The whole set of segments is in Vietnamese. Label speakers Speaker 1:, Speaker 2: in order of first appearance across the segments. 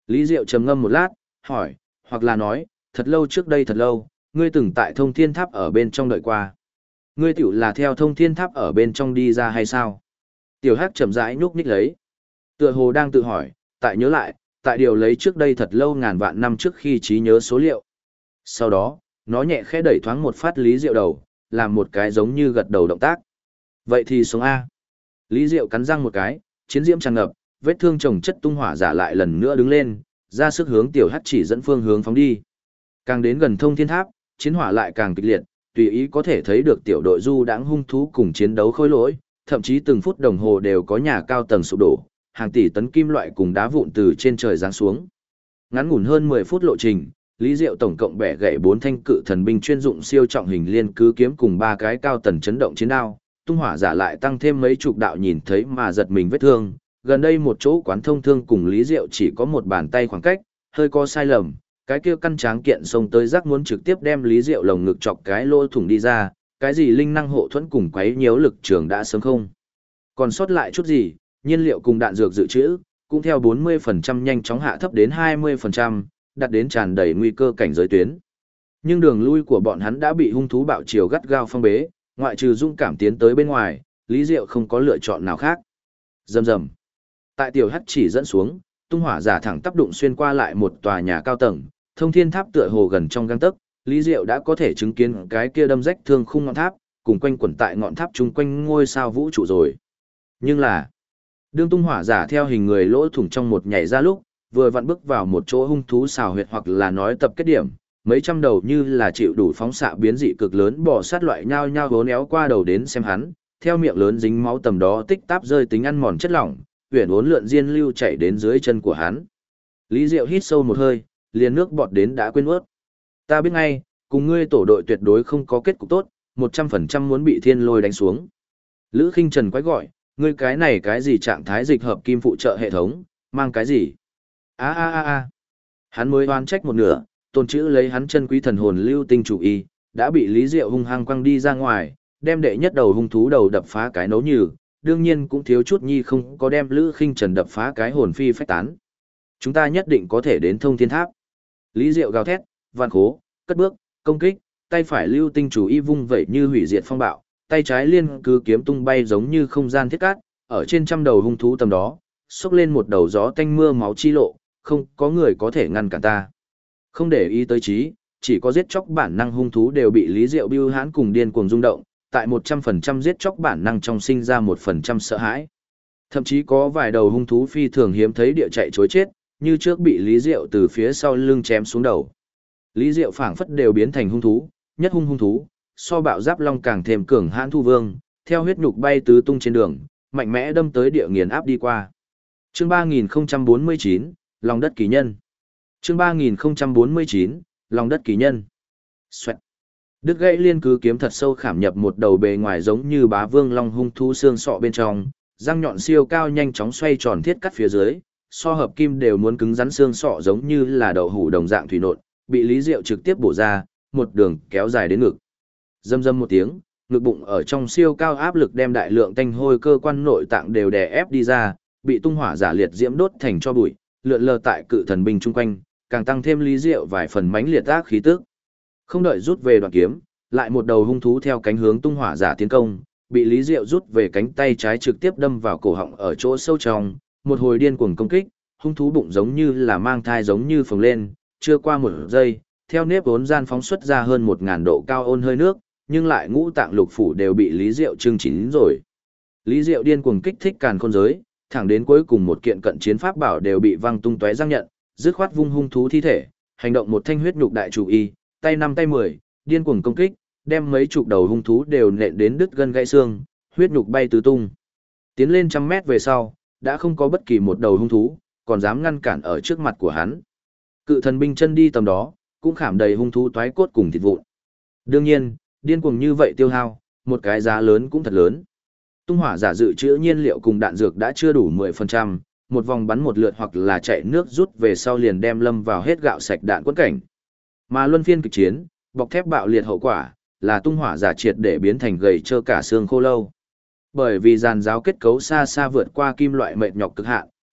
Speaker 1: Lý Diệu trầm ngâm một lát, hỏi, hoặc là nói, thật lâu trước đây thật lâu, ngươi từng tại thông thiên tháp ở bên trong đợi qua. Ngươi tiểu là theo thông thiên tháp ở bên trong đi ra hay sao? Tiểu Hắc chậm rãi nhúc nhích lấy. Tựa hồ đang tự hỏi, tại nhớ lại, tại điều lấy trước đây thật lâu ngàn vạn năm trước khi trí nhớ số liệu. Sau đó, nó nhẹ khẽ đẩy thoáng một phát Lý Diệu đầu, làm một cái giống như gật đầu động tác. Vậy thì xuống A. Lý Diệu cắn răng một cái, chiến diễm tràn ngập, vết thương chồng chất tung hỏa giả lại lần nữa đứng lên, ra sức hướng Tiểu Hắc chỉ dẫn phương hướng phóng đi. Càng đến gần thông thiên tháp, chiến hỏa lại càng kịch liệt, tùy ý có thể thấy được tiểu đội du đãng hung thú cùng chiến đấu khôi lỗi, thậm chí từng phút đồng hồ đều có nhà cao tầng sụp đổ, hàng tỷ tấn kim loại cùng đá vụn từ trên trời giáng xuống. Ngắn ngủn hơn 10 phút lộ trình, Lý Diệu tổng cộng bẻ gãy 4 thanh cự thần binh chuyên dụng siêu trọng hình liên cứ kiếm cùng 3 cái cao tần chấn động chiến đao, tung hỏa giả lại tăng thêm mấy chục đạo nhìn thấy mà giật mình vết thương. Gần đây một chỗ quán thông thương cùng Lý Diệu chỉ có một bàn tay khoảng cách, hơi có sai lầm, cái kia căn tráng kiện xông tới rắc muốn trực tiếp đem Lý Diệu lồng ngực chọc cái lỗ thủng đi ra, cái gì linh năng hộ thuẫn cùng quấy nhiễu lực trường đã sớm không. Còn sót lại chút gì, nhiên liệu cùng đạn dược dự trữ, cũng theo 40% nhanh chóng hạ thấp đến 20%, đặt đến tràn đầy nguy cơ cảnh giới tuyến. Nhưng đường lui của bọn hắn đã bị hung thú bạo chiều gắt gao phong bế, ngoại trừ dũng cảm tiến tới bên ngoài, Lý Diệu không có lựa chọn nào khác. Rầm rầm. Tại Tiểu Hắc chỉ dẫn xuống, tung hỏa giả thẳng tắp đụng xuyên qua lại một tòa nhà cao tầng, thông thiên tháp tựa hồ gần trong gang tấc, Lý Diệu đã có thể chứng kiến cái kia đâm rách thương khung ngọn tháp, cùng quanh quẩn tại ngọn tháp chung quanh ngôi sao vũ trụ rồi. Nhưng là, đương tung hỏa giả theo hình người lỗ thủng trong một nhảy ra lúc, vừa vặn bước vào một chỗ hung thú xào huyệt hoặc là nói tập kết điểm, mấy trăm đầu như là chịu đủ phóng xạ biến dị cực lớn bò sát loại nhao nhao vốn éo qua đầu đến xem hắn, theo miệng lớn dính máu tầm đó tích táp rơi tính ăn mòn chất lỏng, huyền uốn lượn diên lưu chảy đến dưới chân của hắn. Lý Diệu hít sâu một hơi, liền nước bọt đến đã quên ướt. Ta biết ngay, cùng ngươi tổ đội tuyệt đối không có kết cục tốt, 100% muốn bị thiên lôi đánh xuống. Lữ Khinh Trần quái gọi, ngươi cái này cái gì trạng thái dịch hợp kim phụ trợ hệ thống, mang cái gì? A. Hắn mới oan trách một nửa, tôn chữ lấy hắn chân quý thần hồn lưu tinh chủ y, đã bị Lý Diệu hung hăng quăng đi ra ngoài, đem đệ nhất đầu hung thú đầu đập phá cái nấu nhừ, đương nhiên cũng thiếu chút nhi không có đem Lữ Khinh Trần đập phá cái hồn phi phách tán. Chúng ta nhất định có thể đến thông thiên tháp. Lý Diệu gào thét, vạn khố, cất bước, công kích, tay phải lưu tinh chủ y vung vẩy như hủy diệt phong bạo, tay trái liên cứ kiếm tung bay giống như không gian thiết cát, ở trên trăm đầu hung thú tầm đó, xốc lên một đầu gió tanh mưa máu chi lộ, không có người có thể ngăn cản ta. Không để ý tới trí, chỉ có giết chóc bản năng hung thú đều bị Lý Diệu bưu hãn cùng điên cuồng rung động, tại 100% giết chóc bản năng trong sinh ra 1% sợ hãi. Thậm chí có vài đầu hung thú phi thường hiếm thấy địa chạy chối chết, như trước bị Lý Diệu từ phía sau lưng chém xuống đầu. Lý Diệu phảng phất đều biến thành hung thú, nhất hung thú, so bạo giáp long càng thêm cường hãn thu vương, theo huyết nhục bay tứ tung trên đường, mạnh mẽ đâm tới địa nghiền áp đi qua. Chương 3049, lòng đất kỳ nhân. Chương 3049, lòng đất kỳ nhân. Xoẹt. Đứt gãy liên cứ kiếm thật sâu khảm nhập một đầu bề ngoài giống như bá vương long hung thú xương sọ bên trong, răng nhọn siêu cao nhanh chóng xoay tròn thiết cắt phía dưới, so hợp kim đều muốn cứng rắn xương sọ giống như là đậu hũ đồng dạng thủy nộn, bị Lý Diệu trực tiếp bổ ra, một đường kéo dài đến ngực. Râm râm một tiếng, ngực bụng ở trong siêu cao áp lực đem đại lượng tanh hôi cơ quan nội tạng đều đè ép đi ra, bị tung hỏa giả liệt diễm đốt thành cho bụi, lượn lờ tại cự thần binh chung quanh, càng tăng thêm Lý Diệu vài phần mãnh liệt ác khí tức. Không đợi rút về đoạn kiếm, lại một đầu hung thú theo cánh hướng tung hỏa giả tiến công, bị Lý Diệu rút về cánh tay trái trực tiếp đâm vào cổ họng ở chỗ sâu trong, một hồi điên cuồng công kích, hung thú bụng giống như là mang thai giống như phồng lên, chưa qua một giây, theo nếp vốn gian phóng xuất ra hơn 1000 độ cao ôn hơi nước, nhưng lại ngũ tạng lục phủ đều bị Lý Diệu trưng chín rồi. Lý Diệu điên cuồng kích thích càn khôn giới, thẳng đến cuối cùng một kiện cận chiến pháp bảo đều bị văng tung tóe răng nhận, dứt khoát vung hung thú thi thể, hành động một thanh huyết nhục đại chủ y, tay 5 tay 10, điên cuồng công kích, đem mấy chục đầu hung thú đều nện đến đứt gân gãy xương, huyết nhục bay tứ tung. Tiến lên trăm mét về sau, đã không có bất kỳ một đầu hung thú còn dám ngăn cản ở trước mặt của hắn. Cự thần binh chân đi tầm đó, cũng khảm đầy hung thú toái cốt cùng thịt vụn. Đương nhiên, điên cuồng như vậy tiêu hao, một cái giá lớn cũng thật lớn. Tung hỏa giả dự trữ nhiên liệu cùng đạn dược đã chưa đủ 10%, một vòng bắn một lượt hoặc là chạy nước rút về sau liền đem lâm vào hết gạo sạch đạn quẫn cảnh. Mà luân phiên kịch chiến, bọc thép bạo liệt hậu quả, là tung hỏa giả triệt để biến thành gầy trơ cả xương khô lâu. Bởi vì giàn giáo kết cấu xa xa vượt qua kim loại mệt nhọc cực hạn,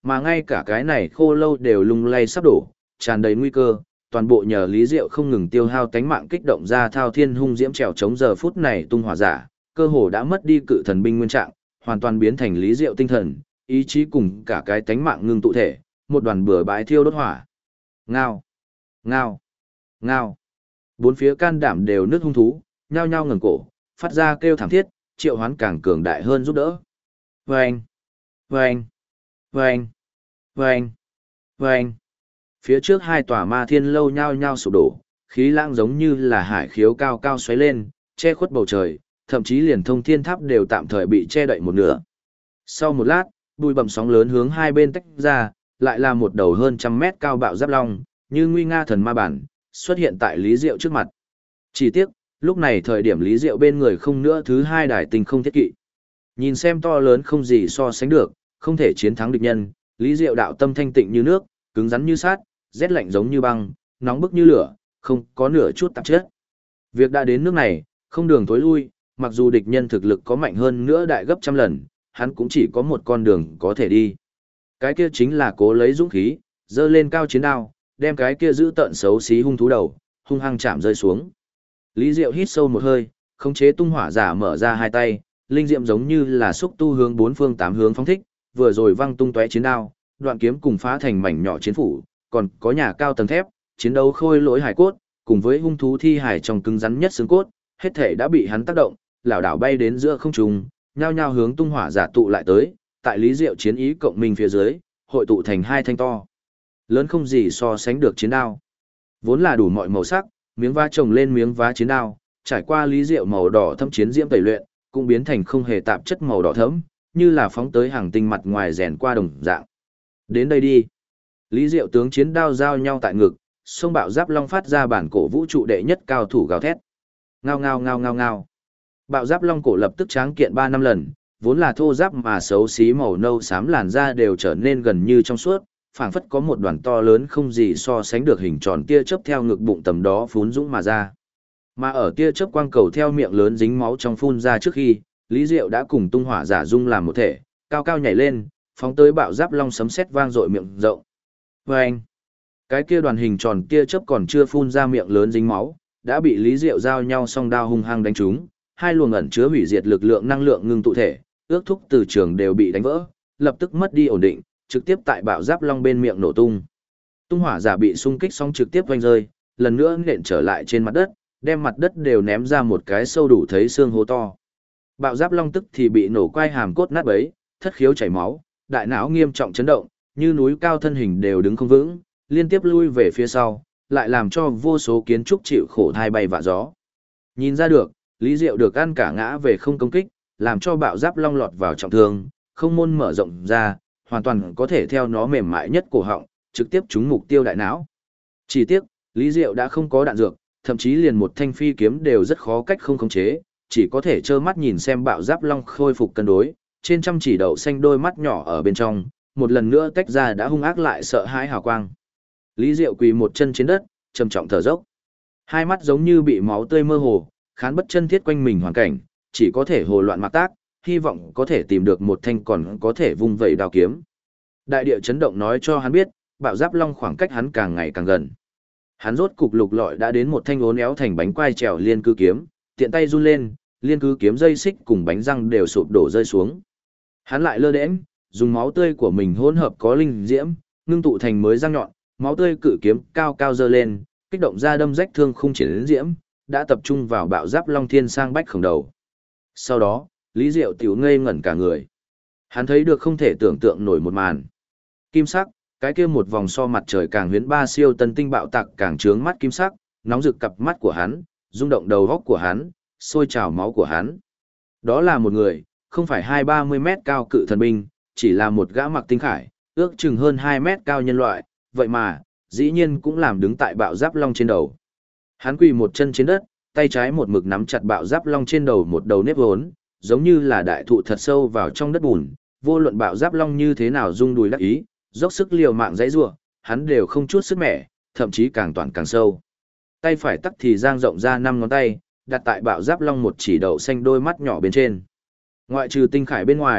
Speaker 1: Mà ngay cả cái này khô lâu đều lung lay sắp đổ, tràn đầy nguy cơ, toàn bộ nhờ Lý Diệu không ngừng tiêu hao tánh mạng kích động ra thao thiên hung diễm trèo chống giờ phút này tung hỏa giả, cơ hồ đã mất đi cự thần binh nguyên trạng, hoàn toàn biến thành Lý Diệu tinh thần, ý chí cùng cả cái tánh mạng ngưng tụ thể, một đoàn bừa bãi thiêu đốt hỏa. Ngao, ngao, ngao. Bốn phía can đảm đều nứt hung thú, nhao nhao ngẩng cổ, phát ra kêu thảm thiết, triệu hoán càng cường đại hơn giúp đỡ. Vâng, vâng, vâng, vâng, vâng. Phía trước hai tòa ma thiên lâu nhao nhao sụp đổ, khí lãng giống như là hải khiếu cao cao xoáy lên, che khuất bầu trời, thậm chí liền thông thiên tháp đều tạm thời bị che đậy một nửa. Sau một lát, bụi bặm sóng lớn hướng hai bên tách ra, lại là một đầu hơn 100 mét cao bạo giáp long, như nguy nga thần ma bản, xuất hiện tại Lý Diệu trước mặt. Chỉ tiếc, lúc này thời điểm Lý Diệu bên người không nữa thứ hai đài tinh không thiết kỵ. Nhìn xem to lớn không gì so sánh được, không thể chiến thắng địch nhân, Lý Diệu đạo tâm thanh tịnh như nước, cứng rắn như sắt, rét lạnh giống như băng, nóng bức như lửa, không có nửa chút tạp chất. Việc đã đến nước này, không đường tối lui, mặc dù địch nhân thực lực có mạnh hơn nữa đại gấp trăm lần, hắn cũng chỉ có một con đường có thể đi. Cái kia chính là cố lấy dũng khí, dơ lên cao chiến đao, đem cái kia giữ tận xấu xí hung thú đầu, hung hăng chạm rơi xuống. Lý Diệu hít sâu một hơi, khống chế tung hỏa giả mở ra hai tay, linh diệm giống như là xúc tu hướng bốn phương tám hướng phóng thích, vừa rồi văng tung tóe chiến đao, đoạn kiếm cùng phá thành mảnh nhỏ chiến phủ, còn có nhà cao tầng thép, chiến đấu khôi lỗi hải cốt, cùng với hung thú thi hải trong cứng rắn nhất xương cốt, hết thể đã bị hắn tác động, lảo đảo bay đến giữa không trung, nhao nhao hướng tung hỏa giả tụ lại tới, tại Lý Diệu chiến ý cộng minh phía dưới, hội tụ thành hai thanh to. Lớn không gì so sánh được chiến đao. Vốn là đủ mọi màu sắc, miếng vá chồng lên miếng vá chiến đao, trải qua Lý Diệu màu đỏ thâm chiến diễm tẩy luyện, cũng biến thành không hề tạp chất màu đỏ thẫm, như là phóng tới hàng tinh mặt ngoài rèn qua đồng dạng. Đến đây đi. Lý Diệu tướng chiến đao giao nhau tại ngực, sông bạo giáp long phát ra bản cổ vũ trụ đệ nhất cao thủ gào thét. Ngao ngao ngao ngao ngao. Bạo giáp long cổ lập tức tráng kiện 3 năm lần, vốn là thô giáp mà xấu xí màu nâu xám làn da đều trở nên gần như trong suốt, phảng phất có một đoàn to lớn không gì so sánh được hình tròn tia chớp theo ngực bụng tầm đó phún dũng mà ra. Mà ở tia chớp quang cầu theo miệng lớn dính máu trong phun ra trước khi, Lý Diệu đã cùng tung hỏa giả dung làm một thể, cao cao nhảy lên, phóng tới bạo giáp long sấm sét vang dội miệng rộng. Vâng! Cái kia đoàn hình tròn tia chớp còn chưa phun ra miệng lớn dính máu, đã bị Lý Diệu giao nhau song đao hung hăng đánh trúng, hai luồng ẩn chứa hủy diệt lực lượng năng lượng ngưng tụ thể, ước thúc từ trường đều bị đánh vỡ, lập tức mất đi ổn định, trực tiếp tại bạo giáp long bên miệng nổ tung. Tung hỏa giả bị xung kích xong trực tiếp vanh rơi, lần nữa nện trở lại trên mặt đất, đem mặt đất đều ném ra một cái sâu đủ thấy xương hố to. Bạo giáp long tức thì bị nổ quai hàm cốt nát bấy, thất khiếu chảy máu, đại não nghiêm trọng chấn động, như núi cao thân hình đều đứng không vững, liên tiếp lui về phía sau, lại làm cho vô số kiến trúc chịu khổ thai bay vạ gió. Nhìn ra được, Lý Diệu được ăn cả ngã về không công kích, làm cho bạo giáp long lọt vào trọng thương, không môn mở rộng ra, hoàn toàn có thể theo nó mềm mại nhất cổ họng, trực tiếp trúng mục tiêu đại não. Chỉ tiếc, Lý Diệu đã không có đạn dược, thậm chí liền một thanh phi kiếm đều rất khó cách không khống chế, chỉ có thể trơ mắt nhìn xem bạo giáp long khôi phục cân đối, trên trăm chỉ đậu xanh đôi mắt nhỏ ở bên trong, một lần nữa tách ra đã hung ác lại sợ hãi hào quang. Lý Diệu quỳ một chân trên đất, trầm trọng thở dốc. Hai mắt giống như bị máu tươi mơ hồ, khán bất chân thiết quanh mình hoàn cảnh, chỉ có thể hồ loạn mặc tác, hy vọng có thể tìm được một thanh còn có thể vung vẩy đao kiếm. Đại địa chấn động nói cho hắn biết, bạo giáp long khoảng cách hắn càng ngày càng gần. Hắn rốt cục lục lọi đã đến một thanh uốn éo thành bánh quai trèo liên cư kiếm, tiện tay run lên, liên cư kiếm dây xích cùng bánh răng đều sụp đổ rơi xuống. Hắn lại lơ đễnh, dùng máu tươi của mình hỗn hợp có linh diễm, ngưng tụ thành mới răng nhọn, máu tươi cự kiếm cao cao giơ lên, kích động ra đâm rách thương khung triển đến diễm, đã tập trung vào bạo giáp long thiên sang bách khổng đầu. Sau đó, Lý Diệu tiểu ngây ngẩn cả người. Hắn thấy được không thể tưởng tượng nổi một màn. Kim sắc, cái kia một vòng so mặt trời càng huyến ba siêu tân tinh bạo tạc càng trướng mắt kim sắc, nóng rực cặp mắt của hắn, rung động đầu góc của hắn, sôi trào máu của hắn. Đó là một người, không phải 20-30 mét cao cự thần binh, chỉ là một gã mặc tinh khải, ước chừng hơn 2 mét cao nhân loại, vậy mà, dĩ nhiên cũng làm đứng tại bạo giáp long trên đầu. Hắn quỳ một chân trên đất, tay trái một mực nắm chặt bạo giáp long trên đầu một đầu nếp vốn, giống như là đại thụ thật sâu vào trong đất bùn, vô luận bạo giáp long như thế nào rung đùi đắc ý, dốc sức liều mạng dãy rủa, hắn đều không chút sức mẻ, thậm chí càng toàn càng sâu. Tay phải tắc thì dang rộng ra 5 ngón tay, đặt tại bạo giáp long một chỉ đậu xanh đôi mắt nhỏ bên trên. Ngoại trừ tinh khải bên ngoài,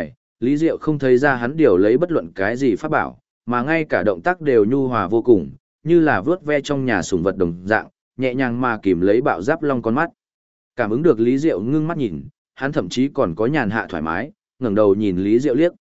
Speaker 1: Lý Diệu không thấy ra hắn điều lấy bất luận cái gì pháp bảo, mà ngay cả động tác đều nhu hòa vô cùng, như là vướt ve trong nhà sủng vật đồng dạng, nhẹ nhàng mà kìm lấy bạo giáp long con mắt. Cảm ứng được Lý Diệu ngưng mắt nhìn, hắn thậm chí còn có nhàn hạ thoải mái, ngẩng đầu nhìn Lý Diệu liếc,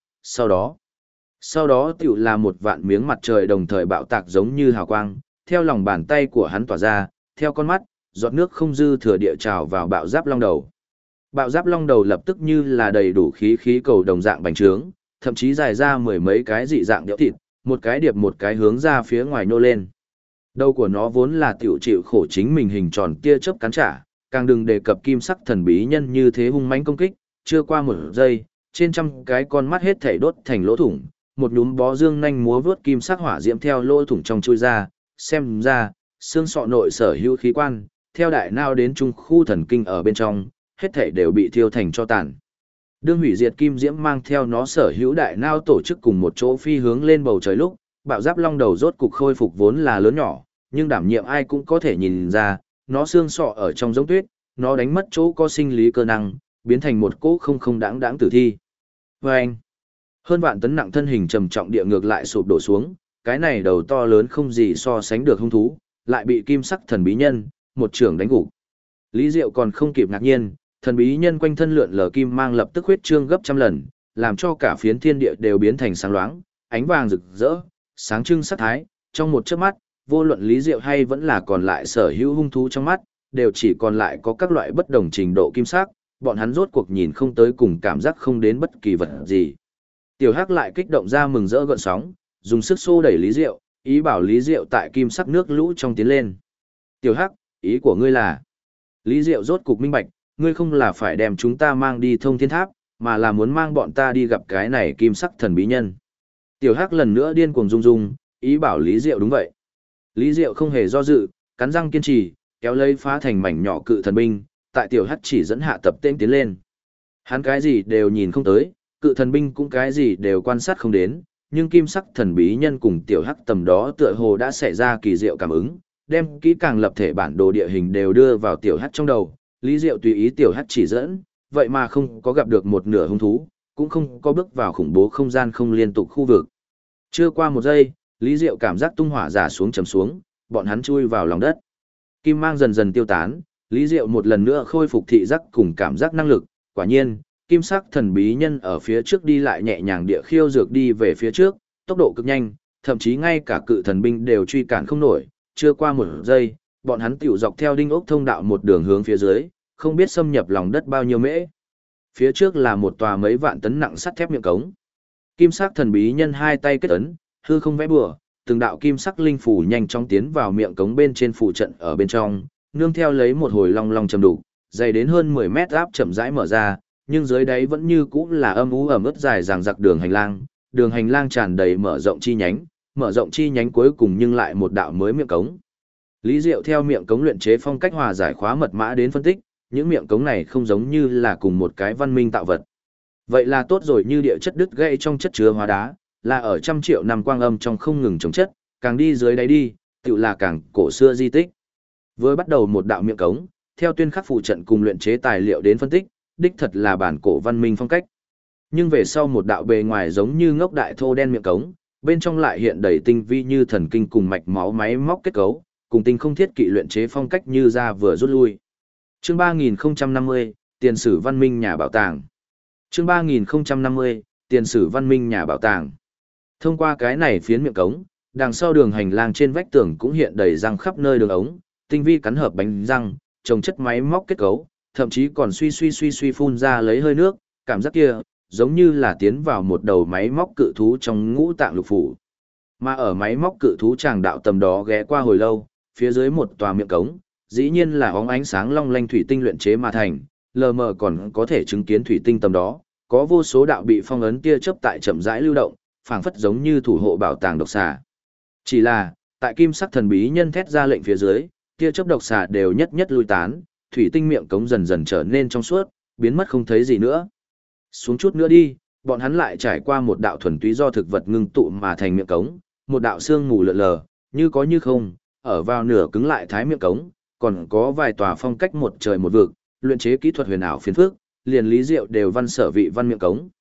Speaker 1: sau đó tiểu là một vạn miếng mặt trời đồng thời bạo tạc giống như hào quang, theo lòng bàn tay của hắn tỏa ra, theo con mắt, giọt nước không dư thừa địa trào vào bạo giáp long đầu. Bạo giáp long đầu lập tức như là đầy đủ khí cầu đồng dạng bành trướng, thậm chí dài ra mười mấy cái dị dạng đẽo thịt, một cái điệp một cái hướng ra phía ngoài nô lên. Đầu của nó vốn là tiểu chịu khổ chính mình hình tròn tia chớp cắn trả, càng đừng đề cập kim sắc thần bí nhân như thế hung mãnh công kích, chưa qua một giây, trên trăm cái con mắt hết thảy đốt thành lỗ thủng, một nhúm bó dương nhanh múa vớt kim sắc hỏa diễm theo lỗ thủng trong chui ra, xem ra, xương sọ nội sở hữu khí quan, theo đại não đến trung khu thần kinh ở bên trong, hết thảy đều bị thiêu thành cho tàn. Đương hủy diệt kim diễm mang theo nó sở hữu đại não tổ chức cùng một chỗ phi hướng lên bầu trời lúc, bạo giáp long đầu rốt cục khôi phục vốn là lớn nhỏ, nhưng đảm nhiệm ai cũng có thể nhìn ra, nó xương sọ ở trong giống tuyết, nó đánh mất chỗ có sinh lý cơ năng, biến thành một cỗ không đáng tử thi. Vâng! Hơn vạn tấn nặng thân hình trầm trọng địa ngược lại sụp đổ xuống, cái này đầu to lớn không gì so sánh được hung thú, lại bị kim sắc thần bí nhân, một trưởng đánh gục. Lý Diệu còn không kịp ngạc nhiên, thần bí nhân quanh thân lượn lờ kim mang lập tức huyết trương gấp trăm lần, làm cho cả phiến thiên địa đều biến thành sáng loáng, ánh vàng rực rỡ, sáng trưng sắc thái, trong một chớp mắt, vô luận Lý Diệu hay vẫn là còn lại sở hữu hung thú trong mắt, đều chỉ còn lại có các loại bất đồng trình độ kim sắc, bọn hắn rốt cuộc nhìn không tới cùng cảm giác không đến bất kỳ vật gì. Tiểu Hắc lại kích động ra mừng rỡ gợn sóng, dùng sức xô đẩy Lý Diệu, ý bảo Lý Diệu tại kim sắc nước lũ trong tiến lên. Tiểu Hắc, ý của ngươi là? Lý Diệu rốt cục minh bạch, ngươi không là phải đem chúng ta mang đi thông thiên tháp, mà là muốn mang bọn ta đi gặp cái này kim sắc thần bí nhân. Tiểu Hắc lần nữa điên cuồng rung rung, ý bảo Lý Diệu đúng vậy. Lý Diệu không hề do dự, cắn răng kiên trì, kéo lấy phá thành mảnh nhỏ cự thần binh, tại Tiểu Hắc chỉ dẫn hạ tập tên tiến lên. Hắn cái gì đều nhìn không tới, cự thần binh cũng cái gì đều quan sát không đến, nhưng kim sắc thần bí nhân cùng Tiểu Hắc tầm đó tựa hồ đã xảy ra kỳ diệu cảm ứng, đem kỹ càng lập thể bản đồ địa hình đều đưa vào Tiểu Hắc trong đầu. Lý Diệu tùy ý Tiểu Hắc chỉ dẫn, vậy mà không có gặp được một nửa hung thú, cũng không có bước vào khủng bố không gian không liên tục khu vực. Chưa qua một giây, Lý Diệu cảm giác tung hỏa giả xuống trầm xuống, bọn hắn chui vào lòng đất. Kim mang dần dần tiêu tán, Lý Diệu một lần nữa khôi phục thị giác cùng cảm giác năng lực, quả nhiên, kim sắc thần bí nhân ở phía trước đi lại nhẹ nhàng địa khiêu dược đi về phía trước, tốc độ cực nhanh, thậm chí ngay cả cự thần binh đều truy cản không nổi, chưa qua một giây, bọn hắn tiểu dọc theo đinh ốc thông đạo một đường hướng phía dưới, không biết xâm nhập lòng đất bao nhiêu mễ. Phía trước là một tòa mấy vạn tấn nặng sắt thép miệng cống. Kim sắc thần bí nhân hai tay kết ấn, hư không vẽ bùa, từng đạo kim sắc linh phủ nhanh chóng tiến vào miệng cống bên trên phủ trận ở bên trong, nương theo lấy một hồi long long trầm đục, dày đến hơn 10 mét áp chậm rãi mở ra, nhưng dưới đáy vẫn như cũ là âm u ẩm ướt dài dằng dặc đường hành lang tràn đầy mở rộng chi nhánh cuối cùng nhưng lại một đạo mới miệng cống. Lý Diệu theo miệng cống luyện chế phong cách hòa giải khóa mật mã đến phân tích, những miệng cống này không giống như là cùng một cái văn minh tạo vật. Vậy là tốt rồi, như địa chất đứt gãy trong chất chứa hóa đá, là ở trăm triệu năm quang âm trong không ngừng chống chất, càng đi dưới đáy đi, tự là càng cổ xưa di tích. Với bắt đầu một đạo miệng cống, theo tuyên khắc phụ trận cùng luyện chế tài liệu đến phân tích, đích thật là bản cổ văn minh phong cách. Nhưng về sau một đạo bề ngoài giống như ngốc đại thô đen miệng cống, bên trong lại hiện đầy tinh vi như thần kinh cùng mạch máu máy móc kết cấu, cùng tinh không thiết kỵ luyện chế phong cách như ra vừa rút lui. Chương 3050, Tiền sử văn minh nhà bảo tàng. Chương 3050, Tiền sử văn minh nhà bảo tàng. Thông qua cái này phiến miệng cống, đằng sau đường hành lang trên vách tường cũng hiện đầy răng khắp nơi đường ống, tinh vi cắn hợp bánh răng, trồng chất máy móc kết cấu, thậm chí còn suy phun ra lấy hơi nước, cảm giác kia giống như là tiến vào một đầu máy móc cự thú trong ngũ tạng lục phủ. Mà ở máy móc cự thú tràng đạo tầm đó ghé qua hồi lâu, phía dưới một tòa miệng cống, dĩ nhiên là óng ánh sáng long lanh thủy tinh luyện chế mà thành, lờ mờ còn có thể chứng kiến thủy tinh tầm đó, có vô số đạo bị phong ấn tia chớp tại chậm rãi lưu động, phảng phất giống như thủ hộ bảo tàng độc xà. Chỉ là, tại kim sắc thần bí nhân thét ra lệnh phía dưới, tia chớp độc xà đều nhất nhất lui tán, thủy tinh miệng cống dần dần trở nên trong suốt, biến mất không thấy gì nữa. Xuống chút nữa đi, bọn hắn lại trải qua một đạo thuần túy do thực vật ngưng tụ mà thành miệng cống, một đạo sương mù lượn lờ, như có như không, ở vào nửa cứng lại thái miệng cống, còn có vài tòa phong cách một trời một vực, luyện chế kỹ thuật huyền ảo phiến phức, liền Lý Diệu đều văn sở vị văn miệng cống.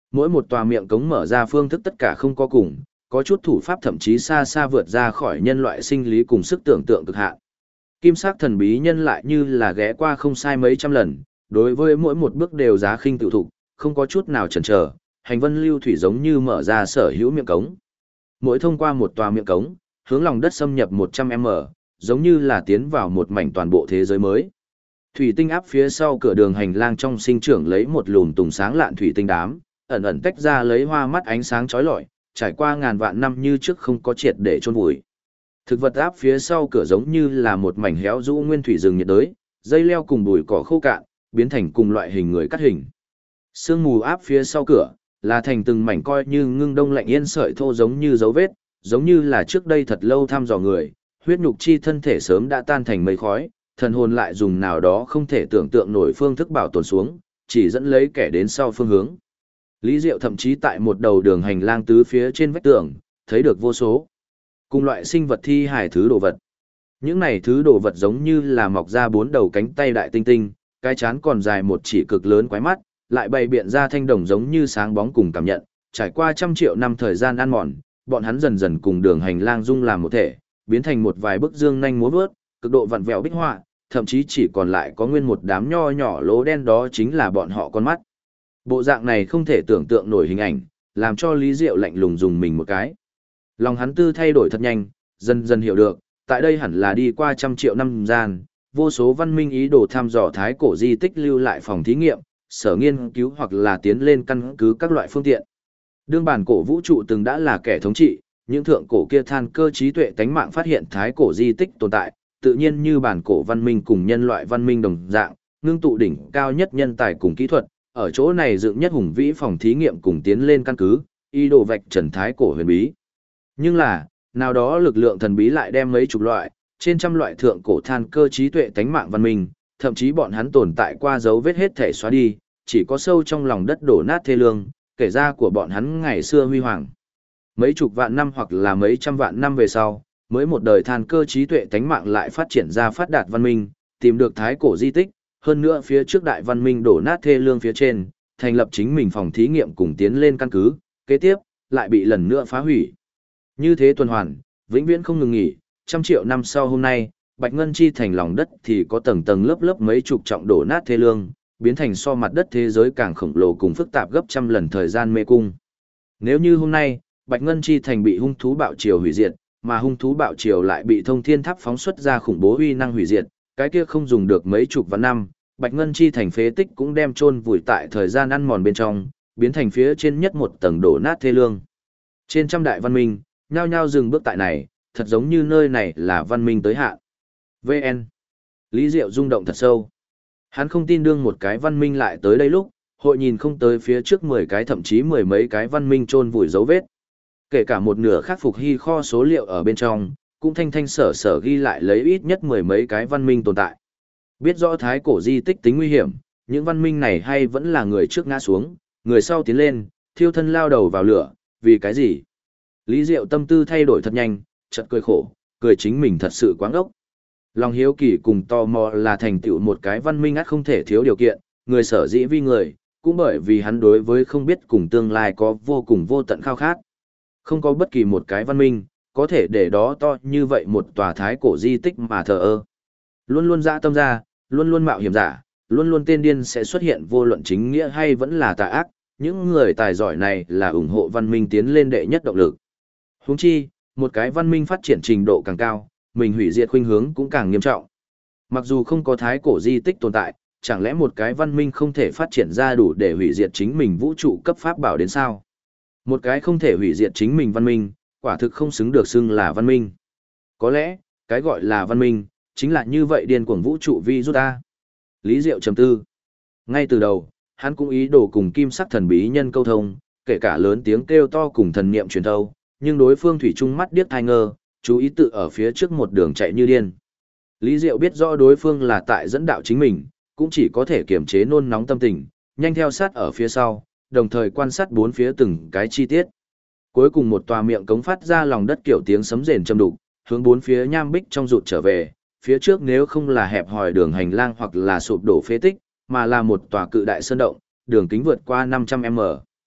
Speaker 1: Mỗi một tòa miệng cống mở ra phương thức tất cả không có cùng, có chút thủ pháp thậm chí xa xa vượt ra khỏi nhân loại sinh lý cùng sức tưởng tượng cực hạn. Kim sắc thần bí nhân lại như là ghé qua không sai mấy trăm lần, đối với mỗi một bước đều giá khinh tự thụ, không có chút nào chần chờ, hành vân lưu thủy giống như mở ra sở hữu miệng cống. Mỗi thông qua một tòa miệng cống, hướng lòng đất xâm nhập 100m, giống như là tiến vào một mảnh toàn bộ thế giới mới. Thủy tinh áp phía sau cửa đường hành lang trong sinh trưởng lấy một lùm tùng sáng lạn thủy tinh đám, ẩn ẩn tách ra lấy hoa mắt ánh sáng chói lọi, trải qua ngàn vạn năm như trước không có triệt để chôn vùi. Thực vật áp phía sau cửa giống như là một mảnh héo rũ nguyên thủy rừng nhiệt đới, dây leo cùng bụi cỏ khô cạn, biến thành cùng loại hình người cắt hình. Sương mù áp phía sau cửa, là thành từng mảnh coi như ngưng đông lạnh yên sợi thô giống như dấu vết, giống như là trước đây thật lâu thăm dò người, huyết nhục chi thân thể sớm đã tan thành mây khói, thần hồn lại dùng nào đó không thể tưởng tượng nổi phương thức bảo tồn xuống, chỉ dẫn lấy kẻ đến sau phương hướng. Lý Diệu thậm chí tại một đầu đường hành lang tứ phía trên vách tường, thấy được vô số cùng loại sinh vật thi hài thứ đồ vật. Những này thứ đồ vật giống như là mọc ra bốn đầu cánh tay đại tinh tinh, cái chán còn dài một chỉ cực lớn quái mắt, lại bày biện ra thanh đồng giống như sáng bóng cùng cảm nhận, trải qua trăm triệu năm thời gian ăn mòn, bọn hắn dần dần cùng đường hành lang dung làm một thể, biến thành một vài bức dương nhanh múa vớt, cực độ vặn vẹo bích họa, thậm chí chỉ còn lại có nguyên một đám nho nhỏ lỗ đen, đó chính là bọn họ con mắt. Bộ dạng này không thể tưởng tượng nổi hình ảnh, làm cho Lý Diệu lạnh lùng dùng mình một cái. Lòng hắn tư thay đổi thật nhanh, dần dần hiểu được, tại đây hẳn là đi qua trăm triệu năm gian, vô số văn minh ý đồ thăm dò thái cổ di tích lưu lại phòng thí nghiệm, sở nghiên cứu hoặc là tiến lên căn cứ các loại phương tiện. Đương bản cổ vũ trụ từng đã là kẻ thống trị, những thượng cổ kia than cơ trí tuệ tánh mạng phát hiện thái cổ di tích tồn tại, tự nhiên như bản cổ văn minh cùng nhân loại văn minh đồng dạng, ngưng tụ đỉnh cao nhất nhân tài cùng kỹ thuật, ở chỗ này dựng nhất hùng vĩ phòng thí nghiệm cùng tiến lên căn cứ, ý đồ vạch trần thái cổ huyền bí. Nhưng là, nào đó lực lượng thần bí lại đem mấy chục loại, trên trăm loại thượng cổ than cơ trí tuệ tánh mạng văn minh, thậm chí bọn hắn tồn tại qua dấu vết hết thể xóa đi, chỉ có sâu trong lòng đất đổ nát thê lương, kể ra của bọn hắn ngày xưa huy hoàng. Mấy chục vạn năm hoặc là mấy trăm vạn năm về sau, mới một đời than cơ trí tuệ tánh mạng lại phát triển ra phát đạt văn minh, tìm được thái cổ di tích, hơn nữa phía trước đại văn minh đổ nát thê lương phía trên, thành lập chính mình phòng thí nghiệm cùng tiến lên căn cứ, kế tiếp, lại bị lần nữa phá hủy. Như thế tuần hoàn, vĩnh viễn không ngừng nghỉ, trăm triệu năm sau hôm nay, Bạch Ngân Chi thành lòng đất thì có tầng tầng lớp lớp mấy chục trọng đổ nát thê lương, biến thành so mặt đất thế giới càng khổng lồ cùng phức tạp gấp trăm lần thời gian mê cung. Nếu như hôm nay, Bạch Ngân Chi thành bị hung thú bạo triều hủy diệt, mà hung thú bạo triều lại bị Thông Thiên Tháp phóng xuất ra khủng bố uy năng hủy diệt, cái kia không dùng được mấy chục vạn năm, Bạch Ngân Chi thành phế tích cũng đem chôn vùi tại thời gian ăn mòn bên trong, biến thành phía trên nhất một tầng đổ nát thê lương. Trên trăm đại văn minh, nhao nhao dừng bước tại này, thật giống như nơi này là văn minh tới hạn. VN. Lý Diệu rung động thật sâu. Hắn không tin đương một cái văn minh lại tới đây lúc, hội nhìn không tới phía trước 10 cái thậm chí mười mấy cái văn minh chôn vùi dấu vết. Kể cả một nửa khắc phục hy kho số liệu ở bên trong, cũng thanh thanh sở sở ghi lại lấy ít nhất mười mấy cái văn minh tồn tại. Biết rõ thái cổ di tích tính nguy hiểm, những văn minh này hay vẫn là người trước ngã xuống, người sau tiến lên, thiêu thân lao đầu vào lửa, vì cái gì? Lý Diệu tâm tư thay đổi thật nhanh, chợt cười khổ, cười chính mình thật sự quáng ốc. Lòng hiếu kỳ cùng tò mò là thành tựu một cái văn minh ắt không thể thiếu điều kiện, người sở dĩ vi người, cũng bởi vì hắn đối với không biết cùng tương lai có vô cùng vô tận khao khát. Không có bất kỳ một cái văn minh, có thể để đó to như vậy một tòa thái cổ di tích mà thờ ơ. Luôn luôn dã tâm ra, luôn luôn mạo hiểm giả, luôn luôn tên điên sẽ xuất hiện vô luận chính nghĩa hay vẫn là tà ác, những người tài giỏi này là ủng hộ văn minh tiến lên đệ nhất động lực. Huống chi, một cái văn minh phát triển trình độ càng cao, mình hủy diệt khuynh hướng cũng càng nghiêm trọng. Mặc dù không có thái cổ di tích tồn tại, chẳng lẽ một cái văn minh không thể phát triển ra đủ để hủy diệt chính mình vũ trụ cấp pháp bảo đến sao? Một cái không thể hủy diệt chính mình văn minh, quả thực không xứng được xưng là văn minh. Có lẽ, cái gọi là văn minh, chính là như vậy điên cuồng vũ trụ vi rút ta. Lý Diệu trầm tư. Ngay từ đầu, hắn cũng ý đồ cùng kim sắc thần bí nhân câu thông, kể cả lớn tiếng kêu to cùng thần niệm truyền thâu, nhưng đối phương thủy chung mắt điếc thai ngơ, chú ý tự ở phía trước một đường chạy như điên. Lý Diệu biết rõ đối phương là tại dẫn đạo chính mình, cũng chỉ có thể kiềm chế nôn nóng tâm tình, nhanh theo sát ở phía sau, đồng thời quan sát bốn phía từng cái chi tiết. Cuối cùng một tòa miệng cống phát ra lòng đất kiểu tiếng sấm rền trầm đục, hướng bốn phía nham bích trong rụt trở về, phía trước nếu không là hẹp hòi đường hành lang hoặc là sụp đổ phế tích, mà là một tòa cự đại sơn động, đường kính vượt qua 500m.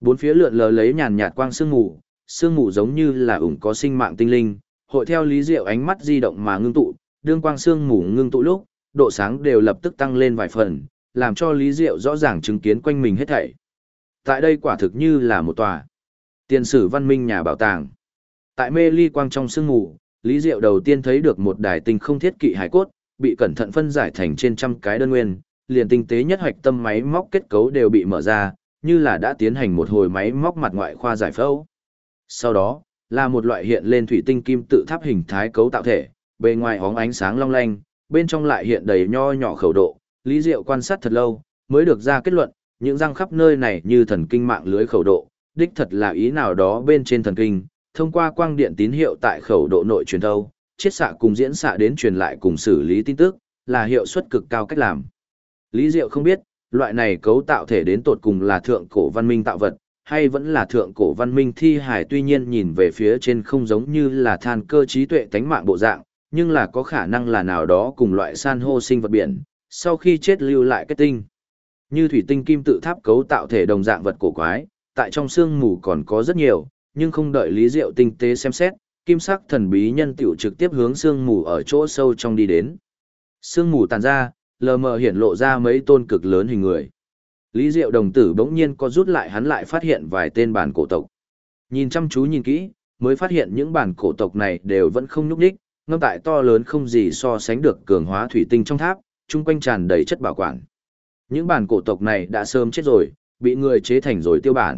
Speaker 1: Bốn phía lượn lờ lấy nhàn nhạt quang sương mù giống như là ủng có sinh mạng tinh linh, hội theo Lý Diệu ánh mắt di động mà ngưng tụ, đương quang sương mù ngưng tụ lúc, độ sáng đều lập tức tăng lên vài phần, làm cho Lý Diệu rõ ràng chứng kiến quanh mình hết thảy. Tại đây quả thực như là một tòa tiền sử văn minh nhà bảo tàng. Tại mê ly quang trong sương mù, Lý Diệu đầu tiên thấy được một đài tinh không thiết kỵ hải cốt, bị cẩn thận phân giải thành trên trăm cái đơn nguyên, liền tinh tế nhất hoạch tâm máy móc kết cấu đều bị mở ra, như là đã tiến hành một hồi máy móc mặt ngoại khoa giải phẫu. Sau đó, là một loại hiện lên thủy tinh kim tự tháp hình thái cấu tạo thể, bề ngoài hóng ánh sáng long lanh, bên trong lại hiện đầy nho nhỏ khẩu độ. Lý Diệu quan sát thật lâu, mới được ra kết luận, những răng khắp nơi này như thần kinh mạng lưới khẩu độ, đích thật là ý nào đó bên trên thần kinh, thông qua quang điện tín hiệu tại khẩu độ nội truyền thâu, chiết xạ cùng diễn xạ đến truyền lại cùng xử lý tin tức, là hiệu suất cực cao cách làm. Lý Diệu không biết, loại này cấu tạo thể đến tột cùng là thượng cổ văn minh tạo vật, hay vẫn là thượng cổ văn minh thi hài, tuy nhiên nhìn về phía trên không giống như là than cơ trí tuệ tánh mạng bộ dạng, nhưng là có khả năng là nào đó cùng loại san hô sinh vật biển, sau khi chết lưu lại kết tinh. Như thủy tinh kim tự tháp cấu tạo thể đồng dạng vật cổ quái, tại trong sương mù còn có rất nhiều, nhưng không đợi Lý Diệu tinh tế xem xét, kim sắc thần bí nhân tiểu trực tiếp hướng sương mù ở chỗ sâu trong đi đến. Sương mù tàn ra, lờ mờ hiển lộ ra mấy tôn cực lớn hình người. Lý Diệu đồng tử bỗng nhiên có rút lại, hắn lại phát hiện vài tên bản cổ tộc. Nhìn chăm chú nhìn kỹ, mới phát hiện những bản cổ tộc này đều vẫn không nhúc nhích, ngâm tại to lớn không gì so sánh được cường hóa thủy tinh trong tháp, chung quanh tràn đầy chất bảo quản. Những bản cổ tộc này đã sớm chết rồi, bị người chế thành rồi tiêu bản.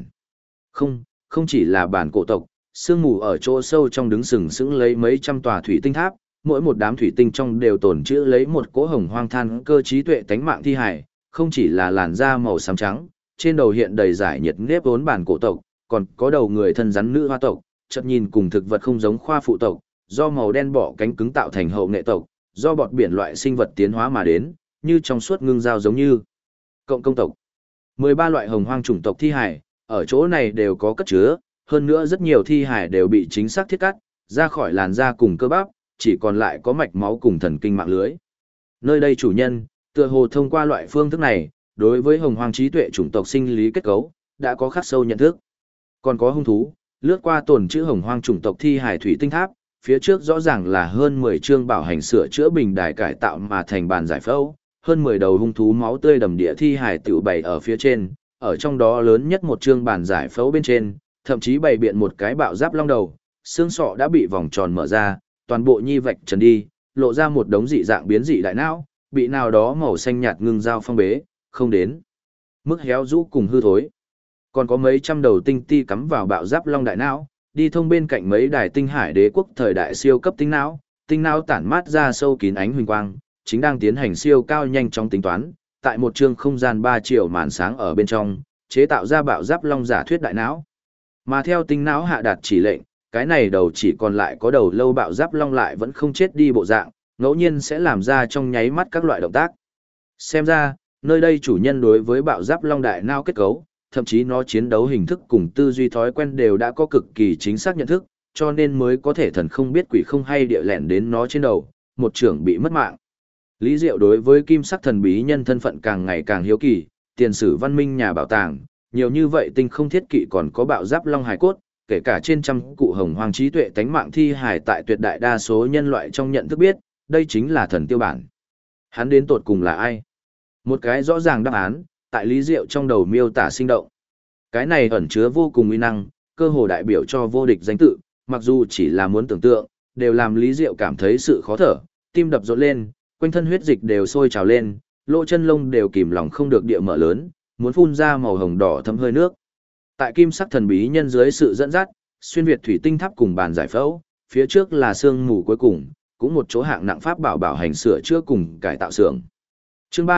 Speaker 1: Không chỉ là bản cổ tộc, sương mù ở chỗ sâu trong đứng sừng sững lấy mấy trăm tòa thủy tinh tháp, mỗi một đám thủy tinh trong đều tồn trữ lấy một cỗ hồng hoang than cơ trí tuệ tánh mạng thi hải, không chỉ là làn da màu xám trắng, trên đầu hiện đầy giải nhiệt nếp vốn bản cổ tộc, còn có đầu người thân rắn nữ hoa tộc, chợt nhìn cùng thực vật không giống khoa phụ tộc, do màu đen bọ cánh cứng tạo thành hậu nghệ tộc, do bọt biển loại sinh vật tiến hóa mà đến, như trong suốt ngưng dao giống như cộng công tộc. 13 loại hồng hoang chủng tộc thi hải, ở chỗ này đều có cất chứa, hơn nữa rất nhiều thi hải đều bị chính xác thiết cắt, ra khỏi làn da cùng cơ bắp, chỉ còn lại có mạch máu cùng thần kinh mạng lưới. Nơi đây chủ nhân, tựa hồ thông qua loại phương thức này, đối với hồng hoang trí tuệ chủng tộc sinh lý kết cấu, đã có khắc sâu nhận thức. Còn có hung thú, lướt qua tồn chữ hồng hoang chủng tộc thi hải thủy tinh tháp, phía trước rõ ràng là hơn 10 chương bảo hành sửa chữa bình đài cải tạo mà thành bàn giải phẫu, hơn 10 đầu hung thú máu tươi đầm địa thi hải tiểu bày ở phía trên, ở trong đó lớn nhất một chương bàn giải phẫu bên trên, thậm chí bày biện một cái bạo giáp long đầu, xương sọ đã bị vòng tròn mở ra, toàn bộ nhi vạch trần đi, lộ ra một đống dị dạng biến dị đại não, bị nào đó màu xanh nhạt ngưng dao phong bế, không đến mức héo rũ cùng hư thối. Còn có mấy trăm đầu tinh ti cắm vào bạo giáp long đại não, đi thông bên cạnh mấy đài tinh hải đế quốc thời đại siêu cấp tinh não tản mát ra sâu kín ánh huỳnh quang, chính đang tiến hành siêu cao nhanh chóng tính toán, tại một chương không gian 3 triệu màn sáng ở bên trong, chế tạo ra bạo giáp long giả thuyết đại não. Mà theo tinh não hạ đạt chỉ lệnh, cái này đầu chỉ còn lại có đầu lâu bạo giáp long lại vẫn không chết đi bộ dạng, ngẫu nhiên sẽ làm ra trong nháy mắt các loại động tác. Xem ra, nơi đây chủ nhân đối với bạo giáp long đại não kết cấu, thậm chí nó chiến đấu hình thức cùng tư duy thói quen đều đã có cực kỳ chính xác nhận thức, cho nên mới có thể thần không biết quỷ không hay địa lẻn đến nó trên đầu, một trưởng bị mất mạng. Lý Diệu đối với kim sắc thần bí nhân thân phận càng ngày càng hiếu kỳ, tiền sử văn minh nhà bảo tàng, nhiều như vậy tinh không thiết kỵ còn có bạo giáp long hải cốt, kể cả trên trăm cụ hồng hoang trí tuệ tánh mạng thi hải tại tuyệt đại đa số nhân loại trong nhận thức biết, đây chính là thần tiêu bản. Hắn đến tột cùng là ai? Một cái rõ ràng đáp án, tại Lý Diệu trong đầu miêu tả sinh động. Cái này ẩn chứa vô cùng uy năng, cơ hồ đại biểu cho vô địch danh tự, mặc dù chỉ là muốn tưởng tượng, đều làm Lý Diệu cảm thấy sự khó thở, tim đập rộn lên, quanh thân huyết dịch đều sôi trào lên, lỗ chân lông đều kìm lòng không được địa mở lớn, muốn phun ra màu hồng đỏ thấm hơi nước. Tại kim sắc thần bí nhân dưới sự dẫn dắt, xuyên việt thủy tinh tháp cùng bàn giải phẫu, phía trước là sương mù cuối cùng, cũng một chỗ hạng nặng pháp bảo hành sửa chữa cùng cải tạo xưởng. Chương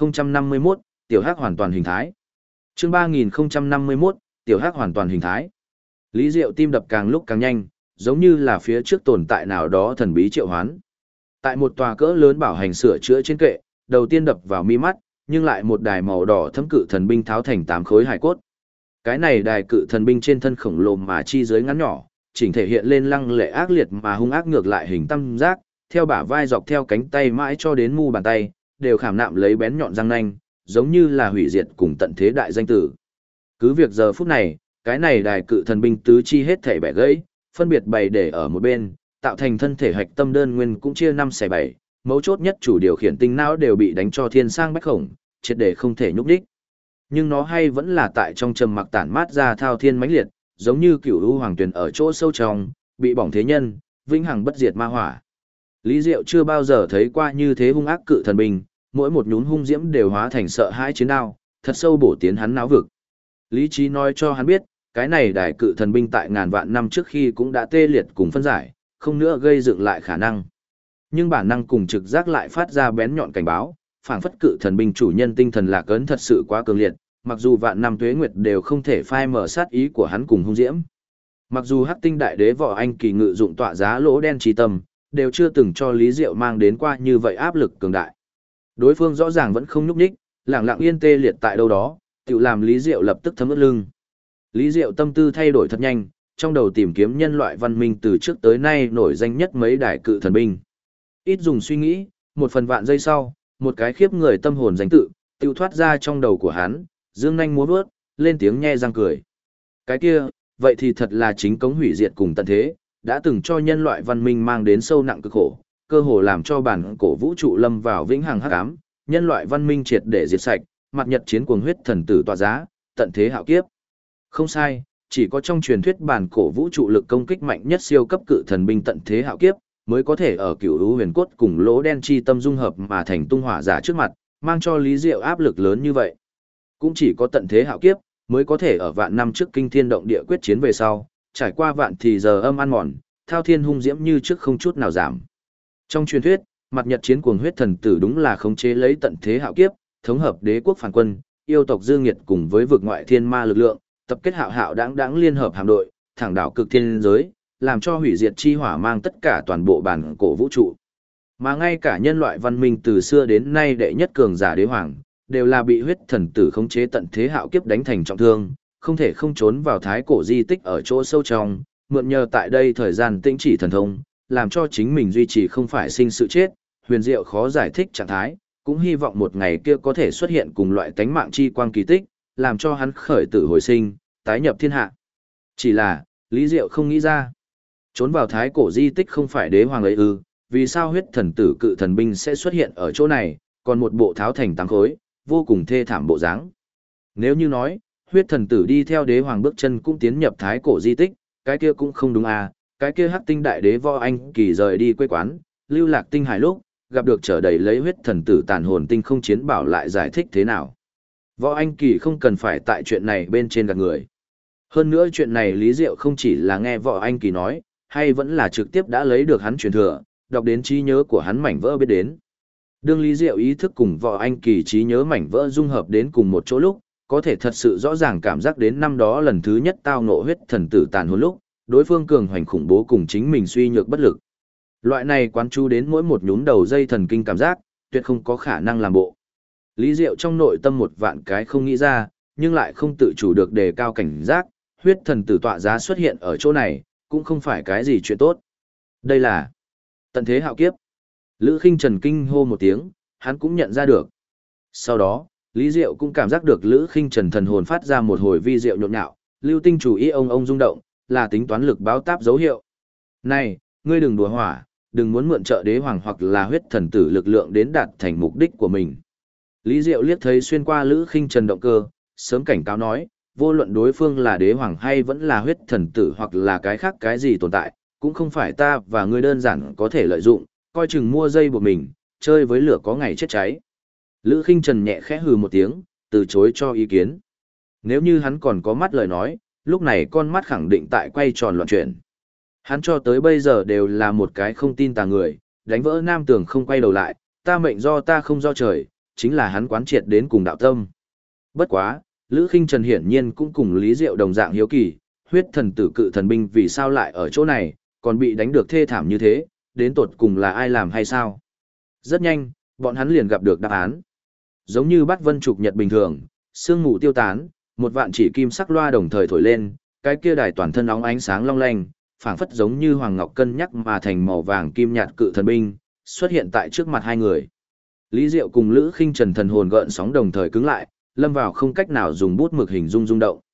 Speaker 1: 3051, tiểu hắc hoàn toàn hình thái. Chương 3051, tiểu hắc hoàn toàn hình thái. Lý Diệu tim đập càng lúc càng nhanh, giống như là phía trước tồn tại nào đó thần bí triệu hoán. Tại một tòa cỡ lớn bảo hành sửa chữa trên kệ, đầu tiên đập vào mi mắt, nhưng lại một đài màu đỏ thấm cự thần binh tháo thành 8 khối hài cốt. Cái này đài cự thần binh trên thân khổng lồ mà chi dưới ngắn nhỏ, chỉnh thể hiện lên lăng lệ ác liệt mà hung ác ngược lại hình tam giác, theo bả vai dọc theo cánh tay mãi cho đến mu bàn tay, đều khảm nạm lấy bén nhọn răng nanh, giống như là hủy diệt cùng tận thế đại danh tử. Cứ việc giờ phút này, Cái này đài cự thần binh tứ chi hết thể bẻ gãy, phân biệt bày để ở một bên, tạo thành thân thể hạch tâm đơn nguyên cũng chia 5/7, mấu chốt nhất chủ điều khiển tinh não đều bị đánh cho thiên sang bách khổng, triệt để không thể nhúc đích. Nhưng nó hay vẫn là tại trong trầm mặc tản mát ra thao thiên mãnh liệt, giống như cửu u hoàng tuyển ở chỗ sâu trong, bị bỏng thế nhân, vĩnh hằng bất diệt ma hỏa. Lý Diệu chưa bao giờ thấy qua như thế hung ác cự thần binh, mỗi một nhún hung diễm đều hóa thành sợ hãi chiến đao, thật sâu bổ tiến hắn não vực. Lý trí nói cho hắn biết, cái này đài cự thần binh tại ngàn vạn năm trước khi cũng đã tê liệt cùng phân giải, không nữa gây dựng lại khả năng. Nhưng bản năng cùng trực giác lại phát ra bén nhọn cảnh báo, phảng phất cự thần binh chủ nhân tinh thần lạc ấn thật sự quá cường liệt, mặc dù vạn năm tuế nguyệt đều không thể phai mở sát ý của hắn cùng hung diễm. Mặc dù Hắc Tinh Đại Đế Võ Anh Kỳ ngự dụng tọa giá lỗ đen trí tâm, đều chưa từng cho Lý Diệu mang đến qua như vậy áp lực cường đại. Đối phương rõ ràng vẫn không nhúc nhích, lặng lặng yên tê liệt tại đâu đó, tự làm Lý Diệu lập tức thấm ướt lưng. Lý Diệu tâm tư thay đổi thật nhanh, trong đầu tìm kiếm nhân loại văn minh từ trước tới nay nổi danh nhất mấy đại cự thần binh. Ít dùng suy nghĩ, một phần vạn giây sau, một cái khiếp người tâm hồn danh tự, tiêu thoát ra trong đầu của hắn, dương nhanh múa vớt, lên tiếng nhe răng cười. Cái kia, vậy thì thật là chính cống hủy diệt cùng tận thế, đã từng cho nhân loại văn minh mang đến sâu nặng cực khổ, cơ hồ làm cho bản cổ vũ trụ lâm vào vĩnh hằng hắc ám, nhân loại văn minh triệt để diệt sạch, mặt nhật chiến cuồng huyết thần tử tọa giá, tận thế hạo kiếp. Không sai, chỉ có trong truyền thuyết bản cổ vũ trụ lực công kích mạnh nhất siêu cấp cự thần binh tận thế hạo kiếp, mới có thể ở cửu lũ huyền cốt cùng lỗ đen chi tâm dung hợp mà thành tung hỏa giả trước mặt, mang cho Lý Diệu áp lực lớn như vậy. Cũng chỉ có tận thế hạo kiếp, mới có thể ở vạn năm trước kinh thiên động địa quyết chiến về sau, trải qua vạn thì giờ âm ăn mòn, thao thiên hung diễm như trước không chút nào giảm. Trong truyền thuyết, mặt nhật chiến cuồng huyết thần tử đúng là khống chế lấy tận thế hạo kiếp, thống hợp đế quốc phản quân, yêu tộc Dương Nghiệt cùng với vực ngoại thiên ma lực lượng, tập kết hạo hạo đãng liên hợp hạm đội, thẳng đảo cực thiên giới, làm cho hủy diệt chi hỏa mang tất cả toàn bộ bản cổ vũ trụ. Mà ngay cả nhân loại văn minh từ xưa đến nay đệ nhất cường giả đế hoàng, đều là bị huyết thần tử khống chế tận thế hạo kiếp đánh thành trọng thương, không thể không trốn vào thái cổ di tích ở chỗ sâu trong, mượn nhờ tại đây thời gian tĩnh chỉ thần thông, làm cho chính mình duy trì không phải sinh sự chết, huyền diệu khó giải thích trạng thái, cũng hy vọng một ngày kia có thể xuất hiện cùng loại tánh mạng chi quang kỳ tích, làm cho hắn khởi tử hồi sinh, tái nhập thiên hạ. Chỉ là, Lý Diệu không nghĩ ra, trốn vào thái cổ di tích không phải đế hoàng ấy ư, vì sao huyết thần tử cự thần binh sẽ xuất hiện ở chỗ này, còn một bộ tháo thành tám khối, vô cùng thê thảm bộ dáng. Nếu như nói, huyết thần tử đi theo đế hoàng bước chân cũng tiến nhập thái cổ di tích, cái kia cũng không đúng à, cái kia Hắc Tinh Đại Đế Võ Anh Kỳ rời đi quê quán, lưu lạc tinh hải lúc, gặp được trở đầy lấy huyết thần tử tàn hồn tinh không chiến bảo lại giải thích thế nào. Võ Anh Kỳ không cần phải tại chuyện này bên trên gạt người. Hơn nữa chuyện này Lý Diệu không chỉ là nghe Võ Anh Kỳ nói, hay vẫn là trực tiếp đã lấy được hắn truyền thừa, đọc đến trí nhớ của hắn mảnh vỡ biết đến. Đương Lý Diệu ý thức cùng Võ Anh Kỳ trí nhớ mảnh vỡ dung hợp đến cùng một chỗ lúc, có thể thật sự rõ ràng cảm giác đến năm đó lần thứ nhất tao ngộ huyết thần tử tàn hồn lúc, đối phương cường hoành khủng bố cùng chính mình suy nhược bất lực. Loại này quán chú đến mỗi một nhún đầu dây thần kinh cảm giác, tuyệt không có khả năng làm bộ. Lý Diệu trong nội tâm một vạn cái không nghĩ ra, nhưng lại không tự chủ được đề cao cảnh giác, huyết thần tử tọa giá xuất hiện ở chỗ này, cũng không phải cái gì chuyện tốt. Đây là tận thế hạo kiếp. Lữ Khinh Trần kinh hô một tiếng, hắn cũng nhận ra được. Sau đó, Lý Diệu cũng cảm giác được Lữ Khinh Trần thần hồn phát ra một hồi vi diệu nhộn nhạo, lưu tinh chủ ý ông rung động, là tính toán lực báo táp dấu hiệu. Này, ngươi đừng đùa hỏa, đừng muốn mượn trợ đế hoàng hoặc là huyết thần tử lực lượng đến đạt thành mục đích của mình. Lý Diệu liếc thấy xuyên qua Lữ Khinh Trần động cơ, sớm cảnh cáo nói, vô luận đối phương là đế hoàng hay vẫn là huyết thần tử hoặc là cái khác cái gì tồn tại, cũng không phải ta và ngươi đơn giản có thể lợi dụng, coi chừng mua dây buộc mình, chơi với lửa có ngày chết cháy. Lữ Khinh Trần nhẹ khẽ hừ một tiếng, từ chối cho ý kiến. Nếu như hắn còn có mắt lời nói, lúc này con mắt khẳng định tại quay tròn loạn chuyển. Hắn cho tới bây giờ đều là một cái không tin tà người, đánh vỡ nam tường không quay đầu lại, ta mệnh do ta không do trời, chính là hắn quán triệt đến cùng đạo tâm. Bất quá, Lữ Khinh Trần hiển nhiên cũng cùng Lý Diệu đồng dạng hiếu kỳ, huyết thần tử cự thần binh vì sao lại ở chỗ này, còn bị đánh được thê thảm như thế, đến tột cùng là ai làm hay sao? Rất nhanh, bọn hắn liền gặp được đáp án. Giống như bắt vân trục nhật bình thường, sương mù tiêu tán, một vạn chỉ kim sắc loa đồng thời thổi lên, cái kia đài toàn thân óng ánh sáng long lanh, phảng phất giống như hoàng ngọc cân nhắc mà thành màu vàng kim nhạt cự thần binh, xuất hiện tại trước mặt hai người. Lý Diệu cùng Lữ Khinh Trần thần hồn gợn sóng đồng thời cứng lại, lâm vào không cách nào dùng bút mực hình dung rung động.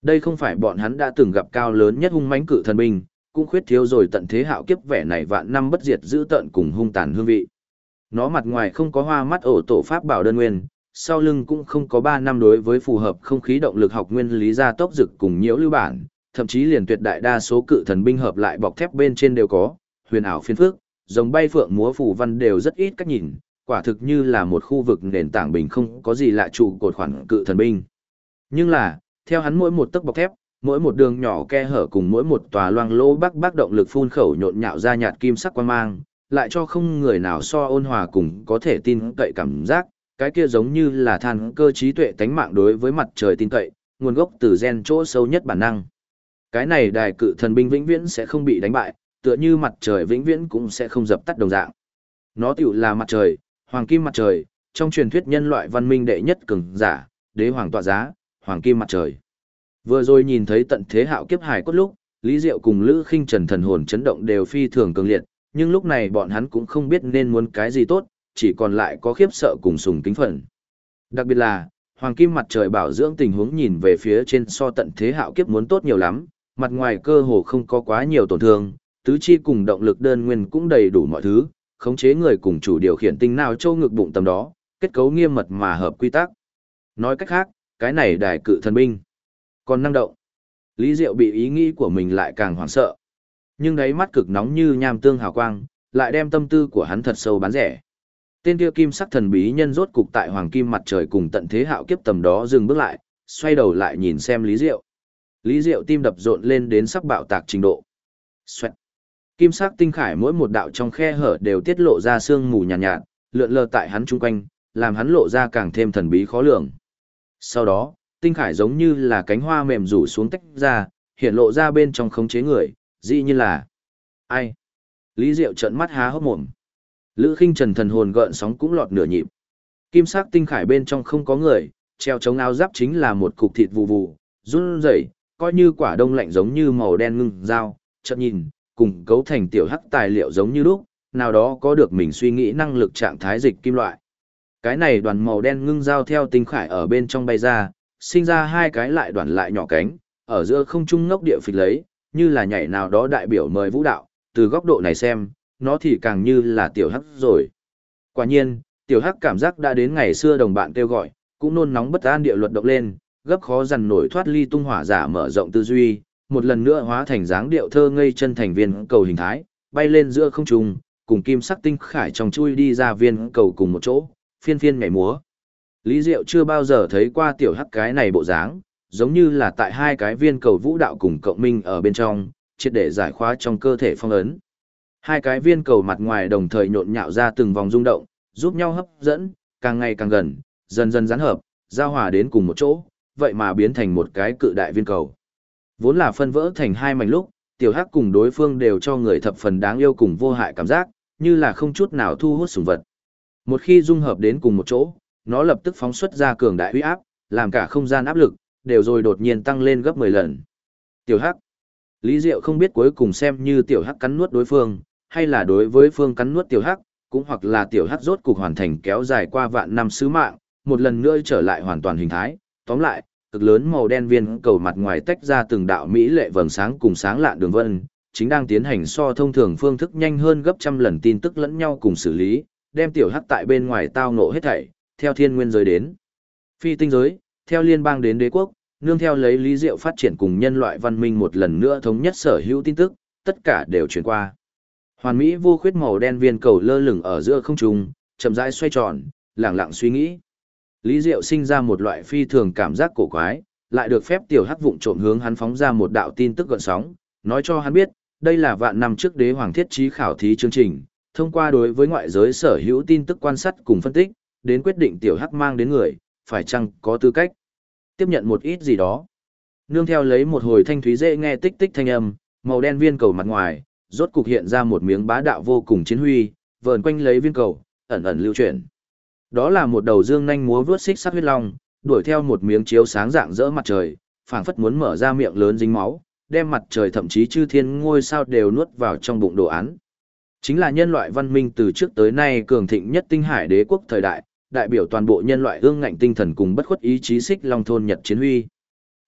Speaker 1: Đây không phải bọn hắn đã từng gặp cao lớn nhất hung mãnh cự thần binh, cũng khuyết thiếu rồi tận thế hạo kiếp vẻ này vạn năm bất diệt giữ tận cùng hung tàn hương vị. Nó mặt ngoài không có hoa mắt ổ tổ pháp bảo đơn nguyên, sau lưng cũng không có 3 năm đối với phù hợp không khí động lực học nguyên lý gia tốc dực cùng nhiễu lưu bản, thậm chí liền tuyệt đại đa số cự thần binh hợp lại bọc thép bên trên đều có, huyền ảo phiên phước, rồng bay phượng múa phù văn đều rất ít cách nhìn, quả thực như là một khu vực nền tảng bình không có gì lạ trụ cột khoản cự thần binh. Nhưng là, theo hắn mỗi một tấc bọc thép, mỗi một đường nhỏ khe hở cùng mỗi một tòa loang lỗ bắc động lực phun khẩu nhộn nhạo ra nhạt kim sắc quang mang, lại cho không người nào so ôn hòa cùng có thể tin cậy cảm giác, cái kia giống như là than cơ trí tuệ tánh mạng đối với mặt trời tin cậy, nguồn gốc từ gen chỗ sâu nhất bản năng. Cái này đài cự thần binh vĩnh viễn sẽ không bị đánh bại, tựa như mặt trời vĩnh viễn cũng sẽ không dập tắt đồng dạng. Nó tiểu là mặt trời, hoàng kim mặt trời, trong truyền thuyết nhân loại văn minh đệ nhất cường giả, đế hoàng tọa giá, hoàng kim mặt trời. Vừa rồi nhìn thấy tận thế hạo kiếp hài cốt lúc, Lý Diệu cùng Lữ Khinh Trần thần hồn chấn động đều phi thường cường liệt, nhưng lúc này bọn hắn cũng không biết nên muốn cái gì tốt, chỉ còn lại có khiếp sợ cùng sùng kính phẫn. Đặc biệt là, hoàng kim mặt trời bảo dưỡng tình huống nhìn về phía trên so tận thế hạo kiếp muốn tốt nhiều lắm, mặt ngoài cơ hồ không có quá nhiều tổn thương, tứ chi cùng động lực đơn nguyên cũng đầy đủ mọi thứ, khống chế người cùng chủ điều khiển tinh nào châu ngực bụng tầm đó, kết cấu nghiêm mật mà hợp quy tắc. Nói cách khác, cái này đài cự thần binh còn năng động. Lý Diệu bị ý nghĩ của mình lại càng hoảng sợ. Nhưng đáy mắt cực nóng như nham tương hào quang, lại đem tâm tư của hắn thật sâu bán rẻ. Tên kia kim sắc thần bí nhân rốt cục tại hoàng kim mặt trời cùng tận thế hạo kiếp tầm đó dừng bước lại, xoay đầu lại nhìn xem Lý Diệu. Lý Diệu tim đập rộn lên đến sắc bạo tạc trình độ. Xoẹt. Kim sắc tinh khải mỗi một đạo trong khe hở đều tiết lộ ra sương mù nhàn nhạt, lượn lờ tại hắn chung quanh, làm hắn lộ ra càng thêm thần bí khó lường. Sau đó, tinh khải giống như là cánh hoa mềm rủ xuống tách ra, hiện lộ ra bên trong khống chế người, dĩ như là ai? Lý Diệu trợn mắt há hốc mồm. Lữ Khinh Trần thần hồn gợn sóng cũng lọt nửa nhịp. Kim sắc tinh khải bên trong không có người, treo chống áo giáp chính là một cục thịt vù vù, run rẩy, coi như quả đông lạnh giống như màu đen ngưng dao, chợt nhìn, cùng cấu thành tiểu hắc tài liệu giống như lúc, nào đó có được mình suy nghĩ năng lực trạng thái dịch kim loại. Cái này đoàn màu đen ngưng dao theo tinh khải ở bên trong bay ra, sinh ra hai cái lại đoàn lại nhỏ cánh, ở giữa không trung ngốc địa phịch lấy, như là nhảy nào đó đại biểu mời vũ đạo, từ góc độ này xem, nó thì càng như là tiểu hắc rồi. Quả nhiên, tiểu hắc cảm giác đã đến ngày xưa đồng bạn kêu gọi, cũng nôn nóng bất an địa luật động lên, gấp khó dằn nổi thoát ly tung hỏa giả mở rộng tư duy, một lần nữa hóa thành dáng điệu thơ ngây chân thành viên cầu hình thái, bay lên giữa không trung, cùng kim sắc tinh khải trong chui đi ra viên cầu cùng một chỗ, phiên phiên nhảy múa. Lý Diệu chưa bao giờ thấy qua tiểu hắc cái này bộ dáng, giống như là tại hai cái viên cầu vũ đạo cùng cộng minh ở bên trong, triệt để giải khóa trong cơ thể phong ấn. Hai cái viên cầu mặt ngoài đồng thời nhộn nhạo ra từng vòng rung động, giúp nhau hấp dẫn, càng ngày càng gần, dần dần gián hợp, giao hòa đến cùng một chỗ, vậy mà biến thành một cái cự đại viên cầu. Vốn là phân vỡ thành hai mảnh lúc, tiểu hắc cùng đối phương đều cho người thập phần đáng yêu cùng vô hại cảm giác, như là không chút nào thu hút sủng vật. Một khi dung hợp đến cùng một chỗ, nó lập tức phóng xuất ra cường đại uy áp, làm cả không gian áp lực đều rồi đột nhiên tăng lên gấp 10 lần. Tiểu hắc. Lý Diệu không biết cuối cùng xem như tiểu hắc cắn nuốt đối phương, hay là đối với phương cắn nuốt tiểu hắc, cũng hoặc là tiểu hắc rốt cục hoàn thành kéo dài qua vạn năm sứ mạng, một lần nữa trở lại hoàn toàn hình thái. Tóm lại, cực lớn màu đen viên cầu mặt ngoài tách ra từng đạo mỹ lệ vầng sáng cùng sáng lạ đường vân, chính đang tiến hành so thông thường phương thức nhanh hơn gấp trăm lần tin tức lẫn nhau cùng xử lý, đem tiểu hắc tại bên ngoài tao ngộ hết thảy, theo thiên nguyên giới đến phi tinh giới, theo liên bang đến đế quốc, nương theo lấy Lý Diệu phát triển cùng nhân loại văn minh một lần nữa thống nhất sở hữu tin tức, tất cả đều truyền qua. Hoàn mỹ vô khuyết màu đen viên cầu lơ lửng ở giữa không trung, chậm rãi xoay tròn, lặng lặng suy nghĩ. Lý Diệu sinh ra một loại phi thường cảm giác cổ quái, lại được phép tiểu hắc vụng trộm hướng hắn phóng ra một đạo tin tức gợn sóng, nói cho hắn biết, đây là vạn năm trước đế hoàng thiết trí khảo thí chương trình, thông qua đối với ngoại giới sở hữu tin tức quan sát cùng phân tích, đến quyết định tiểu hắc mang đến người, phải chăng có tư cách tiếp nhận một ít gì đó. Nương theo lấy một hồi thanh thúy dễ nghe tích tích thanh âm, màu đen viên cầu mặt ngoài, rốt cục hiện ra một miếng bá đạo vô cùng chiến huy, vờn quanh lấy viên cầu, ẩn ẩn lưu chuyển. Đó là một đầu dương nhanh múa vướt xích sắt huyết long, đuổi theo một miếng chiếu sáng rạng rỡ mặt trời, phảng phất muốn mở ra miệng lớn dính máu, đem mặt trời thậm chí chư thiên ngôi sao đều nuốt vào trong bụng đồ án. Chính là nhân loại văn minh từ trước tới nay cường thịnh nhất tinh hải đế quốc thời đại, đại biểu toàn bộ nhân loại ương ngạnh tinh thần cùng bất khuất ý chí xích long thôn nhật chiến huy.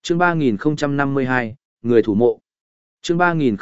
Speaker 1: Chương 3052, người thủ mộ. Chương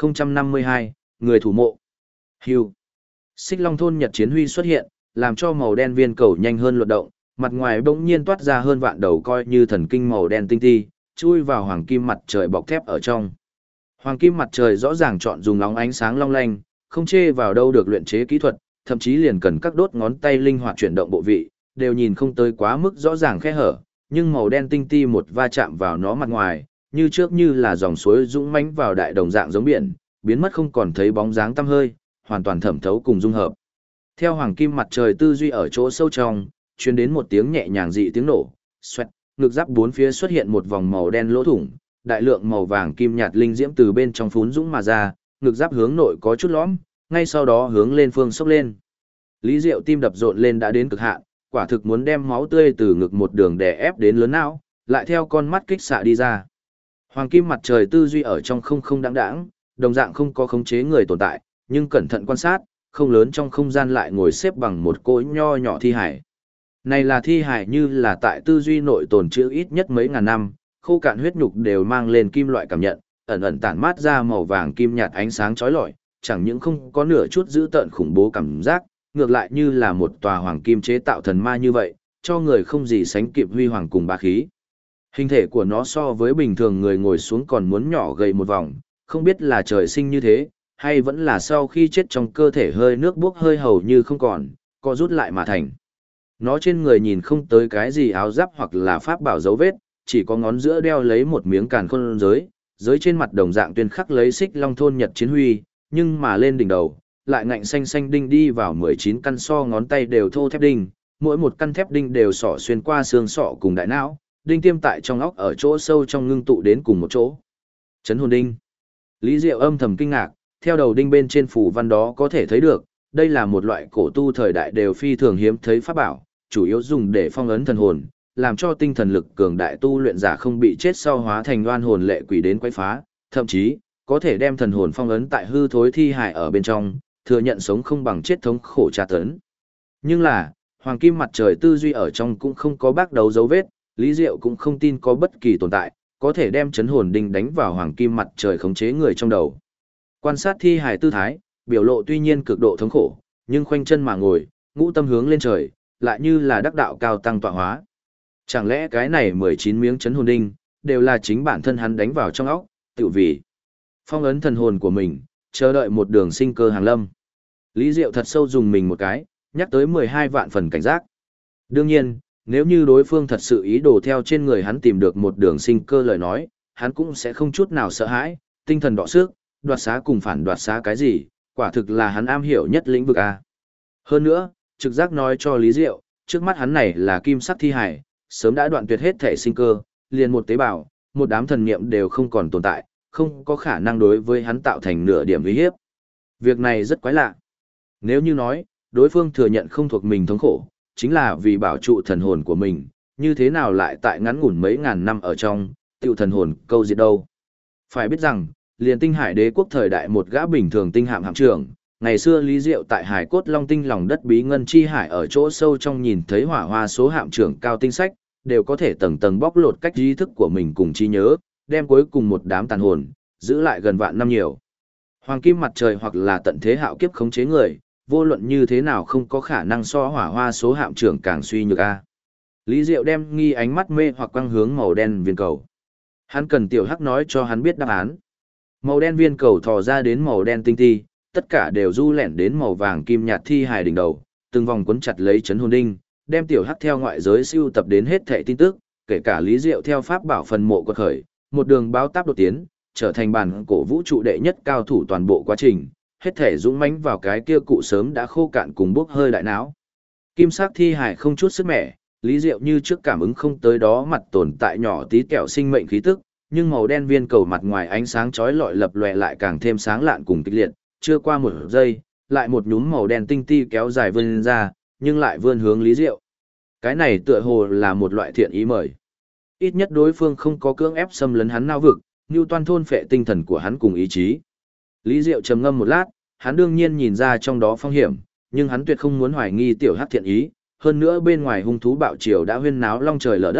Speaker 1: 3052, người thủ mộ. Hưu. Xích Long thôn Nhật Chiến Huy xuất hiện, làm cho màu đen viên cầu nhanh hơn luật động, mặt ngoài bỗng nhiên toát ra hơn vạn đầu coi như thần kinh màu đen tinh ti, chui vào hoàng kim mặt trời bọc thép ở trong. Hoàng kim mặt trời rõ ràng chọn dùng óng ánh sáng long lanh, không chê vào đâu được luyện chế kỹ thuật, thậm chí liền cần các đốt ngón tay linh hoạt chuyển động bộ vị, đều nhìn không tới quá mức rõ ràng khe hở, nhưng màu đen tinh ti một va chạm vào nó mặt ngoài, như trước như là dòng suối dũng mãnh vào đại đồng dạng giống biển, biến mất không còn thấy bóng dáng tăm hơi, hoàn toàn thẩm thấu cùng dung hợp. Theo hoàng kim mặt trời tư duy ở chỗ sâu trong, truyền đến một tiếng nhẹ nhàng dị tiếng nổ, xoẹt, ngực giáp bốn phía xuất hiện một vòng màu đen lỗ thủng, đại lượng màu vàng kim nhạt linh diễm từ bên trong phún dũng mà ra, ngực giáp hướng nội có chút lõm, ngay sau đó hướng lên phương sốc lên. Lý Diệu tim đập rộn lên đã đến cực hạn, quả thực muốn đem máu tươi từ ngực một đường đè ép đến lớn não, lại theo con mắt kích xạ đi ra. Hoàng kim mặt trời tư duy ở trong không không đáng đáng, đồng dạng không có khống chế người tồn tại, nhưng cẩn thận quan sát, không lớn trong không gian lại ngồi xếp bằng một cỗ nho nhỏ thi hải. Này là thi hải như là tại tư duy nội tồn trữ ít nhất mấy ngàn năm, khô cạn huyết nhục đều mang lên kim loại cảm nhận, ẩn ẩn tản mát ra màu vàng kim nhạt ánh sáng chói lọi, chẳng những không có nửa chút dữ tợn khủng bố cảm giác, ngược lại như là một tòa hoàng kim chế tạo thần ma như vậy, cho người không gì sánh kịp huy hoàng cùng bá khí. Hình thể của nó so với bình thường người ngồi xuống còn muốn nhỏ gầy một vòng, không biết là trời sinh như thế, hay vẫn là sau khi chết trong cơ thể hơi nước bốc hơi hầu như không còn, co rút lại mà thành. Nó trên người nhìn không tới cái gì áo giáp hoặc là pháp bảo dấu vết, chỉ có ngón giữa đeo lấy một miếng càn khôn giới trên mặt đồng dạng tuyên khắc lấy Xích Long thôn Nhật Chiến Huy, nhưng mà lên đỉnh đầu, lại ngạnh xanh xanh đinh đi vào 19 căn so ngón tay đều thô thép đinh, mỗi một căn thép đinh đều xỏ xuyên qua xương sọ cùng đại não, đinh tiêm tại trong óc ở chỗ sâu trong ngưng tụ đến cùng một chỗ. Chấn hồn đinh. Lý Diệu âm thầm kinh ngạc, theo đầu đinh bên trên phủ văn đó có thể thấy được, đây là một loại cổ tu thời đại đều phi thường hiếm thấy pháp bảo, chủ yếu dùng để phong ấn thần hồn, làm cho tinh thần lực cường đại tu luyện giả không bị chết sau hóa thành oan hồn lệ quỷ đến quấy phá, thậm chí có thể đem thần hồn phong ấn tại hư thối thi hải ở bên trong, thừa nhận sống không bằng chết thống khổ tra tấn. Nhưng là, hoàng kim mặt trời tư duy ở trong cũng không có bác đấu dấu vết, Lý Diệu cũng không tin có bất kỳ tồn tại, có thể đem chấn hồn đinh đánh vào hoàng kim mặt trời khống chế người trong đầu. Quan sát thi hài tư thái, biểu lộ tuy nhiên cực độ thống khổ, nhưng khoanh chân mà ngồi, ngũ tâm hướng lên trời, lại như là đắc đạo cao tăng tọa hóa. Chẳng lẽ cái này 19 miếng chấn hồn đinh, đều là chính bản thân hắn đánh vào trong óc, tự vì phong ấn thần hồn của mình, chờ đợi một đường sinh cơ hàng lâm. Lý Diệu thật sâu dùng mình một cái, nhắc tới 12 vạn phần cảnh giác. Đương nhiên, nếu như đối phương thật sự ý đồ theo trên người hắn tìm được một đường sinh cơ lời nói, hắn cũng sẽ không chút nào sợ hãi, tinh thần đọ sức, đoạt xá cùng phản đoạt xá cái gì, quả thực là hắn am hiểu nhất lĩnh vực A. Hơn nữa, trực giác nói cho Lý Diệu, trước mắt hắn này là kim sắc thi hải, sớm đã đoạn tuyệt hết thể sinh cơ, liền một tế bào, một đám thần niệm đều không còn tồn tại, không có khả năng đối với hắn tạo thành nửa điểm uy hiếp. Việc này rất quái lạ. Nếu như nói, đối phương thừa nhận không thuộc mình thống khổ, chính là vì bảo trụ thần hồn của mình, như thế nào lại tại ngắn ngủn mấy ngàn năm ở trong, tiêu thần hồn câu diệt đâu. Phải biết rằng, liền tinh hải đế quốc thời đại một gã bình thường tinh hạm hạm trưởng, ngày xưa Lý Diệu tại hải cốt long tinh lòng đất bí ngân chi hải ở chỗ sâu trong nhìn thấy hỏa hoa số hạm trưởng cao tinh sách, đều có thể tầng tầng bóc lột cách trí thức của mình cùng trí nhớ, đem cuối cùng một đám tàn hồn, giữ lại gần vạn năm nhiều. Hoàng kim mặt trời hoặc là tận thế hạo kiếp khống chế người, vô luận như thế nào không có khả năng so hỏa hoa số hạm trưởng càng suy nhược a. Lý Diệu đem nghi ánh mắt mê hoặc quang hướng màu đen viên cầu. Hắn cần tiểu hắc nói cho hắn biết đáp án. Màu đen viên cầu thò ra đến màu đen tinh ti, tất cả đều du lẻn đến màu vàng kim nhạt thi hài đỉnh đầu, từng vòng cuốn chặt lấy chấn hồn đinh, đem tiểu hắc theo ngoại giới siêu tập đến hết thảy tin tức, kể cả Lý Diệu theo pháp bảo phần mộ quật khởi, một đường báo táp đột tiến, trở thành bản cổ vũ trụ đệ nhất cao thủ toàn bộ quá trình, hết thể dũng mãnh vào cái kia cụ sớm đã khô cạn cùng bốc hơi đại não. Kim sắc thi hải không chút sức mẻ, Lý Diệu như trước cảm ứng không tới đó mặt tồn tại nhỏ tí kẹo sinh mệnh khí tức, nhưng màu đen viên cầu mặt ngoài ánh sáng chói lọi lập lòe lại càng thêm sáng lạn cùng kịch liệt, chưa qua một giây, lại một nhúm màu đen tinh ti kéo dài vươn ra, nhưng lại vươn hướng Lý Diệu. Cái này tựa hồ là một loại thiện ý mời. Ít nhất đối phương không có cưỡng ép xâm lấn hắn não vực, như toan thôn phệ tinh thần của hắn cùng ý chí. Lý Diệu trầm ngâm một lát, hắn đương nhiên nhìn ra trong đó phong hiểm, nhưng hắn tuyệt không muốn hoài nghi tiểu hắc thiện ý, hơn nữa bên ngoài hung thú bạo triều đã huyên náo long trời lở đất,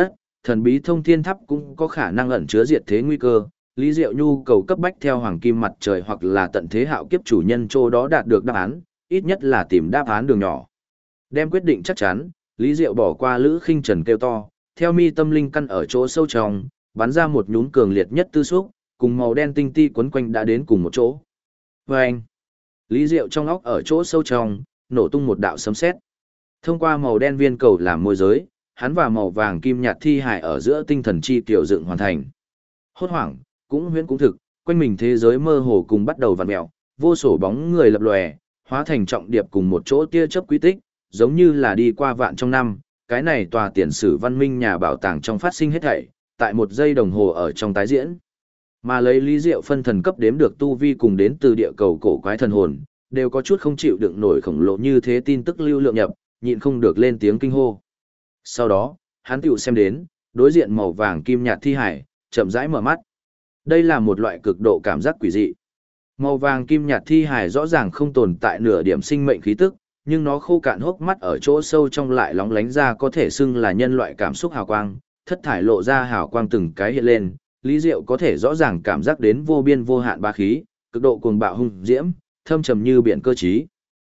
Speaker 1: thần bí thông thiên tháp cũng có khả năng ẩn chứa diệt thế nguy cơ. Lý Diệu nhu cầu cấp bách theo hoàng kim mặt trời hoặc là tận thế hạo kiếp chủ nhân chỗ đó đạt được đáp án, ít nhất là tìm đáp án đường nhỏ. Đem quyết định chắc chắn, Lý Diệu bỏ qua Lữ Khinh Trần kêu to, theo mi tâm linh căn ở chỗ sâu trong, bắn ra một nhún cường liệt nhất tư xúc, cùng màu đen tinh ti quấn quanh đã đến cùng một chỗ. Và anh, Lý Diệu trong óc ở chỗ sâu trong, nổ tung một đạo sấm sét. Thông qua màu đen viên cầu làm môi giới, hắn và màu vàng kim nhạt thi hải ở giữa tinh thần chi tiểu dựng hoàn thành. Hốt hoảng, cũng huyễn cũng thực, quanh mình thế giới mơ hồ cùng bắt đầu vặn mèo, vô số bóng người lập lòe, hóa thành trọng điệp cùng một chỗ tia chớp quy tích, giống như là đi qua vạn trong năm, cái này tòa tiền sử văn minh nhà bảo tàng trong phát sinh hết thảy, tại một giây đồng hồ ở trong tái diễn. Mà lấy Lý Diệu phân thần cấp đếm được tu vi cùng đến từ địa cầu cổ quái thần hồn, đều có chút không chịu đựng nổi khổng lồ như thế tin tức lưu lượng nhập, nhịn không được lên tiếng kinh hô. Sau đó, hắn tiểu xem đến, đối diện màu vàng kim nhạt thi hải, chậm rãi mở mắt. Đây là một loại cực độ cảm giác quỷ dị. Màu vàng kim nhạt thi hải rõ ràng không tồn tại nửa điểm sinh mệnh khí tức, nhưng nó khô cạn hốc mắt ở chỗ sâu trong lại lóng lánh ra có thể xưng là nhân loại cảm xúc hào quang, thất thải lộ ra hào quang từng cái hiện lên, Lý Diệu có thể rõ ràng cảm giác đến vô biên vô hạn bá khí, cực độ cuồng bạo hung diễm, thâm trầm như biển cơ trí.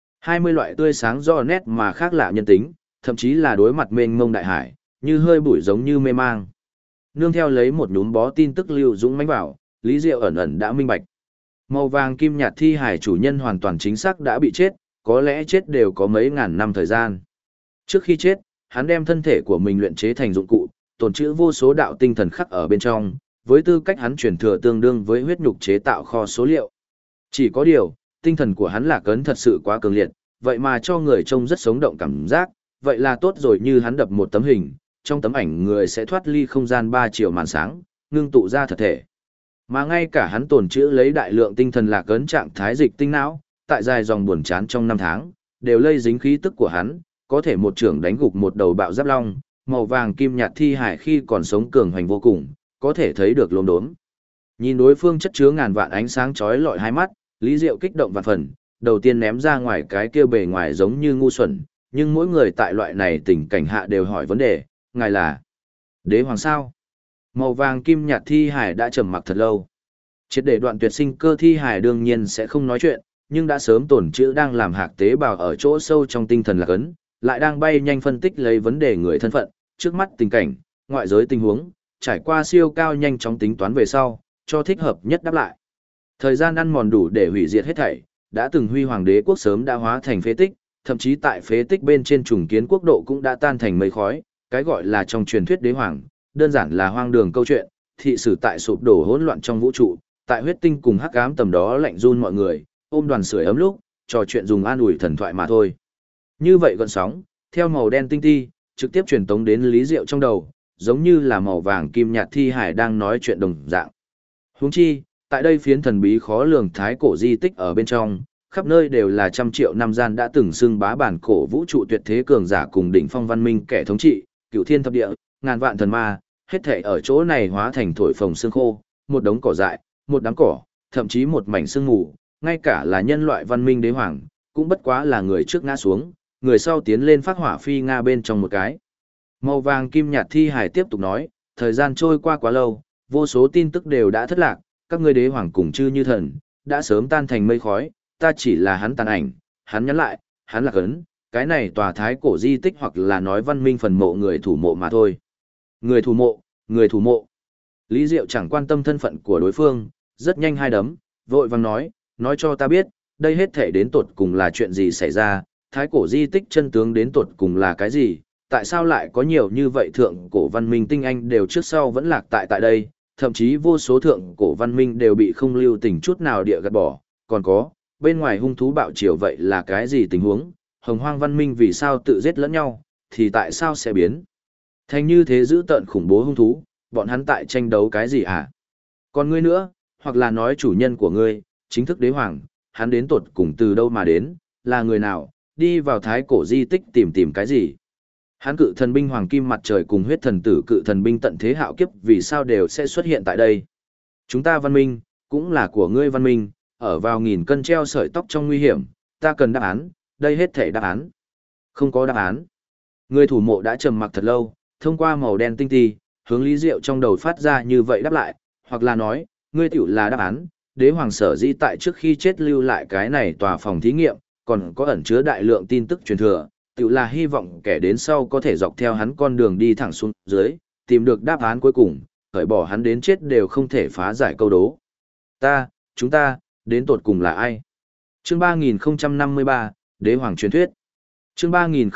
Speaker 1: 20 loại tươi sáng do nét mà khác lạ nhân tính, thậm chí là đối mặt mênh mông đại hải, như hơi bụi giống như mê mang. Nương theo lấy một núm bó tin tức lưu dũng mãnh vào, Lý Diệu ẩn ẩn đã minh bạch. Màu vàng kim nhạt thi hải chủ nhân hoàn toàn chính xác đã bị chết, có lẽ chết đều có mấy ngàn năm thời gian. Trước khi chết, hắn đem thân thể của mình luyện chế thành dụng cụ, tồn trữ vô số đạo tinh thần khắc ở bên trong, với tư cách hắn truyền thừa tương đương với huyết nhục chế tạo kho số liệu. Chỉ có điều, tinh thần của hắn lạc ấn thật sự quá cường liệt, vậy mà cho người trông rất sống động cảm giác, vậy là tốt rồi như hắn đập một tấm hình, trong tấm ảnh người sẽ thoát ly không gian 3 chiều màn sáng, ngưng tụ ra thật thể. Mà ngay cả hắn tồn trữ lấy đại lượng tinh thần lạc ấn trạng thái dịch tinh não, tại dài dòng buồn chán trong 5 tháng, đều lây dính khí tức của hắn, có thể một trưởng đánh gục một đầu bạo giáp long, màu vàng kim nhạt thi hải khi còn sống cường hoành vô cùng, có thể thấy được lốm đốm. Nhìn đối phương chất chứa ngàn vạn ánh sáng chói lọi hai mắt, Lý Diệu kích động vạn phần, đầu tiên ném ra ngoài cái kia bề ngoài giống như ngu xuẩn, nhưng mỗi người tại loại này tình cảnh hạ đều hỏi vấn đề, ngài là đế hoàng sao? Màu vàng kim nhạt thi hải đã trầm mặc thật lâu. Triệt để đoạn tuyệt sinh cơ thi hải đương nhiên sẽ không nói chuyện, nhưng đã sớm tổn chữ đang làm hạc tế bào ở chỗ sâu trong tinh thần lạc ấn, lại đang bay nhanh phân tích lấy vấn đề người thân phận, trước mắt tình cảnh, ngoại giới tình huống, trải qua siêu cao nhanh chóng tính toán về sau, cho thích hợp nhất đáp lại. Thời gian ăn mòn đủ để hủy diệt hết thảy, đã từng huy hoàng đế quốc sớm đã hóa thành phế tích, thậm chí tại phế tích bên trên trùng kiến quốc độ cũng đã tan thành mây khói, cái gọi là trong truyền thuyết đế hoàng, đơn giản là hoang đường câu chuyện, thị sử tại sụp đổ hỗn loạn trong vũ trụ, tại huyết tinh cùng hắc ám tầm đó lạnh run mọi người, ôm đoàn sưởi ấm lúc, trò chuyện dùng an ủi thần thoại mà thôi. Như vậy gọn sóng, theo màu đen tinh ti, trực tiếp truyền tống đến Lý Diệu trong đầu, giống như là màu vàng kim nhạt thi hải đang nói chuyện đồng dạng. Huống chi, tại đây phiến thần bí khó lường thái cổ di tích ở bên trong, khắp nơi đều là trăm triệu năm gian đã từng xưng bá bản cổ vũ trụ tuyệt thế cường giả cùng đỉnh phong văn minh kẻ thống trị, cửu thiên thập địa, ngàn vạn thần ma, hết thảy ở chỗ này hóa thành thổi phồng xương khô, một đống cỏ dại, một đám cỏ, thậm chí một mảnh sương mù, ngay cả là nhân loại văn minh đế hoàng, cũng bất quá là người trước ngã xuống, người sau tiến lên phát hỏa phi nga bên trong một cái. Màu vàng kim nhạt thi hải tiếp tục nói, thời gian trôi qua quá lâu, vô số tin tức đều đã thất lạc, các ngươi đế hoàng cùng chư như thần, đã sớm tan thành mây khói, ta chỉ là hắn tàn ảnh, hắn nhắn lại, hắn lạc ấn, cái này tòa thái cổ di tích hoặc là nói văn minh phần mộ người thủ mộ mà thôi. Người thủ mộ, người thủ mộ. Lý Diệu chẳng quan tâm thân phận của đối phương, rất nhanh hai đấm, vội vàng nói cho ta biết, đây hết thể đến tột cùng là chuyện gì xảy ra, thái cổ di tích chân tướng đến tột cùng là cái gì, tại sao lại có nhiều như vậy thượng cổ văn minh tinh anh đều trước sau vẫn lạc tại đây, thậm chí vô số thượng cổ văn minh đều bị không lưu tình chút nào địa gạt bỏ, còn có, bên ngoài hung thú bạo triều vậy là cái gì tình huống, hồng hoang văn minh vì sao tự giết lẫn nhau, thì tại sao sẽ biến thành như thế giữ tợn khủng bố hung thú, bọn hắn tại tranh đấu cái gì hả? Còn ngươi nữa, hoặc là nói chủ nhân của ngươi, chính thức đế hoàng, hắn đến tột cùng từ đâu mà đến, là người nào, đi vào thái cổ di tích tìm cái gì? Hắn cự thần binh hoàng kim mặt trời cùng huyết thần tử cự thần binh tận thế hạo kiếp vì sao đều sẽ xuất hiện tại đây? Chúng ta văn minh, cũng là của ngươi văn minh, ở vào nghìn cân treo sợi tóc trong nguy hiểm, ta cần đáp án, đây hết thể đáp án. Không có đáp án. Người thủ mộ đã trầm mặc thật lâu, thông qua màu đen tinh ti, hướng Lý Diệu trong đầu phát ra như vậy đáp lại, hoặc là nói, ngươi tiểu là đáp án, đế hoàng sở dĩ tại trước khi chết lưu lại cái này tòa phòng thí nghiệm, còn có ẩn chứa đại lượng tin tức truyền thừa, tiểu là hy vọng kẻ đến sau có thể dọc theo hắn con đường đi thẳng xuống dưới, tìm được đáp án cuối cùng, khởi bỏ hắn đến chết đều không thể phá giải câu đố. Chúng ta, đến tột cùng là ai? Chương 3053, Đế Hoàng truyền thuyết. Chương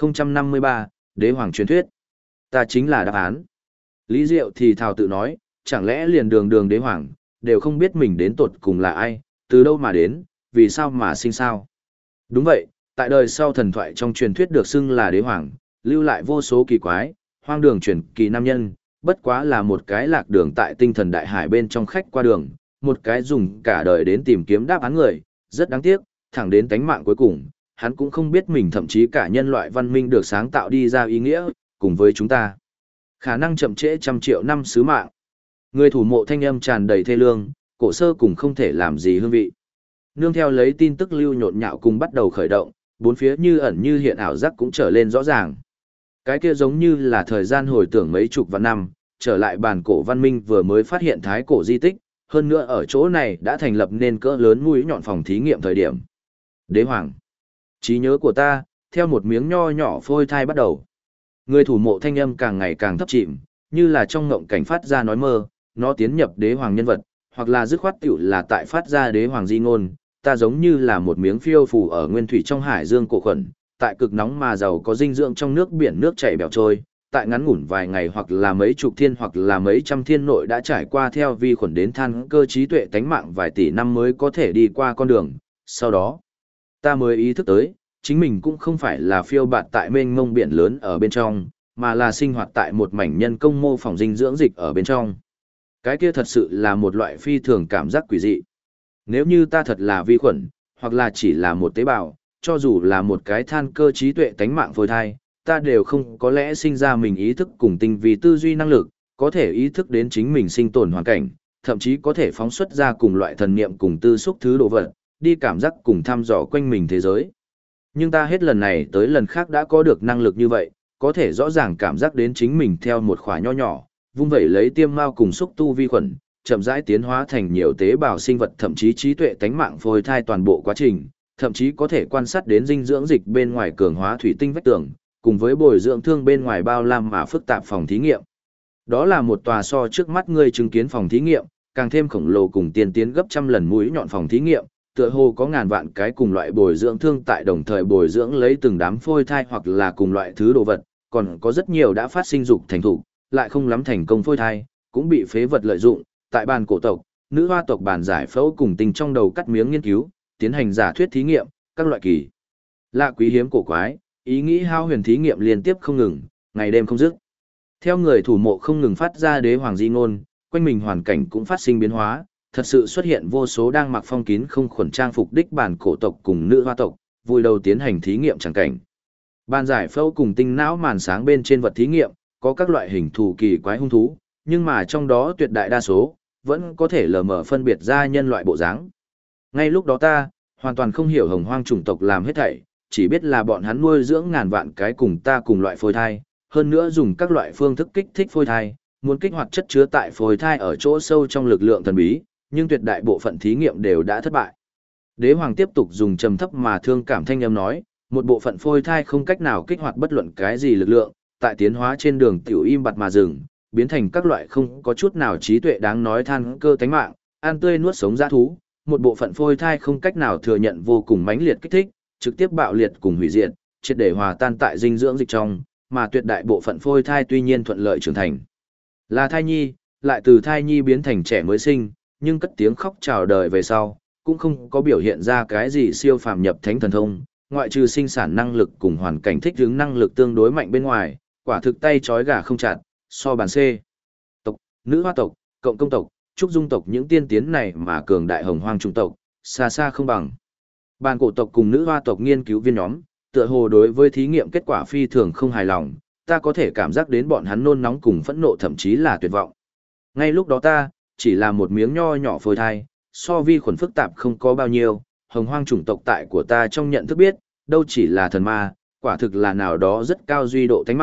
Speaker 1: 3053, Đế Hoàng truyền thuyết. Ta chính là đáp án. Lý Diệu thì thào tự nói, chẳng lẽ liền đường đường đế hoàng, đều không biết mình đến tột cùng là ai, từ đâu mà đến, vì sao mà sinh sao. Đúng vậy, tại đời sau thần thoại trong truyền thuyết được xưng là đế hoàng, lưu lại vô số kỳ quái, hoang đường truyền kỳ nam nhân, bất quá là một cái lạc đường tại tinh thần đại hải bên trong khách qua đường, một cái dùng cả đời đến tìm kiếm đáp án người, rất đáng tiếc, thẳng đến tánh mạng cuối cùng, hắn cũng không biết mình thậm chí cả nhân loại văn minh được sáng tạo đi ra ý nghĩa, cùng với chúng ta. Khả năng chậm trễ trăm triệu năm sứ mạng. Người thủ mộ thanh âm tràn đầy thê lương, cổ sơ cùng không thể làm gì hương vị. Nương theo lấy tin tức lưu nhộn nhạo cùng bắt đầu khởi động, bốn phía như ẩn như hiện ảo giác cũng trở lên rõ ràng. Cái kia giống như là thời gian hồi tưởng mấy chục vạn năm, trở lại bản cổ văn minh vừa mới phát hiện thái cổ di tích, hơn nữa ở chỗ này đã thành lập nên cỡ lớn mũi nhọn phòng thí nghiệm thời điểm. Đế hoàng. Trí nhớ của ta, theo một miếng nho nhỏ phôi thai bắt đầu. Người thủ mộ thanh âm càng ngày càng thấp chìm, như là trong ngộng cảnh phát ra nói mơ, nó tiến nhập đế hoàng nhân vật, hoặc là dứt khoát tiểu là tại phát ra đế hoàng di ngôn, ta giống như là một miếng phiêu phù ở nguyên thủy trong hải dương cổ khuẩn, tại cực nóng mà giàu có dinh dưỡng trong nước biển nước chảy bèo trôi, tại ngắn ngủn vài ngày hoặc là mấy chục thiên hoặc là mấy trăm thiên nội đã trải qua theo vi khuẩn đến than cơ trí tuệ tánh mạng vài tỷ năm mới có thể đi qua con đường, sau đó, ta mới ý thức tới, chính mình cũng không phải là phiêu bạt tại mênh mông biển lớn ở bên trong, mà là sinh hoạt tại một mảnh nhân công mô phỏng dinh dưỡng dịch ở bên trong. Cái kia thật sự là một loại phi thường cảm giác quỷ dị. Nếu như ta thật là vi khuẩn, hoặc là chỉ là một tế bào, cho dù là một cái than cơ trí tuệ tánh mạng phôi thai, ta đều không có lẽ sinh ra mình ý thức cùng tinh vi tư duy năng lực, có thể ý thức đến chính mình sinh tồn hoàn cảnh, thậm chí có thể phóng xuất ra cùng loại thần niệm cùng tư xúc thứ đồ vật, đi cảm giác cùng thăm dò quanh mình thế giới. Nhưng ta hết lần này tới lần khác đã có được năng lực như vậy, có thể rõ ràng cảm giác đến chính mình theo một khỏa nho nhỏ, vung vẩy lấy tiêm mao cùng xúc tu vi khuẩn, chậm rãi tiến hóa thành nhiều tế bào sinh vật thậm chí trí tuệ tánh mạng phôi thai toàn bộ quá trình, thậm chí có thể quan sát đến dinh dưỡng dịch bên ngoài cường hóa thủy tinh vách tường, cùng với bồi dưỡng thương bên ngoài bao lam mà phức tạp phòng thí nghiệm. Đó là một tòa so trước mắt ngươi chứng kiến phòng thí nghiệm, càng thêm khổng lồ cùng tiên tiến gấp trăm lần mũi nhọn phòng thí nghiệm, tựa hồ có ngàn vạn cái cùng loại bồi dưỡng thương tại đồng thời bồi dưỡng lấy từng đám phôi thai hoặc là cùng loại thứ đồ vật, còn có rất nhiều đã phát sinh dục thành thủ, lại không lắm thành công phôi thai, cũng bị phế vật lợi dụng, tại bàn cổ tộc, nữ hoa tộc bàn giải phẫu cùng tình trong đầu cắt miếng nghiên cứu, tiến hành giả thuyết thí nghiệm, các loại kỳ lạ quý hiếm cổ quái, ý nghĩ hao huyền thí nghiệm liên tiếp không ngừng, ngày đêm không dứt. Theo người thủ mộ không ngừng phát ra đế hoàng di ngôn, quanh mình hoàn cảnh cũng phát sinh biến hóa, thật sự xuất hiện vô số đang mặc phong kín không khuẩn trang phục đích bản cổ tộc cùng nữ hoa tộc, vui đầu tiến hành thí nghiệm chẳng cảnh. Bàn giải phẫu cùng tinh não màn sáng bên trên vật thí nghiệm, có các loại hình thù kỳ quái hung thú, nhưng mà trong đó tuyệt đại đa số, vẫn có thể lờ mờ phân biệt ra nhân loại bộ dáng. Ngay lúc đó ta, hoàn toàn không hiểu hồng hoang chủng tộc làm hết thảy, chỉ biết là bọn hắn nuôi dưỡng ngàn vạn cái cùng ta cùng loại phôi thai, hơn nữa dùng các loại phương thức kích thích phôi thai, muốn kích hoạt chất chứa tại phôi thai ở chỗ sâu trong lực lượng thần bí, nhưng tuyệt đại bộ phận thí nghiệm đều đã thất bại. Đế hoàng tiếp tục dùng trầm thấp mà thương cảm thanh âm nói, một bộ phận phôi thai không cách nào kích hoạt bất luận cái gì lực lượng, tại tiến hóa trên đường tiểu im bặt mà dừng, biến thành các loại không có chút nào trí tuệ đáng nói than cơ tánh mạng, ăn tươi nuốt sống dã thú. Một bộ phận phôi thai không cách nào thừa nhận vô cùng mãnh liệt kích thích, trực tiếp bạo liệt cùng hủy diệt, triệt để hòa tan tại dinh dưỡng dịch trong, mà tuyệt đại bộ phận phôi thai tuy nhiên thuận lợi trưởng thành. Là thai nhi, lại từ thai nhi biến thành trẻ mới sinh, nhưng cất tiếng khóc chào đời về sau, cũng không có biểu hiện ra cái gì siêu phàm nhập thánh thần thông, ngoại trừ sinh sản năng lực cùng hoàn cảnh thích ứng năng lực tương đối mạnh bên ngoài, quả thực tay trói gà không chặt, so bàn C. Tộc, nữ hoa tộc, cộng công tộc, trúc dung tộc những tiên tiến này mà cường đại hồng hoang trung tộc, xa xa không bằng. Bàn cổ tộc cùng nữ hoa tộc nghiên cứu viên nhóm, tựa hồ đối với thí nghiệm kết quả phi thường không hài lòng, ta có thể cảm giác đến bọn hắn nôn nóng cùng phẫn nộ thậm chí là tuyệt vọng. Ngay lúc đó ta, chỉ là một miếng nho nhỏ phôi thai, so vi khuẩn phức tạp không có bao nhiêu, hồng hoang chủng tộc tại của ta trong nhận thức biết, đâu chỉ là thần ma, quả thực là nào đó rất cao duy độ tánh mạng,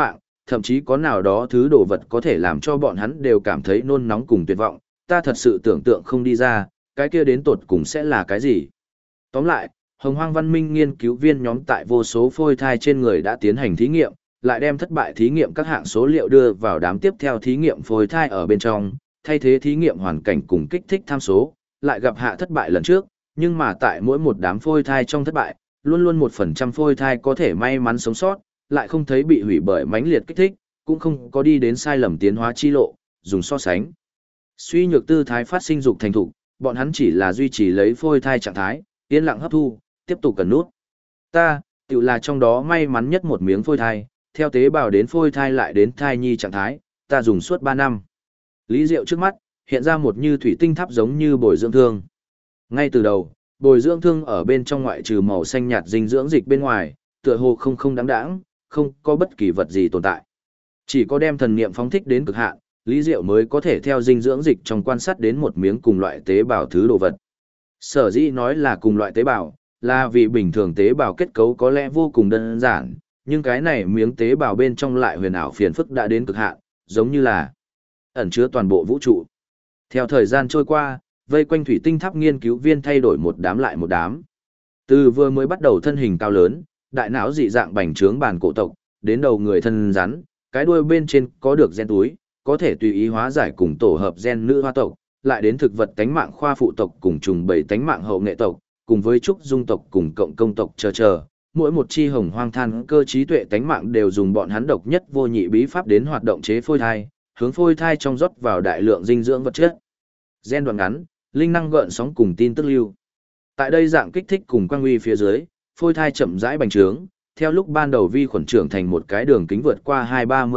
Speaker 1: thậm chí có nào đó thứ đồ vật có thể làm cho bọn hắn đều cảm thấy nôn nóng cùng tuyệt vọng, ta thật sự tưởng tượng không đi ra, cái kia đến tột cùng sẽ là cái gì. Tóm lại, Hồng Hoang Văn Minh nghiên cứu viên nhóm tại vô số phôi thai trên người đã tiến hành thí nghiệm, lại đem thất bại thí nghiệm các hạng số liệu đưa vào đám tiếp theo thí nghiệm phôi thai ở bên trong, thay thế thí nghiệm hoàn cảnh cùng kích thích tham số, lại gặp hạ thất bại lần trước, nhưng mà tại mỗi một đám phôi thai trong thất bại, luôn luôn 1% phôi thai có thể may mắn sống sót, lại không thấy bị hủy bởi mãnh liệt kích thích, cũng không có đi đến sai lầm tiến hóa chi lộ, dùng so sánh. Suy nhược tư thái phát sinh dục thành thục, bọn hắn chỉ là duy trì lấy phôi thai trạng thái, yên lặng hấp thu, tiếp tục cần nút. Ta, tự là trong đó may mắn nhất một miếng phôi thai, theo tế bào đến phôi thai lại đến thai nhi trạng thái, ta dùng suốt 3 năm. Lý Diệu trước mắt, hiện ra một như thủy tinh tháp giống như bồi dưỡng thương. Ngay từ đầu, bồi dưỡng thương ở bên trong ngoại trừ màu xanh nhạt dinh dưỡng dịch bên ngoài, tựa hồ không đáng đáng, không có bất kỳ vật gì tồn tại. Chỉ có đem thần niệm phóng thích đến cực hạn, Lý Diệu mới có thể theo dinh dưỡng dịch trong quan sát đến một miếng cùng loại tế bào thứ đồ vật. Sở dĩ nói là cùng loại tế bào, là vì bình thường tế bào kết cấu có lẽ vô cùng đơn giản, nhưng cái này miếng tế bào bên trong lại huyền ảo phiền phức đã đến cực hạn, giống như là ẩn chứa toàn bộ vũ trụ. Theo thời gian trôi qua, vây quanh thủy tinh tháp nghiên cứu viên thay đổi một đám lại một đám. Từ vừa mới bắt đầu thân hình cao lớn, đại não dị dạng bành trướng bản cổ tộc, đến đầu người thân rắn, cái đuôi bên trên có được gen túi, có thể tùy ý hóa giải cùng tổ hợp gen nữ hoa tộc, lại đến thực vật tánh mạng khoa phụ tộc cùng trùng bầy tánh mạng hậu nghệ tộc, cùng với trúc dung tộc cùng cộng công tộc chờ. Mỗi một chi hồng hoang than cơ trí tuệ tánh mạng đều dùng bọn hắn độc nhất vô nhị bí pháp đến hoạt động chế phôi thai, hướng phôi thai trong rót vào đại lượng dinh dưỡng vật chất. Gen đoạn ngắn, linh năng gợn sóng cùng tin tức lưu. Tại đây dạng kích thích cùng quang uy phía dưới, phôi thai chậm rãi bành trướng, theo lúc ban đầu vi khuẩn trưởng thành một cái đường kính vượt qua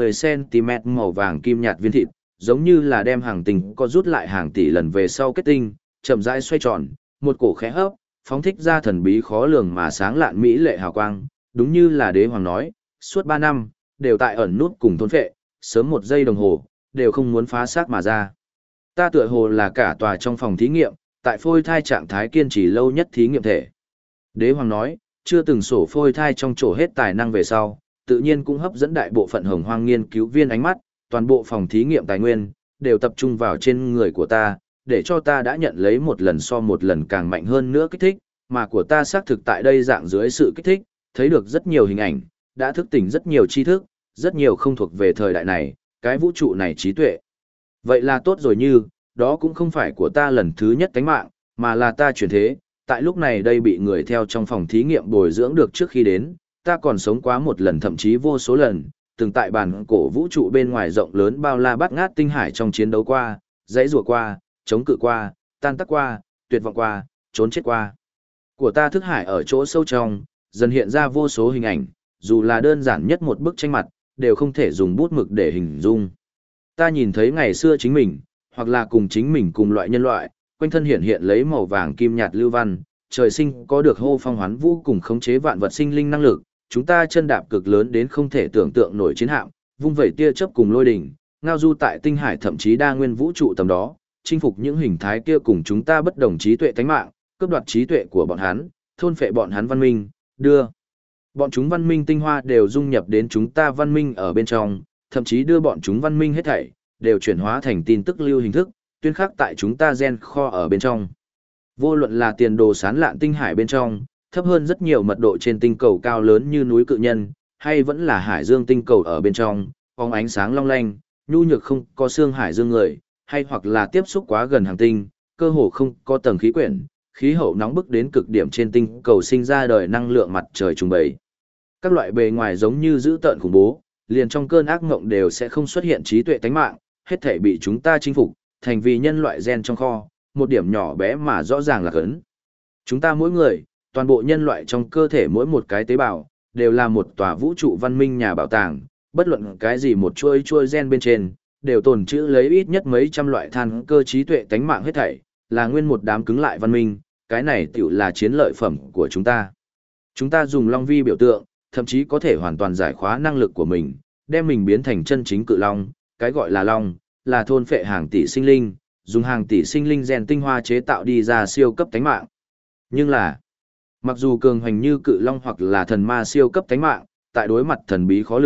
Speaker 1: 2-30 cm màu vàng kim nhạt viên thịt, giống như là đem hàng tinh có rút lại hàng tỷ lần về sau kết tinh, chậm rãi xoay tròn, một cổ khẽ hấp, phóng thích ra thần bí khó lường mà sáng lạn mỹ lệ hào quang, đúng như là đế hoàng nói, suốt 3 năm, đều tại ẩn nút cùng thôn phệ, sớm 1 giây đồng hồ, đều không muốn phá xác mà ra. Ta tựa hồ là cả tòa trong phòng thí nghiệm, tại phôi thai trạng thái kiên trì lâu nhất thí nghiệm thể. Đế hoàng nói, chưa từng sổ phôi thai trong chỗ hết tài năng về sau, tự nhiên cũng hấp dẫn đại bộ phận hồng hoang nghiên cứu viên ánh mắt, toàn bộ phòng thí nghiệm tài nguyên, đều tập trung vào trên người của ta, để cho ta đã nhận lấy một lần so một lần càng mạnh hơn nữa kích thích, mà của ta xác thực tại đây dạng dưới sự kích thích, thấy được rất nhiều hình ảnh, đã thức tỉnh rất nhiều tri thức, rất nhiều không thuộc về thời đại này, cái vũ trụ này trí tuệ. Vậy là tốt rồi như, đó cũng không phải của ta lần thứ nhất tánh mạng, mà là ta chuyển thế, tại lúc này đây bị người theo trong phòng thí nghiệm bồi dưỡng được trước khi đến, ta còn sống quá một lần thậm chí vô số lần, từng tại bàn cổ vũ trụ bên ngoài rộng lớn bao la bát ngát tinh hải trong chiến đấu qua, dãy rùa qua, chống cự qua, tan tác qua, tuyệt vọng qua, trốn chết qua. Của ta thức hải ở chỗ sâu trong, dần hiện ra vô số hình ảnh, dù là đơn giản nhất một bức tranh mặt, đều không thể dùng bút mực để hình dung. Ta nhìn thấy ngày xưa chính mình, hoặc là cùng chính mình cùng loại nhân loại, quanh thân hiện hiện lấy màu vàng kim nhạt lưu văn, trời sinh có được hô phong hoán vũ cùng khống chế vạn vật sinh linh năng lực, chúng ta chân đạp cực lớn đến không thể tưởng tượng nổi chiến hạm, vung vẩy tia chớp cùng lôi đỉnh, ngao du tại tinh hải thậm chí đa nguyên vũ trụ tầm đó, chinh phục những hình thái kia cùng chúng ta bất đồng trí tuệ tánh mạng, cướp đoạt trí tuệ của bọn hắn, thôn phệ bọn hắn văn minh, đưa bọn chúng văn minh tinh hoa đều dung nhập đến chúng ta văn minh ở bên trong, thậm chí đưa bọn chúng văn minh hết thảy đều chuyển hóa thành tin tức lưu hình thức, tuyên khắc tại chúng ta gen kho ở bên trong. Vô luận là tiền đồ sán lạn tinh hải bên trong, thấp hơn rất nhiều mật độ trên tinh cầu cao lớn như núi cự nhân, hay vẫn là hải dương tinh cầu ở bên trong, phóng ánh sáng long lanh, nhu nhược không có xương hải dương người, hay hoặc là tiếp xúc quá gần hành tinh, cơ hồ không có tầng khí quyển, khí hậu nóng bức đến cực điểm trên tinh cầu sinh ra đời năng lượng mặt trời trùng bày. Các loại bề ngoài giống như dữ tợn khủng bố, liền trong cơn ác mộng đều sẽ không xuất hiện trí tuệ tánh mạng, hết thể bị chúng ta chinh phục, thành vì nhân loại gen trong kho, một điểm nhỏ bé mà rõ ràng là cấn. Chúng ta mỗi người, toàn bộ nhân loại trong cơ thể mỗi một cái tế bào, đều là một tòa vũ trụ văn minh nhà bảo tàng, bất luận cái gì một chuôi gen bên trên, đều tồn trữ lấy ít nhất mấy trăm loại than cơ trí tuệ tánh mạng hết thảy, là nguyên một đám cứng lại văn minh, cái này tiểu là chiến lợi phẩm của chúng ta. Chúng ta dùng long vi biểu tượng, thậm chí có thể hoàn toàn giải khóa năng lực của mình, đem mình biến thành chân chính cự long, cái gọi là long, là thôn phệ hàng tỷ sinh linh, dùng hàng tỷ sinh linh gen tinh hoa chế tạo đi ra siêu cấp tánh mạng. Nhưng là, mặc dù cường hoành như cự long hoặc là thần ma siêu cấp tánh mạng, tại đối mặt thần bí khó lường,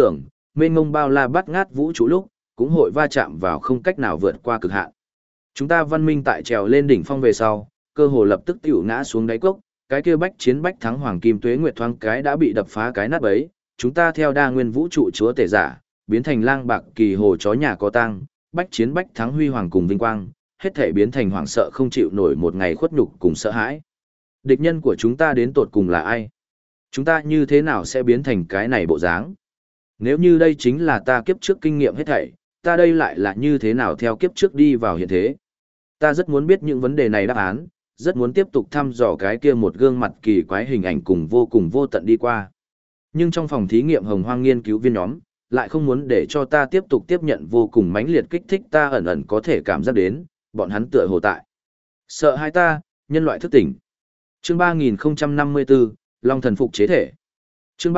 Speaker 1: mênh mông bao la bát ngát vũ trụ lúc, cũng hội va chạm vào không cách nào vượt qua cực hạn. Chúng ta văn minh tại trèo lên đỉnh phong về sau, cơ hồ lập tức tiểu ngã xuống đáy cốc, cái kia bách chiến bách thắng hoàng kim tuế nguyệt thoáng cái đã bị đập phá cái nát bấy, chúng ta theo đa nguyên vũ trụ chúa tể giả, biến thành lang bạc kỳ hồ chó nhà có tang, bách chiến bách thắng huy hoàng cùng vinh quang, hết thể biến thành hoảng sợ không chịu nổi một ngày khuất nhục cùng sợ hãi. Địch nhân của chúng ta đến tột cùng là ai? Chúng ta như thế nào sẽ biến thành cái này bộ dáng? Nếu như đây chính là ta kiếp trước kinh nghiệm hết thảy, ta đây lại là như thế nào theo kiếp trước đi vào hiện thế? Ta rất muốn biết những vấn đề này đáp án, rất muốn tiếp tục thăm dò cái kia một gương mặt kỳ quái hình ảnh cùng vô tận đi qua. Nhưng trong phòng thí nghiệm hồng hoang nghiên cứu viên nhóm, lại không muốn để cho ta tiếp tục tiếp nhận vô cùng mãnh liệt kích thích ta ẩn ẩn có thể cảm giác đến, bọn hắn tựa hồ tại. Sợ hai ta, nhân loại thức tỉnh. Chương 3054, Long thần phục chế thể. Chương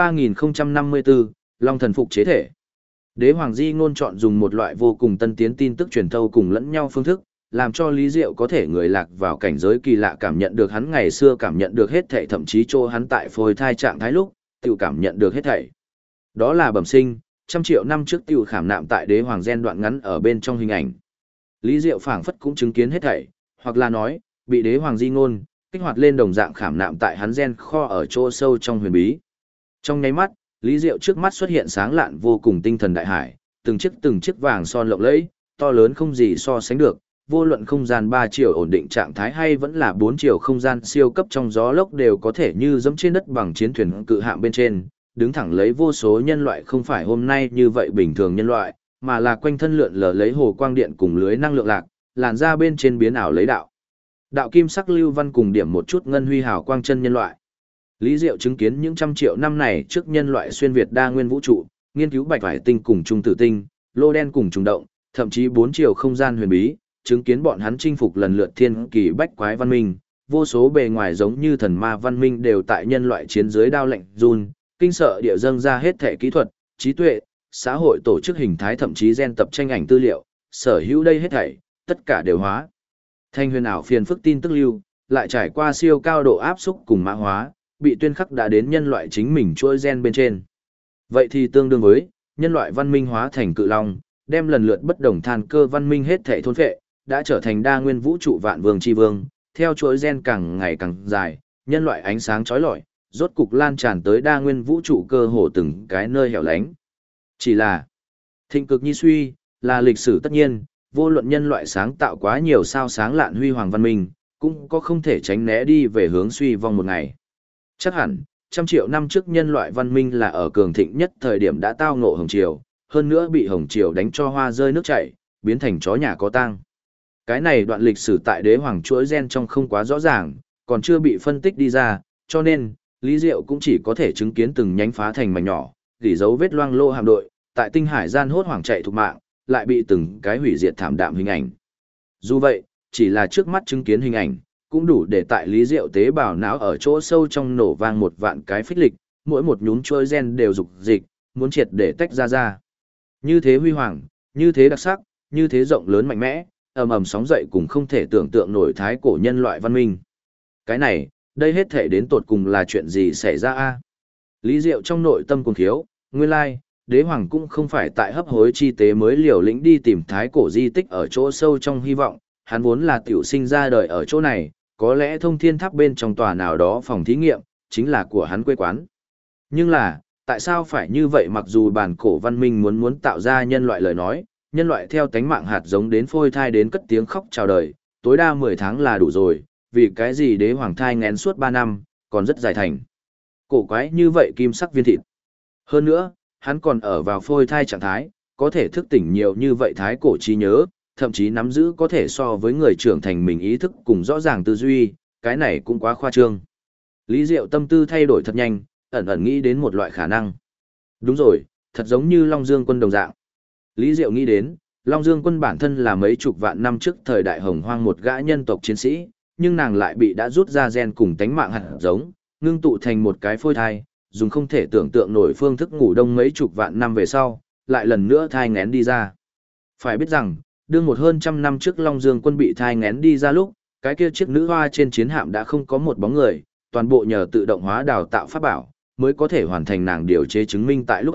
Speaker 1: 3054, Long thần phục chế thể. Đế Hoàng Di Ngôn chọn dùng một loại vô cùng tân tiến tin tức truyền thâu cùng lẫn nhau phương thức, làm cho Lý Diệu có thể người lạc vào cảnh giới kỳ lạ cảm nhận được hắn ngày xưa cảm nhận được hết thảy, thậm chí chỗ hắn tại phôi thai trạng thái lúc, tự cảm nhận được hết thảy. Đó là bẩm sinh, trăm triệu năm trước tiểu khảm nạm tại Đế Hoàng gen đoạn ngắn ở bên trong hình ảnh. Lý Diệu phảng phất cũng chứng kiến hết thảy, hoặc là nói, bị Đế Hoàng Di Ngôn kích hoạt lên đồng dạng khảm nạm tại hắn gen kho ở chỗ sâu trong huyền bí. Trong nháy mắt, Lý Diệu trước mắt xuất hiện sáng lạn vô cùng tinh thần đại hải, từng chiếc vàng son lộng lẫy, to lớn không gì so sánh được, vô luận không gian 3 chiều ổn định trạng thái hay vẫn là 4 chiều không gian siêu cấp trong gió lốc đều có thể như dẫm trên đất bằng chiến thuyền cự hạm bên trên, đứng thẳng lấy vô số nhân loại không phải hôm nay như vậy bình thường nhân loại, mà là quanh thân lượn lờ lấy hồ quang điện cùng lưới năng lượng lạc, làn ra bên trên biến ảo lấy đạo. Đạo kim sắc lưu văn cùng điểm một chút ngân huy hào quang chân nhân loại. Lý Diệu chứng kiến những trăm triệu năm này trước nhân loại xuyên việt đa nguyên vũ trụ, nghiên cứu bạch vải tinh cùng trung tử tinh, lô đen cùng trùng động, thậm chí 4 chiều không gian huyền bí, chứng kiến bọn hắn chinh phục lần lượt thiên kỳ bách quái văn minh, vô số bề ngoài giống như thần ma văn minh đều tại nhân loại chiến dưới đao lạnh run, kinh sợ địa dâng ra hết thể kỹ thuật, trí tuệ, xã hội tổ chức hình thái thậm chí gen tập tranh ảnh tư liệu, sở hữu đây hết thảy, tất cả đều hóa. Thanh huyền ảo phiền phức tin tức lưu, lại trải qua siêu cao độ áp xúc cùng mã hóa, bị tuyên khắc đã đến nhân loại chính mình chuỗi gen bên trên. Vậy thì tương đương với, nhân loại văn minh hóa thành cự long, đem lần lượt bất đồng than cơ văn minh hết thể thôn phệ, đã trở thành đa nguyên vũ trụ vạn vương chi vương, theo chuỗi gen càng ngày càng dài, nhân loại ánh sáng chói lọi, rốt cục lan tràn tới đa nguyên vũ trụ cơ hồ từng cái nơi hẻo lánh. Chỉ là, thịnh cực nhi suy, là lịch sử tất nhiên, vô luận nhân loại sáng tạo quá nhiều sao sáng lạn huy hoàng văn minh, cũng có không thể tránh né đi về hướng suy vong một ngày. Chắc hẳn, trăm triệu năm trước nhân loại văn minh là ở cường thịnh nhất thời điểm đã tao ngộ Hồng Triều, hơn nữa bị Hồng Triều đánh cho hoa rơi nước chảy, biến thành chó nhà có tang. Cái này đoạn lịch sử tại đế hoàng chuỗi gen trong không quá rõ ràng, còn chưa bị phân tích đi ra, cho nên, Lý Diệu cũng chỉ có thể chứng kiến từng nhánh phá thành mảnh nhỏ, ghi dấu vết loang lô hạm đội, tại tinh hải gian hốt hoảng chạy thục mạng, lại bị từng cái hủy diệt thảm đạm hình ảnh. Dù vậy, chỉ là trước mắt chứng kiến hình ảnh, cũng đủ để tại Lý Diệu tế bào não ở chỗ sâu trong nổ vang một vạn cái phích lịch, mỗi một nhún chuỗi gen đều dục dịch, muốn triệt để tách ra. Như thế huy hoàng, như thế đặc sắc, như thế rộng lớn mạnh mẽ, ầm ầm sóng dậy cùng không thể tưởng tượng nổi thái cổ nhân loại văn minh. Cái này, đây hết thể đến tột cùng là chuyện gì xảy ra a? Lý Diệu trong nội tâm cuồng khiếu, nguyên lai, đế hoàng cũng không phải tại hấp hối chi tế mới liều lĩnh đi tìm thái cổ di tích ở chỗ sâu trong hy vọng, hắn vốn là tiểu sinh ra đời ở chỗ này, có lẽ thông thiên tháp bên trong tòa nào đó phòng thí nghiệm, chính là của hắn quê quán. Nhưng là, tại sao phải như vậy mặc dù bản cổ văn minh muốn tạo ra nhân loại lời nói, nhân loại theo tánh mạng hạt giống đến phôi thai đến cất tiếng khóc chào đời, tối đa 10 tháng là đủ rồi, vì cái gì đế hoàng thai ngén suốt 3 năm, còn rất dài thành. Cổ quái như vậy kim sắc viên thịt. Hơn nữa, hắn còn ở vào phôi thai trạng thái, có thể thức tỉnh nhiều như vậy thái cổ trí nhớ, thậm chí nắm giữ có thể so với người trưởng thành mình ý thức cùng rõ ràng tư duy, cái này cũng quá khoa trương. Lý Diệu tâm tư thay đổi thật nhanh, ẩn ẩn nghĩ đến một loại khả năng. Đúng rồi, thật giống như Long Dương quân đồng dạng. Lý Diệu nghĩ đến, Long Dương quân bản thân là mấy chục vạn năm trước thời đại hồng hoang một gã nhân tộc chiến sĩ, nhưng nàng lại bị đã rút ra gen cùng tánh mạng hạt giống, ngưng tụ thành một cái phôi thai, dùng không thể tưởng tượng nổi phương thức ngủ đông mấy chục vạn năm về sau, lại lần nữa thai ngén đi ra. Phải biết rằng, đương một hơn trăm năm trước Long Dương quân bị thai ngén đi ra lúc, cái kia chiếc nữ hoa trên chiến hạm đã không có một bóng người, toàn bộ nhờ tự động hóa đào tạo pháp bảo, mới có thể hoàn thành nàng điều chế chứng minh tại lúc ấy,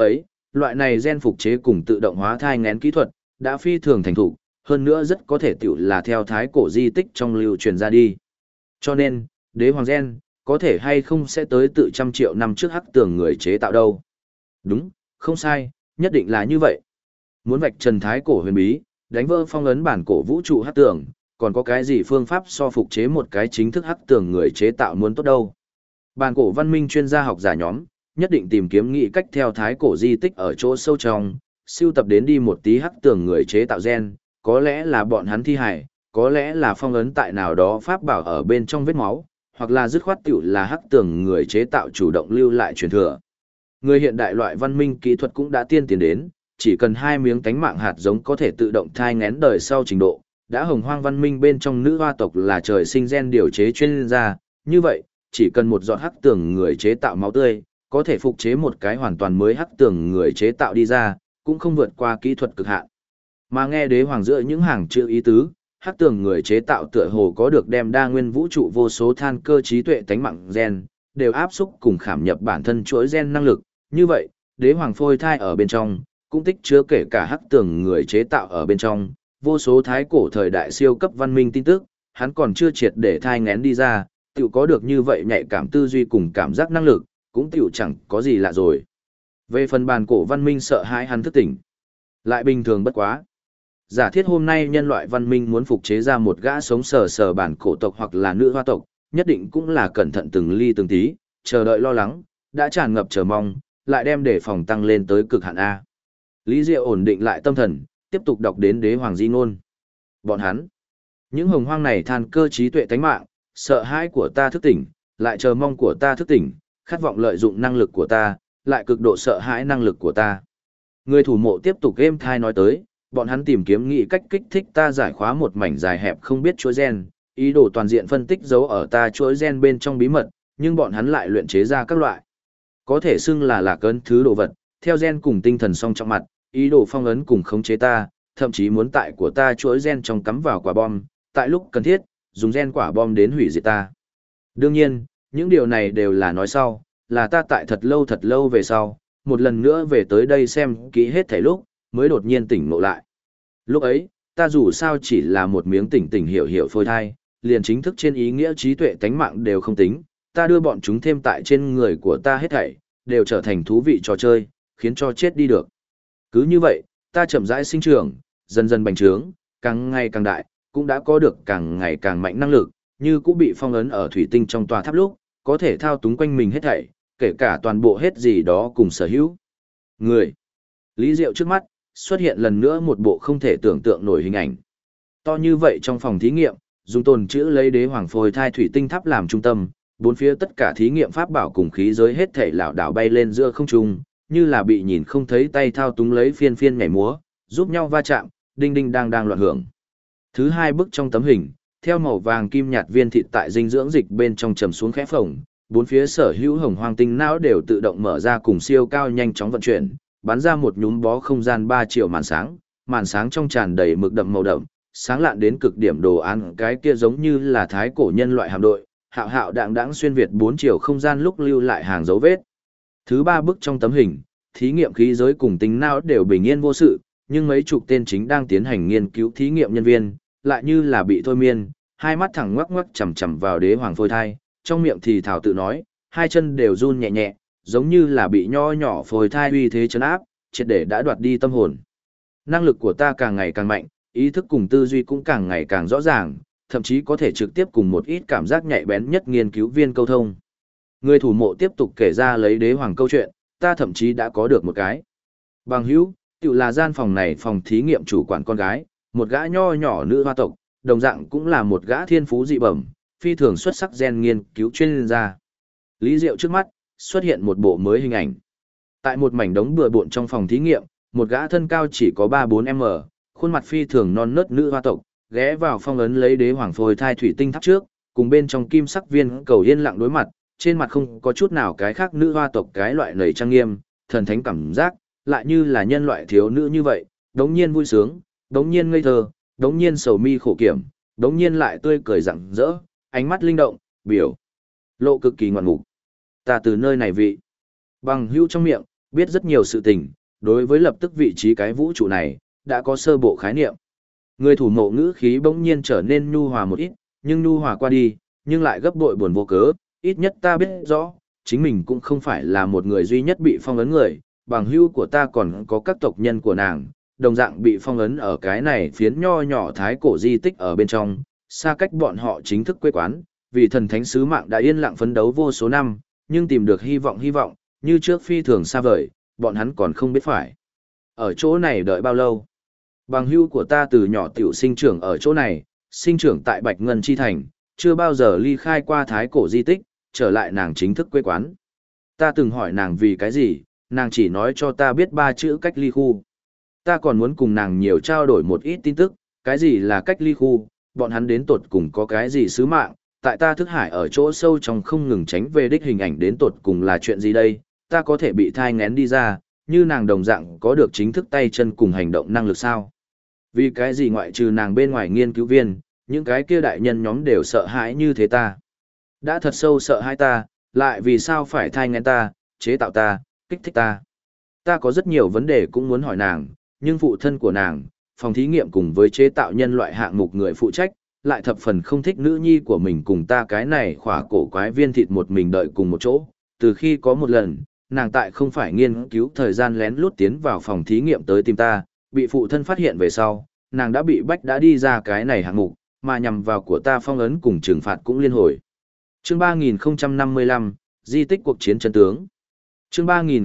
Speaker 1: loại này gen phục chế cùng tự động hóa thai nghén kỹ thuật, đã phi thường thành thục, hơn nữa rất có thể tiểu là theo thái cổ di tích trong lưu truyền ra đi. Cho nên, đế hoàng gen, có thể hay không sẽ tới tự trăm triệu năm trước hắc tường người chế tạo đâu. Đúng, không sai, nhất định là như vậy. Muốn vạch trần thái cổ huyền bí, đánh vỡ phong ấn bản cổ vũ trụ hắc tường, còn có cái gì phương pháp so phục chế một cái chính thức hắc tường người chế tạo muốn tốt đâu. Bản cổ văn minh chuyên gia học giả nhóm, nhất định tìm kiếm nghị cách theo thái cổ di tích ở chỗ sâu trong, siêu tập đến đi một tí hắc tường người chế tạo gen, có lẽ là bọn hắn thi hải, có lẽ là phong ấn tại nào đó pháp bảo ở bên trong vết máu, hoặc là dứt khoát tiểu là hắc tường người chế tạo chủ động lưu lại truyền thừa. Người hiện đại loại văn minh kỹ thuật cũng đã tiên tiến đến, chỉ cần 2 miếng tánh mạng hạt giống có thể tự động thai nghén đời sau trình độ, đã hồng hoang văn minh bên trong nữ hoa tộc là trời sinh gen điều chế chuyên gia, như vậy, chỉ cần một giọt hắc tường người chế tạo máu tươi, có thể phục chế một cái hoàn toàn mới hắc tường người chế tạo đi ra, cũng không vượt qua kỹ thuật cực hạn. Mà nghe đế hoàng giữa những hàng chữ ý tứ, hắc tường người chế tạo tựa hồ có được đem đa nguyên vũ trụ vô số than cơ trí tuệ tánh mạng gen, đều áp xúc cùng khảm nhập bản thân chuỗi gen năng lực, như vậy, đế hoàng phôi thai ở bên trong, cũng tích chứa kể cả hắc tường người chế tạo ở bên trong, vô số thái cổ thời đại siêu cấp văn minh tin tức, hắn còn chưa triệt để thai ngén đi ra, tiểu có được như vậy nhạy cảm tư duy cùng cảm giác năng lực, cũng tiểu chẳng có gì lạ rồi. Về phần bàn cổ văn minh sợ hãi hắn thức tỉnh, lại bình thường bất quá. Giả thiết hôm nay nhân loại văn minh muốn phục chế ra một gã sống sờ sờ bản cổ tộc hoặc là nữ hoa tộc, nhất định cũng là cẩn thận từng ly từng tí, chờ đợi lo lắng, đã tràn ngập chờ mong, lại đem đề phòng tăng lên tới cực hạn A. Lý Diệu ổn định lại tâm thần, tiếp tục đọc đến đế hoàng di ngôn. Bọn hắn, những hồng hoang này than cơ trí tuệ tánh mạng, sợ hãi của ta thức tỉnh, lại chờ mong của ta thức tỉnh, khát vọng lợi dụng năng lực của ta, lại cực độ sợ hãi năng lực của ta. Người thủ mộ tiếp tục êm thai nói tới, bọn hắn tìm kiếm nghị cách kích thích ta giải khóa một mảnh dài hẹp không biết chuỗi gen, ý đồ toàn diện phân tích dấu ở ta chuỗi gen bên trong bí mật, nhưng bọn hắn lại luyện chế ra các loại có thể xưng là lạc ấn thứ đồ vật, theo gen cùng tinh thần song trong mặt, ý đồ phong ấn cùng khống chế ta, thậm chí muốn tại của ta chuỗi gen trong cắm vào quả bom, tại lúc cần thiết, dùng gen quả bom đến hủy diệt ta. Đương nhiên, những điều này đều là nói sau, là ta tại thật lâu về sau, một lần nữa về tới đây xem kỹ hết thảy lúc, mới đột nhiên tỉnh ngộ lại. Lúc ấy, ta dù sao chỉ là một miếng tỉnh hiểu phôi thai, liền chính thức trên ý nghĩa trí tuệ tánh mạng đều không tính, ta đưa bọn chúng thêm tại trên người của ta hết thảy, đều trở thành thú vị trò chơi, khiến cho chết đi được. Cứ như vậy, ta chậm rãi sinh trưởng, dần dần bành trướng, càng ngày càng đại, cũng đã có được càng ngày càng mạnh năng lực, như cũng bị phong ấn ở thủy tinh trong tòa tháp lúc, có thể thao túng quanh mình hết thảy, kể cả toàn bộ hết gì đó cùng sở hữu. Người. Lý Diệu trước mắt, xuất hiện lần nữa một bộ không thể tưởng tượng nổi hình ảnh. To như vậy trong phòng thí nghiệm, dùng tồn chữ lấy đế hoàng phôi thai thủy tinh tháp làm trung tâm, bốn phía tất cả thí nghiệm pháp bảo cùng khí giới hết thảy lảo đảo bay lên giữa không trung, như là bị nhìn không thấy tay thao túng lấy phiên nhảy múa, giúp nhau va chạm, đinh đinh đang loạn hưởng. Thứ hai bức trong tấm hình, theo màu vàng kim nhạt viên thịt tại dinh dưỡng dịch bên trong trầm xuống khẽ phồng, bốn phía sở hữu hồng hoang tinh não đều tự động mở ra cùng siêu cao nhanh chóng vận chuyển, bắn ra một nhúm bó không gian 3 triệu màn sáng trong tràn đầy mực đậm màu đậm, sáng lạn đến cực điểm đồ án cái kia giống như là thái cổ nhân loại hạm đội, hạo hạo đạng đãng xuyên việt 4 chiều không gian lúc lưu lại hàng dấu vết. Thứ ba bức trong tấm hình, thí nghiệm khí giới cùng tính não đều bình yên vô sự, nhưng mấy chục tên chính đang tiến hành nghiên cứu thí nghiệm nhân viên, lại như là bị thôi miên, hai mắt thẳng ngoắc ngoắc chằm chằm vào đế hoàng phôi thai, trong miệng thì thảo tự nói, hai chân đều run nhẹ nhẹ, giống như là bị nho nhỏ phôi thai uy thế chấn áp, triệt để đã đoạt đi tâm hồn. Năng lực của ta càng ngày càng mạnh, ý thức cùng tư duy cũng càng ngày càng rõ ràng, thậm chí có thể trực tiếp cùng một ít cảm giác nhạy bén nhất nghiên cứu viên câu thông. Người thủ mộ tiếp tục kể ra lấy đế hoàng câu chuyện, ta thậm chí đã có được một cái bằng hữu, tự là gian phòng này phòng thí nghiệm chủ quản con gái, một gã nho nhỏ nữ hoa tộc, đồng dạng cũng là một gã thiên phú dị bẩm, phi thường xuất sắc gen nghiên cứu chuyên gia. Lý Diệu trước mắt, xuất hiện một bộ mới hình ảnh. Tại một mảnh đống bừa bộn trong phòng thí nghiệm, một gã thân cao chỉ có 3-4m, khuôn mặt phi thường non nớt nữ hoa tộc, ghé vào phong ấn lấy đế hoàng phôi thai thủy tinh tháp trước, cùng bên trong kim sắc viên cầu yên lặng đối mặt, trên mặt không có chút nào cái khác nữ hoa tộc cái loại nầy trang nghiêm, thần thánh cảm giác, lại như là nhân loại thiếu nữ như vậy, đống nhiên vui sướng, đống nhiên ngây thơ, đống nhiên sầu mi khổ kiểm, đống nhiên lại tươi cười rạng rỡ, ánh mắt linh động, biểu lộ cực kỳ ngoạn mục. Ta từ nơi này vị bằng hữu trong miệng, biết rất nhiều sự tình, đối với lập tức vị trí cái vũ trụ này, đã có sơ bộ khái niệm. Người thủ mộ ngữ khí bỗng nhiên trở nên nhu hòa một ít, nhưng nhu hòa qua đi, nhưng lại gấp bội buồn vô cớ, ít nhất ta biết rõ, chính mình cũng không phải là một người duy nhất bị phong ấn người, bằng hữu của ta còn có các tộc nhân của nàng, đồng dạng bị phong ấn ở cái này phiến nho nhỏ thái cổ di tích ở bên trong, xa cách bọn họ chính thức quê quán, vì thần thánh sứ mạng đã yên lặng phấn đấu vô số năm, nhưng tìm được hy vọng, như trước phi thường xa vời, bọn hắn còn không biết phải. Ở chỗ này đợi bao lâu? Bằng hữu của ta từ nhỏ tiểu sinh trưởng ở chỗ này, sinh trưởng tại Bạch Ngân Chi Thành, chưa bao giờ ly khai qua thái cổ di tích, trở lại nàng chính thức quê quán. Ta từng hỏi nàng vì cái gì, nàng chỉ nói cho ta biết 3 chữ cách ly khu. Ta còn muốn cùng nàng nhiều trao đổi một ít tin tức, cái gì là cách ly khu, bọn hắn đến tột cùng có cái gì sứ mạng, tại ta thức hải ở chỗ sâu trong không ngừng tránh về đích hình ảnh đến tột cùng là chuyện gì đây, ta có thể bị thai ngén đi ra, như nàng đồng dạng có được chính thức tay chân cùng hành động năng lực sao? Vì cái gì ngoại trừ nàng bên ngoài nghiên cứu viên, những cái kia đại nhân nhóm đều sợ hãi như thế ta? Đã thật sâu sợ hãi ta, lại vì sao phải thai ngén ta, chế tạo ta, kích thích ta? Ta có rất nhiều vấn đề cũng muốn hỏi nàng, nhưng phụ thân của nàng, phòng thí nghiệm cùng với chế tạo nhân loại hạng mục người phụ trách, lại thập phần không thích nữ nhi của mình cùng ta cái này khỏa cổ quái viên thịt một mình đợi cùng một chỗ. Từ khi có một lần, nàng tại không phải nghiên cứu thời gian lén lút tiến vào phòng thí nghiệm tới tìm ta, bị phụ thân phát hiện về sau, nàng đã bị bách đã đi ra cái này hạng mục, mà nhằm vào của ta phong ấn cùng trừng phạt cũng liên hồi. Chương 3055, Di tích cuộc chiến chân tướng. Chương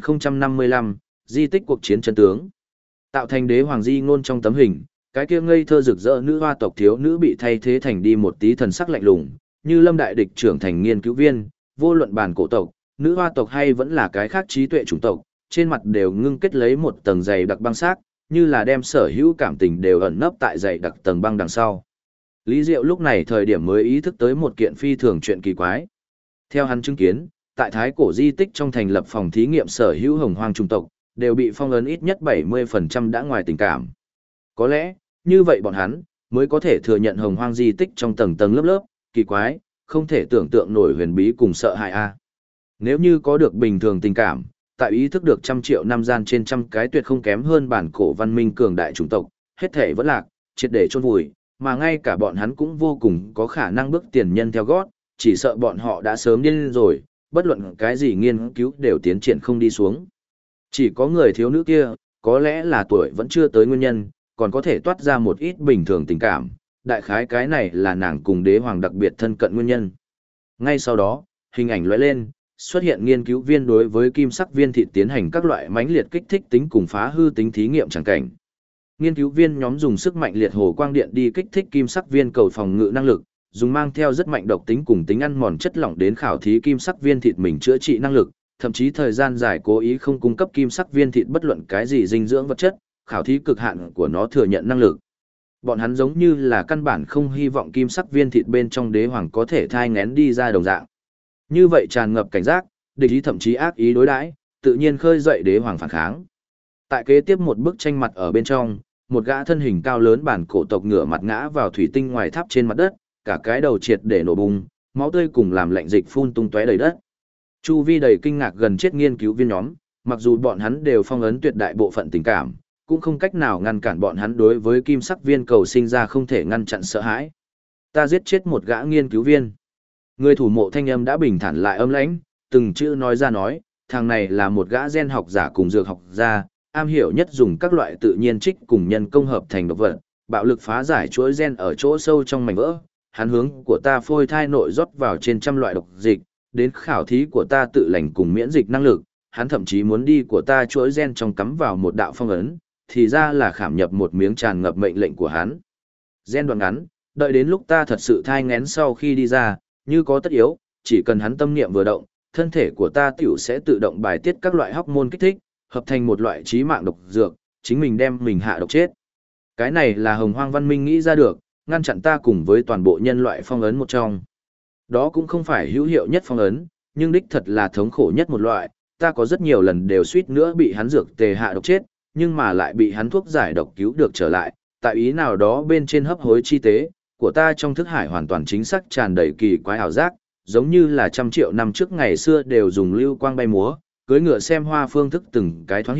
Speaker 1: 3055, Di tích cuộc chiến chân tướng. Tạo thành đế hoàng di ngôn trong tấm hình, cái kia ngây thơ rực rỡ nữ hoa tộc thiếu nữ bị thay thế thành đi một tí thần sắc lạnh lùng, như Lâm đại địch trưởng thành nghiên cứu viên, vô luận bản cổ tộc, nữ hoa tộc hay vẫn là cái khác trí tuệ chủng tộc, trên mặt đều ngưng kết lấy một tầng dày đặc băng xác, như là đem sở hữu cảm tình đều ẩn nấp tại dày đặc tầng băng đằng sau. Lý Diệu lúc này thời điểm mới ý thức tới một kiện phi thường chuyện kỳ quái. Theo hắn chứng kiến, tại thái cổ di tích trong thành lập phòng thí nghiệm sở hữu hồng hoang chủng tộc, đều bị phong ấn ít nhất 70% đã ngoài tình cảm. Có lẽ, như vậy bọn hắn, mới có thể thừa nhận hồng hoang di tích trong tầng tầng lớp lớp, kỳ quái, không thể tưởng tượng nổi huyền bí cùng sợ hãi a. Nếu như có được bình thường tình cảm, tại ý thức được 100 triệu năm gian trên trăm cái tuyệt không kém hơn bản cổ văn minh cường đại chủng tộc, hết thể vẫn lạc, triệt để chôn vùi, mà ngay cả bọn hắn cũng vô cùng có khả năng bước tiền nhân theo gót, chỉ sợ bọn họ đã sớm điên rồi, bất luận cái gì nghiên cứu đều tiến triển không đi xuống. Chỉ có người thiếu nữ kia, có lẽ là tuổi vẫn chưa tới nguyên nhân, còn có thể toát ra một ít bình thường tình cảm, đại khái cái này là nàng cùng đế hoàng đặc biệt thân cận nguyên nhân. Ngay sau đó, hình ảnh lóe lên, xuất hiện nghiên cứu viên đối với kim sắc viên thịt tiến hành các loại mãnh liệt kích thích tính cùng phá hư tính thí nghiệm chẳng cảnh. Nghiên cứu viên nhóm dùng sức mạnh liệt hồ quang điện đi kích thích kim sắc viên cầu phòng ngự năng lực, dùng mang theo rất mạnh độc tính cùng tính ăn mòn chất lỏng đến khảo thí kim sắc viên thịt mình chữa trị năng lực, thậm chí thời gian dài cố ý không cung cấp kim sắc viên thịt bất luận cái gì dinh dưỡng vật chất, khảo thí cực hạn của nó thừa nhận năng lực. Bọn hắn giống như là căn bản không hy vọng kim sắc viên thịt bên trong đế hoàng có thể thai ngén đi ra đồng dạng. Như vậy tràn ngập cảnh giác, địch ý thậm chí ác ý đối đãi, tự nhiên khơi dậy đế hoàng phản kháng. Tại kế tiếp một bức tranh mặt ở bên trong, một gã thân hình cao lớn bản cổ tộc ngửa mặt ngã vào thủy tinh ngoài tháp trên mặt đất, cả cái đầu triệt để nổ bung, máu tươi cùng làm lạnh dịch phun tung tóe đầy đất. Chu vi đầy kinh ngạc gần chết nghiên cứu viên nhóm, mặc dù bọn hắn đều phong ấn tuyệt đại bộ phận tình cảm, cũng không cách nào ngăn cản bọn hắn đối với kim sắc viên cầu sinh ra không thể ngăn chặn sợ hãi. Ta giết chết một gã nghiên cứu viên. Người thủ mộ thanh âm đã bình thản lại âm lãnh, từng chữ nói ra nói, thằng này là một gã gen học giả cùng dược học gia, am hiểu nhất dùng các loại tự nhiên trích cùng nhân công hợp thành độc vật, bạo lực phá giải chuỗi gen ở chỗ sâu trong mảnh vỡ. Hắn hướng của ta phôi thai nội rót vào trên trăm loại độc dịch, đến khảo thí của ta tự lành cùng miễn dịch năng lực, hắn thậm chí muốn đi của ta chuỗi gen trong cắm vào một đạo phong ấn, thì ra là khảm nhập một miếng tràn ngập mệnh lệnh của hắn. Gen đoạn ngắn, đợi đến lúc ta thật sự thai ngén sau khi đi ra, như có tất yếu, chỉ cần hắn tâm niệm vừa động, thân thể của ta tiểu sẽ tự động bài tiết các loại hormone kích thích, hợp thành một loại chí mạng độc dược, chính mình đem mình hạ độc chết. Cái này là Hồng Hoang Văn Minh nghĩ ra được, ngăn chặn ta cùng với toàn bộ nhân loại phong ấn một trong. Đó cũng không phải hữu hiệu nhất phong ấn, nhưng đích thật là thống khổ nhất một loại, ta có rất nhiều lần đều suýt nữa bị hắn dược tề hạ độc chết, nhưng mà lại bị hắn thuốc giải độc cứu được trở lại, tại ý nào đó bên trên hấp hối chi tế, của ta trong thức hải hoàn toàn chính xác tràn đầy kỳ quái ảo giác, giống như là 100 triệu năm trước ngày xưa đều dùng lưu quang bay múa, cưỡi ngựa xem hoa phương thức từng cái thoáng hiện,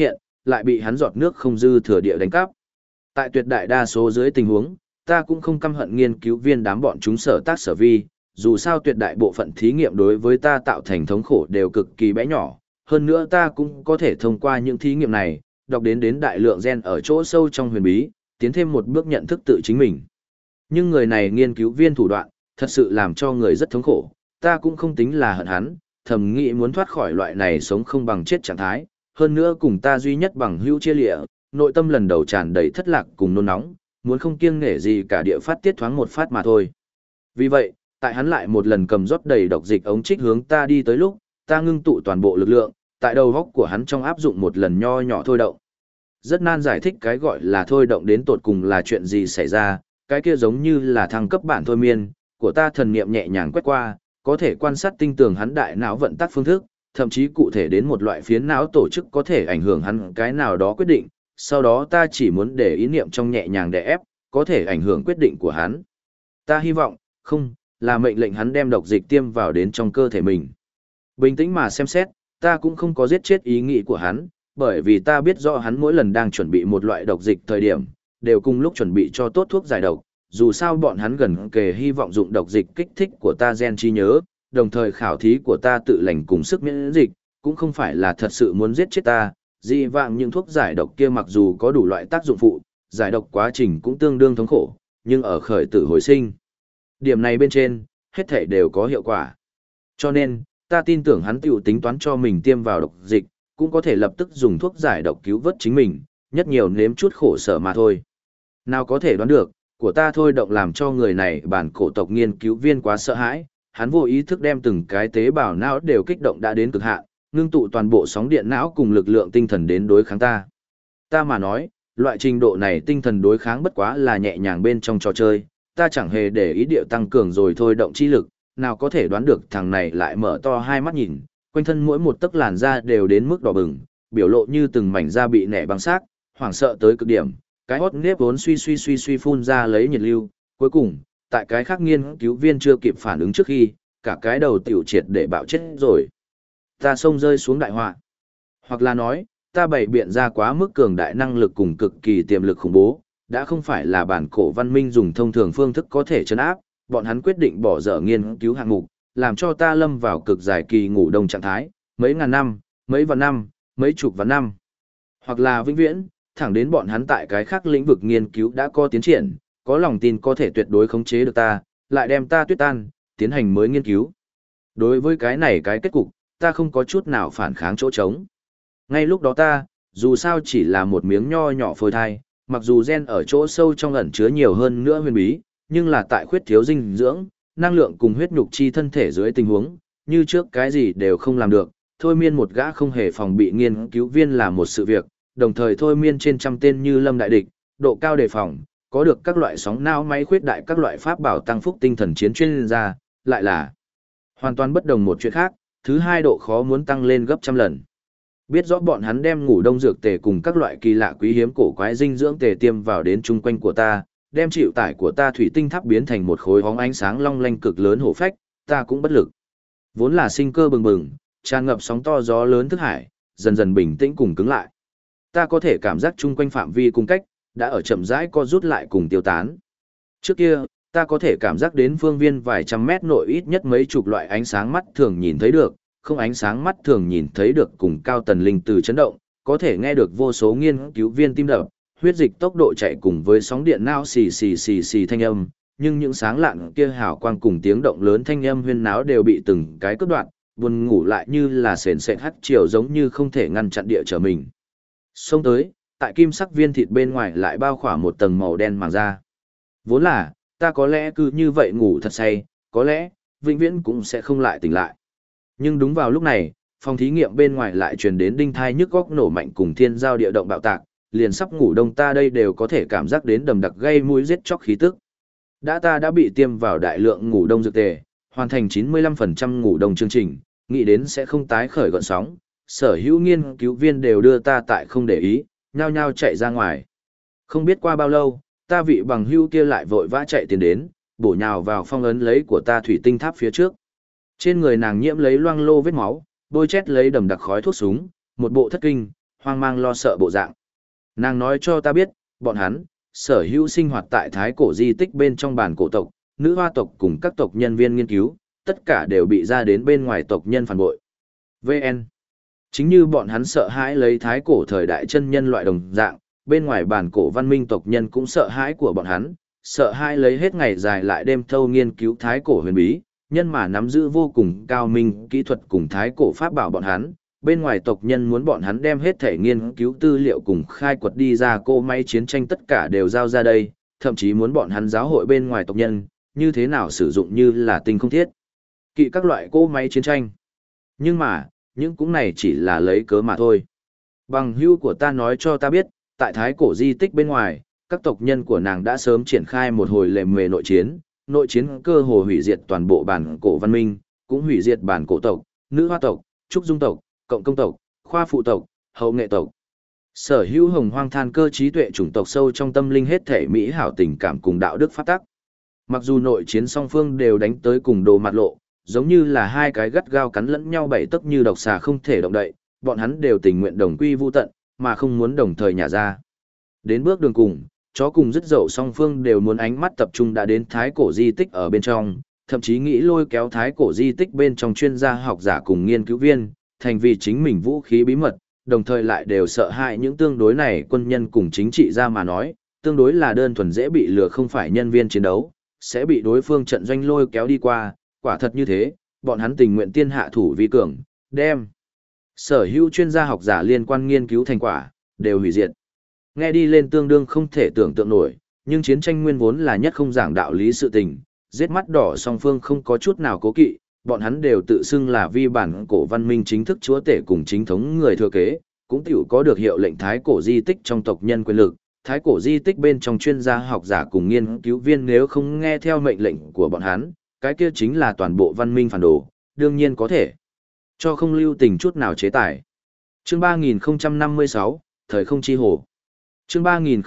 Speaker 1: lại bị hắn giọt nước không dư thừa địa đánh cắp. Tại tuyệt đại đa số dưới tình huống, ta cũng không căm hận nghiên cứu viên đám bọn chúng sở tác sở vi, dù sao tuyệt đại bộ phận thí nghiệm đối với ta tạo thành thống khổ đều cực kỳ bé nhỏ, hơn nữa ta cũng có thể thông qua những thí nghiệm này, đọc đến đại lượng gen ở chỗ sâu trong huyền bí, tiến thêm một bước nhận thức tự chính mình. Nhưng người này nghiên cứu viên thủ đoạn, thật sự làm cho người rất thống khổ, ta cũng không tính là hận hắn, thầm nghĩ muốn thoát khỏi loại này sống không bằng chết trạng thái, hơn nữa cùng ta duy nhất bằng hữu chia lịa, nội tâm lần đầu tràn đầy thất lạc cùng nôn nóng, muốn không kiêng nể gì cả địa phát tiết thoáng một phát mà thôi. Vì vậy, tại hắn lại một lần cầm rót đầy độc dịch ống trích hướng ta đi tới lúc, ta ngưng tụ toàn bộ lực lượng, tại đầu góc của hắn trong áp dụng một lần nho nhỏ thôi động. Rất nan giải thích cái gọi là thôi động đến tột cùng là chuyện gì xảy ra, cái kia giống như là thăng cấp bản thôi miên, của ta thần niệm nhẹ nhàng quét qua, có thể quan sát tinh tường hắn đại não vận tắc phương thức, thậm chí cụ thể đến một loại phiến não tổ chức có thể ảnh hưởng hắn cái nào đó quyết định, sau đó ta chỉ muốn để ý niệm trong nhẹ nhàng đè ép, có thể ảnh hưởng quyết định của hắn. Ta hy vọng, không, là mệnh lệnh hắn đem độc dịch tiêm vào đến trong cơ thể mình. Bình tĩnh mà xem xét, ta cũng không có giết chết ý nghĩ của hắn, bởi vì ta biết rõ hắn mỗi lần đang chuẩn bị một loại độc dịch thời điểm, đều cùng lúc chuẩn bị cho tốt thuốc giải độc, dù sao bọn hắn gần kề hy vọng dụng độc dịch kích thích của ta gen trí nhớ, đồng thời khảo thí của ta tự lành cùng sức miễn dịch, cũng không phải là thật sự muốn giết chết ta, dị vạng những thuốc giải độc kia mặc dù có đủ loại tác dụng phụ, giải độc quá trình cũng tương đương thống khổ, nhưng ở khởi tử hồi sinh. Điểm này bên trên, hết thể đều có hiệu quả. Cho nên, ta tin tưởng hắn tiểu tính toán cho mình tiêm vào độc dịch, cũng có thể lập tức dùng thuốc giải độc cứu vớt chính mình, nhất nhiều nếm chút khổ sở mà thôi. Nào có thể đoán được, của ta thôi động làm cho người này bản cổ tộc nghiên cứu viên quá sợ hãi, hắn vô ý thức đem từng cái tế bào não đều kích động đã đến cực hạn, ngưng tụ toàn bộ sóng điện não cùng lực lượng tinh thần đến đối kháng ta. Ta mà nói, loại trình độ này tinh thần đối kháng bất quá là nhẹ nhàng bên trong trò chơi, ta chẳng hề để ý điệu tăng cường rồi thôi động chi lực, nào có thể đoán được thằng này lại mở to hai mắt nhìn, quanh thân mỗi một tấc làn da đều đến mức đỏ bừng, biểu lộ như từng mảnh da bị nẻ băng xác, hoảng sợ tới cực điểm, cái hót nếp vốn suy phun ra lấy nhiệt lưu, cuối cùng, tại cái khác nghiên cứu viên chưa kịp phản ứng trước khi, cả cái đầu tiểu triệt để bạo chết rồi. Ta xông rơi xuống đại họa. Hoặc là nói, ta bày biện ra quá mức cường đại năng lực cùng cực kỳ tiềm lực khủng bố, đã không phải là bản cổ văn minh dùng thông thường phương thức có thể trấn áp, bọn hắn quyết định bỏ dở nghiên cứu hạng mục, làm cho ta lâm vào cực dài kỳ ngủ đông trạng thái, mấy ngàn năm, mấy vạn năm, mấy chục vạn năm. Hoặc là vĩnh viễn, thẳng đến bọn hắn tại cái khác lĩnh vực nghiên cứu đã có tiến triển, có lòng tin có thể tuyệt đối khống chế được ta, lại đem ta tuyết tan, tiến hành mới nghiên cứu. Đối với cái này cái kết cục, ta không có chút nào phản kháng chỗ trống. Ngay lúc đó ta, dù sao chỉ là một miếng nho nhỏ phôi thai, mặc dù gen ở chỗ sâu trong ẩn chứa nhiều hơn nữa huyền bí, nhưng là tại khuyết thiếu dinh dưỡng, năng lượng cùng huyết nhục chi thân thể dưới tình huống, như trước cái gì đều không làm được, thôi miên một gã không hề phòng bị nghiên cứu viên là một sự việc, đồng thời thôi miên trên trăm tên như lâm đại địch, độ cao đề phòng, có được các loại sóng não máy khuyết đại các loại pháp bảo tăng phúc tinh thần chiến chuyên gia, lại là hoàn toàn bất đồng một chuyện khác, thứ hai độ khó muốn tăng lên gấp trăm lần. Biết rõ bọn hắn đem ngủ đông dược tề cùng các loại kỳ lạ quý hiếm cổ quái dinh dưỡng tề tiêm vào đến chung quanh của ta, đem chịu tải của ta thủy tinh tháp biến thành một khối hóng ánh sáng long lanh cực lớn hổ phách, ta cũng bất lực. Vốn là sinh cơ bừng bừng, tràn ngập sóng to gió lớn thức hải, dần dần bình tĩnh cùng cứng lại. Ta có thể cảm giác chung quanh phạm vi cung cách, đã ở chậm rãi co rút lại cùng tiêu tán. Trước kia, ta có thể cảm giác đến phương viên vài trăm mét nội ít nhất mấy chục loại ánh sáng mắt thường nhìn thấy được, không ánh sáng mắt thường nhìn thấy được cùng cao tần linh từ chấn động, có thể nghe được vô số nghiên cứu viên tim đập, huyết dịch tốc độ chạy cùng với sóng điện não xì xì xì xì thanh âm, nhưng những sáng lạn kia hào quang cùng tiếng động lớn thanh âm huyên náo đều bị từng cái cắt đoạn, buồn ngủ lại như là sền sệt hắt chiều giống như không thể ngăn chặn địa trở mình. Xông tới, tại kim sắc viên thịt bên ngoài lại bao khỏa một tầng màu đen màng da. Vốn là, ta có lẽ cứ như vậy ngủ thật say, có lẽ, vĩnh viễn cũng sẽ không lại tỉnh lại. Nhưng đúng vào lúc này, phòng thí nghiệm bên ngoài lại truyền đến đinh thai nhức góc nổ mạnh cùng thiên giao địa động bạo tạc, liền sắp ngủ đông ta đây đều có thể cảm giác đến đầm đặc gây mũi giết chóc khí tức. Ta đã bị tiêm vào đại lượng ngủ đông dược tề, hoàn thành 95% ngủ đông chương trình, nghĩ đến sẽ không tái khởi gợn sóng, sở hữu nghiên cứu viên đều đưa ta tại không để ý, nhao nhao chạy ra ngoài. Không biết qua bao lâu, ta vị bằng hữu kia lại vội vã chạy tiến đến, bổ nhào vào phong ấn lấy của ta thủy tinh tháp phía trước. Trên người nàng nhiễm lấy loang lô vết máu, bôi chét lấy đầm đặc khói thuốc súng, một bộ thất kinh, hoang mang lo sợ bộ dạng. Nàng nói cho ta biết, bọn hắn, sở hữu sinh hoạt tại thái cổ di tích bên trong bản cổ tộc, nữ hoa tộc cùng các tộc nhân viên nghiên cứu, tất cả đều bị ra đến bên ngoài tộc nhân phản bội. VN. Chính như bọn hắn sợ hãi lấy thái cổ thời đại chân nhân loại đồng dạng, bên ngoài bản cổ văn minh tộc nhân cũng sợ hãi của bọn hắn, sợ hãi lấy hết ngày dài lại đêm thâu nghiên cứu thái cổ huyền bí, nhân mà nắm giữ vô cùng cao minh kỹ thuật cùng thái cổ pháp bảo bọn hắn. Bên ngoài tộc nhân muốn bọn hắn đem hết thể nghiên cứu tư liệu cùng khai quật đi ra cỗ máy chiến tranh tất cả đều giao ra đây, thậm chí muốn bọn hắn giáo hội bên ngoài tộc nhân, như thế nào sử dụng như là tinh không thiết. Kỵ các loại cỗ máy chiến tranh. Nhưng mà, những cũng này chỉ là lấy cớ mà thôi. Bằng hữu của ta nói cho ta biết, tại thái cổ di tích bên ngoài, các tộc nhân của nàng đã sớm triển khai một hồi lề mề nội chiến cơ hồ hủy diệt toàn bộ bản cổ văn minh, cũng hủy diệt bản cổ tộc, nữ hoa tộc, trúc dung tộc, cộng công tộc, khoa phụ tộc, hậu nghệ tộc. Sở hữu hồng hoang than cơ trí tuệ chủng tộc sâu trong tâm linh hết thể mỹ hảo tình cảm cùng đạo đức pháp tắc. Mặc dù nội chiến song phương đều đánh tới cùng đồ mặt lộ, giống như là hai cái gắt gao cắn lẫn nhau bảy tấc như độc xà không thể động đậy, bọn hắn đều tình nguyện đồng quy vu tận, mà không muốn đồng thời nhả ra. Đến bước đường cùng, chó cùng dứt dậu song phương đều muốn ánh mắt tập trung đã đến thái cổ di tích ở bên trong, thậm chí nghĩ lôi kéo thái cổ di tích bên trong chuyên gia học giả cùng nghiên cứu viên, thành vì chính mình vũ khí bí mật, đồng thời lại đều sợ hãi những tương đối này quân nhân cùng chính trị gia mà nói, tương đối là đơn thuần dễ bị lừa không phải nhân viên chiến đấu, sẽ bị đối phương trận doanh lôi kéo đi qua, quả thật như thế, bọn hắn tình nguyện tiên hạ thủ vi cường, đem sở hữu chuyên gia học giả liên quan nghiên cứu thành quả, đều hủy diệt. Nghe đi lên tương đương không thể tưởng tượng nổi, nhưng chiến tranh nguyên vốn là nhất không giảng đạo lý sự tình, giết mắt đỏ song phương không có chút nào cố kỵ, bọn hắn đều tự xưng là vi bản cổ văn minh chính thức chúa tể cùng chính thống người thừa kế, cũng tiểu có được hiệu lệnh thái cổ di tích trong tộc nhân quyền lực, thái cổ di tích bên trong chuyên gia học giả cùng nghiên cứu viên nếu không nghe theo mệnh lệnh của bọn hắn, cái kia chính là toàn bộ văn minh phản đồ, đương nhiên có thể cho không lưu tình chút nào chế tài. Chương 3056, Thời không chi hồ. Chương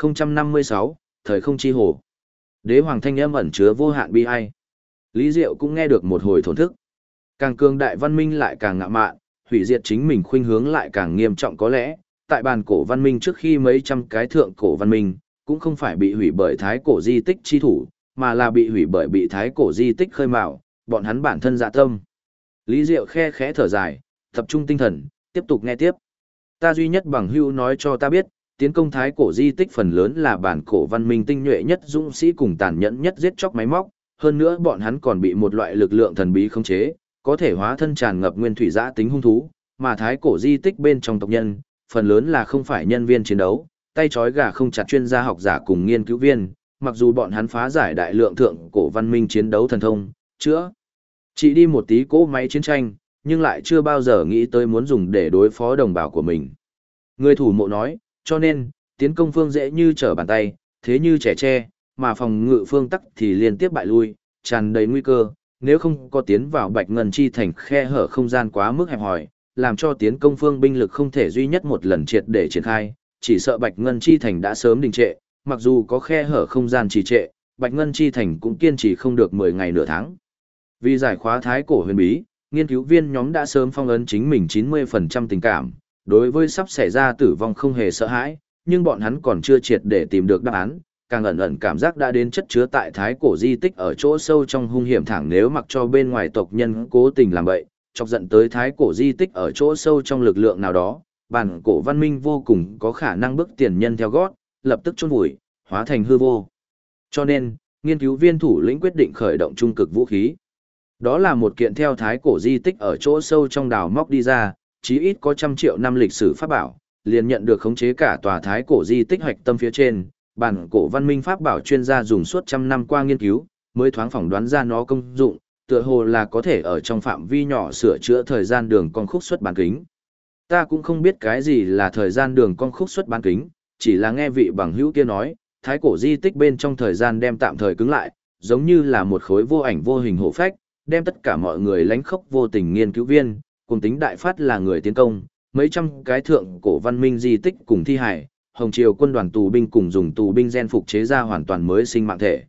Speaker 1: 3056, Thời không chi hồ. Đế hoàng thanh âm ẩn chứa vô hạn bi ai. Lý Diệu cũng nghe được một hồi thổn thức. Càng cường đại văn minh lại càng ngạ mạn, hủy diệt chính mình khuynh hướng lại càng nghiêm trọng có lẽ, tại bàn cổ văn minh trước khi mấy trăm cái thượng cổ văn minh, cũng không phải bị hủy bởi thái cổ di tích chi thủ, mà là bị hủy bởi bị thái cổ di tích khơi mào, bọn hắn bản thân dạ tâm. Lý Diệu khe khẽ thở dài, tập trung tinh thần, tiếp tục nghe tiếp. Ta duy nhất bằng hữu nói cho ta biết, tiến công thái cổ di tích phần lớn là bản cổ văn minh tinh nhuệ nhất dũng sĩ cùng tàn nhẫn nhất giết chóc máy móc, hơn nữa bọn hắn còn bị một loại lực lượng thần bí khống chế, có thể hóa thân tràn ngập nguyên thủy dã tính hung thú, mà thái cổ di tích bên trong tộc nhân, phần lớn là không phải nhân viên chiến đấu, tay trói gà không chặt chuyên gia học giả cùng nghiên cứu viên, mặc dù bọn hắn phá giải đại lượng thượng cổ văn minh chiến đấu thần thông, chữa chỉ đi một tí cỗ máy chiến tranh, nhưng lại chưa bao giờ nghĩ tới muốn dùng để đối phó đồng bào của mình. Người thủ mộ nói, cho nên, tiến công phương dễ như trở bàn tay, thế như trẻ tre, mà phòng ngự phương tắc thì liên tiếp bại lui, tràn đầy nguy cơ, nếu không có tiến vào Bạch Ngân Chi thành khe hở không gian quá mức hẹp hòi, làm cho tiến công phương binh lực không thể duy nhất một lần triệt để triển khai, chỉ sợ Bạch Ngân Chi thành đã sớm đình trệ, mặc dù có khe hở không gian trì trệ, Bạch Ngân Chi thành cũng kiên trì không được 10 ngày nửa tháng. Vì giải khóa thái cổ huyền bí, nghiên cứu viên nhóm đã sớm phong ấn chính mình 90% tình cảm, đối với sắp xảy ra tử vong không hề sợ hãi, nhưng bọn hắn còn chưa triệt để tìm được đáp án, càng ẩn ẩn cảm giác đã đến chất chứa tại thái cổ di tích ở chỗ sâu trong hung hiểm thẳng nếu mặc cho bên ngoài tộc nhân cố tình làm vậy, chọc giận tới thái cổ di tích ở chỗ sâu trong lực lượng nào đó, bản cổ văn minh vô cùng có khả năng bước tiền nhân theo gót, lập tức chôn vùi, hóa thành hư vô. Cho nên, nghiên cứu viên thủ lĩnh quyết định khởi động trung cực vũ khí. Đó là một kiện theo thái cổ di tích ở chỗ sâu trong đào móc đi ra, chí ít có trăm triệu năm lịch sử pháp bảo, liền nhận được khống chế cả tòa thái cổ di tích hoạch tâm phía trên, bản cổ văn minh pháp bảo chuyên gia dùng suốt trăm năm qua nghiên cứu, mới thoáng phỏng đoán ra nó công dụng, tựa hồ là có thể ở trong phạm vi nhỏ sửa chữa thời gian đường con khúc xuất bán kính. Ta cũng không biết cái gì là thời gian đường con khúc xuất bán kính, chỉ là nghe vị bằng hữu kia nói, thái cổ di tích bên trong thời gian đem tạm thời cứng lại, giống như là một khối vô ảnh vô hình hộ phách, đem tất cả mọi người lánh khốc vô tình nghiên cứu viên, cùng tính đại phát là người tiến công, mấy trăm cái thượng cổ văn minh di tích cùng thi hải, Hồng Triều quân đoàn tù binh cùng dùng tù binh gen phục chế ra hoàn toàn mới sinh mạng thể.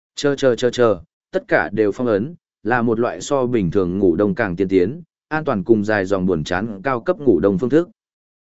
Speaker 1: Chờ, tất cả đều phong ấn, là một loại so bình thường ngủ đông càng tiên tiến, an toàn cùng dài dòng buồn chán cao cấp ngủ đông phương thức.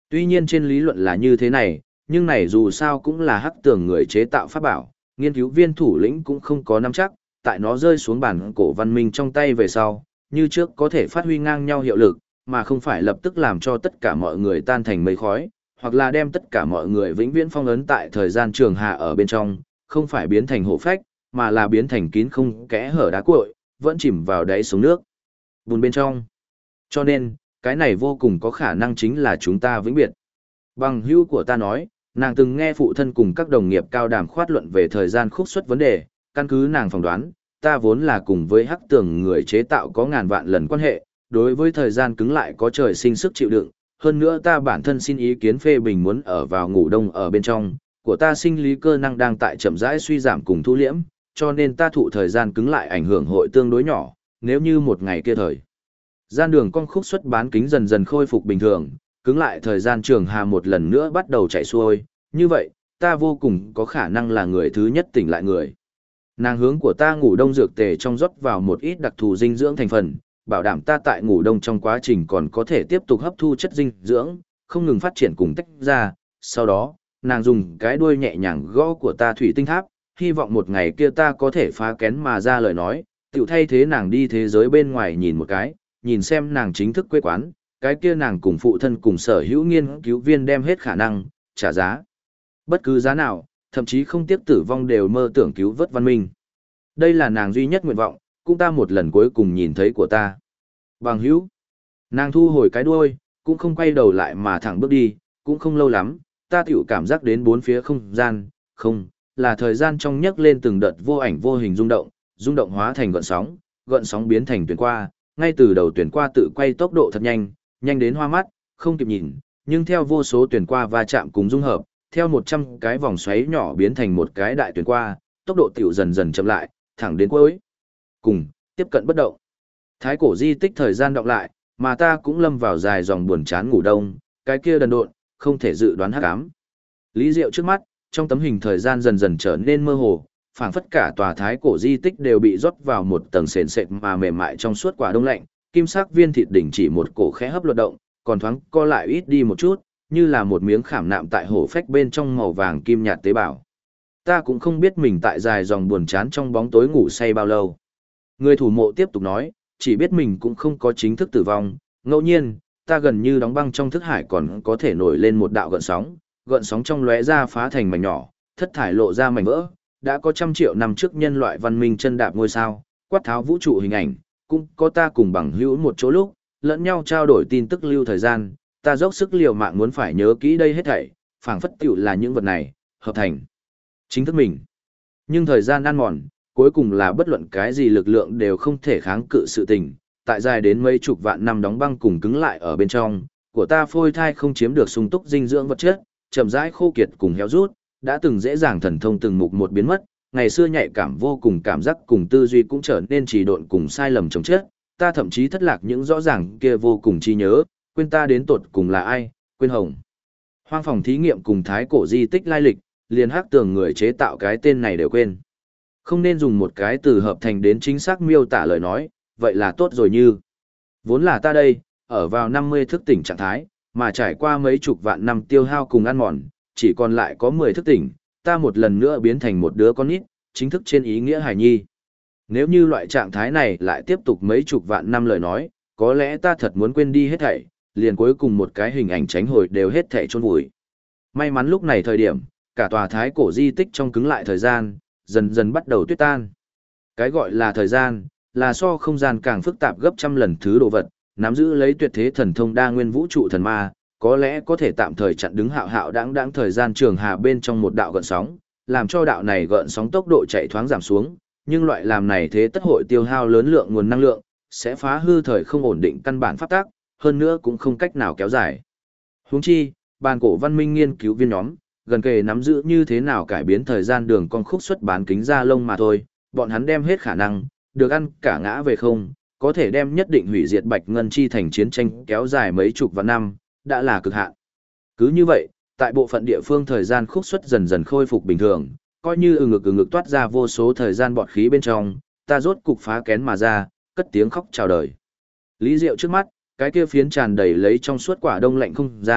Speaker 1: Tuy nhiên trên lý luận là như thế này, nhưng này dù sao cũng là hắc tường người chế tạo pháp bảo, nghiên cứu viên thủ lĩnh cũng không có nắm chắc, tại nó rơi xuống bản cổ văn minh trong tay về sau, như trước có thể phát huy ngang nhau hiệu lực, mà không phải lập tức làm cho tất cả mọi người tan thành mây khói, hoặc là đem tất cả mọi người vĩnh viễn phong ấn tại thời gian trường hạ ở bên trong, không phải biến thành hổ phách, mà là biến thành kín không kẽ hở đá cuội, vẫn chìm vào đáy xuống nước, bùn bên trong. Cho nên, cái này vô cùng có khả năng chính là chúng ta vĩnh biệt. Bằng hữu của ta nói, nàng từng nghe phụ thân cùng các đồng nghiệp cao đàm khoát luận về thời gian khúc xuất vấn đề, căn cứ nàng phỏng đoán, ta vốn là cùng với hắc tường người chế tạo có ngàn vạn lần quan hệ, đối với thời gian cứng lại có trời sinh sức chịu đựng, hơn nữa ta bản thân xin ý kiến phê bình muốn ở vào ngủ đông ở bên trong, của ta sinh lý cơ năng đang tại chậm rãi suy giảm cùng thu liễm, cho nên ta thụ thời gian cứng lại ảnh hưởng hội tương đối nhỏ, nếu như một ngày kia thời gian đường cong khúc xuất bán kính dần dần khôi phục bình thường, cứng lại thời gian trường hà một lần nữa bắt đầu chạy xuôi, như vậy, ta vô cùng có khả năng là người thứ nhất tỉnh lại người. Nàng hướng của ta ngủ đông dược tề trong rót vào một ít đặc thù dinh dưỡng thành phần, bảo đảm ta tại ngủ đông trong quá trình còn có thể tiếp tục hấp thu chất dinh dưỡng, không ngừng phát triển cùng tách ra. Sau đó, nàng dùng cái đuôi nhẹ nhàng gõ của ta thủy tinh tháp, hy vọng một ngày kia ta có thể phá kén mà ra lời nói, tiểu thay thế nàng đi thế giới bên ngoài nhìn một cái, nhìn xem nàng chính thức quê quán, cái kia nàng cùng phụ thân cùng sở hữu nghiên cứu viên đem hết khả năng, trả giá. Bất cứ giá nào, thậm chí không tiếc tử vong đều mơ tưởng cứu vớt văn minh. Đây là nàng duy nhất nguyện vọng, cũng ta một lần cuối cùng nhìn thấy của ta. Bằng hữu, nàng thu hồi cái đuôi, cũng không quay đầu lại mà thẳng bước đi, cũng không lâu lắm, ta tiểu cảm giác đến bốn phía không gian, không, là thời gian trong nhấc lên từng đợt vô ảnh vô hình rung động hóa thành gợn sóng biến thành tuyển qua, ngay từ đầu tuyển qua tự quay tốc độ thật nhanh, nhanh đến hoa mắt, không kịp nhìn, nhưng theo vô số tuyển qua va chạm cùng dung hợp, theo 100 cái vòng xoáy nhỏ biến thành một cái đại tuyển qua, tốc độ tiểu dần dần chậm lại, thẳng đến cuối cùng, tiếp cận bất động. Thái cổ di tích thời gian đọng lại, mà ta cũng lâm vào dài dòng buồn chán ngủ đông, cái kia đần độn, không thể dự đoán hắc ám. Lý Diệu trước mắt, trong tấm hình thời gian dần dần trở nên mơ hồ, phảng phất cả tòa thái cổ di tích đều bị rót vào một tầng sền sệt mà mềm mại trong suốt quả đông lạnh, kim sắc viên thịt đỉnh chỉ một cổ khẽ hấp luật động, còn thoáng co lại ít đi một chút, như là một miếng khảm nạm tại hổ phách bên trong màu vàng kim nhạt tế bào. Ta cũng không biết mình tại dài dòng buồn chán trong bóng tối ngủ say bao lâu. Người thủ mộ tiếp tục nói, chỉ biết mình cũng không có chính thức tử vong, ngẫu nhiên, ta gần như đóng băng trong thức hải còn có thể nổi lên một đạo gợn sóng trong lóe ra phá thành mảnh nhỏ, thất thải lộ ra mảnh vỡ, đã có trăm triệu năm trước nhân loại văn minh chân đạp ngôi sao, quát tháo vũ trụ hình ảnh, cũng có ta cùng bằng hữu một chỗ lúc, lẫn nhau trao đổi tin tức lưu thời gian, ta dốc sức liều mạng muốn phải nhớ kỹ đây hết thảy, phảng phất tiểu là những vật này, hợp thành chính thức mình. Nhưng thời gian ăn mòn, cuối cùng là bất luận cái gì lực lượng đều không thể kháng cự sự tình, tại dài đến mấy chục vạn năm đóng băng cùng cứng lại ở bên trong, của ta phôi thai không chiếm được sung túc dinh dưỡng vật chất, chậm rãi khô kiệt cùng héo rút, đã từng dễ dàng thần thông từng mục một biến mất, ngày xưa nhạy cảm vô cùng cảm giác cùng tư duy cũng trở nên trì độn cùng sai lầm chồng chết, ta thậm chí thất lạc những rõ ràng kia vô cùng chi nhớ, quên ta đến tột cùng là ai, quên hồng. Hoang phòng thí nghiệm cùng thái cổ di tích lai lịch, liền hắc tường người chế tạo cái tên này đều quên. Không nên dùng một cái từ hợp thành đến chính xác miêu tả lời nói, vậy là tốt rồi như. Vốn là ta đây, ở vào 50 thức tỉnh trạng thái, mà trải qua mấy chục vạn năm tiêu hao cùng ăn mòn, chỉ còn lại có 10 thức tỉnh, ta một lần nữa biến thành một đứa con nít, chính thức trên ý nghĩa hài nhi. Nếu như loại trạng thái này lại tiếp tục mấy chục vạn năm lời nói, có lẽ ta thật muốn quên đi hết thảy, liền cuối cùng một cái hình ảnh tránh hồi đều hết thảy chôn vùi. May mắn lúc này thời điểm, cả tòa thái cổ di tích trong cứng lại thời gian, dần dần bắt đầu tuyết tan. Cái gọi là thời gian, là so không gian càng phức tạp gấp trăm lần thứ đồ vật, nắm giữ lấy tuyệt thế thần thông đa nguyên vũ trụ thần ma, có lẽ có thể tạm thời chặn đứng hạo hạo đáng thời gian trường hà bên trong một đạo gợn sóng, làm cho đạo này gợn sóng tốc độ chạy thoáng giảm xuống, nhưng loại làm này thế tất hội tiêu hao lớn lượng nguồn năng lượng, sẽ phá hư thời không ổn định căn bản pháp tắc, hơn nữa cũng không cách nào kéo dài. Huống chi, bàn cổ văn minh nghiên cứu viên nhóm, gần kề nắm giữ như thế nào cải biến thời gian đường con khúc xuất bán kính ra lông mà thôi, bọn hắn đem hết khả năng, được ăn cả ngã về không, có thể đem nhất định hủy diệt Bạch Ngân Chi thành chiến tranh kéo dài mấy chục vạn năm, đã là cực hạn. Cứ như vậy, tại bộ phận địa phương thời gian khúc xuất dần dần khôi phục bình thường, coi như ừ ngực toát ra vô số thời gian bọt khí bên trong, ta rốt cục phá kén mà ra, cất tiếng khóc chào đời. Lý Diệu trước mắt, cái kia phiến tràn đầy lấy trong suốt quả đông lạnh không gian,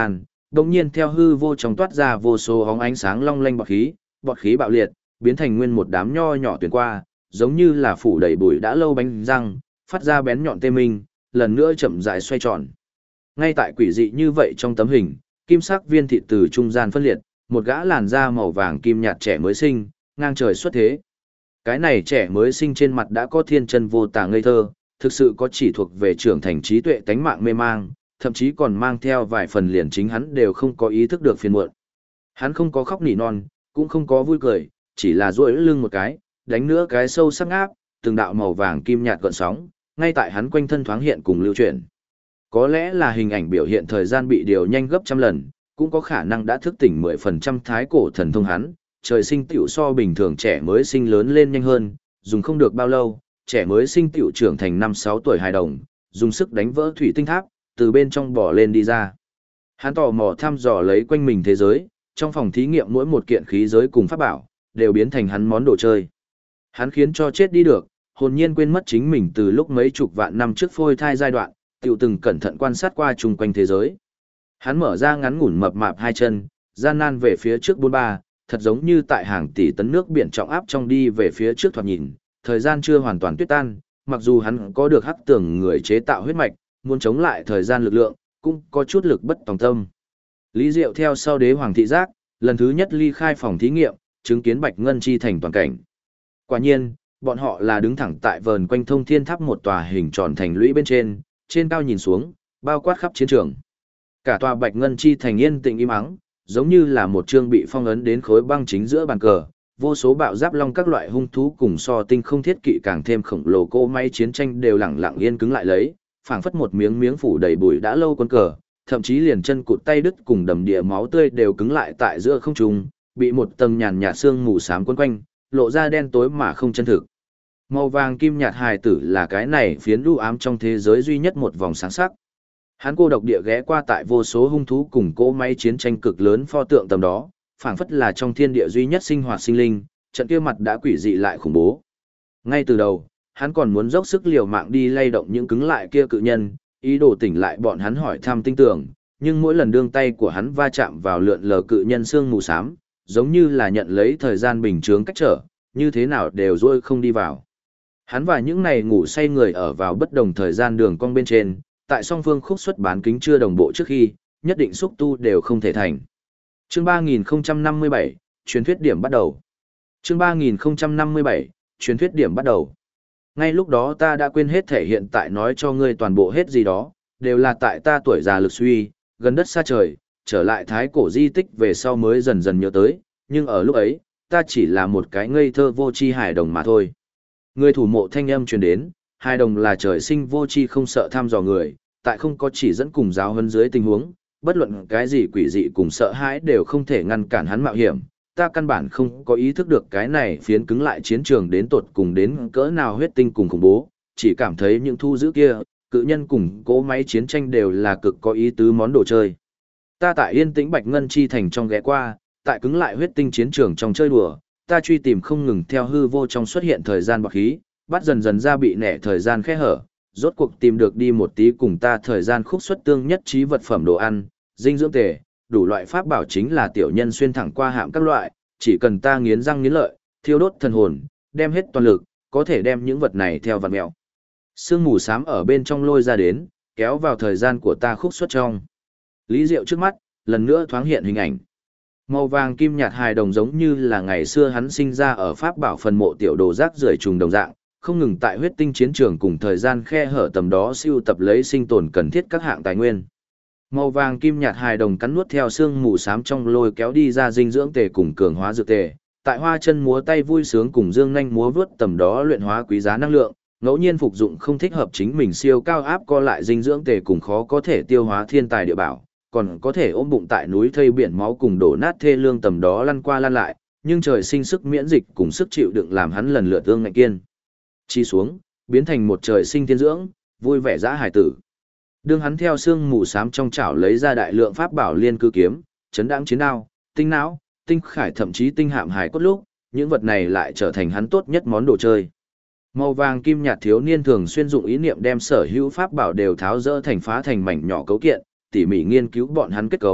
Speaker 1: đồng nhiên theo hư vô trong toát ra vô số hóng ánh sáng long lanh bọt khí bạo liệt, biến thành nguyên một đám nho nhỏ tuyển qua, giống như là phủ đầy bụi đã lâu bánh răng, phát ra bén nhọn tê minh, lần nữa chậm rãi xoay tròn. Ngay tại quỷ dị như vậy trong tấm hình, kim sắc viên thịt từ trung gian phân liệt, một gã làn da màu vàng kim nhạt trẻ mới sinh, ngang trời xuất thế. Cái này trẻ mới sinh trên mặt đã có thiên chân vô tà ngây thơ, thực sự có chỉ thuộc về trưởng thành trí tuệ tánh mạng mê mang, thậm chí còn mang theo vài phần liền chính hắn đều không có ý thức được phiền muộn. Hắn không có khóc nỉ non, cũng không có vui cười, chỉ là duỗi lưng một cái, đánh nữa cái sâu sắc áp, từng đạo màu vàng kim nhạt gợn sóng, ngay tại hắn quanh thân thoáng hiện cùng lưu chuyển. Có lẽ là hình ảnh biểu hiện thời gian bị điều nhanh gấp trăm lần, cũng có khả năng đã thức tỉnh 10% thái cổ thần thông hắn, trời sinh tiểu so bình thường trẻ mới sinh lớn lên nhanh hơn, dùng không được bao lâu, trẻ mới sinh tiểu trưởng thành 5-6 tuổi hài đồng, dùng sức đánh vỡ thủy tinh tháp, từ bên trong bò lên đi ra. Hắn tò mò thăm dò lấy quanh mình thế giới, trong phòng thí nghiệm mỗi một kiện khí giới cùng pháp bảo, đều biến thành hắn món đồ chơi. Hắn khiến cho chết đi được, hồn nhiên quên mất chính mình từ lúc mấy chục vạn năm trước phôi thai giai đoạn, tiểu từng cẩn thận quan sát qua chung quanh thế giới. Hắn mở ra ngắn ngủn mập mạp hai chân, gian nan về phía trước 43, thật giống như tại hàng tỷ tấn nước biển trọng áp trong đi về phía trước thoạt nhìn, thời gian chưa hoàn toàn tuyết tan, mặc dù hắn có được hắc tưởng người chế tạo huyết mạch, muốn chống lại thời gian lực lượng, cũng có chút lực bất tòng tâm. Lý Diệu theo sau đế hoàng thị giác, lần thứ nhất ly khai phòng thí nghiệm, chứng kiến Bạch Ngân Chi thành toàn cảnh. Quả nhiên, bọn họ là đứng thẳng tại vờn quanh thông thiên tháp một tòa hình tròn thành lũy bên trên cao nhìn xuống, bao quát khắp chiến trường. Cả tòa Bạch Ngân Chi thành yên tĩnh im ắng, giống như là một chương bị phong ấn đến khối băng chính giữa bàn cờ, vô số bạo giáp long các loại hung thú cùng so tinh không thiết kỵ càng thêm khổng lồ cỗ máy chiến tranh đều lẳng lặng yên cứng lại lấy, phảng phất một miếng miếng phủ đầy bụi đã lâu quân cờ, thậm chí liền chân cụt tay đứt cùng đầm địa máu tươi đều cứng lại tại giữa không trung, bị một tầng nhàn nhạt sương mù xám quấn quanh, lộ ra đen tối mà không chân thực. Màu vàng kim nhạt hài tử là cái này phiến u ám trong thế giới duy nhất một vòng sáng sắc. Hắn cô độc địa ghé qua tại vô số hung thú cùng cỗ máy chiến tranh cực lớn pho tượng tầm đó, phảng phất là trong thiên địa duy nhất sinh hoạt sinh linh, trận kia mặt đã quỷ dị lại khủng bố. Ngay từ đầu, hắn còn muốn dốc sức liều mạng đi lay động những cứng lại kia cự nhân, ý đồ tỉnh lại bọn hắn hỏi thăm tinh tưởng, nhưng mỗi lần đương tay của hắn va chạm vào lượn lờ cự nhân xương mù xám, giống như là nhận lấy thời gian bình chướng cách trở, như thế nào đều dôi không đi vào. Hắn và những này ngủ say người ở vào bất đồng thời gian đường cong bên trên, tại song phương khúc xuất bán kính chưa đồng bộ trước khi, nhất định xúc tu đều không thể thành. Chương 3057, truyền thuyết điểm bắt đầu. Chương 3057, truyền thuyết điểm bắt đầu. Ngay lúc đó ta đã quên hết thể hiện tại nói cho ngươi toàn bộ hết gì đó, đều là tại ta tuổi già lực suy, gần đất xa trời, trở lại thái cổ di tích về sau mới dần dần nhớ tới, nhưng ở lúc ấy, ta chỉ là một cái ngây thơ vô tri hài đồng mà thôi. Người thủ mộ thanh âm truyền đến, hài đồng là trời sinh vô tri không sợ thăm dò người, tại không có chỉ dẫn cùng giáo huấn dưới tình huống, bất luận cái gì quỷ dị cùng sợ hãi đều không thể ngăn cản hắn mạo hiểm. Ta căn bản không có ý thức được cái này phiến cứng lại chiến trường đến tột cùng đến cỡ nào huyết tinh cùng khủng bố, chỉ cảm thấy những thu giữ kia, cự nhân cùng cỗ máy chiến tranh đều là cực có ý tứ món đồ chơi. Ta tại yên tĩnh Bạch Ngân Chi thành trong ghé qua, tại cứng lại huyết tinh chiến trường trong chơi đùa, ta truy tìm không ngừng theo hư vô trong xuất hiện thời gian bạc khí, bắt dần dần ra bị nẻ thời gian khe hở, rốt cuộc tìm được đi một tí cùng ta thời gian khúc xuất tương nhất trí vật phẩm đồ ăn, dinh dưỡng tề, đủ loại pháp bảo chính là tiểu nhân xuyên thẳng qua hạm các loại, chỉ cần ta nghiến răng nghiến lợi, thiêu đốt thần hồn, đem hết toàn lực, có thể đem những vật này theo vật mẹo. Sương mù xám ở bên trong lôi ra đến, kéo vào thời gian của ta khúc xuất trong. Lý Diệu trước mắt, lần nữa thoáng hiện hình ảnh. Màu vàng kim nhạt hài đồng giống như là ngày xưa hắn sinh ra ở pháp bảo phần mộ tiểu đồ rác rưởi trùng đồng dạng, không ngừng tại huyết tinh chiến trường cùng thời gian khe hở tầm đó siêu tập lấy sinh tồn cần thiết các hạng tài nguyên. Màu vàng kim nhạt hài đồng cắn nuốt theo xương mù xám trong lôi kéo đi ra dinh dưỡng tề cùng cường hóa dược tề, tại hoa chân múa tay vui sướng cùng dương nhanh múa vớt tầm đó luyện hóa quý giá năng lượng, ngẫu nhiên phục dụng không thích hợp chính mình siêu cao áp co lại dinh dưỡng tề cùng khó có thể tiêu hóa thiên tài địa bảo, còn có thể ôm bụng tại núi thây biển máu cùng đổ nát thê lương tầm đó lăn qua lăn lại, nhưng trời sinh sức miễn dịch cùng sức chịu đựng làm hắn lần lượt tương ngạnh kiên chi xuống, biến thành một trời sinh thiên dưỡng, vui vẻ dã hải tử. Đương hắn theo xương mù xám trong chảo lấy ra đại lượng pháp bảo liên cư kiếm, chấn đãng chiến đao, tinh não, tinh khải thậm chí tinh hạm hải cốt lúc, những vật này lại trở thành hắn tốt nhất món đồ chơi. Màu vàng kim nhạt thiếu niên thường xuyên dụng ý niệm đem sở hữu pháp bảo đều tháo rỡ thành phá thành mảnh nhỏ cấu kiện, tỉ mỉ nghiên cứu bọn hắn kết cấu,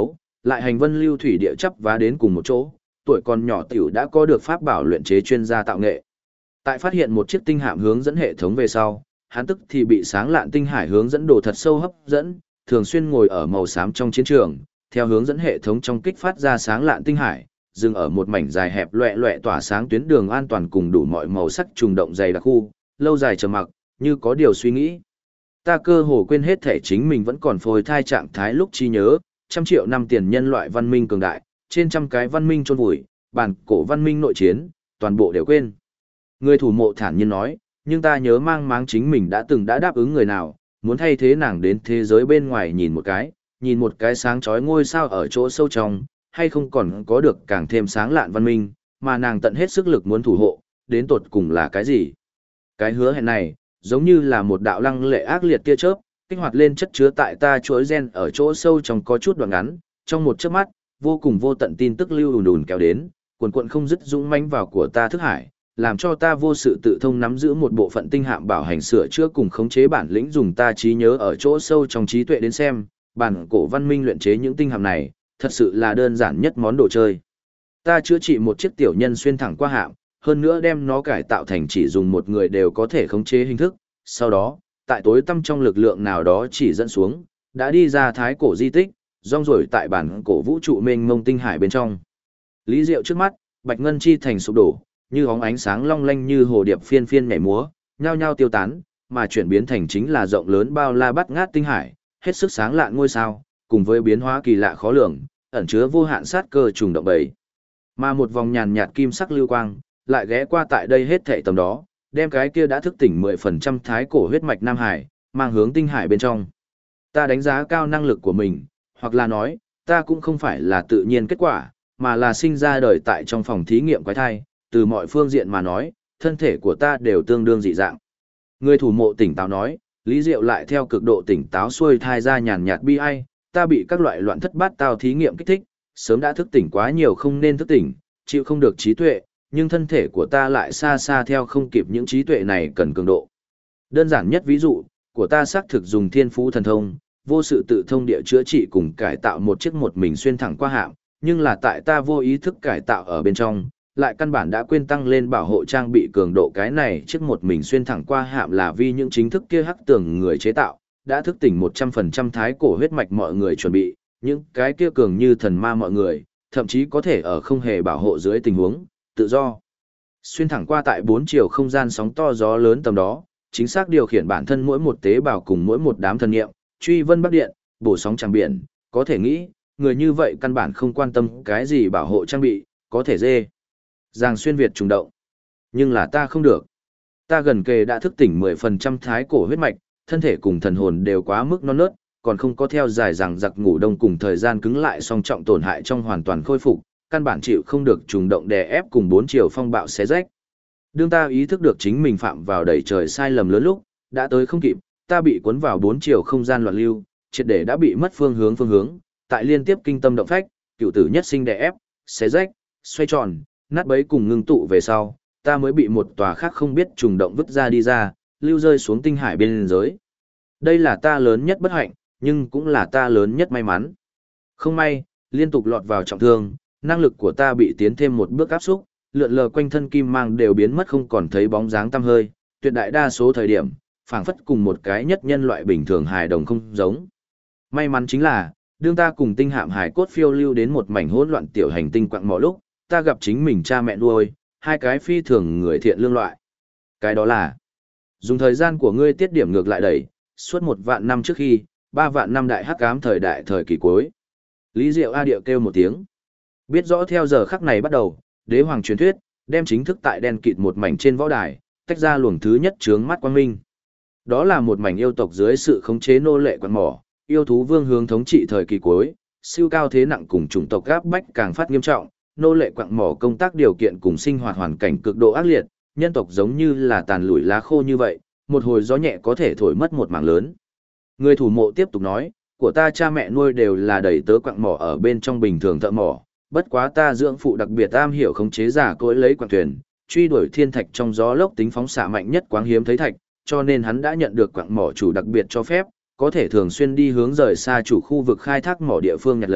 Speaker 1: lại hành vân lưu thủy địa chấp vá đến cùng một chỗ, tuổi còn nhỏ tiểu đã có được pháp bảo luyện chế chuyên gia tạo nghệ. Tại phát hiện một chiếc tinh hạm hướng dẫn hệ thống về sau, hắn tức thì bị sáng lạn tinh hải hướng dẫn đồ thật sâu hấp dẫn, thường xuyên ngồi ở màu xám trong chiến trường, theo hướng dẫn hệ thống trong kích phát ra sáng lạn tinh hải, dừng ở một mảnh dài hẹp loẹ loẹ tỏa sáng tuyến đường an toàn cùng đủ mọi màu sắc trùng động dày đặc khu, lâu dài trầm mặc, như có điều suy nghĩ. Ta cơ hồ quên hết thể chính mình vẫn còn phôi thai trạng thái lúc trí nhớ, 100 triệu năm tiền nhân loại văn minh cường đại, trên trăm cái văn minh chôn vùi, bản cổ văn minh nội chiến, toàn bộ đều quên. Người thủ mộ thản nhiên nói, nhưng ta nhớ mang máng chính mình đã đáp ứng người nào, muốn thay thế nàng đến thế giới bên ngoài nhìn một cái sáng chói ngôi sao ở chỗ sâu trong, hay không còn có được càng thêm sáng lạn văn minh, mà nàng tận hết sức lực muốn thủ hộ, đến tột cùng là cái gì? Cái hứa hẹn này, giống như là một đạo lăng lệ ác liệt tia chớp, kích hoạt lên chất chứa tại ta chuỗi gen ở chỗ sâu trong có chút đoạn ngắn, trong một chớp mắt, vô cùng vô tận tin tức lưu đùn kéo đến, cuồn cuộn không dứt dũng mãnh vào của ta thức hải, làm cho ta vô sự tự thông nắm giữ một bộ phận tinh hạm bảo hành sửa chữa cùng khống chế bản lĩnh dùng ta trí nhớ ở chỗ sâu trong trí tuệ đến xem, bản cổ văn minh luyện chế những tinh hạm này, thật sự là đơn giản nhất món đồ chơi. Ta chữa trị một chiếc tiểu nhân xuyên thẳng qua hạm, hơn nữa đem nó cải tạo thành chỉ dùng một người đều có thể khống chế hình thức, sau đó, tại tối tăm trong lực lượng nào đó chỉ dẫn xuống, đã đi ra thái cổ di tích, rong ruổi tại bản cổ vũ trụ mênh mông tinh hải bên trong. Lý Diệu trước mắt, bạch ngân chi thành sụp đổ, như óng ánh sáng long lanh như hồ điệp phiên phiên nhảy múa, nhao nhao tiêu tán, mà chuyển biến thành chính là rộng lớn bao la bát ngát tinh hải, hết sức sáng lạ ngôi sao, cùng với biến hóa kỳ lạ khó lường, ẩn chứa vô hạn sát cơ trùng động bầy. Mà một vòng nhàn nhạt kim sắc lưu quang, lại ghé qua tại đây hết thảy tầm đó, đem cái kia đã thức tỉnh 10% thái cổ huyết mạch Nam Hải, mang hướng tinh hải bên trong. Ta đánh giá cao năng lực của mình, hoặc là nói, ta cũng không phải là tự nhiên kết quả, mà là sinh ra đời tại trong phòng thí nghiệm quái thai, từ mọi phương diện mà nói, thân thể của ta đều tương đương dị dạng. Người thủ mộ tỉnh táo nói, Lý Diệu lại theo cực độ tỉnh táo xuôi thai ra nhàn nhạt bi ai, ta bị các loại loạn thất bát tao thí nghiệm kích thích, sớm đã thức tỉnh quá nhiều không nên thức tỉnh, chịu không được trí tuệ, nhưng thân thể của ta lại xa xa theo không kịp những trí tuệ này cần cường độ. Đơn giản nhất ví dụ, của ta xác thực dùng thiên phú thần thông, vô sự tự thông địa chữa trị cùng cải tạo một chiếc một mình xuyên thẳng qua hạm, nhưng là tại ta vô ý thức cải tạo ở bên trong, lại căn bản đã quên tăng lên bảo hộ trang bị cường độ cái này chiếc một mình xuyên thẳng qua hạm là vì những chính thức kia hắc tường người chế tạo, đã thức tỉnh 100% thái cổ huyết mạch mọi người chuẩn bị, những cái kia cường như thần ma mọi người, thậm chí có thể ở không hề bảo hộ dưới tình huống, tự do. Xuyên thẳng qua tại 4 chiều không gian sóng to gió lớn tầm đó, chính xác điều khiển bản thân mỗi một tế bào cùng mỗi một đám thần nghiệm, truy vân bắc điện, bổ sóng tràng biển, có thể nghĩ, người như vậy căn bản không quan tâm cái gì bảo hộ trang bị, có thể dê. Giang xuyên Việt trùng động. Nhưng là ta không được. Ta gần kề đã thức tỉnh 10% thái cổ huyết mạch, thân thể cùng thần hồn đều quá mức non nớt, còn không có theo dài rằng giặc ngủ đông cùng thời gian cứng lại song trọng tổn hại trong hoàn toàn khôi phục, căn bản chịu không được trùng động đè ép cùng 4 chiều phong bạo xé rách. Đương ta ý thức được chính mình phạm vào đẩy trời sai lầm lớn lúc, đã tới không kịp, ta bị cuốn vào 4 chiều không gian loạn lưu, triệt để đã bị mất phương hướng, tại liên tiếp kinh tâm động phách, cựu tử nhất sinh đè ép, xé rách, xoay tròn, nát bấy cùng ngưng tụ về sau, ta mới bị một tòa khác không biết trùng động vứt ra đi ra, lưu rơi xuống tinh hải bên giới. Đây là ta lớn nhất bất hạnh, nhưng cũng là ta lớn nhất may mắn. Không may, liên tục lọt vào trọng thương, năng lực của ta bị tiến thêm một bước áp xúc, lượn lờ quanh thân kim mang đều biến mất không còn thấy bóng dáng tăm hơi, tuyệt đại đa số thời điểm, phảng phất cùng một cái nhất nhân loại bình thường hài đồng không giống. May mắn chính là, đương ta cùng tinh hạm hải cốt phiêu lưu đến một mảnh hỗn loạn tiểu hành tinh quặng mỏ lúc, ta gặp chính mình cha mẹ nuôi, hai cái phi thường người thiện lương loại. Cái đó là, dùng thời gian của ngươi tiết điểm ngược lại đẩy, suốt 1 vạn năm trước khi, 3 vạn năm đại hắc ám thời đại thời kỳ cuối. Lý Diệu A điệu kêu một tiếng. Biết rõ theo giờ khắc này bắt đầu, đế hoàng truyền thuyết, đem chính thức tại đen kịt một mảnh trên võ đài, tách ra luồng thứ nhất chướng mắt quang minh. Đó là một mảnh yêu tộc dưới sự khống chế nô lệ quặng mỏ, yêu thú vương hướng thống trị thời kỳ cuối, siêu cao thế nặng cùng chủng tộc gáp bách càng phát nghiêm trọng, nô lệ quặng mỏ công tác điều kiện cùng sinh hoạt hoàn cảnh cực độ ác liệt, nhân tộc giống như là tàn lủi lá khô như vậy, một hồi gió nhẹ có thể thổi mất một mảng lớn. Người thủ mộ tiếp tục nói, của ta cha mẹ nuôi đều là đầy tớ quặng mỏ ở bên trong bình thường thợ mỏ, bất quá ta dưỡng phụ đặc biệt am hiểu khống chế giả cối lấy quặng thuyền, truy đuổi thiên thạch trong gió lốc tính phóng xạ mạnh nhất quáng hiếm thấy thạch, cho nên hắn đã nhận được quặng mỏ chủ đặc biệt cho phép, có thể thường xuyên đi hướng rời xa chủ khu vực khai thác mỏ địa phương nhặt lấy,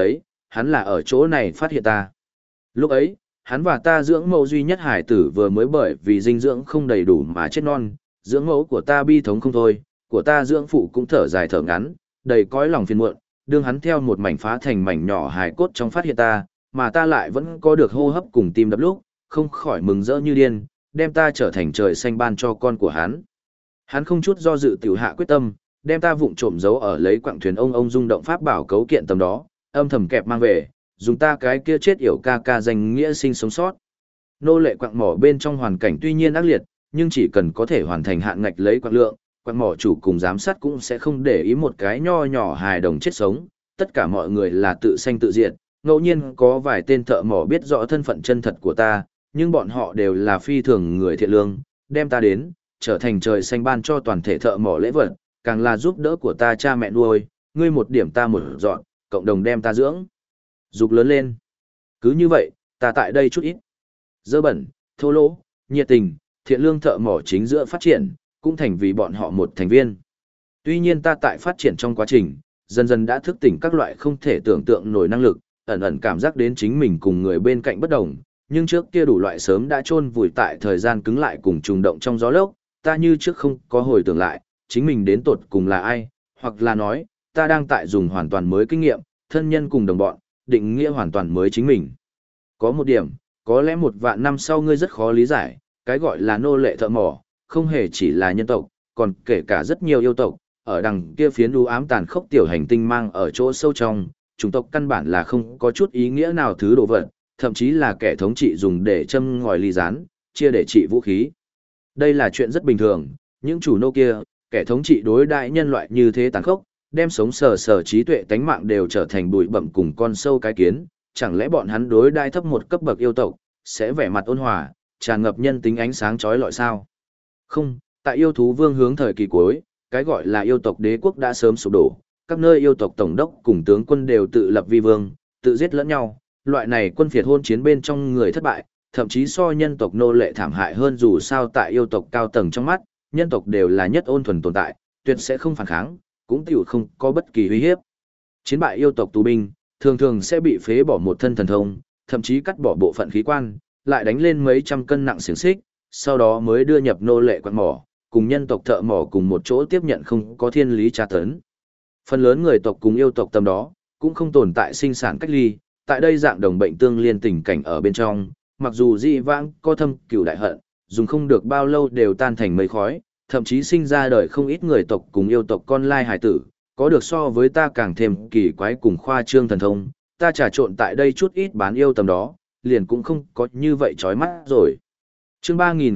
Speaker 1: hắn là ở chỗ này phát hiện ta. Lúc ấy, hắn và ta dưỡng mẫu duy nhất hải tử vừa mới bởi vì dinh dưỡng không đầy đủ mà chết non, dưỡng mẫu của ta bi thống không thôi, của ta dưỡng phụ cũng thở dài thở ngắn, đầy cõi lòng phiền muộn, đương hắn theo một mảnh phá thành mảnh nhỏ hài cốt trong phát hiện ta, mà ta lại vẫn có được hô hấp cùng tim đập lúc, không khỏi mừng rỡ như điên, đem ta trở thành trời xanh ban cho con của hắn. Hắn không chút do dự tiểu hạ quyết tâm, đem ta vụng trộm giấu ở lấy quặng thuyền ông rung động pháp bảo cấu kiện tầm đó, âm thầm kẹp mang về, dùng ta cái kia chết yểu ca ca danh nghĩa sinh sống sót. Nô lệ quặng mỏ bên trong hoàn cảnh tuy nhiên ác liệt, nhưng chỉ cần có thể hoàn thành hạn ngạch lấy quặng lượng, quặng mỏ chủ cùng giám sát cũng sẽ không để ý một cái nho nhỏ hài đồng chết sống, tất cả mọi người là tự sanh tự diệt, ngẫu nhiên có vài tên thợ mỏ biết rõ thân phận chân thật của ta, nhưng bọn họ đều là phi thường người thiện lương, đem ta đến, trở thành trời xanh ban cho toàn thể thợ mỏ lễ vật, càng là giúp đỡ của ta cha mẹ nuôi, ngươi một điểm ta một dọn, cộng đồng đem ta dưỡng, dục lớn lên. Cứ như vậy, ta tại đây chút ít. Dơ bẩn, thô lỗ, nhiệt tình, thiện lương thợ mỏ chính giữa phát triển, cũng thành vì bọn họ một thành viên. Tuy nhiên ta tại phát triển trong quá trình, dần dần đã thức tỉnh các loại không thể tưởng tượng nổi năng lực, ẩn ẩn cảm giác đến chính mình cùng người bên cạnh bất đồng, nhưng trước kia đủ loại sớm đã chôn vùi tại thời gian cứng lại cùng trùng động trong gió lốc, ta như trước không có hồi tưởng lại, chính mình đến tột cùng là ai, hoặc là nói, ta đang tại dùng hoàn toàn mới kinh nghiệm, thân nhân cùng đồng bọn, định nghĩa hoàn toàn mới chính mình. Có một điểm, có lẽ 1.000 năm sau ngươi rất khó lý giải, cái gọi là nô lệ thợ mỏ, không hề chỉ là nhân tộc, còn kể cả rất nhiều yêu tộc, ở đằng kia phiến u ám tàn khốc tiểu hành tinh mang ở chỗ sâu trong, chủng tộc căn bản là không có chút ý nghĩa nào thứ đồ vật, thậm chí là kẻ thống trị dùng để châm ngòi ly gián, chia để trị vũ khí. Đây là chuyện rất bình thường, những chủ nô kia, kẻ thống trị đối đại nhân loại như thế tàn khốc, đem sống sờ sờ trí tuệ tánh mạng đều trở thành bụi bặm cùng con sâu cái kiến, chẳng lẽ bọn hắn đối đai thấp một cấp bậc yêu tộc, sẽ vẻ mặt ôn hòa, tràn ngập nhân tính ánh sáng chói lọi sao? Không, tại yêu thú vương hướng thời kỳ cuối, cái gọi là yêu tộc đế quốc đã sớm sụp đổ, các nơi yêu tộc tổng đốc cùng tướng quân đều tự lập vi vương, tự giết lẫn nhau, loại này quân phiệt hôn chiến bên trong người thất bại, thậm chí so nhân tộc nô lệ thảm hại hơn dù sao tại yêu tộc cao tầng trong mắt, nhân tộc đều là nhất ôn thuần tồn tại, tuyệt sẽ không phản kháng, cũng tiểu không có bất kỳ uy hiếp. Chiến bại yêu tộc tù binh, thường thường sẽ bị phế bỏ một thân thần thông, thậm chí cắt bỏ bộ phận khí quan, lại đánh lên mấy trăm cân nặng xiềng xích, sau đó mới đưa nhập nô lệ quặng mỏ, cùng nhân tộc thợ mỏ cùng một chỗ tiếp nhận không có thiên lý tra tấn. Phần lớn người tộc cùng yêu tộc tầm đó, cũng không tồn tại sinh sản cách ly, tại đây dạng đồng bệnh tương liên tình cảnh ở bên trong, mặc dù dị vãng có thâm cửu đại hận, dùng không được bao lâu đều tan thành mây khói, thậm chí sinh ra đời không ít người tộc cùng yêu tộc con lai hải tử, có được so với ta càng thêm kỳ quái cùng khoa trương thần thông, ta trà trộn tại đây chút ít bán yêu tầm đó, liền cũng không có như vậy chói mắt rồi. Chương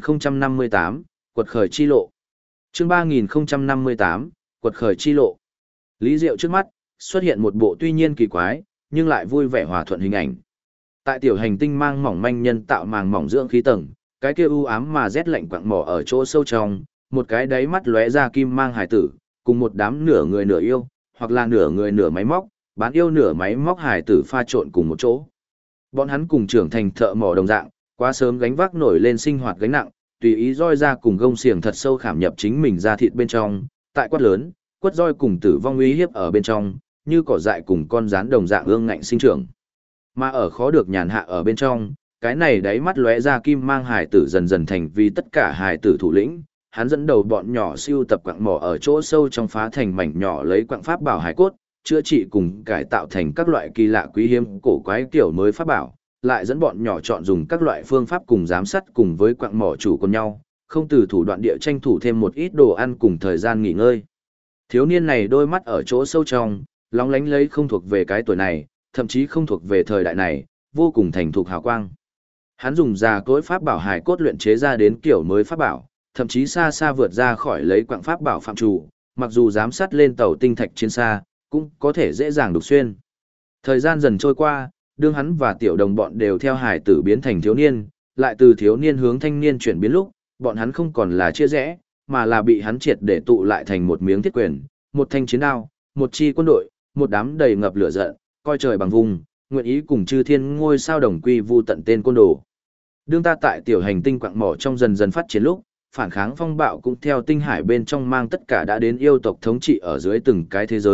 Speaker 1: 3058, Quật khởi chi lộ. Chương 3058, Quật khởi chi lộ. Lý Diệu trước mắt, xuất hiện một bộ tuy nhiên kỳ quái, nhưng lại vui vẻ hòa thuận hình ảnh. Tại tiểu hành tinh mang mỏng manh nhân tạo màng mỏng dưỡng khí tầng, cái kia u ám mà rét lạnh quặng mỏ ở chỗ sâu trong, một cái đáy mắt lóe ra kim mang hải tử, cùng một đám nửa người nửa yêu, hoặc là nửa người nửa máy móc, bán yêu nửa máy móc hải tử pha trộn cùng một chỗ. Bọn hắn cùng trưởng thành thợ mỏ đồng dạng, quá sớm gánh vác nổi lên sinh hoạt gánh nặng, tùy ý roi ra cùng gông xiềng thật sâu khảm nhập chính mình ra thịt bên trong, tại quát lớn, quất roi cùng tử vong uy hiếp ở bên trong, như cỏ dại cùng con rán đồng dạng ương ngạnh sinh trưởng. Mà ở khó được nhàn hạ ở bên trong, cái này đáy mắt lóe ra kim mang hải tử dần dần thành vì tất cả hải tử thủ lĩnh, hắn dẫn đầu bọn nhỏ siêu tập quặng mỏ ở chỗ sâu trong phá thành mảnh nhỏ lấy quặng pháp bảo hải cốt, chữa trị cùng cải tạo thành các loại kỳ lạ quý hiếm cổ quái kiểu mới pháp bảo, lại dẫn bọn nhỏ chọn dùng các loại phương pháp cùng giám sát cùng với quặng mỏ chủ con nhau, không từ thủ đoạn địa tranh thủ thêm một ít đồ ăn cùng thời gian nghỉ ngơi. Thiếu niên này đôi mắt ở chỗ sâu trong, lóng lánh lấy không thuộc về cái tuổi này, thậm chí không thuộc về thời đại này, vô cùng thành thục hào quang. Hắn dùng già cối pháp bảo hải cốt luyện chế ra đến kiểu mới pháp bảo, thậm chí xa xa vượt ra khỏi lấy quặng pháp bảo phạm chủ, mặc dù giám sát lên tàu tinh thạch trên xa, cũng có thể dễ dàng đục xuyên. Thời gian dần trôi qua, đương hắn và tiểu đồng bọn đều theo hải tử biến thành thiếu niên, lại từ thiếu niên hướng thanh niên chuyển biến lúc, bọn hắn không còn là chia rẽ, mà là bị hắn triệt để tụ lại thành một miếng thiết quyền, một thanh chiến đao, một chi quân đội, một đám đầy ngập lửa giận, coi trời bằng vùng, nguyện ý cùng chư thiên ngôi sao đồng quy vu tận tên côn đồ. Đương ta tại tiểu hành tinh quặng mỏ trong dần dần phát triển lúc, phản kháng phong bạo cũng theo tinh hải bên trong mang tất cả đã đến yêu tộc thống trị ở dưới từng cái thế giới,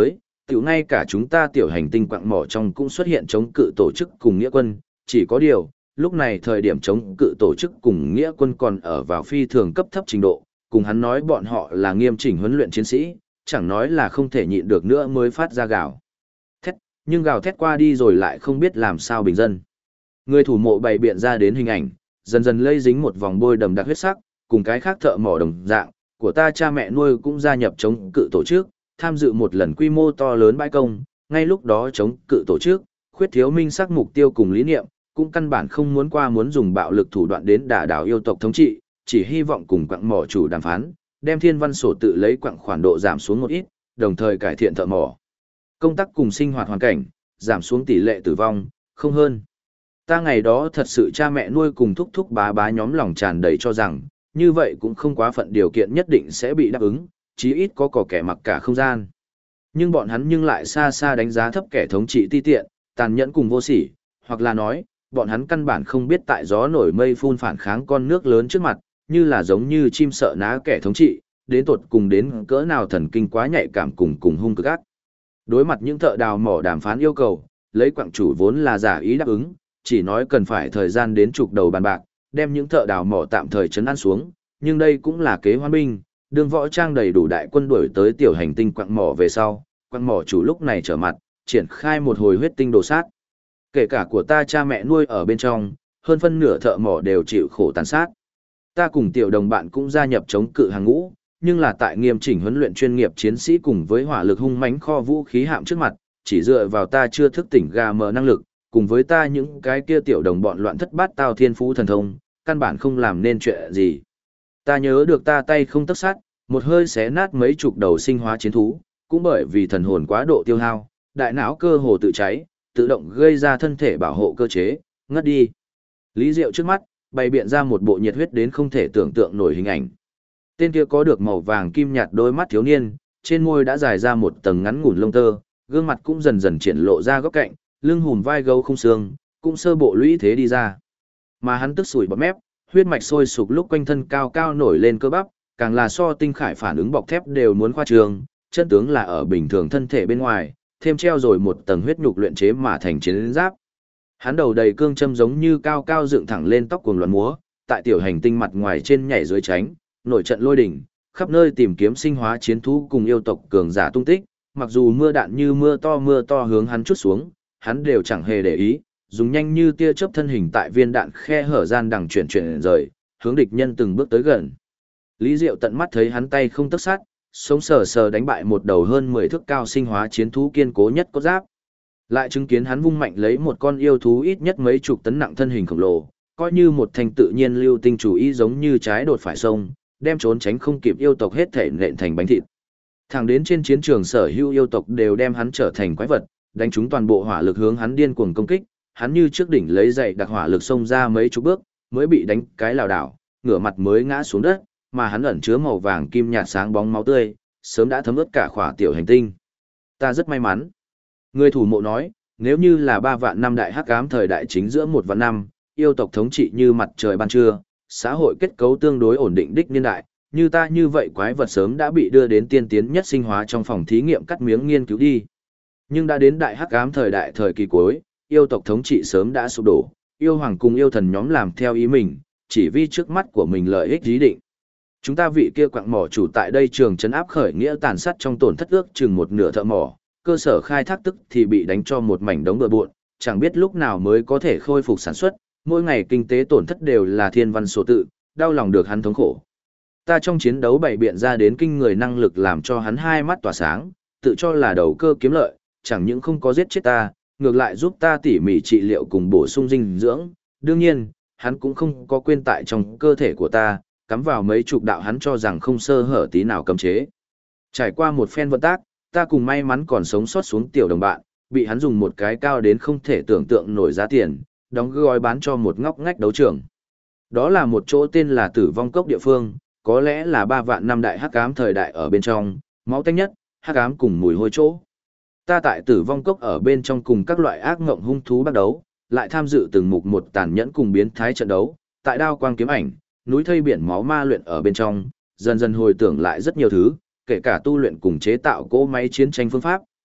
Speaker 1: Tiểu ngay cả chúng ta tiểu hành tinh quạng mỏ trong cũng xuất hiện chống cự tổ chức cùng nghĩa quân, chỉ có điều, lúc này thời điểm chống cự tổ chức cùng nghĩa quân còn ở vào phi thường cấp thấp trình độ, cùng hắn nói bọn họ là nghiêm chỉnh huấn luyện chiến sĩ, chẳng nói là không thể nhịn được nữa mới phát ra gào thét, nhưng gào thét qua đi rồi lại không biết làm sao bình dân. Người thủ mộ bày biện ra đến hình ảnh, dần dần lây dính một vòng bôi đầm đặc huyết sắc, cùng cái khác thợ mỏ đồng dạng, của ta cha mẹ nuôi cũng gia nhập chống cự tổ chức, tham dự một lần quy mô to lớn bãi công, ngay lúc đó chống cự tổ chức, khuyết thiếu minh sắc mục tiêu cùng lý niệm, cũng căn bản không muốn dùng bạo lực thủ đoạn đến đả đảo yêu tộc thống trị, chỉ hy vọng cùng quặng mỏ chủ đàm phán, đem thiên văn sổ tự lấy quặng khoản độ giảm xuống một ít, đồng thời cải thiện thợ mỏ công tác cùng sinh hoạt hoàn cảnh, giảm xuống tỷ lệ tử vong, không hơn. Ta ngày đó thật sự cha mẹ nuôi cùng thúc thúc bá bá nhóm lòng tràn đầy cho rằng, như vậy cũng không quá phận điều kiện nhất định sẽ bị đáp ứng, chí ít có kẻ mặc cả không gian. Nhưng bọn hắn nhưng lại xa xa đánh giá thấp kẻ thống trị ti tiện, tàn nhẫn cùng vô sỉ, hoặc là nói, bọn hắn căn bản không biết tại gió nổi mây phun phản kháng con nước lớn trước mặt, như là giống như chim sợ ná kẻ thống trị, đến tột cùng đến cỡ nào thần kinh quá nhạy cảm cùng hung cực ác. Đối mặt những thợ đào mỏ đàm phán yêu cầu, lấy quặng chủ vốn là giả ý đáp ứng, chỉ nói cần phải thời gian đến chục đầu bàn bạc, đem những thợ đào mỏ tạm thời trấn an xuống, nhưng đây cũng là kế hoan binh, đường võ trang đầy đủ đại quân đuổi tới tiểu hành tinh quặng mỏ về sau, quặng mỏ chủ lúc này trở mặt, triển khai một hồi huyết tinh đồ sát. Kể cả của ta cha mẹ nuôi ở bên trong, hơn phân nửa thợ mỏ đều chịu khổ tàn sát. Ta cùng tiểu đồng bạn cũng gia nhập chống cự hàng ngũ, nhưng là tại nghiêm chỉnh huấn luyện chuyên nghiệp chiến sĩ cùng với hỏa lực hung mãnh kho vũ khí hạm trước mặt, chỉ dựa vào ta chưa thức tỉnh gà mờ năng lực, cùng với ta những cái kia tiểu đồng bọn loạn thất bát tao thiên phú thần thông, căn bản không làm nên chuyện gì. Ta nhớ được ta tay không tấc sắt, một hơi xé nát mấy chục đầu sinh hóa chiến thú, cũng bởi vì thần hồn quá độ tiêu hao, đại não cơ hồ tự cháy, tự động gây ra thân thể bảo hộ cơ chế, ngất đi. Lý Diệu trước mắt, bày biện ra một bộ nhiệt huyết đến không thể tưởng tượng nổi hình ảnh. Tên kia có được màu vàng kim nhạt đôi mắt thiếu niên, trên môi đã dài ra một tầng ngắn ngủn lông tơ, gương mặt cũng dần dần triển lộ ra góc cạnh, lưng hùm vai gấu không xương, cũng sơ bộ lũy thế đi ra. Mà hắn tức sủi bọt mép, huyết mạch sôi sục lúc quanh thân cao cao nổi lên cơ bắp, càng là so tinh khải phản ứng bọc thép đều muốn khoa trương, chân tướng là ở bình thường thân thể bên ngoài, thêm treo rồi một tầng huyết nhục luyện chế mà thành chiến giáp. Hắn đầu đầy cương châm giống như cao cao dựng thẳng lên tóc cuồng loạn múa, tại tiểu hành tinh mặt ngoài trên nhảy dưới tránh, nổi trận lôi đỉnh, khắp nơi tìm kiếm sinh hóa chiến thú cùng yêu tộc cường giả tung tích, mặc dù mưa đạn như mưa to hướng hắn chút xuống, hắn đều chẳng hề để ý, dùng nhanh như tia chớp thân hình tại viên đạn khe hở gian đằng chuyển rời, hướng địch nhân từng bước tới gần. Lý Diệu tận mắt thấy hắn tay không tấc sát, sống sờ sờ đánh bại một đầu hơn 10 thước cao sinh hóa chiến thú kiên cố nhất có giáp. Lại chứng kiến hắn vung mạnh lấy một con yêu thú ít nhất mấy chục tấn nặng thân hình khổng lồ, coi như một thành tự nhiên lưu tinh chủ ý giống như trái đột phải sông, đem trốn tránh không kịp yêu tộc hết thể nện thành bánh thịt. Thẳng đến trên chiến trường sở hữu yêu tộc đều đem hắn trở thành quái vật, đánh trúng toàn bộ hỏa lực hướng hắn điên cuồng công kích, hắn như trước đỉnh lấy dậy đặc hỏa lực xông ra mấy chục bước, mới bị đánh cái lảo đảo, ngửa mặt mới ngã xuống đất, mà hắn ẩn chứa màu vàng kim nhạt sáng bóng máu tươi, sớm đã thấm ướt cả khỏa tiểu hành tinh. Ta rất may mắn. Người thủ mộ nói, nếu như là 3 vạn năm đại hắc ám thời đại chính giữa 1 vạn năm, yêu tộc thống trị như mặt trời ban trưa, xã hội kết cấu tương đối ổn định đích niên đại, như ta như vậy quái vật sớm đã bị đưa đến tiên tiến nhất sinh hóa trong phòng thí nghiệm cắt miếng nghiên cứu đi. Nhưng đã đến đại hắc ám thời đại thời kỳ cuối, yêu tộc thống trị sớm đã sụp đổ, yêu hoàng cùng yêu thần nhóm làm theo ý mình, chỉ vì trước mắt của mình lợi ích ý định. Chúng ta vị kia quặng mỏ chủ tại đây trường trấn áp khởi nghĩa tàn sát trong tổn thất ước chừng một nửa thợ mỏ, cơ sở khai thác tức thì bị đánh cho một mảnh đống bừa bộn, chẳng biết lúc nào mới có thể khôi phục sản xuất, mỗi ngày kinh tế tổn thất đều là thiên văn số tự, đau lòng được hắn thống khổ. Ta trong chiến đấu bày biện ra đến kinh người năng lực làm cho hắn hai mắt tỏa sáng, tự cho là đầu cơ kiếm lợi, chẳng những không có giết chết ta, ngược lại giúp ta tỉ mỉ trị liệu cùng bổ sung dinh dưỡng. Đương nhiên, hắn cũng không có quên tại trong cơ thể của ta, cắm vào mấy chục đạo hắn cho rằng không sơ hở tí nào cấm chế. Trải qua một phen vận tác, ta cùng may mắn còn sống sót xuống tiểu đồng bạn, bị hắn dùng một cái cao đến không thể tưởng tượng nổi giá tiền, đóng gói bán cho một ngóc ngách đấu trường. Đó là một chỗ tên là Tử Vong Cốc địa phương, có lẽ là 3 vạn năm đại hắc ám thời đại ở bên trong, máu tanh nhất, hắc ám cùng mùi hôi chỗ. Ta tại Tử Vong Cốc ở bên trong cùng các loại ác ngộng hung thú bắt đấu, lại tham dự từng mục một tàn nhẫn cùng biến thái trận đấu, tại đao quang kiếm ảnh, núi thây biển máu ma luyện ở bên trong, dần dần hồi tưởng lại rất nhiều thứ, kể cả tu luyện cùng chế tạo cỗ máy chiến tranh phương pháp,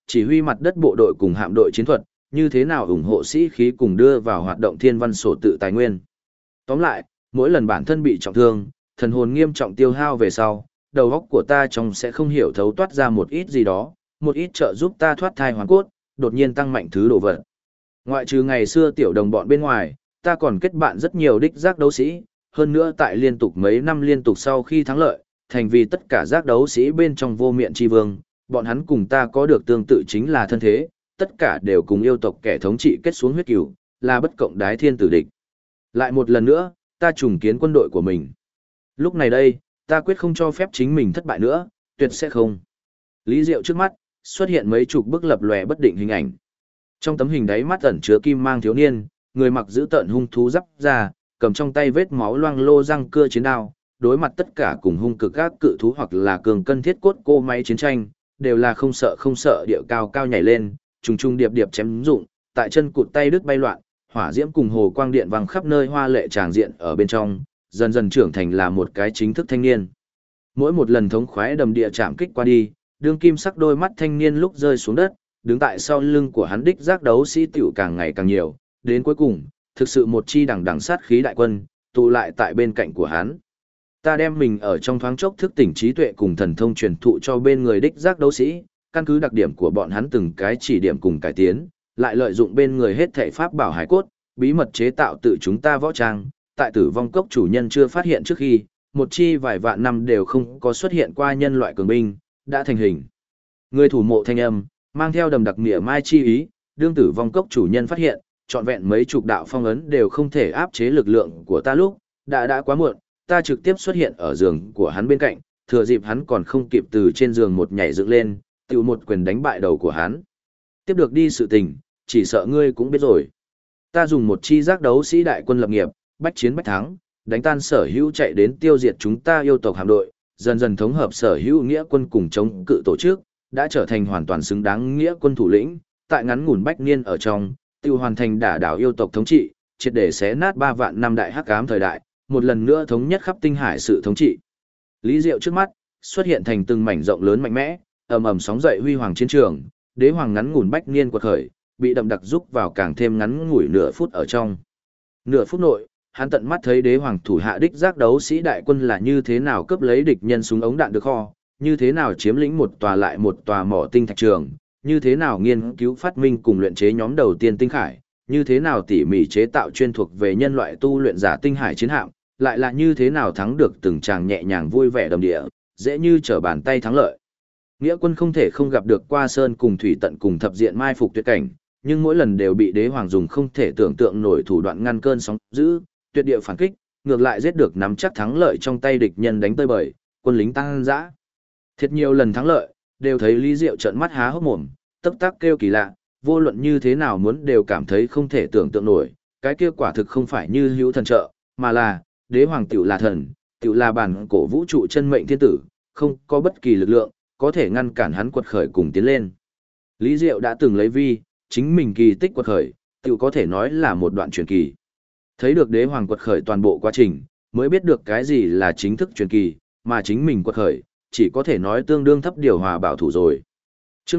Speaker 1: chỉ huy mặt đất bộ đội cùng hạm đội chiến thuật, như thế nào ủng hộ sĩ khí cùng đưa vào hoạt động thiên văn sổ tự tài nguyên. Tóm lại, mỗi lần bản thân bị trọng thương, thần hồn nghiêm trọng tiêu hao về sau, đầu óc của ta trong sẽ không hiểu thấu toát ra một ít gì đó, một ít trợ giúp ta thoát thai hoàn cốt, đột nhiên tăng mạnh thứ đồ vật. Ngoại trừ ngày xưa tiểu đồng bọn bên ngoài, ta còn kết bạn rất nhiều đích giác đấu sĩ, hơn nữa tại liên tục mấy năm liên tục sau khi thắng lợi, thành vì tất cả giác đấu sĩ bên trong vô miện chi vương, bọn hắn cùng ta có được tương tự chính là thân thế, tất cả đều cùng yêu tộc kẻ thống trị kết xuống huyết cửu, là bất cộng đái thiên tử địch. Lại một lần nữa, ta trùng kiến quân đội của mình. Lúc này đây, ta quyết không cho phép chính mình thất bại nữa, tuyệt sẽ không. Lý Diệu trước mắt, xuất hiện mấy chục bức lập lòe bất định hình ảnh. Trong tấm hình đáy mắt ẩn chứa kim mang thiếu niên, người mặc giữ tợn hung thú giáp ra, cầm trong tay vết máu loang lô răng cưa chiến đao, đối mặt tất cả cùng hung cực các cự thú hoặc là cường cân thiết cốt cô máy chiến tranh, đều là không sợ địa cao cao nhảy lên, trùng trùng điệp điệp chém dụng, tại chân cụt tay đứt bay loạn, hỏa diễm cùng hồ quang điện vàng khắp nơi hoa lệ tràng diện ở bên trong, dần dần trưởng thành là một cái chính thức thanh niên. Mỗi một lần thống khoái đầm địa chạm kích qua đi, đương kim sắc đôi mắt thanh niên lúc rơi xuống đất, đứng tại sau lưng của hắn đích giác đấu sĩ tiểu càng ngày càng nhiều, đến cuối cùng, thực sự một chi đằng đằng sát khí đại quân, tụ lại tại bên cạnh của hắn. Ta đem mình ở trong thoáng chốc thức tỉnh trí tuệ cùng thần thông truyền thụ cho bên người đích giác đấu sĩ, căn cứ đặc điểm của bọn hắn từng cái chỉ điểm cùng cải tiến, lại lợi dụng bên người hết thảy pháp bảo hải cốt, bí mật chế tạo tự chúng ta võ trang, tại Tử Vong Cốc chủ nhân chưa phát hiện trước khi, một chi vài vạn năm đều không có xuất hiện qua nhân loại cường binh, đã thành hình. Người thủ mộ thanh âm, mang theo đầm đặc mỉa mai chi ý, đương Tử Vong Cốc chủ nhân phát hiện, trọn vẹn mấy chục đạo phong ấn đều không thể áp chế lực lượng của ta lúc, đã quá muộn, ta trực tiếp xuất hiện ở giường của hắn bên cạnh, thừa dịp hắn còn không kịp từ trên giường một nhảy dựng lên, tiêu một quyền đánh bại đầu của hắn. Tiếp được đi sự tình, chỉ sợ ngươi cũng biết rồi. Ta dùng một chi giác đấu sĩ đại quân lập nghiệp, bách chiến bách thắng, đánh tan sở hữu chạy đến tiêu diệt chúng ta yêu tộc hạm đội, dần dần thống hợp sở hữu nghĩa quân cùng chống cự tổ chức, đã trở thành hoàn toàn xứng đáng nghĩa quân thủ lĩnh, tại ngắn ngủn bách niên ở trong, tiêu hoàn thành đả đảo yêu tộc thống trị, triệt để xé nát 3 vạn năm đại hắc ám thời đại, một lần nữa thống nhất khắp tinh hải sự thống trị. Lý Diệu trước mắt, xuất hiện thành từng mảnh rộng lớn mạnh mẽ, ầm ầm sóng dậy huy hoàng chiến trường, đế hoàng ngắn ngủn bách niên quật khởi, bị đậm đặc giúp vào càng thêm ngắn ngủi nửa phút ở trong. Nửa phút nội, hắn tận mắt thấy đế hoàng thủ hạ đích giác đấu sĩ đại quân là như thế nào cướp lấy địch nhân súng ống đạn được kho, như thế nào chiếm lĩnh một tòa lại một tòa mỏ tinh thạch trường, như thế nào nghiên cứu phát minh cùng luyện chế nhóm đầu tiên tinh khải, như thế nào tỉ mỉ chế tạo chuyên thuộc về nhân loại tu luyện giả tinh hải chiến hạm, lại là như thế nào thắng được từng tràng nhẹ nhàng vui vẻ đầm địa, dễ như trở bàn tay thắng lợi. Nghĩa quân không thể không gặp được qua sơn cùng thủy tận cùng thập diện mai phục tuyệt cảnh, nhưng mỗi lần đều bị đế hoàng dùng không thể tưởng tượng nổi thủ đoạn ngăn cơn sóng dữ, tuyệt địa phản kích, ngược lại giết được nắm chắc thắng lợi trong tay địch nhân đánh tơi bời, quân lính tăng dã. Thiệt nhiều lần thắng lợi, đều thấy Lý Diệu trợn mắt há hốc mồm, tấp tắc kêu kỳ lạ, vô luận như thế nào muốn đều cảm thấy không thể tưởng tượng nổi, cái kia quả thực không phải như hữu thần trợ, mà là đế hoàng tiểu là thần, tiểu là bản cổ vũ trụ chân mệnh thiên tử, không có bất kỳ lực lượng có thể ngăn cản hắn quật khởi cùng tiến lên. Lý Diệu đã từng lấy vi, chính mình kỳ tích quật khởi, tiểu có thể nói là một đoạn truyền kỳ. Thấy được đế hoàng quật khởi toàn bộ quá trình, mới biết được cái gì là chính thức truyền kỳ, mà chính mình quật khởi, chỉ có thể nói tương đương thấp điều hòa bảo thủ rồi. Chương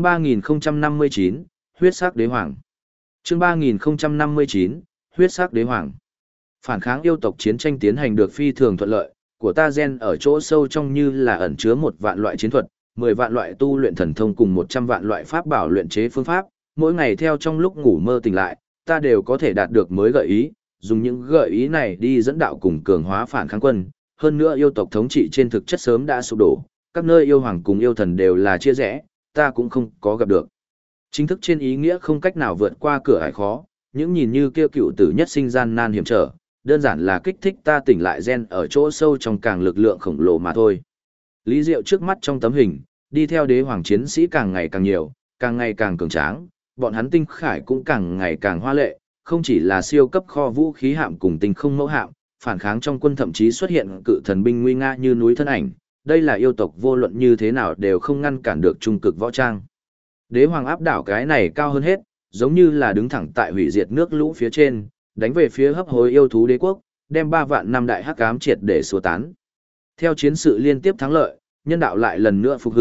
Speaker 1: 3059, huyết sắc đế hoàng. Chương 3059, huyết sắc đế hoàng. Phản kháng yêu tộc chiến tranh tiến hành được phi thường thuận lợi, của ta gen ở chỗ sâu trong như là ẩn chứa 1 vạn loại chiến thuật, 10 vạn loại tu luyện thần thông cùng 100 vạn loại pháp bảo luyện chế phương pháp, mỗi ngày theo trong lúc ngủ mơ tỉnh lại, ta đều có thể đạt được mới gợi ý, dùng những gợi ý này đi dẫn đạo cùng cường hóa phản kháng quân. Hơn nữa yêu tộc thống trị trên thực chất sớm đã sụp đổ, các nơi yêu hoàng cùng yêu thần đều là chia rẽ, ta cũng không có gặp được. Chính thức trên ý nghĩa không cách nào vượt qua cửa ải khó, những nhìn như kêu cựu tử nhất sinh gian nan hiểm trở, đơn giản là kích thích ta tỉnh lại gen ở chỗ sâu trong càng lực lượng khổng lồ mà thôi. Lý Diệu trước mắt trong tấm hình, đi theo đế hoàng chiến sĩ càng ngày càng nhiều, càng ngày càng cường tráng, bọn hắn tinh khải cũng càng ngày càng hoa lệ, không chỉ là siêu cấp kho vũ khí hạm cùng tinh không mẫu hạm, phản kháng trong quân thậm chí xuất hiện cự thần binh nguy nga như núi thân ảnh, đây là yêu tộc vô luận như thế nào đều không ngăn cản được trung cực võ trang. Đế hoàng áp đảo cái này cao hơn hết, giống như là đứng thẳng tại hủy diệt nước lũ phía trên, đánh về phía hấp hối yêu thú đế quốc, đem 3 vạn năm đại hắc ám triệt để xua tán. Theo chiến sự liên tiếp thắng lợi, nhân đạo lại lần nữa phục hưng,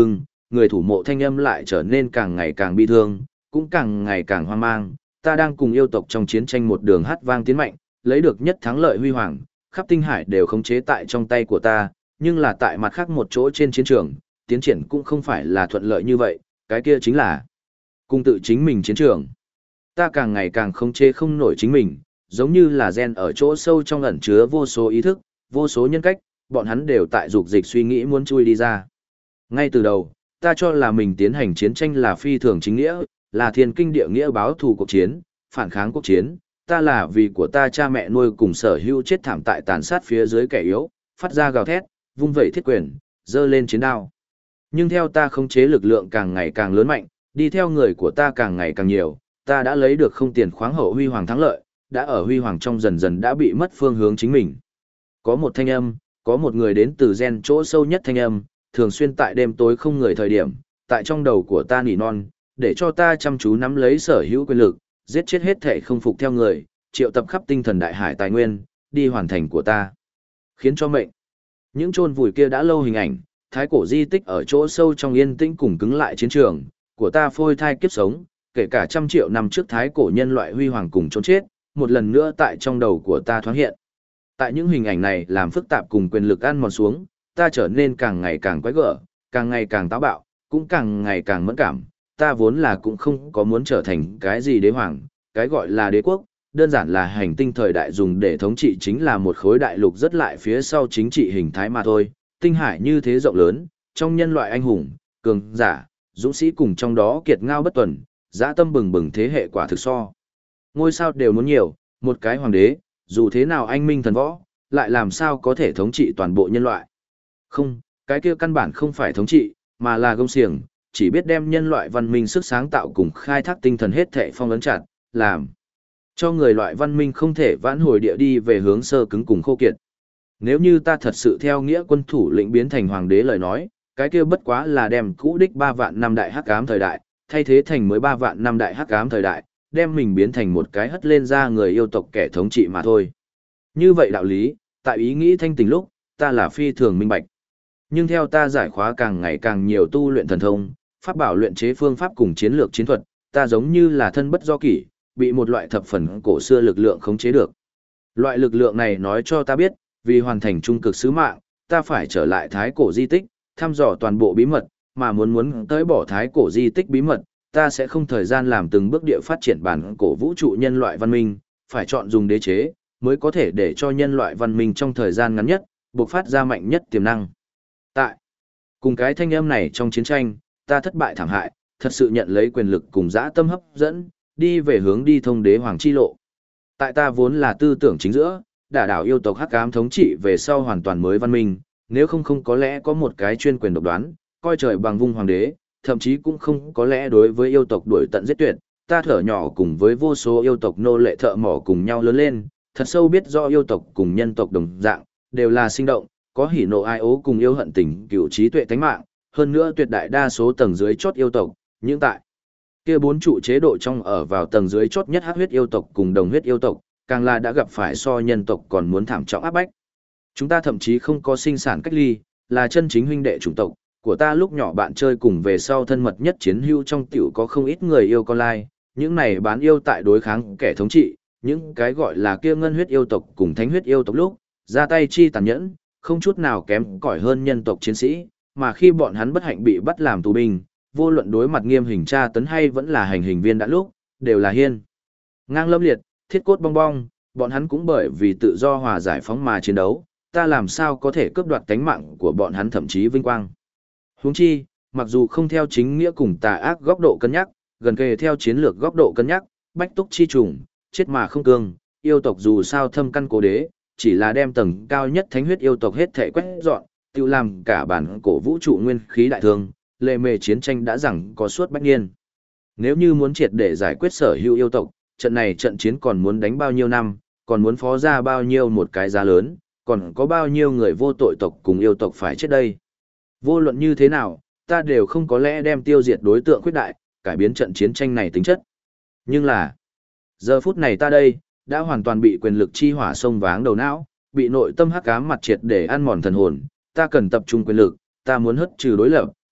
Speaker 1: người thủ mộ thanh âm lại trở nên càng ngày càng bi thương, cũng càng ngày càng hoang mang. Ta đang cùng yêu tộc trong chiến tranh một đường hát vang tiến mạnh, lấy được nhất thắng lợi huy hoàng, khắp tinh hải đều khống chế tại trong tay của ta, nhưng là tại mặt khác một chỗ trên chiến trường, tiến triển cũng không phải là thuận lợi như vậy, cái kia chính là cùng tự chính mình chiến trường. Ta càng ngày càng khống chế không nổi chính mình, giống như là gen ở chỗ sâu trong ẩn chứa vô số ý thức, vô số nhân cách, bọn hắn đều tại dục dịch suy nghĩ muốn chui đi ra. Ngay từ đầu, ta cho là mình tiến hành chiến tranh là phi thường chính nghĩa, là thiên kinh địa nghĩa báo thù cuộc chiến, phản kháng cuộc chiến, ta là vì của ta cha mẹ nuôi cùng sở hữu chết thảm tại tàn sát phía dưới kẻ yếu, phát ra gào thét, vung vẩy thiết quyền, giơ lên chiến đao. Nhưng theo ta khống chế lực lượng càng ngày càng lớn mạnh, đi theo người của ta càng ngày càng nhiều, ta đã lấy được không tiền khoáng hậu huy hoàng thắng lợi, đã ở huy hoàng trong dần dần đã bị mất phương hướng chính mình. Có một thanh âm, có một người đến từ gen chỗ sâu nhất thanh âm, thường xuyên tại đêm tối không người thời điểm, tại trong đầu của ta nỉ non, để cho ta chăm chú nắm lấy sở hữu quyền lực, giết chết hết thể không phục theo người, triệu tập khắp tinh thần đại hải tài nguyên, đi hoàn thành của ta. Khiến cho mệnh. Những chôn vùi kia đã lâu hình ảnh, thái cổ di tích ở chỗ sâu trong yên tĩnh cùng cứng lại chiến trường, của ta phôi thai kiếp sống, kể cả trăm triệu năm trước thái cổ nhân loại huy hoàng cùng trốn chết, một lần nữa tại trong đầu của ta thoáng hiện. Tại những hình ảnh này làm phức tạp cùng quyền lực ăn mòn xuống, ta trở nên càng ngày càng quái gở, càng ngày càng táo bạo, cũng càng ngày càng mẫn cảm. Ta vốn là cũng không có muốn trở thành cái gì đế hoàng, cái gọi là đế quốc, đơn giản là hành tinh thời đại dùng để thống trị chính là một khối đại lục rất lại phía sau chính trị hình thái mà thôi. Tinh hải như thế rộng lớn, trong nhân loại anh hùng, cường giả, dũng sĩ cùng trong đó kiệt ngao bất tuần, dã tâm bừng bừng thế hệ quả thực so. Ngôi sao đều muốn nhiều, một cái hoàng đế, dù thế nào anh minh thần võ, lại làm sao có thể thống trị toàn bộ nhân loại. Không, cái kia căn bản không phải thống trị, mà là gông xiềng, chỉ biết đem nhân loại văn minh sức sáng tạo cùng khai thác tinh thần hết thệ phong ấn chặt, làm cho người loại văn minh không thể vãn hồi địa đi về hướng sơ cứng cùng khô kiệt. Nếu như ta thật sự theo nghĩa quân thủ lĩnh biến thành hoàng đế lời nói, cái kia bất quá là đem cũ đích 3 vạn năm đại hắc ám thời đại, thay thế thành mới 3 vạn năm đại hắc ám thời đại, đem mình biến thành một cái hất lên ra người yêu tộc kẻ thống trị mà thôi. Như vậy đạo lý, tại ý nghĩ thanh tình lúc, ta là phi thường minh bạch. Nhưng theo ta giải khóa càng ngày càng nhiều tu luyện thần thông, pháp bảo luyện chế phương pháp cùng chiến lược chiến thuật, ta giống như là thân bất do kỷ, bị một loại thập phần cổ xưa lực lượng khống chế được. Loại lực lượng này nói cho ta biết, vì hoàn thành trung cực sứ mạng, ta phải trở lại thái cổ di tích, thăm dò toàn bộ bí mật, mà muốn tới bỏ thái cổ di tích bí mật, ta sẽ không thời gian làm từng bước địa phát triển bản cổ vũ trụ nhân loại văn minh, phải chọn dùng đế chế, mới có thể để cho nhân loại văn minh trong thời gian ngắn nhất, bộc phát ra mạnh nhất tiềm năng. Tại cùng cái thanh âm này trong chiến tranh, ta thất bại thảm hại, thật sự nhận lấy quyền lực cùng dã tâm hấp dẫn, đi về hướng đi thông đế hoàng chi lộ. Tại ta vốn là tư tưởng chính giữa, đả đảo yêu tộc hắc ám thống trị về sau hoàn toàn mới văn minh, nếu không có lẽ có một cái chuyên quyền độc đoán, coi trời bằng vung hoàng đế, thậm chí cũng không có lẽ đối với yêu tộc đuổi tận giết tuyệt, ta thở nhỏ cùng với vô số yêu tộc nô lệ thợ mỏ cùng nhau lớn lên, thật sâu biết do yêu tộc cùng nhân tộc đồng dạng, đều là sinh động, có hỉ nộ ai ố cùng yêu hận tình cựu trí tuệ tánh mạng, hơn nữa tuyệt đại đa số tầng dưới chót yêu tộc, những tại kia 4 trụ chế độ trong ở vào tầng dưới chót nhất hắc huyết yêu tộc cùng đồng huyết yêu tộc, càng là đã gặp phải so nhân tộc còn muốn thảm trọng áp bách. Chúng ta thậm chí không có sinh sản cách ly, là chân chính huynh đệ chủng tộc, của ta lúc nhỏ bạn chơi cùng về sau thân mật nhất chiến hữu trong tiểu có không ít người yêu con lai, những này bán yêu tại đối kháng kẻ thống trị, những cái gọi là kia ngân huyết yêu tộc cùng thánh huyết yêu tộc lúc, ra tay chi tàn nhẫn, không chút nào kém cỏi hơn nhân tộc chiến sĩ, mà khi bọn hắn bất hạnh bị bắt làm tù binh, vô luận đối mặt nghiêm hình tra tấn hay vẫn là hành hình viên đã lúc, đều là hiên ngang lâm liệt, thiết cốt bong bong, bọn hắn cũng bởi vì tự do hòa giải phóng mà chiến đấu, ta làm sao có thể cướp đoạt tánh mạng của bọn hắn thậm chí vinh quang. Huống chi, mặc dù không theo chính nghĩa cùng tà ác góc độ cân nhắc, gần kề theo chiến lược góc độ cân nhắc, bách túc chi trùng, chết mà không cương, yêu tộc dù sao thâm căn cố đế, chỉ là đem tầng cao nhất thánh huyết yêu tộc hết thể quét dọn, tiêu làm cả bản cổ vũ trụ nguyên khí đại thương, lệ mề chiến tranh đã rằng có suốt bách niên. Nếu như muốn triệt để giải quyết sở hữu yêu tộc, trận này trận chiến còn muốn đánh bao nhiêu năm, còn muốn phó ra bao nhiêu một cái giá lớn, còn có bao nhiêu người vô tội tộc cùng yêu tộc phải chết đây. Vô luận như thế nào, ta đều không có lẽ đem tiêu diệt đối tượng khuyết đại, cải biến trận chiến tranh này tính chất. Nhưng là, giờ phút này ta đây, đã hoàn toàn bị quyền lực chi hỏa sông váng đầu não, bị nội tâm hắc ám mặt triệt để ăn mòn thần hồn, ta cần tập trung quyền lực, ta muốn hất trừ đối lập,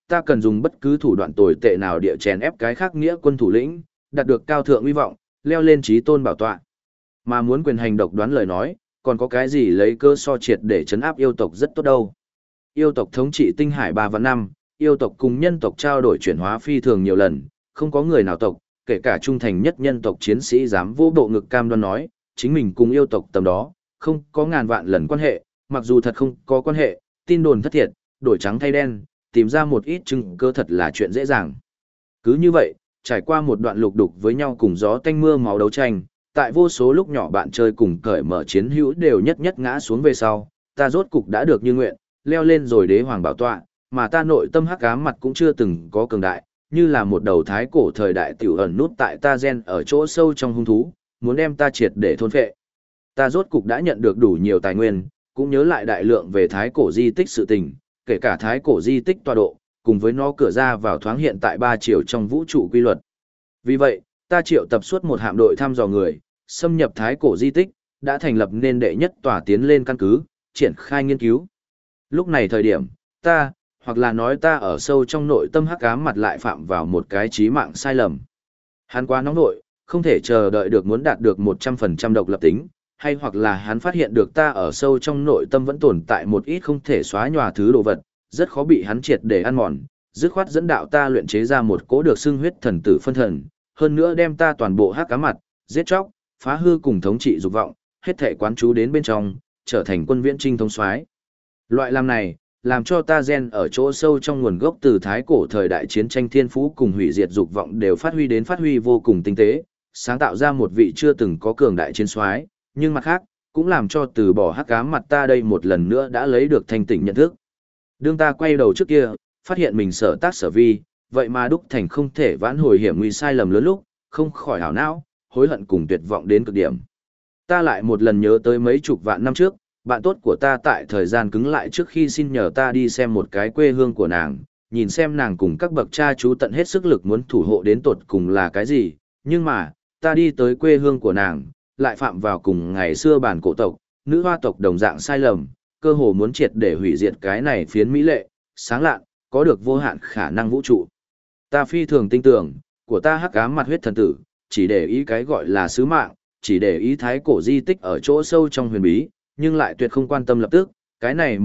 Speaker 1: ta cần dùng bất cứ thủ đoạn tồi tệ nào địa chèn ép cái khác nghĩa quân thủ lĩnh, đạt được cao thượng uy vọng, leo lên chí tôn bảo tọa. Mà muốn quyền hành độc đoán lời nói, còn có cái gì lấy cơ so triệt để chấn áp yêu tộc rất tốt đâu. Yêu tộc thống trị tinh hải 3 và 5, yêu tộc cùng nhân tộc trao đổi chuyển hóa phi thường nhiều lần, không có người nào tộc, kể cả trung thành nhất nhân tộc chiến sĩ dám vô bộ ngực cam đoan nói, chính mình cùng yêu tộc tầm đó, không có ngàn vạn lần quan hệ, mặc dù thật không có quan hệ, tin đồn thất thiệt, đổi trắng thay đen, tìm ra một ít chứng cơ thật là chuyện dễ dàng. Cứ như vậy, trải qua một đoạn lục đục với nhau cùng gió tanh mưa máu đấu tranh, tại vô số lúc nhỏ bạn chơi cùng cởi mở chiến hữu đều nhất nhất ngã xuống về sau, ta rốt cục đã được như nguyện, leo lên rồi đế hoàng bảo tọa, mà ta nội tâm hắc ám mặt cũng chưa từng có cường đại, như là một đầu thái cổ thời đại tiểu ẩn nút tại ta gen ở chỗ sâu trong hung thú, muốn đem ta triệt để thôn phệ. Ta rốt cục đã nhận được đủ nhiều tài nguyên, cũng nhớ lại đại lượng về thái cổ di tích sự tình, kể cả thái cổ di tích tọa độ, cùng với nó cửa ra vào thoáng hiện tại 3 chiều trong vũ trụ quy luật. Vì vậy, ta triệu tập suốt một hạm đội thăm dò người, xâm nhập thái cổ di tích, đã thành lập nên đệ nhất tòa tiến lên căn cứ, triển khai nghiên cứu. Lúc này thời điểm, ta, hoặc là nói ta ở sâu trong nội tâm hắc ám mặt lại phạm vào một cái chí mạng sai lầm. Hắn quá nóng nội, không thể chờ đợi được muốn đạt được 100% độc lập tính, hay hoặc là hắn phát hiện được ta ở sâu trong nội tâm vẫn tồn tại một ít không thể xóa nhòa thứ đồ vật, rất khó bị hắn triệt để ăn mòn, dứt khoát dẫn đạo ta luyện chế ra một cỗ được xưng huyết thần tử phân thần, hơn nữa đem ta toàn bộ hắc ám mặt, giết chóc, phá hư cùng thống trị dục vọng, hết thể quán chú đến bên trong, trở thành quân viễn trinh thống soái. Loại làm này, làm cho ta gen ở chỗ sâu trong nguồn gốc từ thái cổ thời đại chiến tranh thiên phú cùng hủy diệt dục vọng đều phát huy vô cùng tinh tế, sáng tạo ra một vị chưa từng có cường đại chiến soái, nhưng mặt khác, cũng làm cho từ bỏ hắc ám mặt ta đây một lần nữa đã lấy được thanh tỉnh nhận thức. Đương ta quay đầu trước kia, phát hiện mình sở tác sở vi, vậy mà đúc thành không thể vãn hồi hiểm nguy sai lầm lớn lúc, không khỏi hảo não, hối hận cùng tuyệt vọng đến cực điểm. Ta lại một lần nhớ tới mấy chục vạn năm trước, bạn tốt của ta tại thời gian cứng lại trước khi xin nhờ ta đi xem một cái quê hương của nàng, nhìn xem nàng cùng các bậc cha chú tận hết sức lực muốn thủ hộ đến tột cùng là cái gì, nhưng mà, ta đi tới quê hương của nàng, lại phạm vào cùng ngày xưa bản cổ tộc, nữ hoa tộc đồng dạng sai lầm, cơ hồ muốn triệt để hủy diệt cái này phiến mỹ lệ, sáng lạn, có được vô hạn khả năng vũ trụ. Ta phi thường tin tưởng, của ta hắc ám mặt huyết thần tử, chỉ để ý cái gọi là sứ mạng, chỉ để ý thái cổ di tích ở chỗ sâu trong huyền bí, nhưng lại tuyệt không quan tâm lập tức, cái này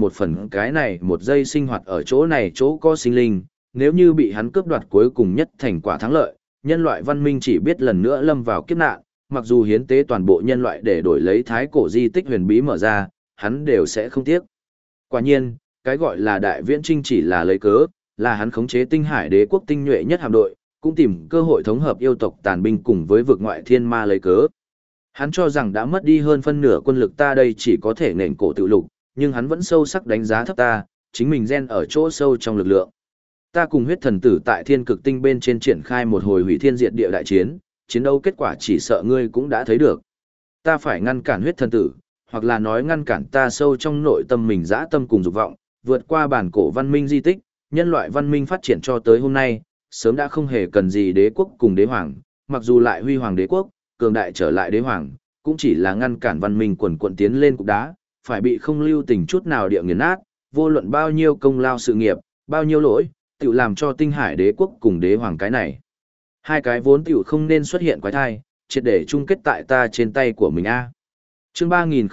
Speaker 1: một giây sinh hoạt ở chỗ này chỗ có sinh linh, nếu như bị hắn cướp đoạt cuối cùng nhất thành quả thắng lợi, nhân loại văn minh chỉ biết lần nữa lâm vào kiếp nạn, mặc dù hiến tế toàn bộ nhân loại để đổi lấy thái cổ di tích huyền bí mở ra, hắn đều sẽ không tiếc. Quả nhiên, cái gọi là đại viễn trinh chỉ là lấy cớ, là hắn khống chế tinh hải đế quốc tinh nhuệ nhất hạm đội, cũng tìm cơ hội thống hợp yêu tộc tàn binh cùng với vực ngoại thiên ma lấy cớ. Hắn cho rằng đã mất đi hơn phân nửa quân lực ta đây chỉ có thể nền cổ tự lục, nhưng hắn vẫn sâu sắc đánh giá thấp ta, chính mình gen ở chỗ sâu trong lực lượng. Ta cùng huyết thần tử tại thiên cực tinh bên trên triển khai một hồi hủy thiên diệt địa đại chiến, chiến đấu kết quả chỉ sợ ngươi cũng đã thấy được. Ta phải ngăn cản huyết thần tử, hoặc là nói ngăn cản ta sâu trong nội tâm mình dã tâm cùng dục vọng, vượt qua bản cổ văn minh di tích, nhân loại văn minh phát triển cho tới hôm nay, sớm đã không hề cần gì đế quốc cùng đế hoàng, mặc dù lại huy hoàng đế quốc, cường đại trở lại đế hoàng, cũng chỉ là ngăn cản văn minh quần quận tiến lên cục đá, phải bị không lưu tình chút nào địa nghiền nát, vô luận bao nhiêu công lao sự nghiệp, bao nhiêu lỗi, tự làm cho tinh hải đế quốc cùng đế hoàng cái này. Hai cái vốn tiểu không nên xuất hiện quái thai, triệt để chung kết tại ta trên tay của mình a. Chương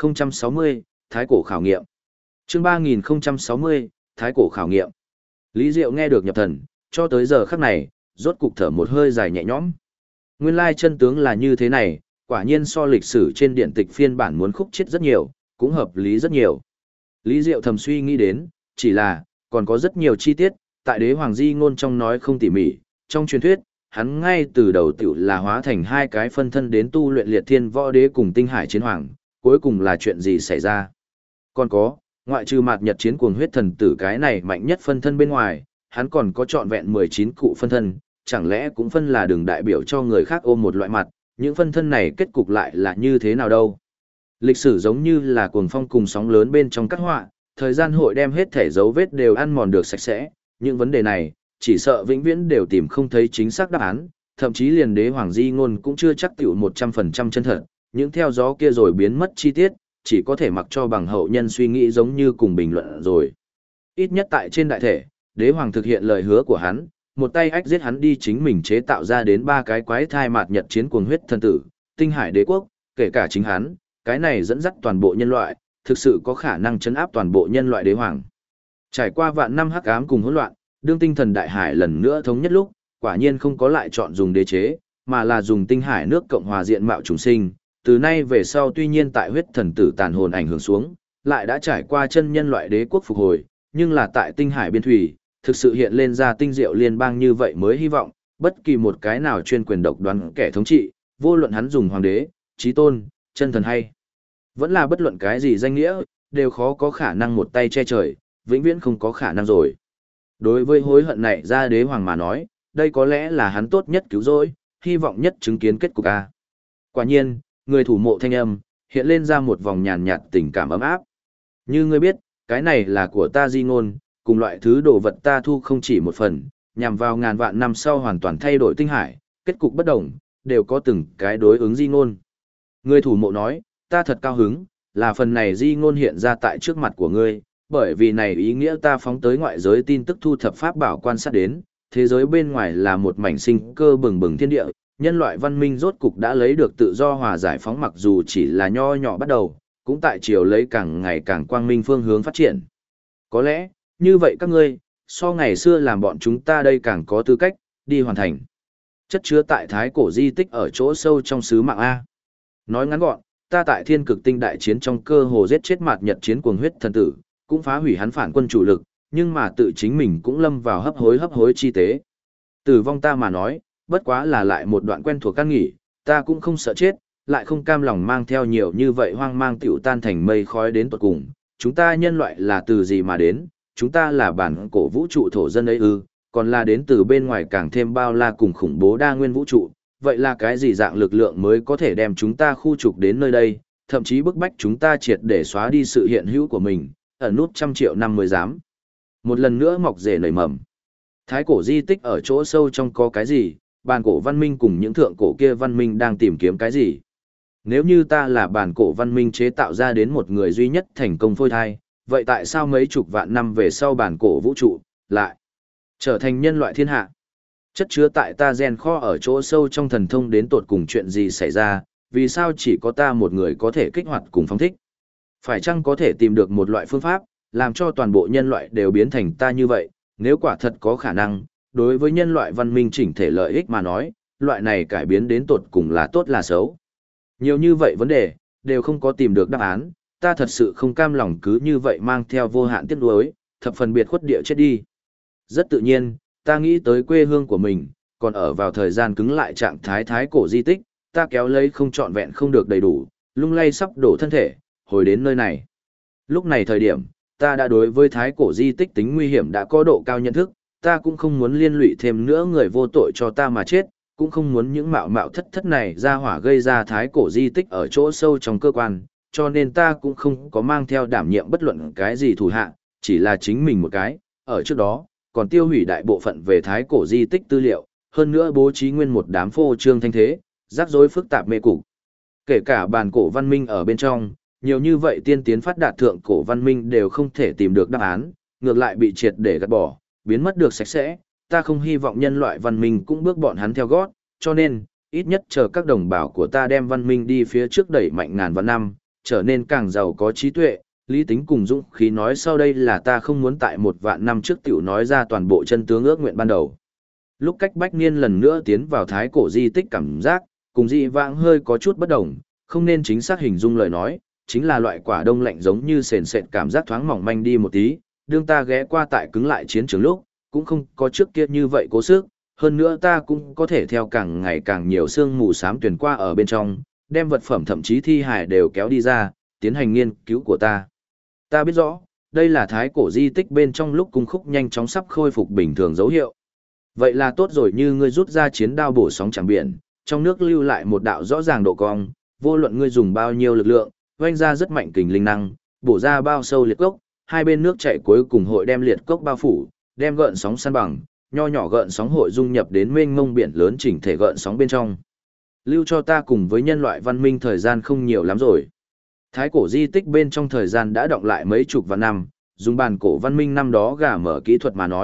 Speaker 1: 3060, Thái cổ khảo nghiệm. Chương 3060, Thái cổ khảo nghiệm. Lý Diệu nghe được nhập thần, cho tới giờ khắc này, rốt cục thở một hơi dài nhẹ nhõm. Nguyên lai chân tướng là như thế này, quả nhiên so lịch sử trên điện tịch phiên bản muốn khúc chiết rất nhiều, cũng hợp lý rất nhiều. Lý Diệu thầm suy nghĩ đến, chỉ là, còn có rất nhiều chi tiết, tại đế hoàng di ngôn trong nói không tỉ mỉ, trong truyền thuyết, hắn ngay từ đầu tiểu là hóa thành hai cái phân thân đến tu luyện liệt thiên võ đế cùng tinh hải chiến hoàng, cuối cùng là chuyện gì xảy ra. Còn có, ngoại trừ mạt nhật chiến cuồng huyết thần tử cái này mạnh nhất phân thân bên ngoài, hắn còn có trọn vẹn 19 cụ phân thân, chẳng lẽ cũng phân là đường đại biểu cho người khác ôm một loại mặt, những phân thân này kết cục lại là như thế nào đâu. Lịch sử giống như là cuồng phong cùng sóng lớn bên trong các họa, thời gian hội đem hết thể dấu vết đều ăn mòn được sạch sẽ, những vấn đề này, chỉ sợ vĩnh viễn đều tìm không thấy chính xác đáp án, thậm chí liền đế hoàng di ngôn cũng chưa chắc tiểu 100% chân thật, những theo gió kia rồi biến mất chi tiết, chỉ có thể mặc cho bằng hậu nhân suy nghĩ giống như cùng bình luận rồi. Ít nhất tại trên đại thể, đế hoàng thực hiện lời hứa của hắn, một tay ách giết hắn đi chính mình chế tạo ra đến 3 cái quái thai mạt nhật chiến cuồng huyết thần tử, tinh hải đế quốc, kể cả chính hắn, cái này dẫn dắt toàn bộ nhân loại, thực sự có khả năng chấn áp toàn bộ nhân loại đế hoàng. Trải qua vạn năm hắc ám cùng hỗn loạn, đương tinh thần đại hải lần nữa thống nhất lúc, quả nhiên không có lại chọn dùng đế chế, mà là dùng tinh hải nước cộng hòa diện mạo trùng sinh. Từ nay về sau tuy nhiên tại huyết thần tử tàn hồn ảnh hưởng xuống, lại đã trải qua chân nhân loại đế quốc phục hồi, nhưng là tại tinh hải biên thủy, thực sự hiện lên ra tinh diệu liên bang như vậy mới hy vọng, bất kỳ một cái nào chuyên quyền độc đoán kẻ thống trị, vô luận hắn dùng hoàng đế, chí tôn, chân thần hay vẫn là bất luận cái gì danh nghĩa, đều khó có khả năng một tay che trời, vĩnh viễn không có khả năng rồi. Đối với hối hận này ra đế hoàng mà nói, đây có lẽ là hắn tốt nhất cứu rỗi, hy vọng nhất chứng kiến kết cục a. Quả nhiên, người thủ mộ thanh âm, hiện lên ra một vòng nhàn nhạt tình cảm ấm áp. Như ngươi biết, cái này là của ta di ngôn, cùng loại thứ đồ vật ta thu không chỉ một phần, nhằm vào ngàn vạn năm sau hoàn toàn thay đổi tinh hải, kết cục bất đồng, đều có từng cái đối ứng di ngôn. Người thủ mộ nói, ta thật cao hứng, là phần này di ngôn hiện ra tại trước mặt của ngươi, bởi vì này ý nghĩa ta phóng tới ngoại giới tin tức thu thập pháp bảo quan sát đến, thế giới bên ngoài là một mảnh sinh cơ bừng bừng thiên địa, nhân loại văn minh rốt cục đã lấy được tự do hòa giải phóng, mặc dù chỉ là nho nhỏ bắt đầu, cũng tại chiều lấy càng ngày càng quang minh phương hướng phát triển. Có lẽ, như vậy các ngươi, so ngày xưa làm bọn chúng ta đây càng có tư cách, đi hoàn thành. Chất chứa tại thái cổ di tích ở chỗ sâu trong xứ mạng A. Nói ngắn gọn, ta tại thiên cực tinh đại chiến trong cơ hồ giết chết mạt nhật chiến cuồng huyết thần tử, cũng phá hủy hắn phản quân chủ lực, nhưng mà tự chính mình cũng lâm vào hấp hối chi tế. Tử vong ta mà nói, bất quá là lại một đoạn quen thuộc căn nghỉ, ta cũng không sợ chết, lại không cam lòng mang theo nhiều như vậy hoang mang tiểu tan thành mây khói đến tuột cùng. Chúng ta nhân loại là từ gì mà đến, chúng ta là bản cổ vũ trụ thổ dân ấy ư, còn là đến từ bên ngoài càng thêm bao la cùng khủng bố đa nguyên vũ trụ, vậy là cái gì dạng lực lượng mới có thể đem chúng ta khu trục đến nơi đây, thậm chí bức bách chúng ta triệt để xóa đi sự hiện hữu của mình, ẩn nút trăm triệu năm mới dám. Một lần nữa mọc rể nảy mầm. Thái cổ di tích ở chỗ sâu trong có cái gì, bản cổ văn minh cùng những thượng cổ kia văn minh đang tìm kiếm cái gì. Nếu như ta là bản cổ văn minh chế tạo ra đến một người duy nhất thành công phôi thai, vậy tại sao mấy chục vạn năm về sau bản cổ vũ trụ, lại trở thành nhân loại thiên hạ? Chất chứa tại ta gen kho ở chỗ sâu trong thần thông đến tột cùng chuyện gì xảy ra, vì sao chỉ có ta một người có thể kích hoạt cùng phóng thích? Phải chăng có thể tìm được một loại phương pháp, làm cho toàn bộ nhân loại đều biến thành ta như vậy? Nếu quả thật có khả năng, đối với nhân loại văn minh chỉnh thể lợi ích mà nói, loại này cải biến đến tột cùng là tốt là xấu. Nhiều như vậy vấn đề, đều không có tìm được đáp án, ta thật sự không cam lòng cứ như vậy mang theo vô hạn tiếc nuối, thập phần biệt khuất địa chết đi. Rất tự nhiên, ta nghĩ tới quê hương của mình, còn ở vào thời gian cứng lại trạng thái thái cổ di tích, ta kéo lấy không trọn vẹn không được đầy đủ, lung lay sắp đổ thân thể, hồi đến nơi này. Lúc này thời điểm, ta đã đối với thái cổ di tích tính nguy hiểm đã có độ cao nhận thức, ta cũng không muốn liên lụy thêm nữa người vô tội cho ta mà chết, cũng không muốn những mạo mạo thất thất này ra hỏa gây ra thái cổ di tích ở chỗ sâu trong cơ quan, cho nên ta cũng không có mang theo đảm nhiệm bất luận cái gì thủ hạ, chỉ là chính mình một cái, ở trước đó, còn tiêu hủy đại bộ phận về thái cổ di tích tư liệu, hơn nữa bố trí nguyên một đám phô trương thanh thế, rắc rối phức tạp mê cục. Kể cả bản cổ văn minh ở bên trong, nhiều như vậy tiên tiến phát đạt thượng cổ văn minh đều không thể tìm được đáp án, ngược lại bị triệt để gạt bỏ, biến mất được sạch sẽ. Ta không hy vọng nhân loại văn minh cũng bước bọn hắn theo gót, cho nên, ít nhất chờ các đồng bào của ta đem văn minh đi phía trước đẩy mạnh ngàn vạn năm, trở nên càng giàu có trí tuệ, lý tính cùng dũng khí. Nói sau đây là ta không muốn tại một vạn năm trước tiểu nói ra toàn bộ chân tướng ước nguyện ban đầu. Lúc cách Bách Niên lần nữa tiến vào thái cổ di tích cảm giác, cùng dị vãng hơi có chút bất đồng, không nên chính xác hình dung lời nói, chính là loại quả đông lạnh giống như sền sệt cảm giác thoáng mỏng manh đi một tí, đương ta ghé qua tại cứng lại chiến trường lúc, cũng không có trước kia như vậy cố sức, hơn nữa ta cũng có thể theo càng ngày càng nhiều sương mù xám tuyển qua ở bên trong, đem vật phẩm thậm chí thi hài đều kéo đi ra, tiến hành nghiên cứu của ta. Ta biết rõ, đây là thái cổ di tích bên trong lúc cung khúc nhanh chóng sắp khôi phục bình thường dấu hiệu. Vậy là tốt rồi, như ngươi rút ra chiến đao bổ sóng chẳng biển, trong nước lưu lại một đạo rõ ràng độ cong, vô luận ngươi dùng bao nhiêu lực lượng, oanh ra rất mạnh kình linh năng, bổ ra bao sâu liệt cốc, hai bên nước chảy cuối cùng hội đem liệt cốc bao phủ, đem gợn sóng san bằng, nho nhỏ gợn sóng hội dung nhập đến mênh mông biển lớn chỉnh thể gợn sóng bên trong. Lưu cho ta cùng với nhân loại văn minh thời gian không nhiều lắm rồi. Thái cổ di tích bên trong thời gian đã đọng lại mấy chục vạn năm, dùng bàn cổ văn minh năm đó gà mở kỹ thuật mà nói,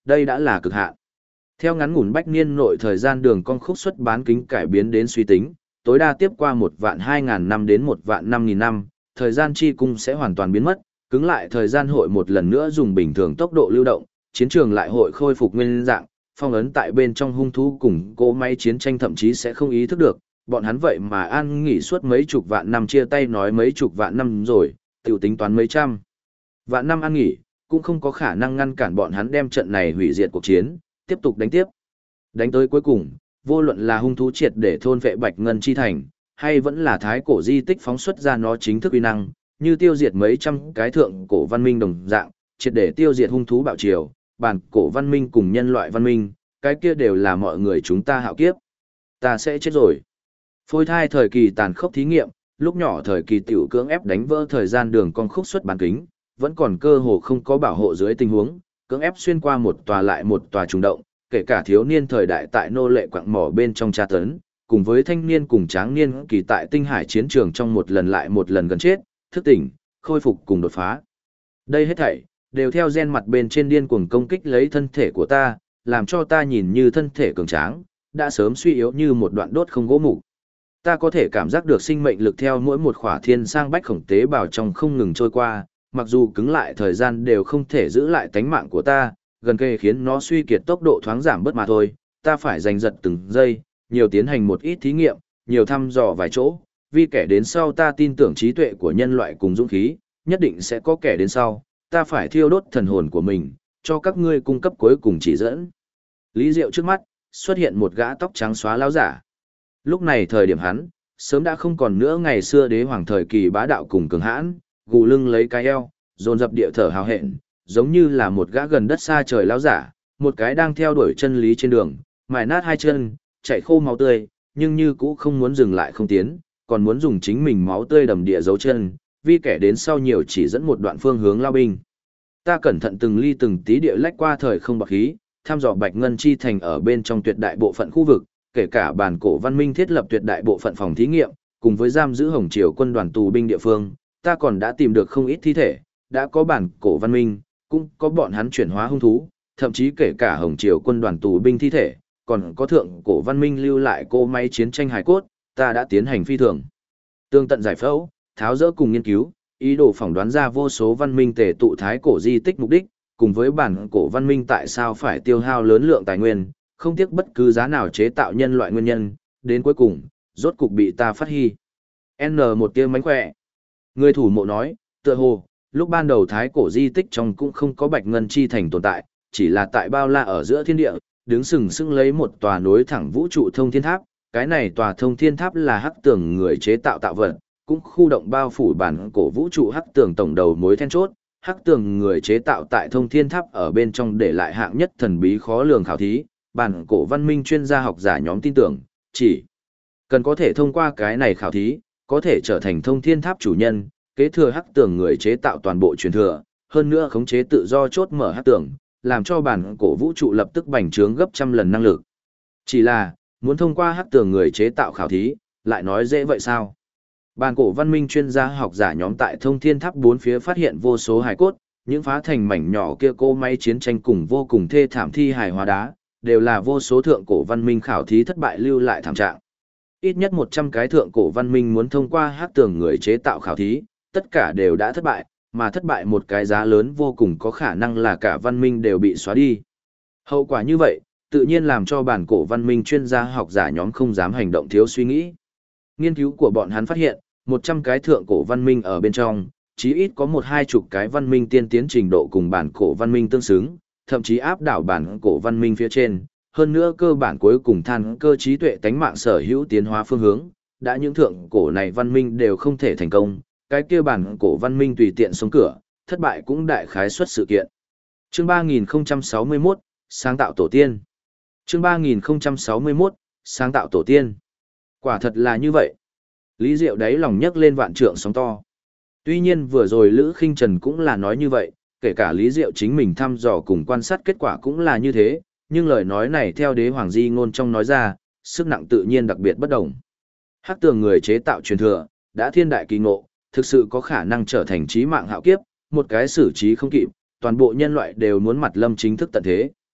Speaker 1: đây đã là cực hạn. Theo ngắn ngủn bách niên nội thời gian đường con khúc xuất bán kính cải biến đến suy tính, tối đa tiếp qua 1.200.000 năm đến 1.500.000 năm, thời gian chi cung sẽ hoàn toàn biến mất, cứng lại thời gian hội một lần nữa dùng bình thường tốc độ lưu động, chiến trường lại hội khôi phục nguyên dạng, phong ấn tại bên trong hung thú cùng cỗ máy chiến tranh thậm chí sẽ không ý thức được, bọn hắn vậy mà an nghỉ suốt mấy chục vạn năm, chia tay nói mấy chục vạn năm rồi, tiểu tính toán mấy trăm vạn năm an nghỉ, cũng không có khả năng ngăn cản bọn hắn đem trận này hủy diệt cuộc chiến, tiếp tục đánh tiếp. Đánh tới cuối cùng, vô luận là hung thú triệt để thôn vệ Bạch Ngân Chi Thành, hay vẫn là thái cổ di tích phóng xuất ra nó chính thức uy năng, như tiêu diệt mấy trăm cái thượng cổ văn minh đồng dạng, triệt để tiêu diệt hung thú bạo triều, bản cổ văn minh cùng nhân loại văn minh, cái kia đều là mọi người chúng ta hạo kiếp. Ta sẽ chết rồi. Phôi thai thời kỳ tàn khốc thí nghiệm, lúc nhỏ thời kỳ tiểu cưỡng ép đánh vỡ thời gian đường con khúc xuất bán kính, vẫn còn cơ hồ không có bảo hộ dưới tình huống, cưỡng ép xuyên qua một tòa lại một tòa trùng động, kể cả thiếu niên thời đại tại nô lệ quặng mỏ bên trong tra tấn, cùng với thanh niên cùng tráng niên kỳ tại tinh hải chiến trường trong một lần lại một lần gần chết, thức tỉnh, khôi phục cùng đột phá. Đây hết thảy đều theo gen mặt bên trên điên cuồng công kích lấy thân thể của ta, làm cho ta nhìn như thân thể cường tráng, đã sớm suy yếu như một đoạn đốt không gỗ mục. Ta có thể cảm giác được sinh mệnh lực theo mỗi một khỏa thiên sang bách khổng tế bào trong không ngừng trôi qua, mặc dù cứng lại thời gian đều không thể giữ lại tánh mạng của ta, gần kề khiến nó suy kiệt tốc độ thoáng giảm bớt mà thôi, ta phải giành giật từng giây, nhiều tiến hành một ít thí nghiệm, nhiều thăm dò vài chỗ, vì kẻ đến sau ta tin tưởng trí tuệ của nhân loại cùng dũng khí, nhất định sẽ có kẻ đến sau, ta phải thiêu đốt thần hồn của mình, cho các ngươi cung cấp cuối cùng chỉ dẫn. Lý Diệu trước mắt, xuất hiện một gã tóc trắng xóa lão giả. Lúc này thời điểm hắn, sớm đã không còn nữa ngày xưa đế hoàng thời kỳ bá đạo cùng cường hãn, gù lưng lấy cái eo, dồn dập địa thở hào hẹn, giống như là một gã gần đất xa trời lão giả, một cái đang theo đuổi chân lý trên đường, mài nát hai chân, chạy khô máu tươi, nhưng như cũ không muốn dừng lại không tiến, còn muốn dùng chính mình máu tươi đầm địa dấu chân, vì kẻ đến sau nhiều chỉ dẫn một đoạn phương hướng lao binh. Ta cẩn thận từng ly từng tí địa lách qua thời không bạc khí, thăm dò Bạch Ngân Chi Thành ở bên trong tuyệt đại bộ phận khu vực, kể cả bản cổ văn minh thiết lập tuyệt đại bộ phận phòng thí nghiệm, cùng với giam giữ Hồng Triều quân đoàn tù binh địa phương, ta còn đã tìm được không ít thi thể, đã có bản cổ văn minh, cũng có bọn hắn chuyển hóa hung thú, thậm chí kể cả Hồng Triều quân đoàn tù binh thi thể, còn có thượng cổ văn minh lưu lại cỗ máy chiến tranh hài cốt, ta đã tiến hành phi thường tương tận giải phẫu, tháo dỡ cùng nghiên cứu, ý đồ phỏng đoán ra vô số văn minh tề tụ thái cổ di tích mục đích, cùng với bản cổ văn minh tại sao phải tiêu hao lớn lượng tài nguyên, không tiếc bất cứ giá nào chế tạo nhân loại nguyên nhân, đến cuối cùng, rốt cục bị ta phát hy. Một tia mánh khỏe. Người thủ mộ nói, tựa hồ, lúc ban đầu thái cổ di tích trong cũng không có Bạch Ngân Chi Thành tồn tại, chỉ là tại bao la ở giữa thiên địa, đứng sừng sững lấy một tòa nối thẳng vũ trụ thông thiên tháp, cái này tòa thông thiên tháp là hắc tường người chế tạo tạo vật, cũng khu động bao phủ bản cổ vũ trụ hắc tường tổng đầu mối then chốt, hắc tường người chế tạo tại thông thiên tháp ở bên trong để lại hạng nhất thần bí khó lường khảo thí, bản cổ văn minh chuyên gia học giả nhóm tin tưởng, chỉ cần có thể thông qua cái này khảo thí, có thể trở thành thông thiên tháp chủ nhân, kế thừa hắc tường người chế tạo toàn bộ truyền thừa, hơn nữa khống chế tự do chốt mở hắc tường, làm cho bản cổ vũ trụ lập tức bành trướng gấp trăm lần năng lực. Chỉ là, muốn thông qua hắc tường người chế tạo khảo thí, lại nói dễ vậy sao? Bản cổ văn minh chuyên gia học giả nhóm tại thông thiên tháp bốn phía phát hiện vô số hài cốt, những phá thành mảnh nhỏ kia cô máy chiến tranh cùng vô cùng thê thảm thi hài hóa đá, đều là vô số thượng cổ văn minh khảo thí thất bại lưu lại thảm trạng. Ít nhất 100 cái thượng cổ văn minh muốn thông qua hắc tường người chế tạo khảo thí, tất cả đều đã thất bại, mà thất bại một cái giá lớn vô cùng có khả năng là cả văn minh đều bị xóa đi. Hậu quả như vậy, tự nhiên làm cho bản cổ văn minh chuyên gia học giả nhóm không dám hành động thiếu suy nghĩ. Nghiên cứu của bọn hắn phát hiện, 100 cái thượng cổ văn minh ở bên trong, chí ít có 1-20 cái văn minh tiên tiến trình độ cùng bản cổ văn minh tương xứng, thậm chí áp đảo bản cổ văn minh phía trên. Hơn nữa cơ bản cuối cùng than cơ trí tuệ tánh mạng sở hữu tiến hóa phương hướng, đã những thượng cổ này văn minh đều không thể thành công, cái kia bản cổ văn minh tùy tiện sống cửa, thất bại cũng đại khái xuất sự kiện. Chương 3061, sáng tạo tổ tiên. Chương 3061, sáng tạo tổ tiên. Quả thật là như vậy. Lý Diệu đáy lòng nhấc lên vạn trượng sóng to. Tuy nhiên vừa rồi Lữ Khinh Trần cũng là nói như vậy, kể cả Lý Diệu chính mình thăm dò cùng quan sát kết quả cũng là như thế, nhưng lời nói này theo đế hoàng di ngôn trong nói ra, sức nặng tự nhiên đặc biệt bất đồng. Hắc tường người chế tạo truyền thừa, đã thiên đại kỳ ngộ, thực sự có khả năng trở thành chí mạng hạo kiếp, một cái xử trí không kịp, toàn bộ nhân loại đều muốn mặt lâm chính thức tận thế.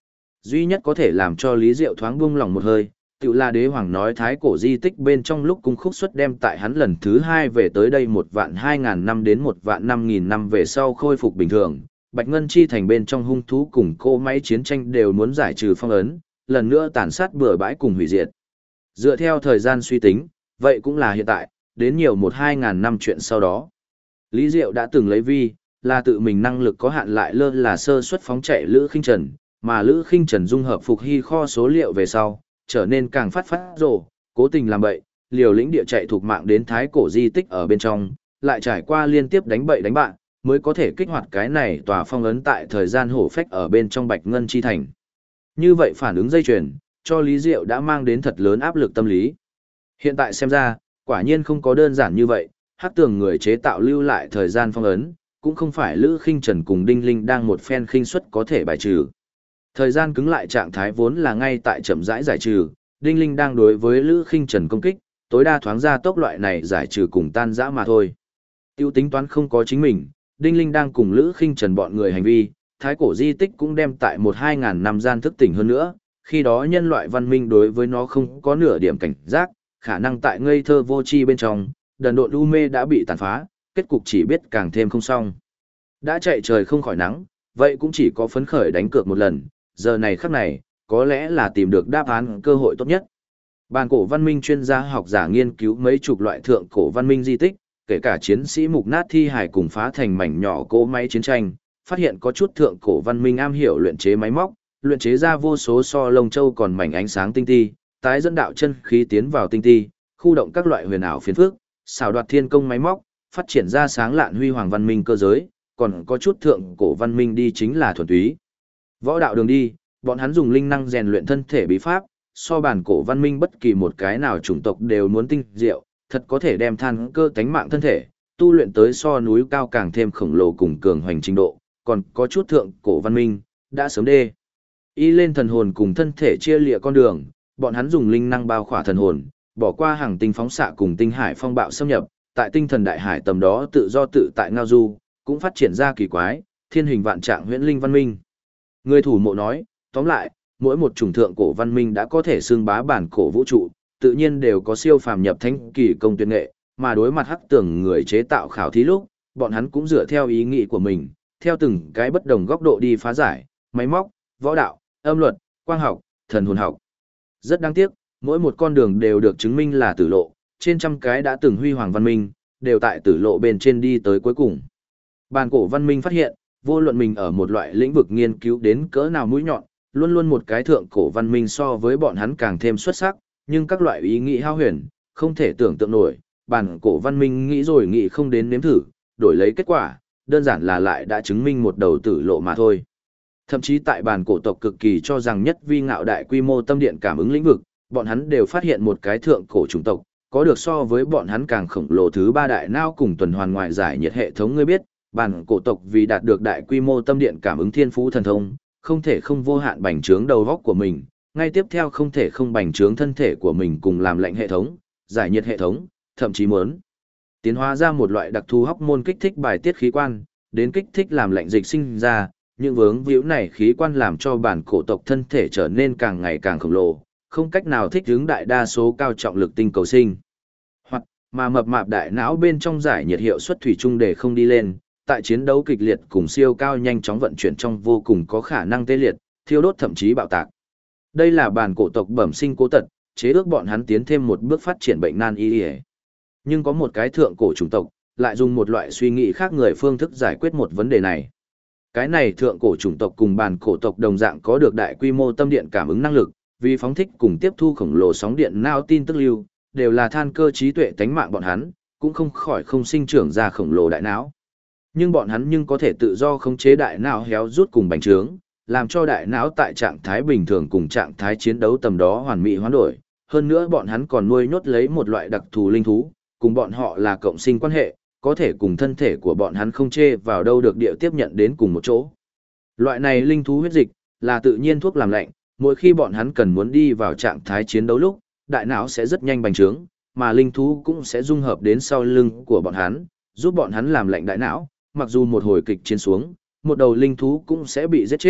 Speaker 1: Duy nhất có thể làm cho Lý Diệu thoáng buông lòng một hơi, tự là đế hoàng nói thái cổ di tích bên trong lúc cung khúc xuất đem tại hắn lần thứ 2 về tới đây 1.200.000 năm đến 1.500.000 năm về sau khôi phục bình thường. Bạch Ngân Chi thành bên trong hung thú cùng cỗ máy chiến tranh đều muốn giải trừ phong ấn, lần nữa tàn sát bừa bãi cùng hủy diệt. Dựa theo thời gian suy tính, vậy cũng là hiện tại, đến nhiều 1-2 ngàn năm chuyện sau đó. Lý Diệu đã từng lấy vi, là tự mình năng lực có hạn lại lơ là sơ suất phóng chạy Lữ Khinh Trần, mà Lữ Khinh Trần dung hợp phục hy kho số liệu về sau, trở nên càng phát rồ, cố tình làm bậy, liều lĩnh địa chạy thuộc mạng đến thái cổ di tích ở bên trong, lại trải qua liên tiếp đánh bậy đánh bạn, mới có thể kích hoạt cái này tòa phong ấn tại thời gian hổ phách ở bên trong Bạch Ngân Chi thành. Như vậy phản ứng dây chuyền, cho Lý Diệu đã mang đến thật lớn áp lực tâm lý. Hiện tại xem ra, quả nhiên không có đơn giản như vậy, hắc tường người chế tạo lưu lại thời gian phong ấn, cũng không phải Lữ Khinh Trần cùng Đinh Linh đang một phen khinh suất có thể bài trừ. Thời gian cứng lại trạng thái vốn là ngay tại chậm rãi giải trừ, Đinh Linh đang đối với Lữ Khinh Trần công kích, tối đa thoáng ra tốc loại này giải trừ cùng tan rã mà thôi. Tiêu tính toán không có chính mình, Đinh Linh đang cùng Lữ Khinh Trần bọn người hành vi, thái cổ di tích cũng đem tại 1-2 ngàn năm gian thức tỉnh hơn nữa, khi đó nhân loại văn minh đối với nó không có nửa điểm cảnh giác, khả năng tại ngây thơ vô tri bên trong, đần độn u mê đã bị tàn phá, kết cục chỉ biết càng thêm không xong. Đã chạy trời không khỏi nắng, vậy cũng chỉ có phấn khởi đánh cược một lần, giờ này khắc này, có lẽ là tìm được đáp án cơ hội tốt nhất. Bàn cổ văn minh chuyên gia học giả nghiên cứu mấy chục loại thượng cổ văn minh di tích, kể cả chiến sĩ mục nát thi hài cùng phá thành mảnh nhỏ cỗ máy chiến tranh, phát hiện có chút thượng cổ văn minh am hiểu luyện chế máy móc, luyện chế ra vô số so lông châu còn mảnh ánh sáng tinh ti, tái dẫn đạo chân khí tiến vào tinh ti, khu động các loại huyền ảo phiến phước, xảo đoạt thiên công máy móc, phát triển ra sáng lạn huy hoàng văn minh cơ giới, còn có chút thượng cổ văn minh đi chính là thuần túy võ đạo đường đi, bọn hắn dùng linh năng rèn luyện thân thể bí pháp, so bản cổ văn minh bất kỳ một cái nào chủng tộc đều muốn tinh diệu, thật có thể đem than cơ tánh mạng thân thể, tu luyện tới so núi cao càng thêm khổng lồ cùng cường hoành trình độ, còn có chút thượng cổ văn minh, đã sớm đê. Y lên thần hồn cùng thân thể chia lịa con đường, bọn hắn dùng linh năng bao khỏa thần hồn, bỏ qua hàng tinh phóng xạ cùng tinh hải phong bạo xâm nhập, tại tinh thần đại hải tầm đó tự do tự tại ngao du, cũng phát triển ra kỳ quái, thiên hình vạn trạng huyễn linh văn minh. Người thủ mộ nói, tóm lại, mỗi một chủng thượng cổ văn minh đã có thể xưng bá bản cổ vũ trụ, tự nhiên đều có siêu phàm nhập thánh kỳ công tuyệt nghệ, mà đối mặt hắc tường người chế tạo khảo thí lúc, bọn hắn cũng dựa theo ý nghĩ của mình, theo từng cái bất đồng góc độ đi phá giải, máy móc, võ đạo, âm luật, quang học, thần hồn học. Rất đáng tiếc, mỗi một con đường đều được chứng minh là tử lộ, trên trăm cái đã từng huy hoàng văn minh, đều tại tử lộ bên trên đi tới cuối cùng. Bản cổ văn minh phát hiện, vô luận mình ở một loại lĩnh vực nghiên cứu đến cỡ nào mũi nhọn, luôn luôn một cái thượng cổ văn minh so với bọn hắn càng thêm xuất sắc, nhưng các loại ý nghĩ hao huyền, không thể tưởng tượng nổi, bản cổ văn minh nghĩ rồi nghĩ không đến nếm thử, đổi lấy kết quả, đơn giản là lại đã chứng minh một đầu tử lộ mà thôi. Thậm chí tại bản cổ tộc cực kỳ cho rằng nhất vi ngạo đại quy mô tâm điện cảm ứng lĩnh vực, bọn hắn đều phát hiện một cái thượng cổ chủng tộc, có được so với bọn hắn càng khổng lồ thứ ba đại não cùng tuần hoàn ngoại giải nhiệt hệ thống. Ngươi biết, bản cổ tộc vì đạt được đại quy mô tâm điện cảm ứng thiên phú thần thông, không thể không vô hạn bành trướng đầu góc của mình, ngay tiếp theo không thể không bành trướng thân thể của mình cùng làm lạnh hệ thống, giải nhiệt hệ thống, thậm chí muốn tiến hóa ra một loại đặc thù hormone kích thích bài tiết khí quan, đến kích thích làm lạnh dịch sinh ra, những vướng víu này khí quan làm cho bản cổ tộc thân thể trở nên càng ngày càng khổng lồ, không cách nào thích ứng đại đa số cao trọng lực tinh cầu sinh. Hoặc mà mập mạp đại não bên trong giải nhiệt hiệu suất thủy chung để không đi lên, tại chiến đấu kịch liệt cùng siêu cao nhanh chóng vận chuyển trong vô cùng có khả năng tê liệt, thiêu đốt thậm chí bạo tạc. Đây là bản cổ tộc bẩm sinh cố tật, chế ước bọn hắn tiến thêm một bước phát triển bệnh nan y. Nhưng có một cái thượng cổ chủng tộc, lại dùng một loại suy nghĩ khác người phương thức giải quyết một vấn đề này. Cái này thượng cổ chủng tộc cùng bản cổ tộc đồng dạng có được đại quy mô tâm điện cảm ứng năng lực, vì phóng thích cùng tiếp thu khổng lồ sóng điện não tin tức lưu, đều là than cơ trí tuệ tánh mạng bọn hắn, cũng không khỏi không sinh trưởng ra khổng lồ đại não. Nhưng bọn hắn nhưng có thể tự do khống chế đại não héo rút cùng bành trướng, làm cho đại não tại trạng thái bình thường cùng trạng thái chiến đấu tầm đó hoàn mỹ hoán đổi. Hơn nữa bọn hắn còn nuôi nhốt lấy một loại đặc thù linh thú, cùng bọn họ là cộng sinh quan hệ, có thể cùng thân thể của bọn hắn không chê vào đâu được địa tiếp nhận đến cùng một chỗ. Loại này linh thú huyết dịch là tự nhiên thuốc làm lạnh, mỗi khi bọn hắn cần muốn đi vào trạng thái chiến đấu lúc, đại não sẽ rất nhanh bành trướng, mà linh thú cũng sẽ dung hợp đến sau lưng của bọn hắn, giúp bọn hắn làm lạnh đại não. Mặc dù một hồi kịch chiến xuống, một đầu linh thú cũng sẽ bị giết chết,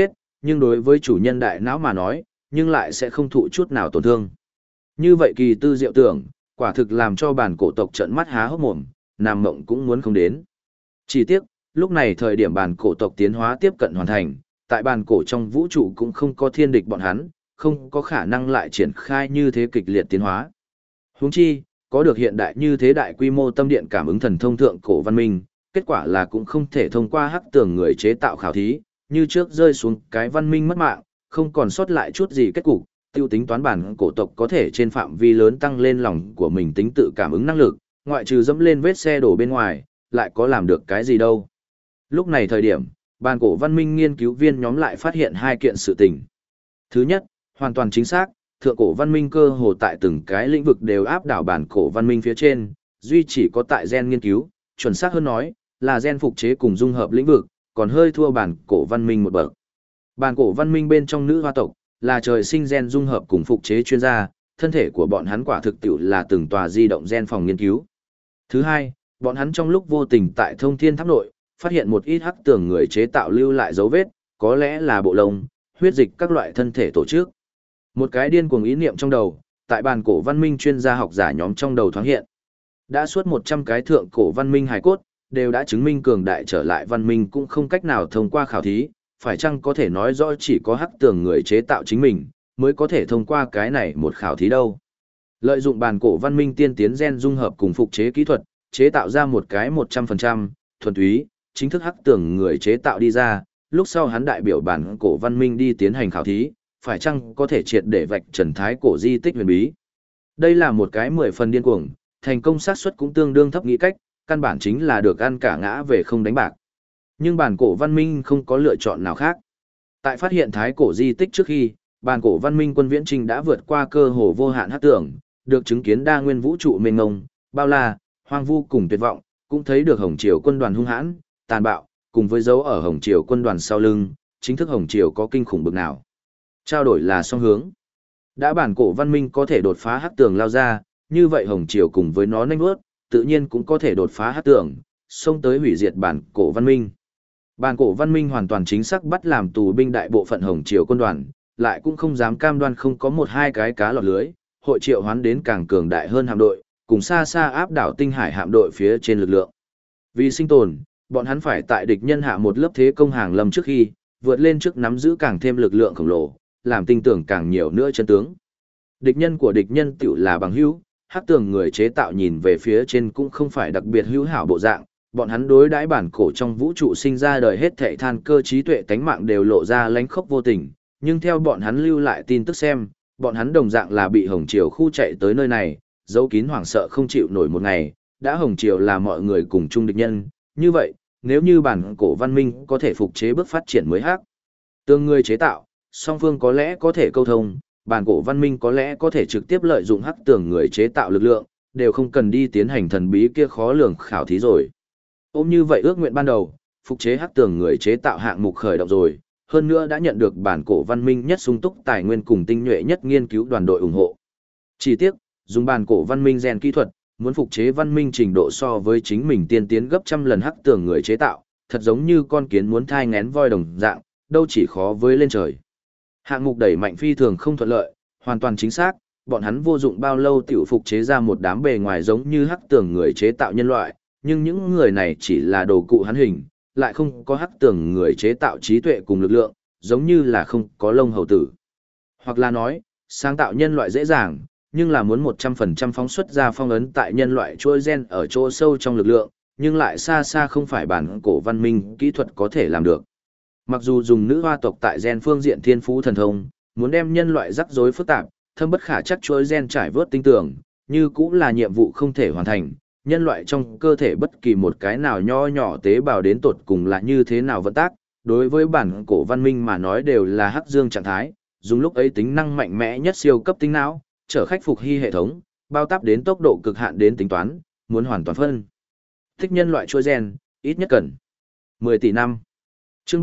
Speaker 1: nhưng đối với chủ nhân đại não mà nói, nhưng lại sẽ không thụ chút nào tổn thương. Như vậy kỳ tư diệu tưởng, quả thực làm cho bản cổ tộc trợn mắt há hốc mồm, nằm mộng cũng muốn không đến. Chỉ tiếc, lúc này thời điểm bản cổ tộc tiến hóa tiếp cận hoàn thành, tại bản cổ trong vũ trụ cũng không có thiên địch bọn hắn, không có khả năng lại triển khai như thế kịch liệt tiến hóa. Huống chi, có được hiện đại như thế đại quy mô tâm điện cảm ứng thần thông thượng cổ văn minh, kết quả là cũng không thể thông qua hắc tường người chế tạo khảo thí, như trước rơi xuống cái văn minh mất mạng, không còn sót lại chút gì kết cục, tiêu tính toán bản cổ tộc có thể trên phạm vi lớn tăng lên lòng của mình tính tự cảm ứng năng lực, ngoại trừ dẫm lên vết xe đổ bên ngoài, lại có làm được cái gì đâu. Lúc này thời điểm, bản cổ văn minh nghiên cứu viên nhóm lại phát hiện hai kiện sự tình. Thứ nhất, hoàn toàn chính xác, thượng cổ văn minh cơ hồ tại từng cái lĩnh vực đều áp đảo bản cổ văn minh phía trên, duy chỉ có tại gen nghiên cứu, chuẩn xác hơn nói, là gen phục chế cùng dung hợp lĩnh vực, còn hơi thua bản cổ văn minh một bậc. Bản cổ văn minh bên trong nữ hoa tộc, là trời sinh gen dung hợp cùng phục chế chuyên gia, thân thể của bọn hắn quả thực tiệu là từng tòa di động gen phòng nghiên cứu. Thứ hai, bọn hắn trong lúc vô tình tại thông thiên tháp nội, phát hiện một ít hắc tường người chế tạo lưu lại dấu vết, có lẽ là bộ lông, huyết dịch các loại thân thể tổ chức. Một cái điên cuồng ý niệm trong đầu, tại bản cổ văn minh chuyên gia học giả nhóm trong đầu thoáng hiện. Đã suốt 100 cái thượng cổ văn minh hài cốt, đều đã chứng minh cường đại trở lại văn minh cũng không cách nào thông qua khảo thí, phải chăng có thể nói rõ chỉ có hắc tường người chế tạo chính mình, mới có thể thông qua cái này một khảo thí đâu. Lợi dụng bản cổ văn minh tiên tiến gen dung hợp cùng phục chế kỹ thuật, chế tạo ra một cái 100%, thuần túy, chính thức hắc tường người chế tạo đi ra, lúc sau hắn đại biểu bản cổ văn minh đi tiến hành khảo thí, phải chăng có thể triệt để vạch trần thái cổ di tích huyền bí. Đây là một cái 10 phần điên cuồng, thành công xác suất cũng tương đương thấp nghĩ cách, căn bản chính là được ăn cả ngã về không đánh bạc. Nhưng bản cổ văn minh không có lựa chọn nào khác. Tại phát hiện thái cổ di tích trước khi, bản cổ văn minh quân viễn trình đã vượt qua cơ hồ vô hạn hắc tưởng, được chứng kiến đa nguyên vũ trụ mênh mông, bao la, hoang vu cùng tuyệt vọng, cũng thấy được Hồng Triều quân đoàn hung hãn, tàn bạo, cùng với dấu ở Hồng Triều quân đoàn sau lưng, chính thức Hồng Triều có kinh khủng bực nào. Trao đổi là song hướng. Đã bản cổ văn minh có thể đột phá hắc tường lao ra, như vậy Hồng Triều cùng với nó nhanh bước, tự nhiên cũng có thể đột phá hắc tường, xông tới hủy diệt bản cổ văn minh. Bản cổ văn minh hoàn toàn chính xác bắt làm tù binh đại bộ phận Hồng Triều quân đoàn, lại cũng không dám cam đoan không có một hai cái cá lọt lưới, hội triệu hoán đến càng cường đại hơn hạm đội, cùng xa xa áp đảo tinh hải hạm đội phía trên lực lượng. Vì sinh tồn, bọn hắn phải tại địch nhân hạ một lớp thế công hàng lâm trước khi, vượt lên trước nắm giữ càng thêm lực lượng khổng lồ, làm tin tưởng càng nhiều nữa chân tướng. Địch nhân của địch nhân tiểu là bằng hữu, hắc tường người chế tạo nhìn về phía trên cũng không phải đặc biệt hữu hảo bộ dạng, bọn hắn đối đãi bản cổ trong vũ trụ sinh ra đời hết thảy than cơ trí tuệ tánh mạng đều lộ ra lánh khốc vô tình, nhưng theo bọn hắn lưu lại tin tức xem, bọn hắn đồng dạng là bị Hồng Triều khu chạy tới nơi này, giấu kín hoảng sợ không chịu nổi một ngày, đã Hồng Triều là mọi người cùng chung địch nhân, như vậy, nếu như bản cổ văn minh có thể phục chế bước phát triển mới hắc tường người chế tạo, song phương có lẽ có thể câu thông, bản cổ văn minh có lẽ có thể trực tiếp lợi dụng hắc tường người chế tạo lực lượng, đều không cần đi tiến hành thần bí kia khó lường khảo thí rồi. Ôm như vậy ước nguyện ban đầu, phục chế hắc tường người chế tạo hạng mục khởi động rồi, hơn nữa đã nhận được bản cổ văn minh nhất sung túc tài nguyên cùng tinh nhuệ nhất nghiên cứu đoàn đội ủng hộ. Chỉ tiếc, dùng bản cổ văn minh gen kỹ thuật, muốn phục chế văn minh trình độ so với chính mình tiên tiến gấp trăm lần hắc tường người chế tạo, thật giống như con kiến muốn thai nghén voi đồng dạng, đâu chỉ khó với lên trời. Hạng mục đẩy mạnh phi thường không thuận lợi, hoàn toàn chính xác, bọn hắn vô dụng bao lâu tiểu phục chế ra một đám bề ngoài giống như hắc tường người chế tạo nhân loại, nhưng những người này chỉ là đồ cụ hắn hình, lại không có hắc tường người chế tạo trí tuệ cùng lực lượng, giống như là không có lông hầu tử. Hoặc là nói, sáng tạo nhân loại dễ dàng, nhưng là muốn 100% phóng xuất ra phong ấn tại nhân loại chuỗi gen ở chỗ sâu trong lực lượng, nhưng lại xa xa không phải bản cổ văn minh kỹ thuật có thể làm được. Mặc dù dùng nữ hoa tộc tại gen phương diện thiên phú thần thông, muốn đem nhân loại rắc rối phức tạp, thâm bất khả chắc chuỗi gen trải vớt tinh tưởng, như cũng là nhiệm vụ không thể hoàn thành. Nhân loại trong cơ thể bất kỳ một cái nào nho nhỏ tế bào đến tột cùng là như thế nào vận tác, đối với bản cổ văn minh mà nói đều là hắc dương trạng thái, dùng lúc ấy tính năng mạnh mẽ nhất siêu cấp tính não, trở khách phục hy hệ thống, bao táp đến tốc độ cực hạn đến tính toán, muốn hoàn toàn phân. Thích nhân loại chuỗi gen, ít nhất cần 10 tỷ năm. Chương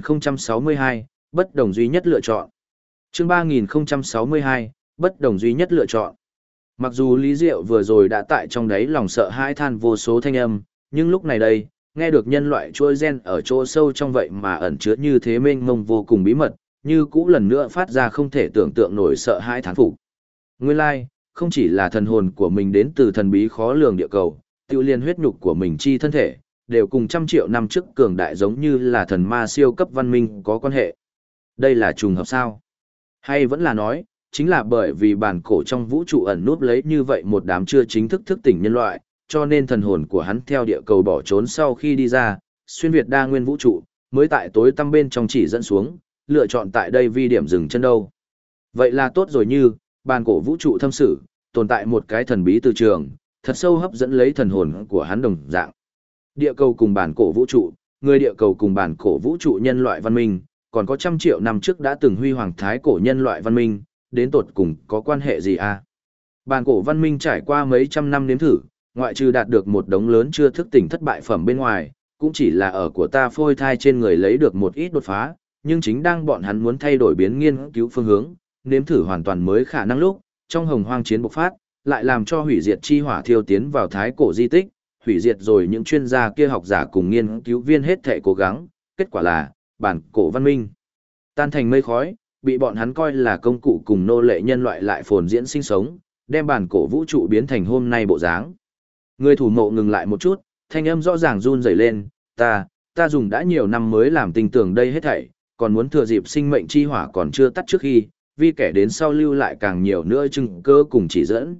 Speaker 1: 3062, bất đồng duy nhất lựa chọn. Chương 3062, bất đồng duy nhất lựa chọn. Mặc dù Lý Diệu vừa rồi đã tại trong đấy lòng sợ hãi than vô số thanh âm, nhưng lúc này đây, nghe được nhân loại chuỗi gen ở chỗ sâu trong vậy mà ẩn chứa như thế mênh mông vô cùng bí mật, như cũ lần nữa phát ra không thể tưởng tượng nổi sợ hãi thán phục. Nguyên lai, không chỉ là thần hồn của mình đến từ thần bí khó lường địa cầu, tiêu liên huyết nhục của mình chi thân thể, đều cùng trăm triệu năm trước cường đại giống như là thần ma siêu cấp văn minh có quan hệ. Đây là trùng hợp sao? Hay vẫn là nói, chính là bởi vì bản cổ trong vũ trụ ẩn núp lấy như vậy một đám chưa chính thức thức tỉnh nhân loại, cho nên thần hồn của hắn theo địa cầu bỏ trốn sau khi đi ra, xuyên việt đa nguyên vũ trụ, mới tại tối tăm bên trong chỉ dẫn xuống, lựa chọn tại đây vi điểm dừng chân đâu. Vậy là tốt rồi, như bản cổ vũ trụ thâm sử, tồn tại một cái thần bí từ trường, thật sâu hấp dẫn lấy thần hồn của hắn đồng dạng. Địa cầu cùng bản cổ vũ trụ, người địa cầu cùng bản cổ vũ trụ nhân loại văn minh, còn có trăm triệu năm trước đã từng huy hoàng thái cổ nhân loại văn minh, đến tột cùng có quan hệ gì à? Bản cổ văn minh trải qua mấy trăm năm nếm thử, ngoại trừ đạt được một đống lớn chưa thức tỉnh thất bại phẩm bên ngoài, cũng chỉ là ở của ta phôi thai trên người lấy được một ít đột phá, nhưng chính đang bọn hắn muốn thay đổi biến nghiên cứu phương hướng, nếm thử hoàn toàn mới khả năng lúc, trong hồng hoang chiến bộc phát, lại làm cho hủy diệt chi hỏa thiêu tiến vào thái cổ di tích, hủy diệt rồi những chuyên gia kia học giả cùng nghiên cứu viên hết thảy cố gắng, kết quả là, bản cổ văn minh tan thành mây khói, bị bọn hắn coi là công cụ cùng nô lệ nhân loại lại phồn diễn sinh sống, đem bản cổ vũ trụ biến thành hôm nay bộ dáng. Người thủ mộ ngừng lại một chút, thanh âm rõ ràng run rẩy lên, ta dùng đã nhiều năm mới làm tình tưởng đây hết thảy, còn muốn thừa dịp sinh mệnh chi hỏa còn chưa tắt trước khi, vì kẻ đến sau lưu lại càng nhiều nữa chứng cơ cùng chỉ dẫn,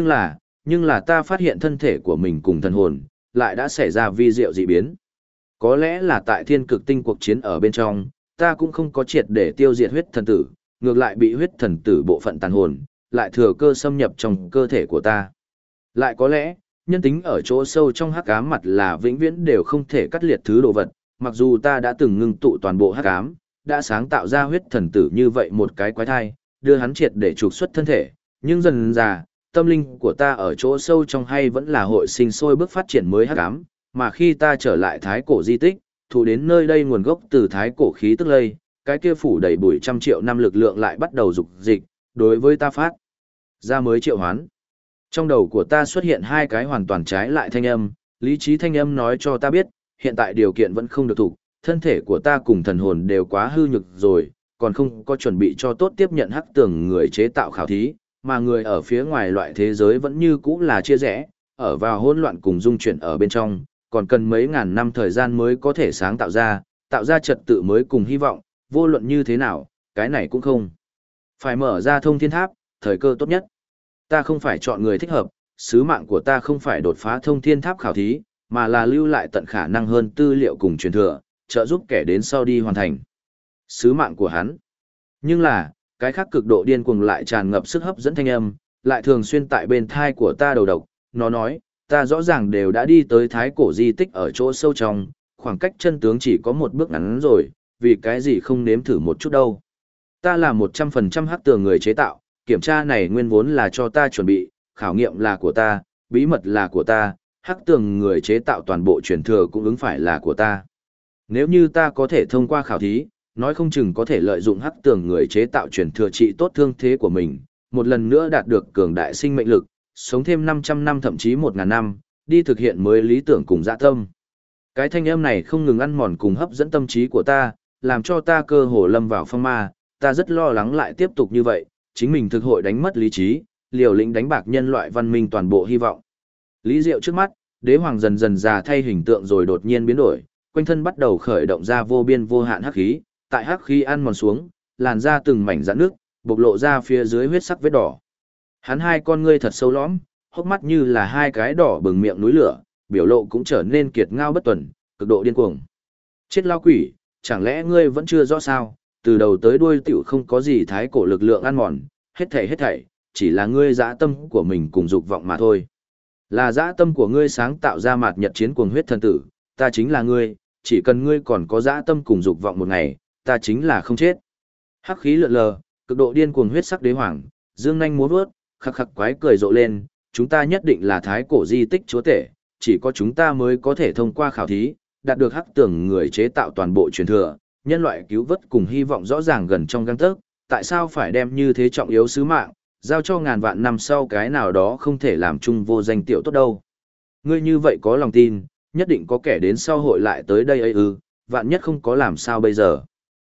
Speaker 1: nhưng là ta phát hiện thân thể của mình cùng thần hồn, lại đã xảy ra vi diệu dị biến. Có lẽ là tại thiên cực tinh cuộc chiến ở bên trong, ta cũng không có triệt để tiêu diệt huyết thần tử, ngược lại bị huyết thần tử bộ phận tàn hồn, lại thừa cơ xâm nhập trong cơ thể của ta. Lại có lẽ, nhân tính ở chỗ sâu trong hắc ám mặt là vĩnh viễn đều không thể cắt liệt thứ đồ vật, mặc dù ta đã từng ngưng tụ toàn bộ hắc ám, đã sáng tạo ra huyết thần tử như vậy một cái quái thai, đưa hắn triệt để trục xuất thân thể, nhưng dần dà, tâm linh của ta ở chỗ sâu trong hay vẫn là hội sinh sôi bước phát triển mới hắc ám, mà khi ta trở lại thái cổ di tích, thụ đến nơi đây nguồn gốc từ thái cổ khí tức lây, cái kia phủ đầy bụi trăm triệu năm lực lượng lại bắt đầu dục dịch, đối với ta phát ra mới triệu hoán. Trong đầu của ta xuất hiện hai cái hoàn toàn trái lại thanh âm, lý trí thanh âm nói cho ta biết, hiện tại điều kiện vẫn không được thủ, thân thể của ta cùng thần hồn đều quá hư nhược rồi, còn không có chuẩn bị cho tốt tiếp nhận hắc tường người chế tạo khảo thí, mà người ở phía ngoài loại thế giới vẫn như cũ là chia rẽ, ở vào hỗn loạn cùng dung chuyển ở bên trong, còn cần mấy ngàn năm thời gian mới có thể sáng tạo ra trật tự mới cùng hy vọng, vô luận như thế nào, cái này cũng không. Phải mở ra thông thiên tháp, thời cơ tốt nhất. Ta không phải chọn người thích hợp, sứ mạng của ta không phải đột phá thông thiên tháp khảo thí, mà là lưu lại tận khả năng hơn tư liệu cùng truyền thừa, trợ giúp kẻ đến sau đi hoàn thành sứ mạng của hắn. Nhưng là, cái khác cực độ điên cuồng lại tràn ngập sức hấp dẫn thanh âm, lại thường xuyên tại bên thai của ta đầu độc, nó nói, ta rõ ràng đều đã đi tới thái cổ di tích ở chỗ sâu trong, khoảng cách chân tướng chỉ có một bước ngắn rồi, vì cái gì không nếm thử một chút đâu. Ta là 100% hắc tường người chế tạo, kiểm tra này nguyên vốn là cho ta chuẩn bị, khảo nghiệm là của ta, bí mật là của ta, hắc tường người chế tạo toàn bộ truyền thừa cũng ứng phải là của ta. Nếu như ta có thể thông qua khảo thí, nói không chừng có thể lợi dụng hắc tường người chế tạo truyền thừa trị tốt thương thế của mình, một lần nữa đạt được cường đại sinh mệnh lực, sống thêm 500 năm thậm chí 1000 năm, đi thực hiện mới lý tưởng cùng dạ tâm. Cái thanh âm này không ngừng ăn mòn cùng hấp dẫn tâm trí của ta, làm cho ta cơ hồ lâm vào phong ma, ta rất lo lắng lại tiếp tục như vậy, chính mình thực hội đánh mất lý trí, liều lĩnh đánh bạc nhân loại văn minh toàn bộ hy vọng. Lý Diệu trước mắt, đế hoàng dần dần già thay hình tượng rồi đột nhiên biến đổi, quanh thân bắt đầu khởi động ra vô biên vô hạn hắc khí, tại hắc khí ăn mòn xuống, làn da từng mảnh rạn nước, bộc lộ ra phía dưới huyết sắc vết đỏ. Hắn hai con ngươi thật sâu lõm, hốc mắt như là hai cái đỏ bừng miệng núi lửa, biểu lộ cũng trở nên kiệt ngao bất tuần, cực độ điên cuồng. Chết lao quỷ, chẳng lẽ ngươi vẫn chưa rõ sao, từ đầu tới đuôi tiểu không có gì thái cổ lực lượng ăn mòn, hết thảy, chỉ là ngươi dã tâm của mình cùng dục vọng mà thôi. Là dã tâm của ngươi sáng tạo ra mạt nhật chiến cuồng huyết thần tử, ta chính là ngươi, chỉ cần ngươi còn có dã tâm cùng dục vọng một ngày, ta chính là không chết. Hắc khí lượn lờ, cực độ điên cuồng huyết sắc đế hoàng, dương nhanh múa vớt, khắc khắc quái cười rộ lên, chúng ta nhất định là thái cổ di tích chúa tể, chỉ có chúng ta mới có thể thông qua khảo thí, đạt được hắc tường người chế tạo toàn bộ truyền thừa, nhân loại cứu vớt cùng hy vọng rõ ràng gần trong gang tấc, tại sao phải đem như thế trọng yếu sứ mạng, giao cho ngàn vạn năm sau cái nào đó không thể làm chung vô danh tiểu tốt đâu. Ngươi như vậy có lòng tin, nhất định có kẻ đến sau hội lại tới đây ấy ư, vạn nhất không có làm sao bây giờ.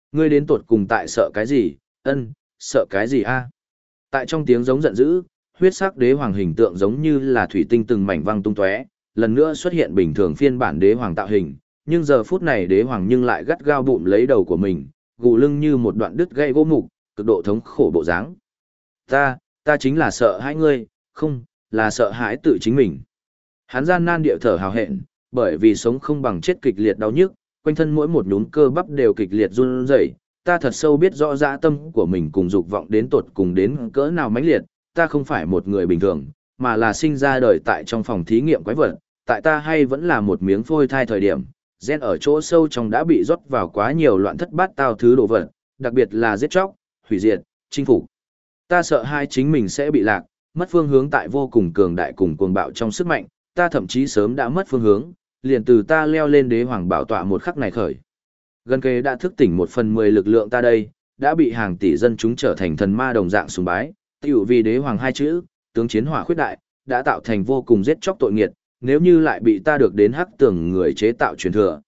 Speaker 1: Ngươi đến tột cùng tại sợ cái gì? Sợ cái gì a? Tại trong tiếng giống giận dữ, huyết sắc đế hoàng hình tượng giống như là thủy tinh từng mảnh văng tung tóe, lần nữa xuất hiện bình thường phiên bản đế hoàng tạo hình, nhưng giờ phút này đế hoàng nhưng lại gắt gao bụm lấy đầu của mình, gù lưng như một đoạn đứt gãy gỗ mục, cực độ thống khổ bộ dáng. Ta chính là sợ hãi ngươi, không, là sợ hãi tự chính mình. Hắn gian nan điệu thở hào hẹn, bởi vì sống không bằng chết kịch liệt đau nhức, quanh thân mỗi một nhún cơ bắp đều kịch liệt run rẩy. Ta thật sâu biết rõ dã tâm của mình cùng dục vọng đến tột cùng đến cỡ nào mãnh liệt, ta không phải một người bình thường, mà là sinh ra đời tại trong phòng thí nghiệm quái vật, tại ta hay vẫn là một miếng phôi thai thời điểm, gen ở chỗ sâu trong đã bị rót vào quá nhiều loạn thất bát tao thứ đồ vật, đặc biệt là giết chóc, hủy diệt, chinh phục. Ta sợ hai chính mình sẽ bị lạc, mất phương hướng tại vô cùng cường đại cùng cuồng bạo trong sức mạnh, ta thậm chí sớm đã mất phương hướng, liền từ ta leo lên đế hoàng bảo tọa một khắc này khởi. Gần kề đã thức tỉnh 1/10 lực lượng ta đây, đã bị hàng tỷ dân chúng trở thành thần ma đồng dạng sùng bái, tiểu vì đế hoàng hai chữ, tướng chiến hỏa khuyết đại, đã tạo thành vô cùng giết chóc tội nghiệt, nếu như lại bị ta được đến hắc tưởng người chế tạo truyền thừa,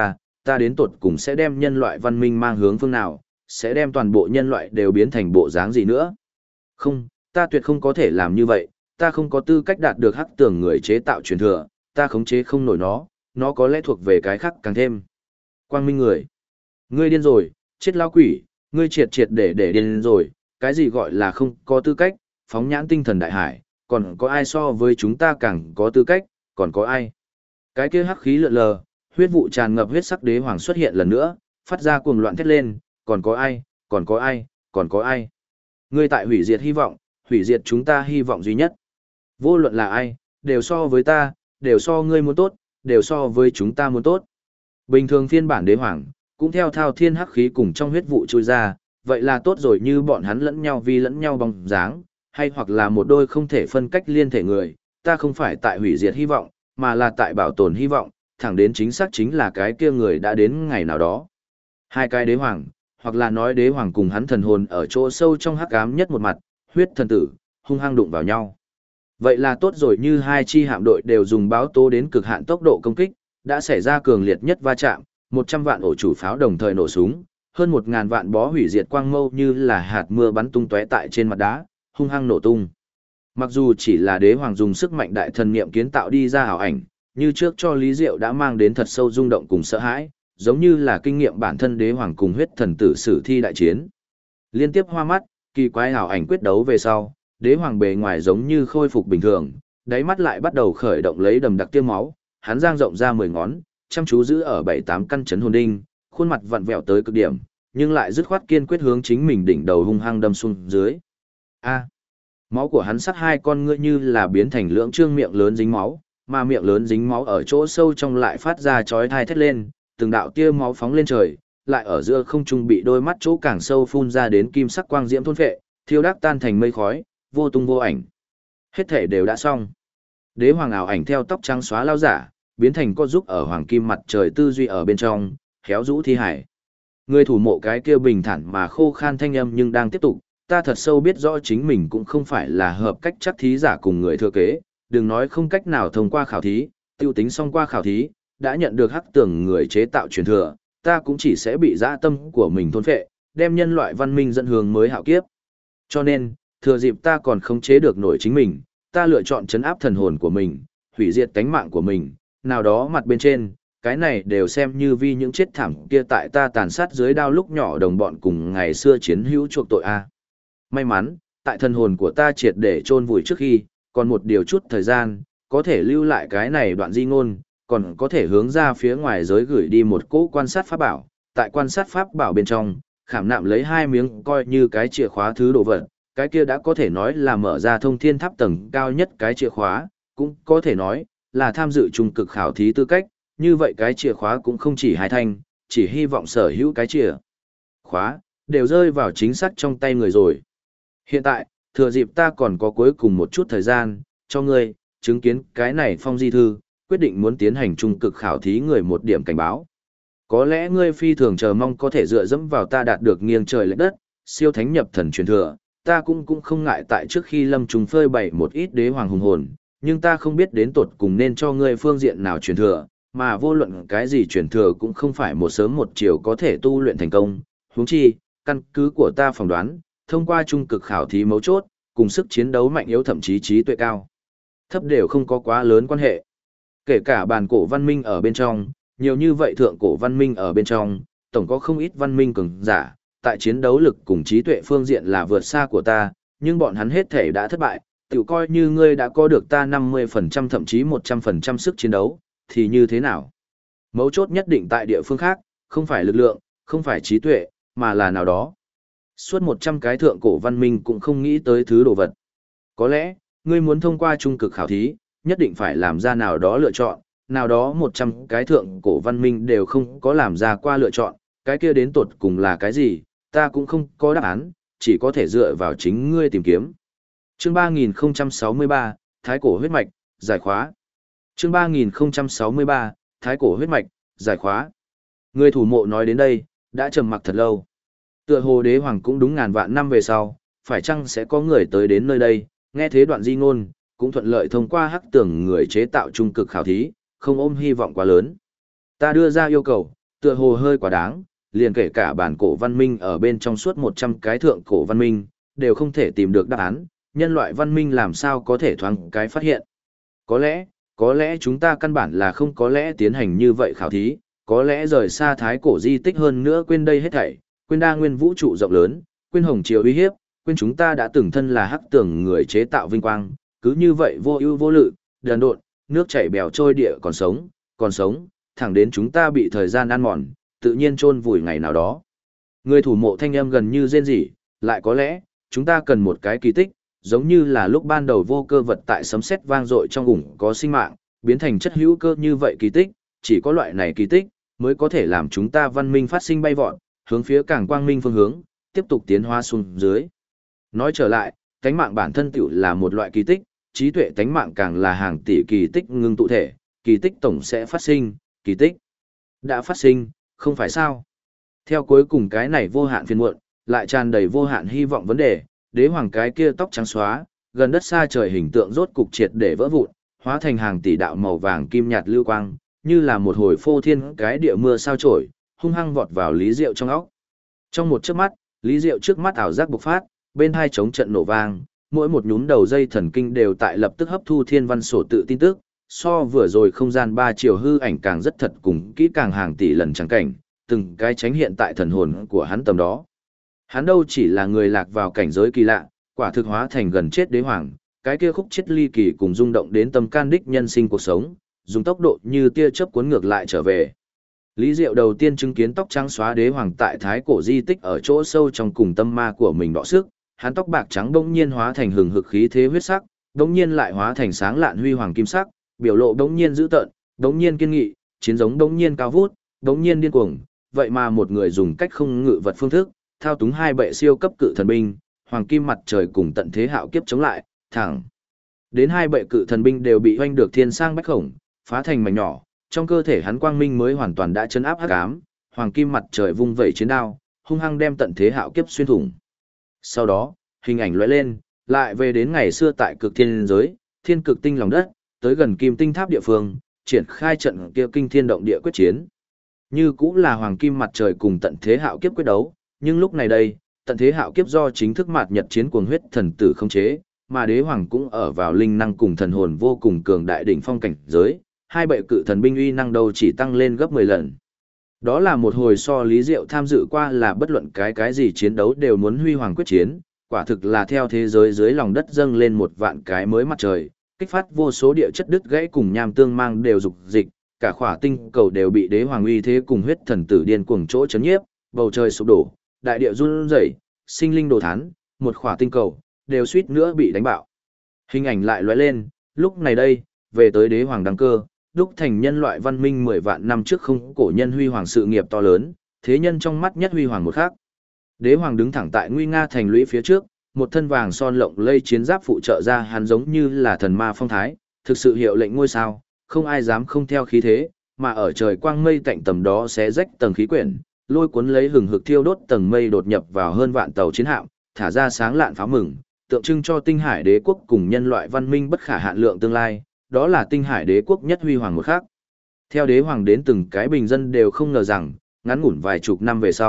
Speaker 1: ta đến tột cùng sẽ đem nhân loại văn minh mang hướng phương nào, sẽ đem toàn bộ nhân loại đều biến thành bộ dáng gì nữa. Không, ta tuyệt không có thể làm như vậy, ta không có tư cách đạt được hắc tưởng người chế tạo truyền thừa, ta khống chế không nổi nó có lẽ thuộc về cái khác càng thêm. Quang minh người. Ngươi điên rồi, chết lao quỷ, ngươi triệt để điên rồi, cái gì gọi là không có tư cách, phóng nhãn tinh thần đại hải, còn có ai so với chúng ta càng có tư cách, còn có ai. Cái kia hắc khí lượn lờ, huyết vụ tràn ngập huyết sắc đế hoàng xuất hiện lần nữa, phát ra cuồng loạn thét lên, còn có ai, còn có ai, còn có ai. Ngươi tại hủy diệt hy vọng, hủy diệt chúng ta hy vọng duy nhất. Vô luận là ai, đều so với ta, đều so ngươi muốn tốt, đều so với chúng ta muốn tốt. Bình thường phiên bản đế hoàng, cũng theo thao thiên hắc khí cùng trong huyết vụ trôi ra, vậy là tốt rồi như bọn hắn lẫn nhau vì lẫn nhau bóng dáng, hay hoặc là một đôi không thể phân cách liên thể người, ta không phải tại hủy diệt hy vọng, mà là tại bảo tồn hy vọng, thẳng đến chính xác chính là cái kia người đã đến ngày nào đó. Hai cái đế hoàng, hoặc là nói đế hoàng cùng hắn thần hồn ở chỗ sâu trong hắc ám nhất một mặt, huyết thần tử, hung hăng đụng vào nhau. Vậy là tốt rồi như hai chi hạm đội đều dùng báo tố đến cực hạn tốc độ công kích, đã xảy ra cường liệt nhất va chạm, 100 vạn ổ chủ pháo đồng thời nổ súng, hơn 1000 vạn bó hủy diệt quang mâu như là hạt mưa bắn tung tóe tại trên mặt đá, hung hăng nổ tung. Mặc dù chỉ là đế hoàng dùng sức mạnh đại thần niệm kiến tạo đi ra ảo ảnh, như trước cho Lý Diệu đã mang đến thật sâu rung động cùng sợ hãi, giống như là kinh nghiệm bản thân đế hoàng cùng huyết thần tử sử thi đại chiến. Liên tiếp hoa mắt, kỳ quái ảo ảnh quyết đấu về sau, đế hoàng bề ngoài giống như khôi phục bình thường, đáy mắt lại bắt đầu khởi động lấy đầm đặc tiêm máu, hắn giang rộng ra 10 ngón, chăm chú giữ ở 7-8 căn chấn hồn đinh, khuôn mặt vặn vẹo tới cực điểm, nhưng lại dứt khoát kiên quyết hướng chính mình đỉnh đầu hung hăng đâm xuống dưới. A. Máu của hắn sắc hai con ngươi như là biến thành lưỡng trương miệng lớn dính máu, mà miệng lớn dính máu ở chỗ sâu trong lại phát ra chói tai thét lên, từng đạo tia máu phóng lên trời, lại ở giữa không trung bị đôi mắt chỗ càng sâu phun ra đến kim sắc quang diễm thôn phệ, thiêu đắc tan thành mây khói, vô tung vô ảnh. Hết thể đều đã xong. Đế hoàng ảo ảnh theo tóc trắng xóa lao giả, biến thành con giúp ở hoàng kim mặt trời tư duy ở bên trong, khéo rũ thi hải. Người thủ mộ cái kia bình thản mà khô khan thanh âm nhưng đang tiếp tục, ta thật sâu biết rõ chính mình cũng không phải là hợp cách chắc thí giả cùng người thừa kế, đừng nói không cách nào thông qua khảo thí, tiêu tính xong qua khảo thí, đã nhận được hắc tưởng người chế tạo truyền thừa, ta cũng chỉ sẽ bị dã tâm của mình thôn phệ, đem nhân loại văn minh dẫn hướng mới hạo kiếp. Cho nên, thừa dịp ta còn không chế được nổi chính mình, ta lựa chọn trấn áp thần hồn của mình, hủy diệt tánh mạng của mình, nào đó mặt bên trên, cái này đều xem như vì những chết thảm kia tại ta tàn sát dưới đao lúc nhỏ đồng bọn cùng ngày xưa chiến hữu chuộc tội a. May mắn, tại thần hồn của ta triệt để chôn vùi trước khi, còn một điều chút thời gian, có thể lưu lại cái này đoạn di ngôn, còn có thể hướng ra phía ngoài giới gửi đi một cỗ quan sát pháp bảo, tại quan sát pháp bảo bên trong, khảm nạm lấy 2 miếng coi như cái chìa khóa thứ đồ vật, cái kia đã có thể nói là mở ra thông thiên tháp tầng cao nhất cái chìa khóa, cũng có thể nói là tham dự trung cực khảo thí tư cách, như vậy cái chìa khóa cũng không chỉ 2 thanh, chỉ hy vọng sở hữu cái chìa khóa đều rơi vào chính xác trong tay người rồi. Hiện tại, thừa dịp ta còn có cuối cùng một chút thời gian, cho ngươi chứng kiến cái này phong di thư, quyết định muốn tiến hành trung cực khảo thí người một điểm cảnh báo. Có lẽ ngươi phi thường chờ mong có thể dựa dẫm vào ta đạt được nghiêng trời lệch đất, siêu thánh nhập thần truyền thừa, ta cũng không ngại tại trước khi lâm trùng phơi bày một ít đế hoàng hùng hồn, nhưng ta không biết đến tột cùng nên cho ngươi phương diện nào truyền thừa, mà vô luận cái gì truyền thừa cũng không phải một sớm một chiều có thể tu luyện thành công, Huống chi, căn cứ của ta phỏng đoán, thông qua trung cực khảo thí mấu chốt, cùng sức chiến đấu mạnh yếu thậm chí trí tuệ cao. Thấp đều không có quá lớn quan hệ. Kể cả bản cổ văn minh ở bên trong, nhiều như vậy thượng cổ văn minh ở bên trong, tổng có không ít văn minh cường giả, tại chiến đấu lực cùng trí tuệ phương diện là vượt xa của ta, nhưng bọn hắn hết thể đã thất bại, tự coi như ngươi đã có được ta 50% thậm chí 100% sức chiến đấu, thì như thế nào? Mấu chốt nhất định tại địa phương khác, không phải lực lượng, không phải trí tuệ, mà là nào đó. Suốt 100 cái thượng cổ văn minh cũng không nghĩ tới thứ đồ vật. Có lẽ, ngươi muốn thông qua trung cực khảo thí, nhất định phải làm ra nào đó lựa chọn, nào đó 100 cái thượng cổ văn minh đều không có làm ra qua lựa chọn, cái kia đến tột cùng là cái gì, ta cũng không có đáp án, chỉ có thể dựa vào chính ngươi tìm kiếm. Chương 3063, Thái cổ huyết mạch, giải khóa. Chương 3063, Thái cổ huyết mạch, giải khóa. Người thủ mộ nói đến đây, đã trầm mặc thật lâu. Tựa hồ đế hoàng cũng đúng ngàn vạn năm về sau, phải chăng sẽ có người tới đến nơi đây, nghe thế đoạn di ngôn, cũng thuận lợi thông qua hắc tưởng người chế tạo trung cực khảo thí, không ôm hy vọng quá lớn. Ta đưa ra yêu cầu, tựa hồ hơi quá đáng, liền kể cả bản cổ văn minh ở bên trong suốt 100 cái thượng cổ văn minh, đều không thể tìm được đáp án, nhân loại văn minh làm sao có thể thoáng cái phát hiện. Có lẽ chúng ta căn bản là không có lẽ tiến hành như vậy khảo thí, có lẽ rời xa thái cổ di tích hơn nữa quên đây hết thảy, quên đa nguyên vũ trụ rộng lớn, quên hồng triều uy hiếp, quên chúng ta đã từng thân là hắc tưởng người chế tạo vinh quang, cứ như vậy vô ưu vô lự, đần độn, nước chảy bèo trôi địa còn sống, thẳng đến chúng ta bị thời gian ăn mòn, tự nhiên chôn vùi ngày nào đó. Người thủ mộ thanh âm gần như rên rỉ, lại có lẽ, chúng ta cần một cái kỳ tích, giống như là lúc ban đầu vô cơ vật tại sấm sét vang dội trong ủng có sinh mạng, biến thành chất hữu cơ như vậy kỳ tích, chỉ có loại này kỳ tích, mới có thể làm chúng ta văn minh phát sinh bay vọt, hướng phía càng quang minh phương hướng, tiếp tục tiến hóa xuống dưới. Nói trở lại, tánh mạng bản thân tiểu là một loại kỳ tích, trí tuệ tánh mạng càng là hàng tỷ kỳ tích ngưng tụ thể, kỳ tích tổng sẽ phát sinh, kỳ tích đã phát sinh, không phải sao? Theo cuối cùng cái này vô hạn phiền muộn, lại tràn đầy vô hạn hy vọng vấn đề, đế hoàng cái kia tóc trắng xóa, gần đất xa trời hình tượng rốt cục triệt để vỡ vụn, hóa thành hàng tỷ đạo màu vàng kim nhạt lưu quang, như là một hồi phô thiên cái địa mưa sao chổi, hung hăng vọt vào Lý Diệu trong óc. Trong một chớp mắt, Lý Diệu trước mắt ảo giác bộc phát, bên hai trống trận nổ vang, mỗi một nhún đầu dây thần kinh đều tại lập tức hấp thu thiên văn sổ tự tin tức, so vừa rồi không gian ba chiều hư ảnh càng rất thật cùng kỹ càng hàng tỷ lần trắng cảnh, từng cái tránh hiện tại thần hồn của hắn tầm đó. Hắn đâu chỉ là người lạc vào cảnh giới kỳ lạ, quả thực hóa thành gần chết đế hoàng, cái kia khúc chết ly kỳ cùng rung động đến tâm can đích nhân sinh cuộc sống, dùng tốc độ như tia chớp cuốn ngược lại trở về. Lý Diệu đầu tiên chứng kiến tóc trắng xóa đế hoàng tại thái cổ di tích ở chỗ sâu trong cùng tâm ma của mình đọ sức, hắn tóc bạc trắng bỗng nhiên hóa thành hừng hực khí thế huyết sắc, bỗng nhiên lại hóa thành sáng lạn huy hoàng kim sắc, biểu lộ bỗng nhiên dữ tợn, bỗng nhiên kiên nghị, chiến giống bỗng nhiên cao vút, bỗng nhiên điên cuồng, vậy mà một người dùng cách không ngự vật phương thức, thao túng hai bệ siêu cấp cự thần binh, hoàng kim mặt trời cùng tận thế hạo kiếp chống lại, thẳng đến hai bệ cự thần binh đều bị hoanh được thiên sang bách khổng, phá thành mảnh nhỏ, trong cơ thể hắn quang minh mới hoàn toàn đã chấn áp hắc ám, hoàng kim mặt trời vung vẩy chiến đao, hung hăng đem tận thế hạo kiếp xuyên thủng. Sau đó, hình ảnh lóe lên, lại về đến ngày xưa tại cực thiên giới, thiên cực tinh lòng đất, tới gần kim tinh tháp địa phương, triển khai trận kia kinh thiên động địa quyết chiến. Như cũng là hoàng kim mặt trời cùng tận thế hạo kiếp quyết đấu, nhưng lúc này đây, tận thế hạo kiếp do chính thức mạt nhật chiến cuồng huyết thần tử không chế, mà đế hoàng cũng ở vào linh năng cùng thần hồn vô cùng cường đại đỉnh phong cảnh giới, hai bệ cự thần binh uy năng đâu chỉ tăng lên gấp 10 lần. Đó là một hồi so Lý Diệu tham dự qua là bất luận cái gì chiến đấu đều muốn huy hoàng quyết chiến, quả thực là theo thế giới dưới lòng đất dâng lên một vạn cái mới mặt trời, kích phát vô số địa chất đứt gãy cùng nham tương mang đều dục dịch, cả khỏa tinh cầu đều bị đế hoàng uy thế cùng huyết thần tử điên cuồng chỗ chấn nhiếp, bầu trời sụp đổ, đại địa run rẩy, sinh linh đồ thán, một khỏa tinh cầu đều suýt nữa bị đánh bạo. Hình ảnh lại lóe lên, lúc này đây, về tới đế hoàng đăng cơ, đúc thành nhân loại văn minh 10 vạn năm trước không cổ nhân huy hoàng sự nghiệp to lớn, thế nhân trong mắt nhất huy hoàng một khác. Đế hoàng đứng thẳng tại nguy nga thành lũy phía trước, một thân vàng son lộng lây chiến giáp phụ trợ ra hắn giống như là thần ma phong thái, thực sự hiệu lệnh ngôi sao, không ai dám không theo khí thế, mà ở trời quang mây tạnh tầm đó xé rách tầng khí quyển, lôi cuốn lấy hừng hực thiêu đốt tầng mây đột nhập vào hơn vạn tàu chiến hạm, thả ra sáng lạn pháo mừng, tượng trưng cho tinh hải đế quốc cùng nhân loại văn minh bất khả hạn lượng tương lai, đó là tinh hải đế quốc nhất huy hoàng một khác. Theo đế hoàng đến từng cái bình dân đều không ngờ rằng, ngắn ngủn vài chục năm về sau,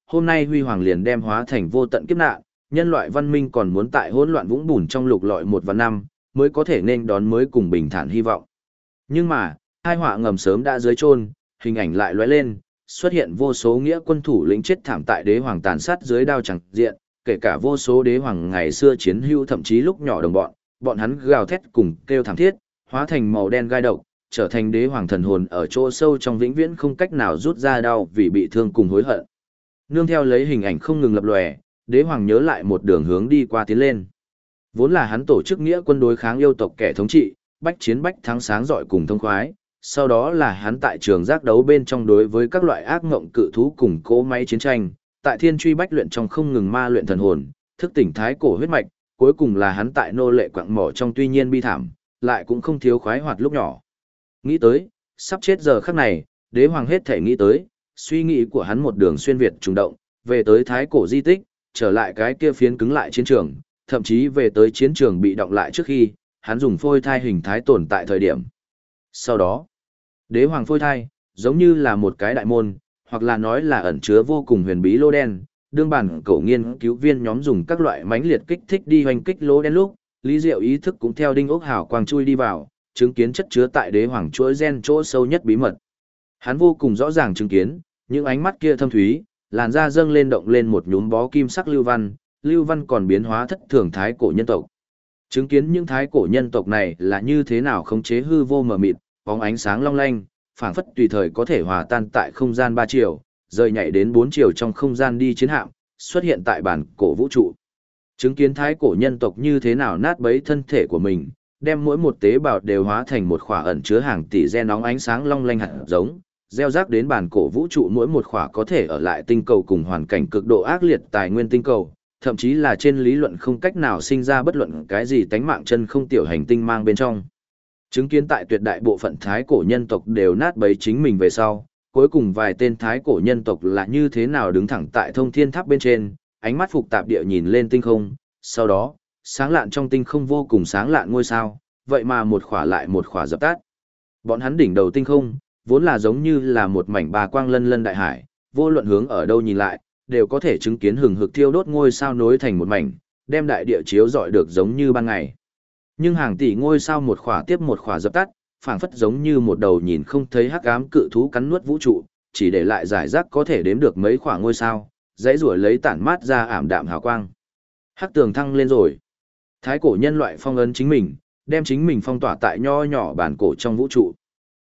Speaker 1: hôm nay huy hoàng liền đem hóa thành vô tận kiếp nạn, nhân loại văn minh còn muốn tại hỗn loạn vũng bùn trong lục lọi 1 và 5, mới có thể nên đón mới cùng bình thản hy vọng. Nhưng mà, hai họa ngầm sớm đã dưới chôn, hình ảnh lại lóe lên, xuất hiện vô số nghĩa quân thủ lĩnh chết thảm tại đế hoàng tàn sát dưới đao chẳng diện, kể cả vô số đế hoàng ngày xưa chiến hữu thậm chí lúc nhỏ đồng bọn hắn gào thét cùng kêu thảm thiết, hóa thành màu đen gai độc, trở thành đế hoàng thần hồn ở chỗ sâu trong vĩnh viễn không cách nào rút ra đau vì bị thương cùng hối hận. Nương theo lấy hình ảnh không ngừng lập lòe, đế hoàng nhớ lại một đường hướng đi qua tiến lên. Vốn là hắn tổ chức nghĩa quân đối kháng yêu tộc kẻ thống trị, bách chiến bách thắng sáng rọi cùng thông khoái, sau đó là hắn tại trường giác đấu bên trong đối với các loại ác ngộng cự thú cùng cỗ máy chiến tranh, tại thiên truy bách luyện trong không ngừng ma luyện thần hồn, thức tỉnh thái cổ huyết mạch, cuối cùng là hắn tại nô lệ quặng mỏ trong tuy nhiên bi thảm, lại cũng không thiếu khoái hoạt lúc nhỏ. Nghĩ tới, sắp chết giờ khắc này, đế hoàng hết thể nghĩ tới, suy nghĩ của hắn một đường xuyên Việt trùng động, về tới thái cổ di tích, trở lại cái kia phiến cứng lại chiến trường, thậm chí về tới chiến trường bị động lại trước khi, hắn dùng phôi thai hình thái tồn tại thời điểm. Sau đó, đế hoàng phôi thai, giống như là một cái đại môn, hoặc là nói là ẩn chứa vô cùng huyền bí lô đen, đương bản cổ nghiên cứu viên nhóm dùng các loại mãnh liệt kích thích đi hoành kích lô đen lúc, Lý Diệu ý thức cũng theo đinh ốc hào quang chui đi vào, chứng kiến chất chứa tại đế hoàng chuỗi gen chỗ sâu nhất bí mật. Hắn vô cùng rõ ràng chứng kiến, những ánh mắt kia thâm thúy, làn da dâng lên động lên một nhúm bó kim sắc lưu văn còn biến hóa thất thường thái cổ nhân tộc. Chứng kiến những thái cổ nhân tộc này là như thế nào khống chế hư vô mờ mịt, bóng ánh sáng long lanh, phảng phất tùy thời có thể hòa tan tại không gian 3 chiều, rời nhảy đến 4 chiều trong không gian đi chiến hạm, xuất hiện tại bản cổ vũ trụ. Chứng kiến thái cổ nhân tộc như thế nào nát bấy thân thể của mình, đem mỗi một tế bào đều hóa thành một khỏa ẩn chứa hàng tỷ gen nóng ánh sáng long lanh hạt giống, gieo rắc đến bản cổ vũ trụ mỗi một khỏa có thể ở lại tinh cầu cùng hoàn cảnh cực độ ác liệt tài nguyên tinh cầu, thậm chí là trên lý luận không cách nào sinh ra bất luận cái gì tánh mạng chân không tiểu hành tinh mang bên trong. Chứng kiến tại tuyệt đại bộ phận thái cổ nhân tộc đều nát bấy chính mình về sau, cuối cùng vài tên thái cổ nhân tộc là như thế nào đứng thẳng tại thông thiên tháp bên trên, ánh mắt phục tạp địa nhìn lên tinh không, sau đó, sáng lạn trong tinh không vô cùng sáng lạn ngôi sao, vậy mà một khỏa lại một khỏa dập tắt. Bọn hắn đỉnh đầu tinh không, vốn là giống như là một mảnh bà quang lân lân đại hải, vô luận hướng ở đâu nhìn lại, đều có thể chứng kiến hừng hực thiêu đốt ngôi sao nối thành một mảnh, đem đại địa chiếu rọi được giống như ban ngày. Nhưng hàng tỷ ngôi sao một khỏa tiếp một khỏa dập tắt, phảng phất giống như một đầu nhìn không thấy hắc ám cự thú cắn nuốt vũ trụ, chỉ để lại giải rác có thể đếm được mấy khỏa ngôi sao, dãy rủa lấy tản mát ra ảm đạm hào quang. Hắc tường thăng lên rồi. Thái cổ nhân loại phong ấn chính mình, đem chính mình phong tỏa tại nho nhỏ bản cổ trong vũ trụ.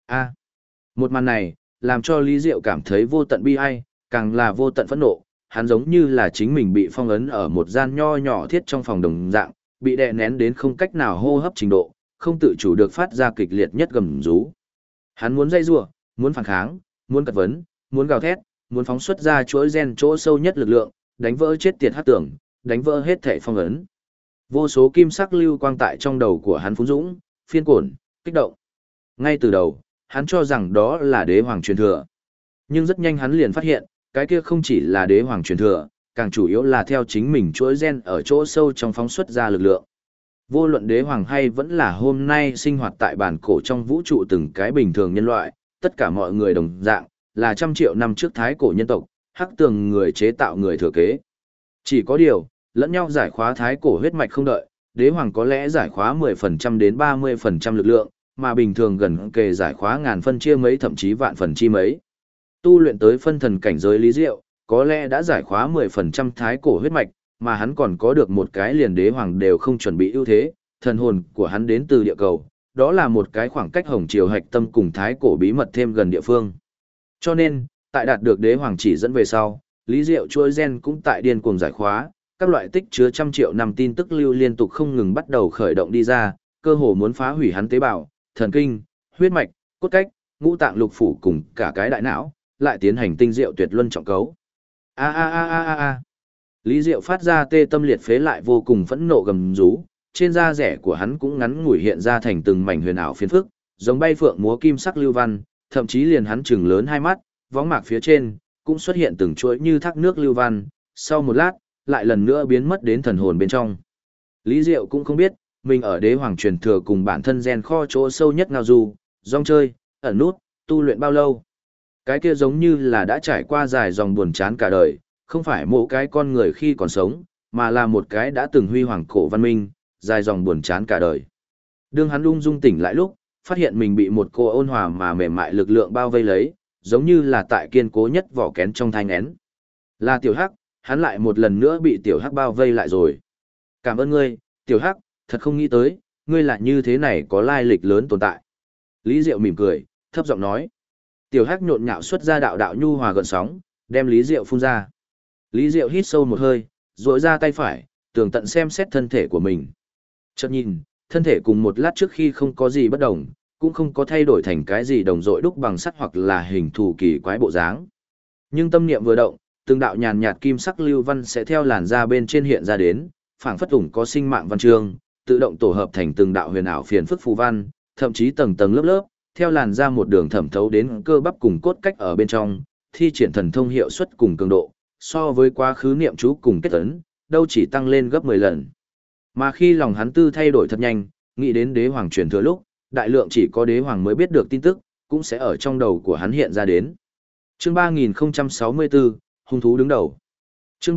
Speaker 1: Một màn này, làm cho Lý Diệu cảm thấy vô tận bi ai, càng là vô tận phẫn nộ, hắn giống như là chính mình bị phong ấn ở một gian nho nhỏ thiết trong phòng đồng dạng, bị đè nén đến không cách nào hô hấp trình độ, không tự chủ được phát ra kịch liệt nhất gầm rú. Hắn muốn dây rủa, muốn phản kháng, muốn cật vấn, muốn gào thét, muốn phóng xuất ra chuỗi gen chỗ sâu nhất lực lượng, đánh vỡ chết tiệt hắc tưởng, đánh vỡ hết thể phong ấn. Vô số kim sắc lưu quang tại trong đầu của hắn phun dũng, phiên cuộn, kích động. Ngay từ đầu, hắn cho rằng đó là đế hoàng truyền thừa. Nhưng rất nhanh hắn liền phát hiện, cái kia không chỉ là đế hoàng truyền thừa, càng chủ yếu là theo chính mình chuỗi gen ở chỗ sâu trong phóng xuất ra lực lượng. Vô luận đế hoàng hay vẫn là hôm nay sinh hoạt tại bản cổ trong vũ trụ từng cái bình thường nhân loại, tất cả mọi người đồng dạng, là trăm triệu năm trước thái cổ nhân tộc, hắc tường người chế tạo người thừa kế. Chỉ có điều, lẫn nhau giải khóa thái cổ huyết mạch không đợi, đế hoàng có lẽ giải khóa 10% đến 30% lực lượng, mà bình thường gần kề giải khóa ngàn phân chia mấy thậm chí vạn phần chi mấy. Tu luyện tới phân thần cảnh giới Lý Diệu, có lẽ đã giải khóa 10% thái cổ huyết mạch, mà hắn còn có được một cái liền đế hoàng đều không chuẩn bị ưu thế, thần hồn của hắn đến từ địa cầu, đó là một cái khoảng cách hồng triều hạch tâm cùng thái cổ bí mật thêm gần địa phương. Cho nên, tại đạt được đế hoàng chỉ dẫn về sau, Lý Diệu chuỗi gen cũng tại điên cuồng giải khóa, các loại tích chứa trăm triệu năm tin tức lưu liên tục không ngừng bắt đầu khởi động đi ra, cơ hồ muốn phá hủy hắn tế bào, thần kinh, huyết mạch, cốt cách, ngũ tạng lục phủ cùng cả cái đại não, lại tiến hành tinh diệu tuyệt luân trọng cấu. Lý Diệu phát ra tê tâm liệt phế lại vô cùng phẫn nộ gầm rú, trên da rẻ của hắn cũng ngắn ngủi hiện ra thành từng mảnh huyền ảo phiến phức, giống bay phượng múa kim sắc lưu văn, thậm chí liền hắn trừng lớn hai mắt, võng mạc phía trên cũng xuất hiện từng chuỗi như thác nước lưu văn, sau một lát, lại lần nữa biến mất đến thần hồn bên trong. Lý Diệu cũng không biết, mình ở đế hoàng truyền thừa cùng bản thân gen kho chỗ sâu nhất ngao du, rong chơi, ẩn nút, tu luyện bao lâu. Cái kia giống như là đã trải qua dài dòng buồn chán cả đời, Không phải mỗi cái con người khi còn sống, mà là một cái đã từng huy hoàng cổ văn minh, dài dòng buồn chán cả đời. Đương hắn ung dung tỉnh lại lúc, phát hiện mình bị một cô ôn hòa mà mềm mại lực lượng bao vây lấy, giống như là tại kiên cố nhất vỏ kén trong thai nghén. Là Tiểu Hắc, hắn lại một lần nữa bị Tiểu Hắc bao vây lại rồi. Cảm ơn ngươi, Tiểu Hắc, thật không nghĩ tới, ngươi lại như thế này có lai lịch lớn tồn tại. Lý Diệu mỉm cười, thấp giọng nói. Tiểu Hắc nhộn nhạo xuất ra đạo đạo nhu hòa gợn sóng, đem Lý Diệu phun ra. Lý Diệu hít sâu một hơi, duỗi ra tay phải, tường tận xem xét thân thể của mình. Chợt nhìn, thân thể cùng một lát trước khi không có gì bất đồng, cũng không có thay đổi thành cái gì đồng dội đúc bằng sắt hoặc là hình thù kỳ quái bộ dáng. Nhưng tâm niệm vừa động, từng đạo nhàn nhạt kim sắc lưu văn sẽ theo làn da bên trên hiện ra đến, phảng phất ủng có sinh mạng văn chương, tự động tổ hợp thành từng đạo huyền ảo phiền phức phù văn, thậm chí tầng tầng lớp lớp, theo làn da một đường thẩm thấu đến cơ bắp cùng cốt cách ở bên trong, thi triển thần thông hiệu suất cùng cường độ, so với quá khứ niệm chú cùng kết ấn, đâu chỉ tăng lên gấp 10 lần. Mà khi lòng hắn tư thay đổi thật nhanh, nghĩ đến đế hoàng truyền thừa lúc, đại lượng chỉ có đế hoàng mới biết được tin tức, cũng sẽ ở trong đầu của hắn hiện ra đến. Chương 3064, hung thú đứng đầu. Chương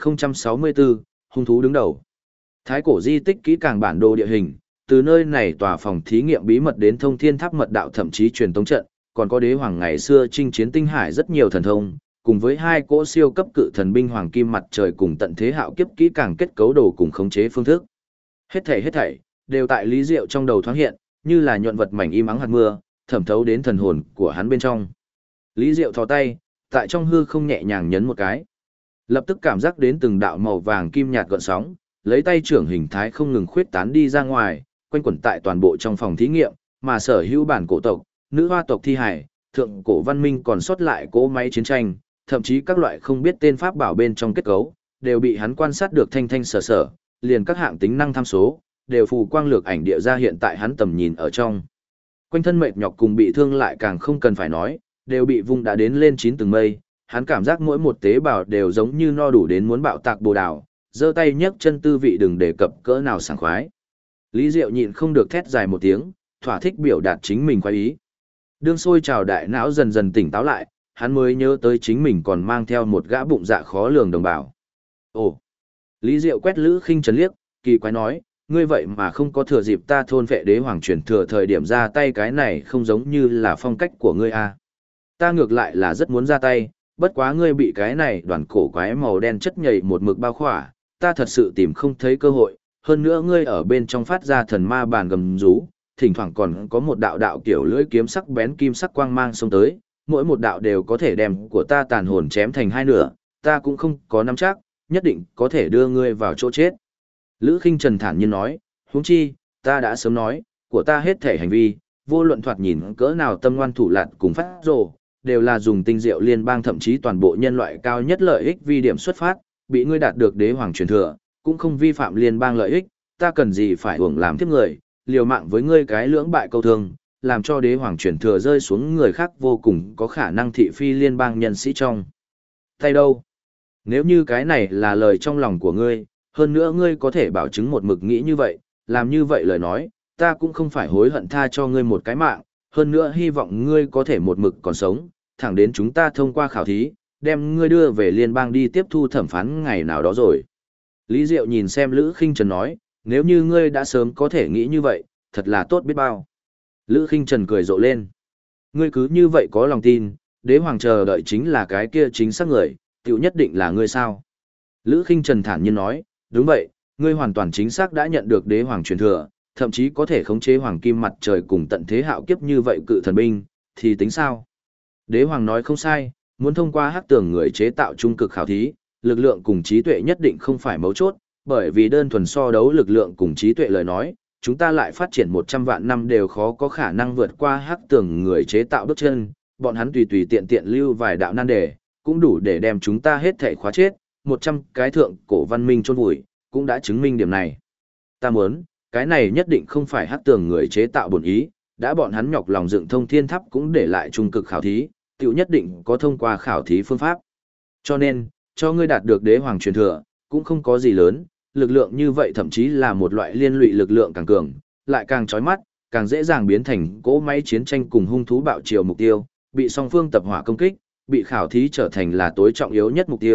Speaker 1: 3064, hung thú đứng đầu. Thái cổ di tích kỹ càng bản đồ địa hình, từ nơi này tòa phòng thí nghiệm bí mật đến thông thiên tháp mật đạo thậm chí truyền tống trận, còn có đế hoàng ngày xưa chinh chiến tinh hải rất nhiều thần thông, cùng với hai cỗ siêu cấp cự thần binh hoàng kim mặt trời cùng tận thế hạo kiếp kỹ càng kết cấu đồ cùng khống chế phương thức. Hết thảy đều tại Lý Diệu trong đầu thoáng hiện, như là nhuận vật mảnh im ắng hạt mưa, thẩm thấu đến thần hồn của hắn bên trong. Lý Diệu thò tay, tại trong hư không nhẹ nhàng nhấn một cái. Lập tức cảm giác đến từng đạo màu vàng kim nhạt gợn sóng, lấy tay trưởng hình thái không ngừng khuyết tán đi ra ngoài, quanh quẩn tại toàn bộ trong phòng thí nghiệm, mà sở hữu bản cổ tộc, nữ hoa tộc thi hải, thượng cổ văn minh còn sót lại cỗ máy chiến tranh, thậm chí các loại không biết tên pháp bảo bên trong kết cấu, đều bị hắn quan sát được thanh thanh sở sở, liền các hạng tính năng tham số, đều phù quang lược ảnh địa ra hiện tại hắn tầm nhìn ở trong. Quanh thân mệt nhọc cùng bị thương lại càng không cần phải nói, đều bị vung đã đến lên 9 tầng mây, hắn cảm giác mỗi một tế bào đều giống như no đủ đến muốn bạo tạc bồ đào, giơ tay nhấc chân tư vị đừng đề cập cỡ nào sảng khoái. Lý Diệu nhịn không được thét dài một tiếng, thỏa thích biểu đạt chính mình khoái ý. Đương sôi trào đại não dần dần tỉnh táo lại, hắn mới nhớ tới chính mình còn mang theo một gã bụng dạ khó lường đồng bào. Ồ! Lý Diệu quét Lữ Khinh Trần liếc, kỳ quái nói, ngươi vậy mà không có thừa dịp ta thôn vệ đế hoàng truyền thừa thời điểm ra tay, cái này không giống như là phong cách của ngươi à. Ta ngược lại là rất muốn ra tay, bất quá ngươi bị cái này đoàn cổ quái màu đen chất nhầy một mực bao khỏa, ta thật sự tìm không thấy cơ hội, hơn nữa ngươi ở bên trong phát ra thần ma bàn gầm rú, thỉnh thoảng còn có một đạo đạo kiểu lưỡi kiếm sắc bén kim sắc quang mang xông tới, mỗi một đạo đều có thể đem của ta tàn hồn chém thành hai nửa, ta cũng không có nắm chắc, nhất định có thể đưa ngươi vào chỗ chết. Lữ Khinh Trần thản nhiên nói, huống chi, ta đã sớm nói, của ta hết thể hành vi, vô luận thoạt nhìn cỡ nào tâm ngoan thủ lạn cùng phát rồ, đều là dùng tinh diệu liên bang thậm chí toàn bộ nhân loại cao nhất lợi ích vì điểm xuất phát, bị ngươi đạt được đế hoàng truyền thừa, cũng không vi phạm liên bang lợi ích, ta cần gì phải hưởng làm tiếp người, liều mạng với ngươi cái lưỡng bại câu thương, làm cho đế hoàng truyền thừa rơi xuống người khác vô cùng có khả năng thị phi liên bang nhân sĩ trong tay đâu. Nếu như cái này là lời trong lòng của ngươi, hơn nữa ngươi có thể bảo chứng một mực nghĩ như vậy, làm như vậy lời nói, ta cũng không phải hối hận tha cho ngươi một cái mạng, hơn nữa hy vọng ngươi có thể một mực còn sống, thẳng đến chúng ta thông qua khảo thí, đem ngươi đưa về liên bang đi tiếp thu thẩm phán ngày nào đó rồi. Lý Diệu nhìn xem Lữ Khinh Trần nói, nếu như ngươi đã sớm có thể nghĩ như vậy, thật là tốt biết bao. Lữ Khinh Trần cười rộ lên. Ngươi cứ như vậy có lòng tin, đế hoàng chờ đợi chính là cái kia chính xác người, tiểu nhất định là ngươi sao? Lữ Khinh Trần thản nhiên nói, đúng vậy, ngươi hoàn toàn chính xác đã nhận được đế hoàng truyền thừa, thậm chí có thể khống chế hoàng kim mặt trời cùng tận thế hạo kiếp như vậy cự thần binh, thì tính sao? Đế hoàng nói không sai, muốn thông qua hắc tường người chế tạo trung cực khảo thí, lực lượng cùng trí tuệ nhất định không phải mấu chốt, bởi vì đơn thuần so đấu lực lượng cùng trí tuệ lời nói, chúng ta lại phát triển 100 vạn năm đều khó có khả năng vượt qua hắc tường người chế tạo bước chân, bọn hắn tùy tùy tiện tiện lưu vài đạo nan đề, cũng đủ để đem chúng ta hết thể khóa chết, 100 cái thượng cổ văn minh chôn vùi, cũng đã chứng minh điểm này. Ta muốn, cái này nhất định không phải hắc tường người chế tạo bổn ý, đã bọn hắn nhọc lòng dựng thông thiên tháp cũng để lại trung cực khảo thí, tiểu nhất định có thông qua khảo thí phương pháp. Cho nên, cho ngươi đạt được đế hoàng truyền thừa, cũng không có gì lớn, lực lượng như vậy thậm chí là một loại liên lụy lực lượng càng cường, lại càng chói mắt, càng dễ dàng biến thành cỗ máy chiến tranh cùng hung thú bạo triều mục tiêu, bị song phương tập hỏa công kích, bị khảo thí trở thành là tối trọng yếu nhất mục tiêu,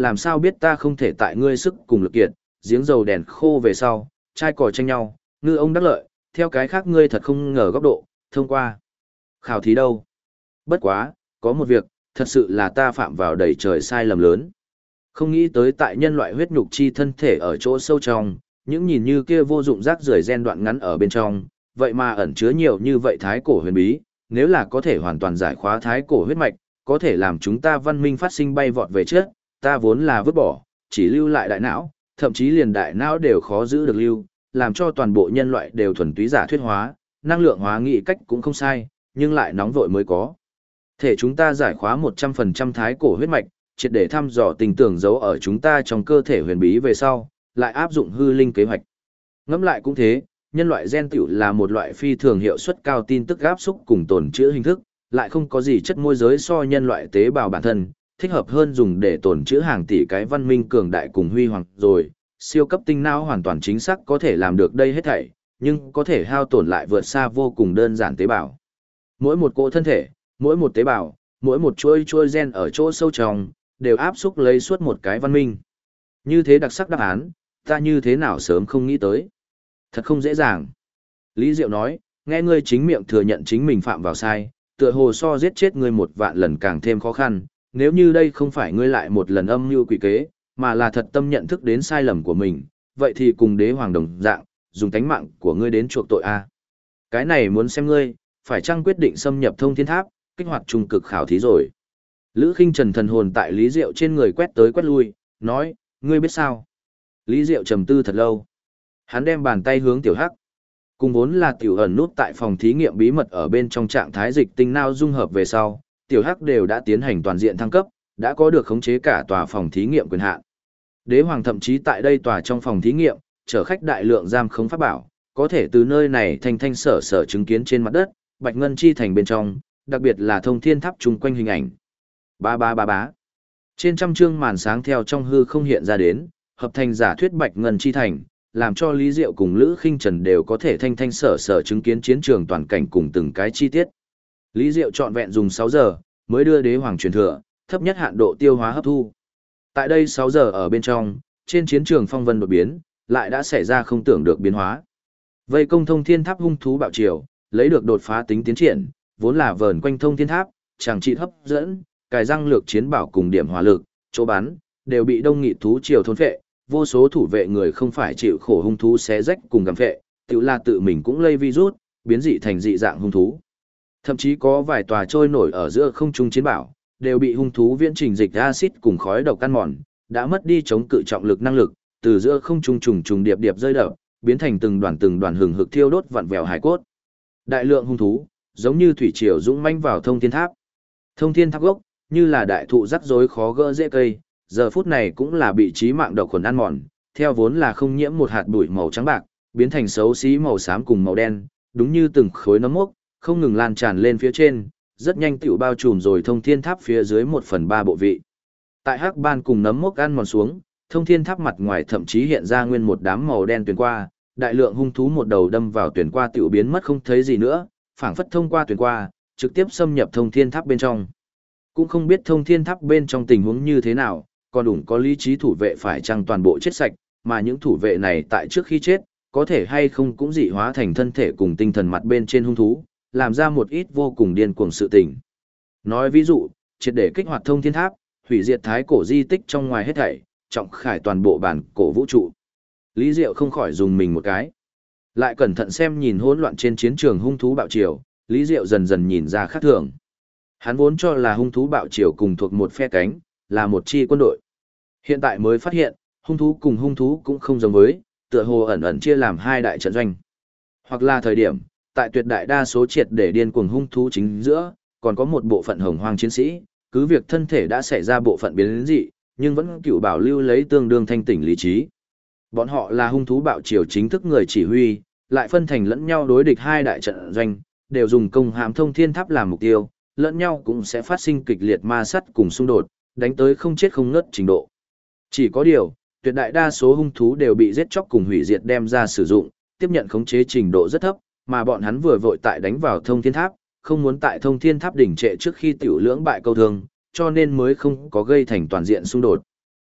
Speaker 1: làm sao biết ta không thể tại ngươi sức cùng lực kiệt, giếng dầu đèn khô về sau, trai cò tranh nhau, ngư ông đắc lợi, theo cái khác ngươi thật không ngờ góc độ, thông qua. Khảo thí đâu? Bất quá, có một việc, thật sự là ta phạm vào đầy trời sai lầm lớn. Không nghĩ tới tại nhân loại huyết nhục chi thân thể ở chỗ sâu trong, những nhìn như kia vô dụng rác rưởi gen đoạn ngắn ở bên trong, vậy mà ẩn chứa nhiều như vậy thái cổ huyền bí, nếu là có thể hoàn toàn giải khóa thái cổ huyết mạch, có thể làm chúng ta văn minh phát sinh bay vọt về trước, ta vốn là vứt bỏ, chỉ lưu lại đại não, thậm chí liền đại não đều khó giữ được lưu, làm cho toàn bộ nhân loại đều thuần túy giả thuyết hóa, năng lượng hóa nghị cách cũng không sai, nhưng lại nóng vội mới có. Thể chúng ta giải khóa 100% thái cổ huyết mạch, triệt để thăm dò tình tưởng giấu ở chúng ta trong cơ thể huyền bí về sau, lại áp dụng hư linh kế hoạch. Ngẫm lại cũng thế, nhân loại gen tiểu là một loại phi thường hiệu suất cao tin tức áp xúc cùng tồn trữ hình thức, lại không có gì chất môi giới so nhân loại tế bào bản thân, thích hợp hơn dùng để tồn trữ hàng tỷ cái văn minh cường đại cùng huy hoàng rồi, siêu cấp tinh não hoàn toàn chính xác có thể làm được đây hết thảy, nhưng có thể hao tổn lại vượt xa vô cùng đơn giản tế bào. Mỗi một cỗ thân thể, mỗi một tế bào, mỗi một chuỗi gen ở chỗ sâu trong, đều áp xúc lấy suốt một cái văn minh. Như thế đặc sắc đáp án, ta như thế nào sớm không nghĩ tới. Thật không dễ dàng. Lý Diệu nói, nghe ngươi chính miệng thừa nhận chính mình phạm vào sai, tựa hồ so giết chết ngươi 1 vạn lần càng thêm khó khăn, nếu như đây không phải ngươi lại một lần âm mưu quỷ kế, mà là thật tâm nhận thức đến sai lầm của mình, vậy thì cùng đế hoàng đồng dạng, dùng tánh mạng của ngươi đến chuộc tội a. Cái này muốn xem ngươi, phải chăng quyết định xâm nhập thông thiên tháp, kích hoạt trung cực khảo thí rồi. Lữ Khinh Trần thần hồn tại Lý Diệu trên người quét tới quét lui, nói, ngươi biết sao? Lý Diệu trầm tư thật lâu. Hắn đem bàn tay hướng Tiểu Hắc. Cùng vốn là Tiểu ẩn nút tại phòng thí nghiệm bí mật ở bên trong trạng thái dịch tinh não dung hợp về sau, Tiểu Hắc đều đã tiến hành toàn diện thăng cấp, đã có được khống chế cả tòa phòng thí nghiệm quyền hạn. Đế hoàng thậm chí tại đây tòa trong phòng thí nghiệm, chở khách đại lượng giam khống pháp bảo, có thể từ nơi này thanh thanh sở sở chứng kiến trên mặt đất, Bạch Ngân Chi thành bên trong, đặc biệt là thông thiên tháp chung quanh hình ảnh. Ba ba ba bá. Trên trăm chương màn sáng theo trong hư không hiện ra đến, hợp thành giả thuyết Bạch Ngân Chi thành, làm cho Lý Diệu cùng Lữ Khinh Trần đều có thể thanh thanh sở sở chứng kiến chiến trường toàn cảnh cùng từng cái chi tiết. Lý Diệu trọn vẹn dùng 6 giờ, mới đưa đế hoàng truyền thừa, thấp nhất hạn độ tiêu hóa hấp thu. Tại đây 6 giờ ở bên trong, trên chiến trường phong vân đột biến, lại đã xảy ra không tưởng được biến hóa. Vây công thông thiên tháp hung thú bạo triều, lấy được đột phá tính tiến triển, vốn là vờn quanh thông thiên tháp, chẳng trị hấp dẫn, cài răng lược chiến bảo cùng điểm hỏa lực, chỗ bắn, đều bị đông nghị thú triều thôn phệ, vô số thủ vệ người không phải chịu khổ hung thú xé rách cùng gặm phệ, tự là tự mình cũng lây virus, biến dị thành dị dạng hung thú. Thậm chí có vài tòa trôi nổi ở giữa không trung chiến bảo, đều bị hung thú viễn trình dịch axit cùng khói độc ăn mòn, đã mất đi chống cự trọng lực năng lực, từ giữa không trung trùng điệp điệp rơi đập, biến thành từng đoàn hừng hực thiêu đốt vặn vẹo hải cốt. Đại lượng hung thú, giống như thủy triều dũng mãnh vào thông thiên tháp. Thông thiên tháp gốc, như là đại thụ rắc rối khó gỡ dễ cây, giờ phút này cũng là bị chí mạng độc khuẩn ăn mòn, theo vốn là không nhiễm một hạt bụi màu trắng bạc, biến thành xấu xí màu xám cùng màu đen, đúng như từng khối nấm mốc, không ngừng lan tràn lên phía trên, rất nhanh tựu bao trùm rồi thông thiên tháp phía dưới 1/3 bộ vị. Tại hắc ban cùng nấm mốc ăn mòn xuống, thông thiên tháp mặt ngoài thậm chí hiện ra nguyên một đám màu đen tuyền qua, đại lượng hung thú một đầu đâm vào tuyền qua tựu biến mất không thấy gì nữa, phảng phất thông qua tuyền qua, trực tiếp xâm nhập thông thiên tháp bên trong. Cũng không biết thông thiên tháp bên trong tình huống như thế nào, còn đủ có lý trí thủ vệ phải chăng toàn bộ chết sạch, mà những thủ vệ này tại trước khi chết, có thể hay không cũng dị hóa thành thân thể cùng tinh thần mặt bên trên hung thú, làm ra một ít vô cùng điên cuồng sự tình. Nói ví dụ, triệt để kích hoạt thông thiên tháp, hủy diệt thái cổ di tích trong ngoài hết thảy, trọng khải toàn bộ bản cổ vũ trụ. Lý Diệu không khỏi dùng mình một cái. Lại cẩn thận xem nhìn hỗn loạn trên chiến trường hung thú bạo triều, Lý Diệu dần dần nhìn ra khác thường. Hắn vốn cho là hung thú bạo triều cùng thuộc một phe cánh, là một chi quân đội. Hiện tại mới phát hiện, hung thú cùng hung thú cũng không giống với, tựa hồ ẩn ẩn chia làm hai đại trận doanh. Hoặc là thời điểm, tại tuyệt đại đa số triệt để điên cuồng hung thú chính giữa, còn có một bộ phận hồng hoang chiến sĩ, cứ việc thân thể đã xảy ra bộ phận biến dị, nhưng vẫn cựu bảo lưu lấy tương đương thanh tỉnh lý trí. Bọn họ là hung thú bạo triều chính thức người chỉ huy, lại phân thành lẫn nhau đối địch hai đại trận doanh, đều dùng công hãm thông thiên tháp làm mục tiêu, lẫn nhau cũng sẽ phát sinh kịch liệt ma sắt cùng xung đột, đánh tới không chết không ngớt trình độ. Chỉ có điều, tuyệt đại đa số hung thú đều bị giết chóc cùng hủy diệt đem ra sử dụng, tiếp nhận khống chế trình độ rất thấp, mà bọn hắn vừa vội tại đánh vào thông thiên tháp, không muốn tại thông thiên tháp đỉnh trệ trước khi tiểu lưỡng bại câu thương, cho nên mới không có gây thành toàn diện xung đột.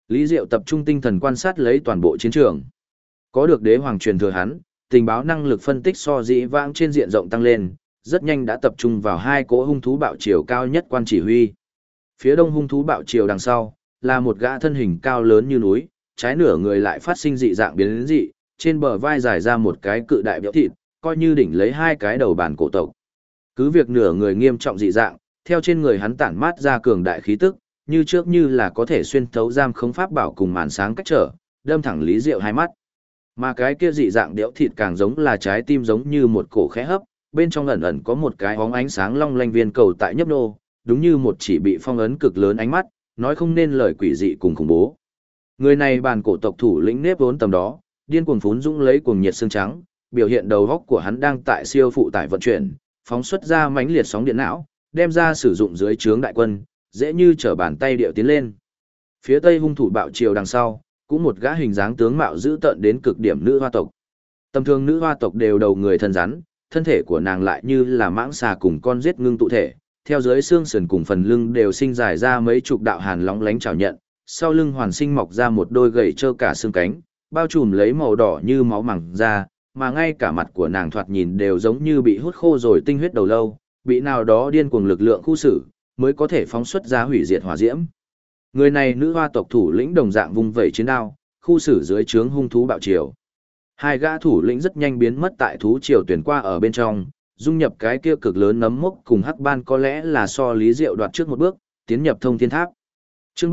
Speaker 1: Lý Diệu tập trung tinh thần quan sát lấy toàn bộ chiến trường. Có được đế hoàng truyền thừa hắn, tình báo năng lực phân tích so dĩ vãng trên diện rộng tăng lên, rất nhanh đã tập trung vào hai cỗ hung thú bạo triều cao nhất quan chỉ huy. Phía đông hung thú bạo triều đằng sau, là một gã thân hình cao lớn như núi, trái nửa người lại phát sinh dị dạng biến dị, trên bờ vai dài ra một cái cự đại béo thịt, coi như đỉnh lấy hai cái đầu bản cổ tộc. Cứ việc nửa người nghiêm trọng dị dạng, theo trên người hắn tản mát ra cường đại khí tức, như trước như là có thể xuyên thấu giam khống pháp bảo cùng màn sáng cách trở, đâm thẳng Lý Diệu hai mắt. Mà cái kia dị dạng béo thịt càng giống là trái tim giống như một cổ khẽ hấp, bên trong ẩn ẩn có một cái bóng ánh sáng long lanh viên cầu tại nhấp nô, đúng như một chỉ bị phong ấn cực lớn ánh mắt, nói không nên lời quỷ dị cùng khủng bố. Người này bản cổ tộc thủ lĩnh nếp vốn tầm đó, điên cuồng phún dũng lấy cuồng nhiệt xương trắng, biểu hiện đầu góc của hắn đang tại siêu phụ tải vận chuyển, phóng xuất ra mãnh liệt sóng điện não, đem ra sử dụng dưới trướng đại quân, dễ như trở bàn tay điệu tiến lên. Phía tây hung thủ bạo triều đằng sau, cũng một gã hình dáng tướng mạo dữ tợn đến cực điểm nữ hoa tộc. Tầm thường nữ hoa tộc đều đầu người thân rắn, thân thể của nàng lại như là mãng xà cùng con giết ngưng tụ thể, theo dưới xương sườn cùng phần lưng đều sinh dài ra mấy chục đạo hàn lóng lánh trảo nhận, sau lưng hoàn sinh mọc ra một đôi gầy trơ cả xương cánh, bao trùm lấy màu đỏ như máu mẳng da, mà ngay cả mặt của nàng thoạt nhìn đều giống như bị hút khô rồi tinh huyết đầu lâu, bị nào đó điên cuồng lực lượng khu xử, mới có thể phóng xuất ra hủy diệt hỏa diễm. Người này nữ hoa tộc thủ lĩnh đồng dạng vung vẩy chiến đao, khu xử dưới trướng hung thú bạo triều. Hai gã thủ lĩnh rất nhanh biến mất tại thú triều tuyển qua ở bên trong, dung nhập cái kia cực lớn nấm mốc cùng hắc ban có lẽ là so Lý Diệu đoạt trước một bước, tiến nhập thông thiên tháp. Chương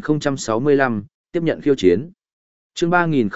Speaker 1: 3065, tiếp nhận khiêu chiến. Chương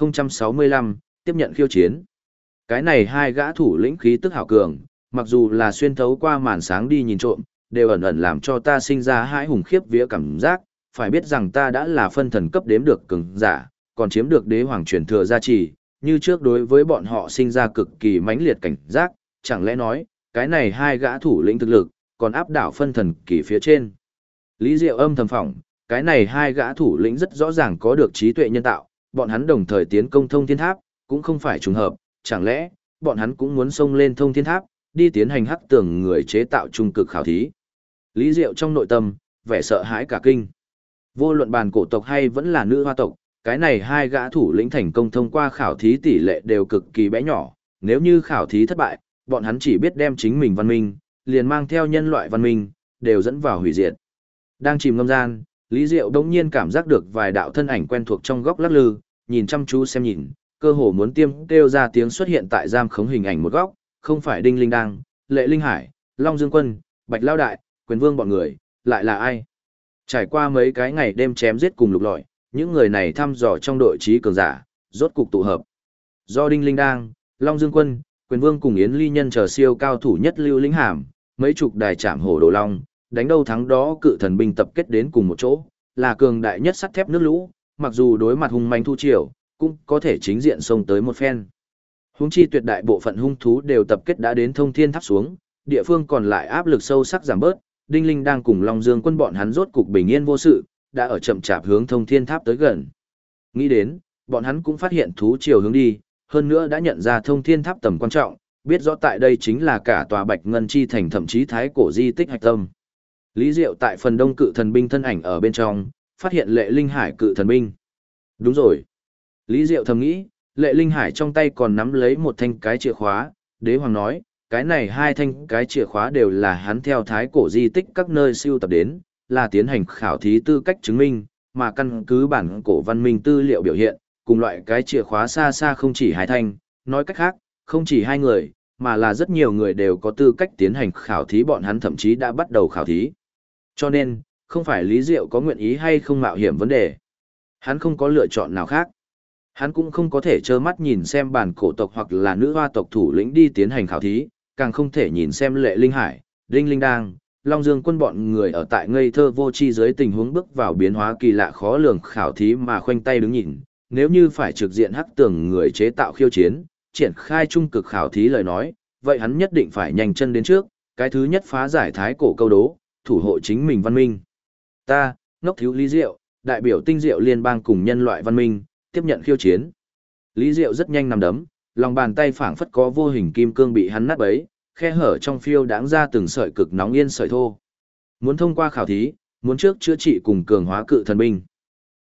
Speaker 1: 3065, tiếp nhận khiêu chiến. Cái này hai gã thủ lĩnh khí tức hảo cường, mặc dù là xuyên thấu qua màn sáng đi nhìn trộm, đều ẩn ẩn làm cho ta sinh ra hãi hùng khiếp vía cảm giác, phải biết rằng ta đã là phân thần cấp đếm được cường giả, còn chiếm được đế hoàng truyền thừa gia trì, như trước đối với bọn họ sinh ra cực kỳ mãnh liệt cảnh giác, chẳng lẽ nói, cái này hai gã thủ lĩnh thực lực, còn áp đảo phân thần kỳ phía trên. Lý Diệu âm thầm phỏng, cái này hai gã thủ lĩnh rất rõ ràng có được trí tuệ nhân tạo, bọn hắn đồng thời tiến công thông thiên tháp, cũng không phải trùng hợp, chẳng lẽ, bọn hắn cũng muốn xông lên thông thiên tháp, đi tiến hành hắc tường người chế tạo trung cực khảo thí. Lý Diệu trong nội tâm, vẻ sợ hãi cả kinh. Vô luận bàn cổ tộc hay vẫn là nữ hoa tộc, cái này hai gã thủ lĩnh thành công thông qua khảo thí tỷ lệ đều cực kỳ bé nhỏ, nếu như khảo thí thất bại, bọn hắn chỉ biết đem chính mình văn minh, liền mang theo nhân loại văn minh, đều dẫn vào hủy diệt. Đang chìm ngâm gian, Lý Diệu đống nhiên cảm giác được vài đạo thân ảnh quen thuộc trong góc lắc lư, nhìn chăm chú xem nhìn, cơ hồ muốn kêu ra tiếng xuất hiện tại giam khống hình ảnh một góc, không phải Đinh Linh Đang, Lệ Linh Hải, Long Dương Quân, Bạch Lao Đại, Quyền Vương bọn người, lại là ai? Trải qua mấy cái ngày đêm chém giết cùng lục lọi, những người này thăm dò trong đội trí cường giả, rốt cục tụ hợp. Do Đinh Linh Đang, Long Dương Quân, Quyền Vương cùng Yến Ly Nhân chờ siêu cao thủ nhất lưu lĩnh hàm, mấy chục đài trảm hổ đồ long, đánh đâu thắng đó cự thần binh tập kết đến cùng một chỗ, là cường đại nhất sắt thép nước lũ, mặc dù đối mặt hung manh thu triều, cũng có thể chính diện xông tới một phen. Huống chi tuyệt đại bộ phận hung thú đều tập kết đã đến thông thiên tháp xuống, địa phương còn lại áp lực sâu sắc giảm bớt, Đinh Linh đang cùng Long Dương Quân bọn hắn rốt cục bình yên vô sự, đã ở chậm chạp hướng thông thiên tháp tới gần. Nghĩ đến, bọn hắn cũng phát hiện thú triều hướng đi, hơn nữa đã nhận ra thông thiên tháp tầm quan trọng, biết rõ tại đây chính là cả tòa Bạch Ngân Chi thành thậm chí thái cổ di tích hạch tâm. Lý Diệu tại phần đông cự thần binh thân ảnh ở bên trong, phát hiện Lệ Linh Hải cự thần binh. Đúng rồi. Lý Diệu thầm nghĩ, Lệ Linh Hải trong tay còn nắm lấy một thanh cái chìa khóa, đế hoàng nói, cái này hai thanh cái chìa khóa đều là hắn theo thái cổ di tích các nơi siêu tập đến, là tiến hành khảo thí tư cách chứng minh, mà căn cứ bản cổ văn minh tư liệu biểu hiện, cùng loại cái chìa khóa xa xa không chỉ hai thanh, nói cách khác, không chỉ hai người, mà là rất nhiều người đều có tư cách tiến hành khảo thí, bọn hắn thậm chí đã bắt đầu khảo thí. Cho nên, không phải Lý Diệu có nguyện ý hay không mạo hiểm vấn đề. Hắn không có lựa chọn nào khác. Hắn cũng không có thể trơ mắt nhìn xem bản cổ tộc hoặc là nữ hoa tộc thủ lĩnh đi tiến hành khảo thí, càng không thể nhìn xem Lệ Linh Hải, Đinh Linh Đang, Long Dương Quân bọn người ở tại ngây thơ vô tri dưới tình huống bước vào biến hóa kỳ lạ khó lường khảo thí mà khoanh tay đứng nhìn. Nếu như phải trực diện hắc tường người chế tạo khiêu chiến, triển khai trung cực khảo thí lời nói, vậy hắn nhất định phải nhanh chân đến trước, cái thứ nhất phá giải thái cổ câu đố, thủ hộ chính mình văn minh. Ta, ngốc thiếu Lý Diệu, đại biểu tinh diệu liên bang cùng nhân loại văn minh, tiếp nhận khiêu chiến. Lý Diệu rất nhanh nằm đấm, lòng bàn tay phảng phất có vô hình kim cương bị hắn nát bấy, khe hở trong phiêu đãng ra từng sợi cực nóng yên sợi thô. Muốn thông qua khảo thí, muốn trước chữa trị cùng cường hóa cự thần binh.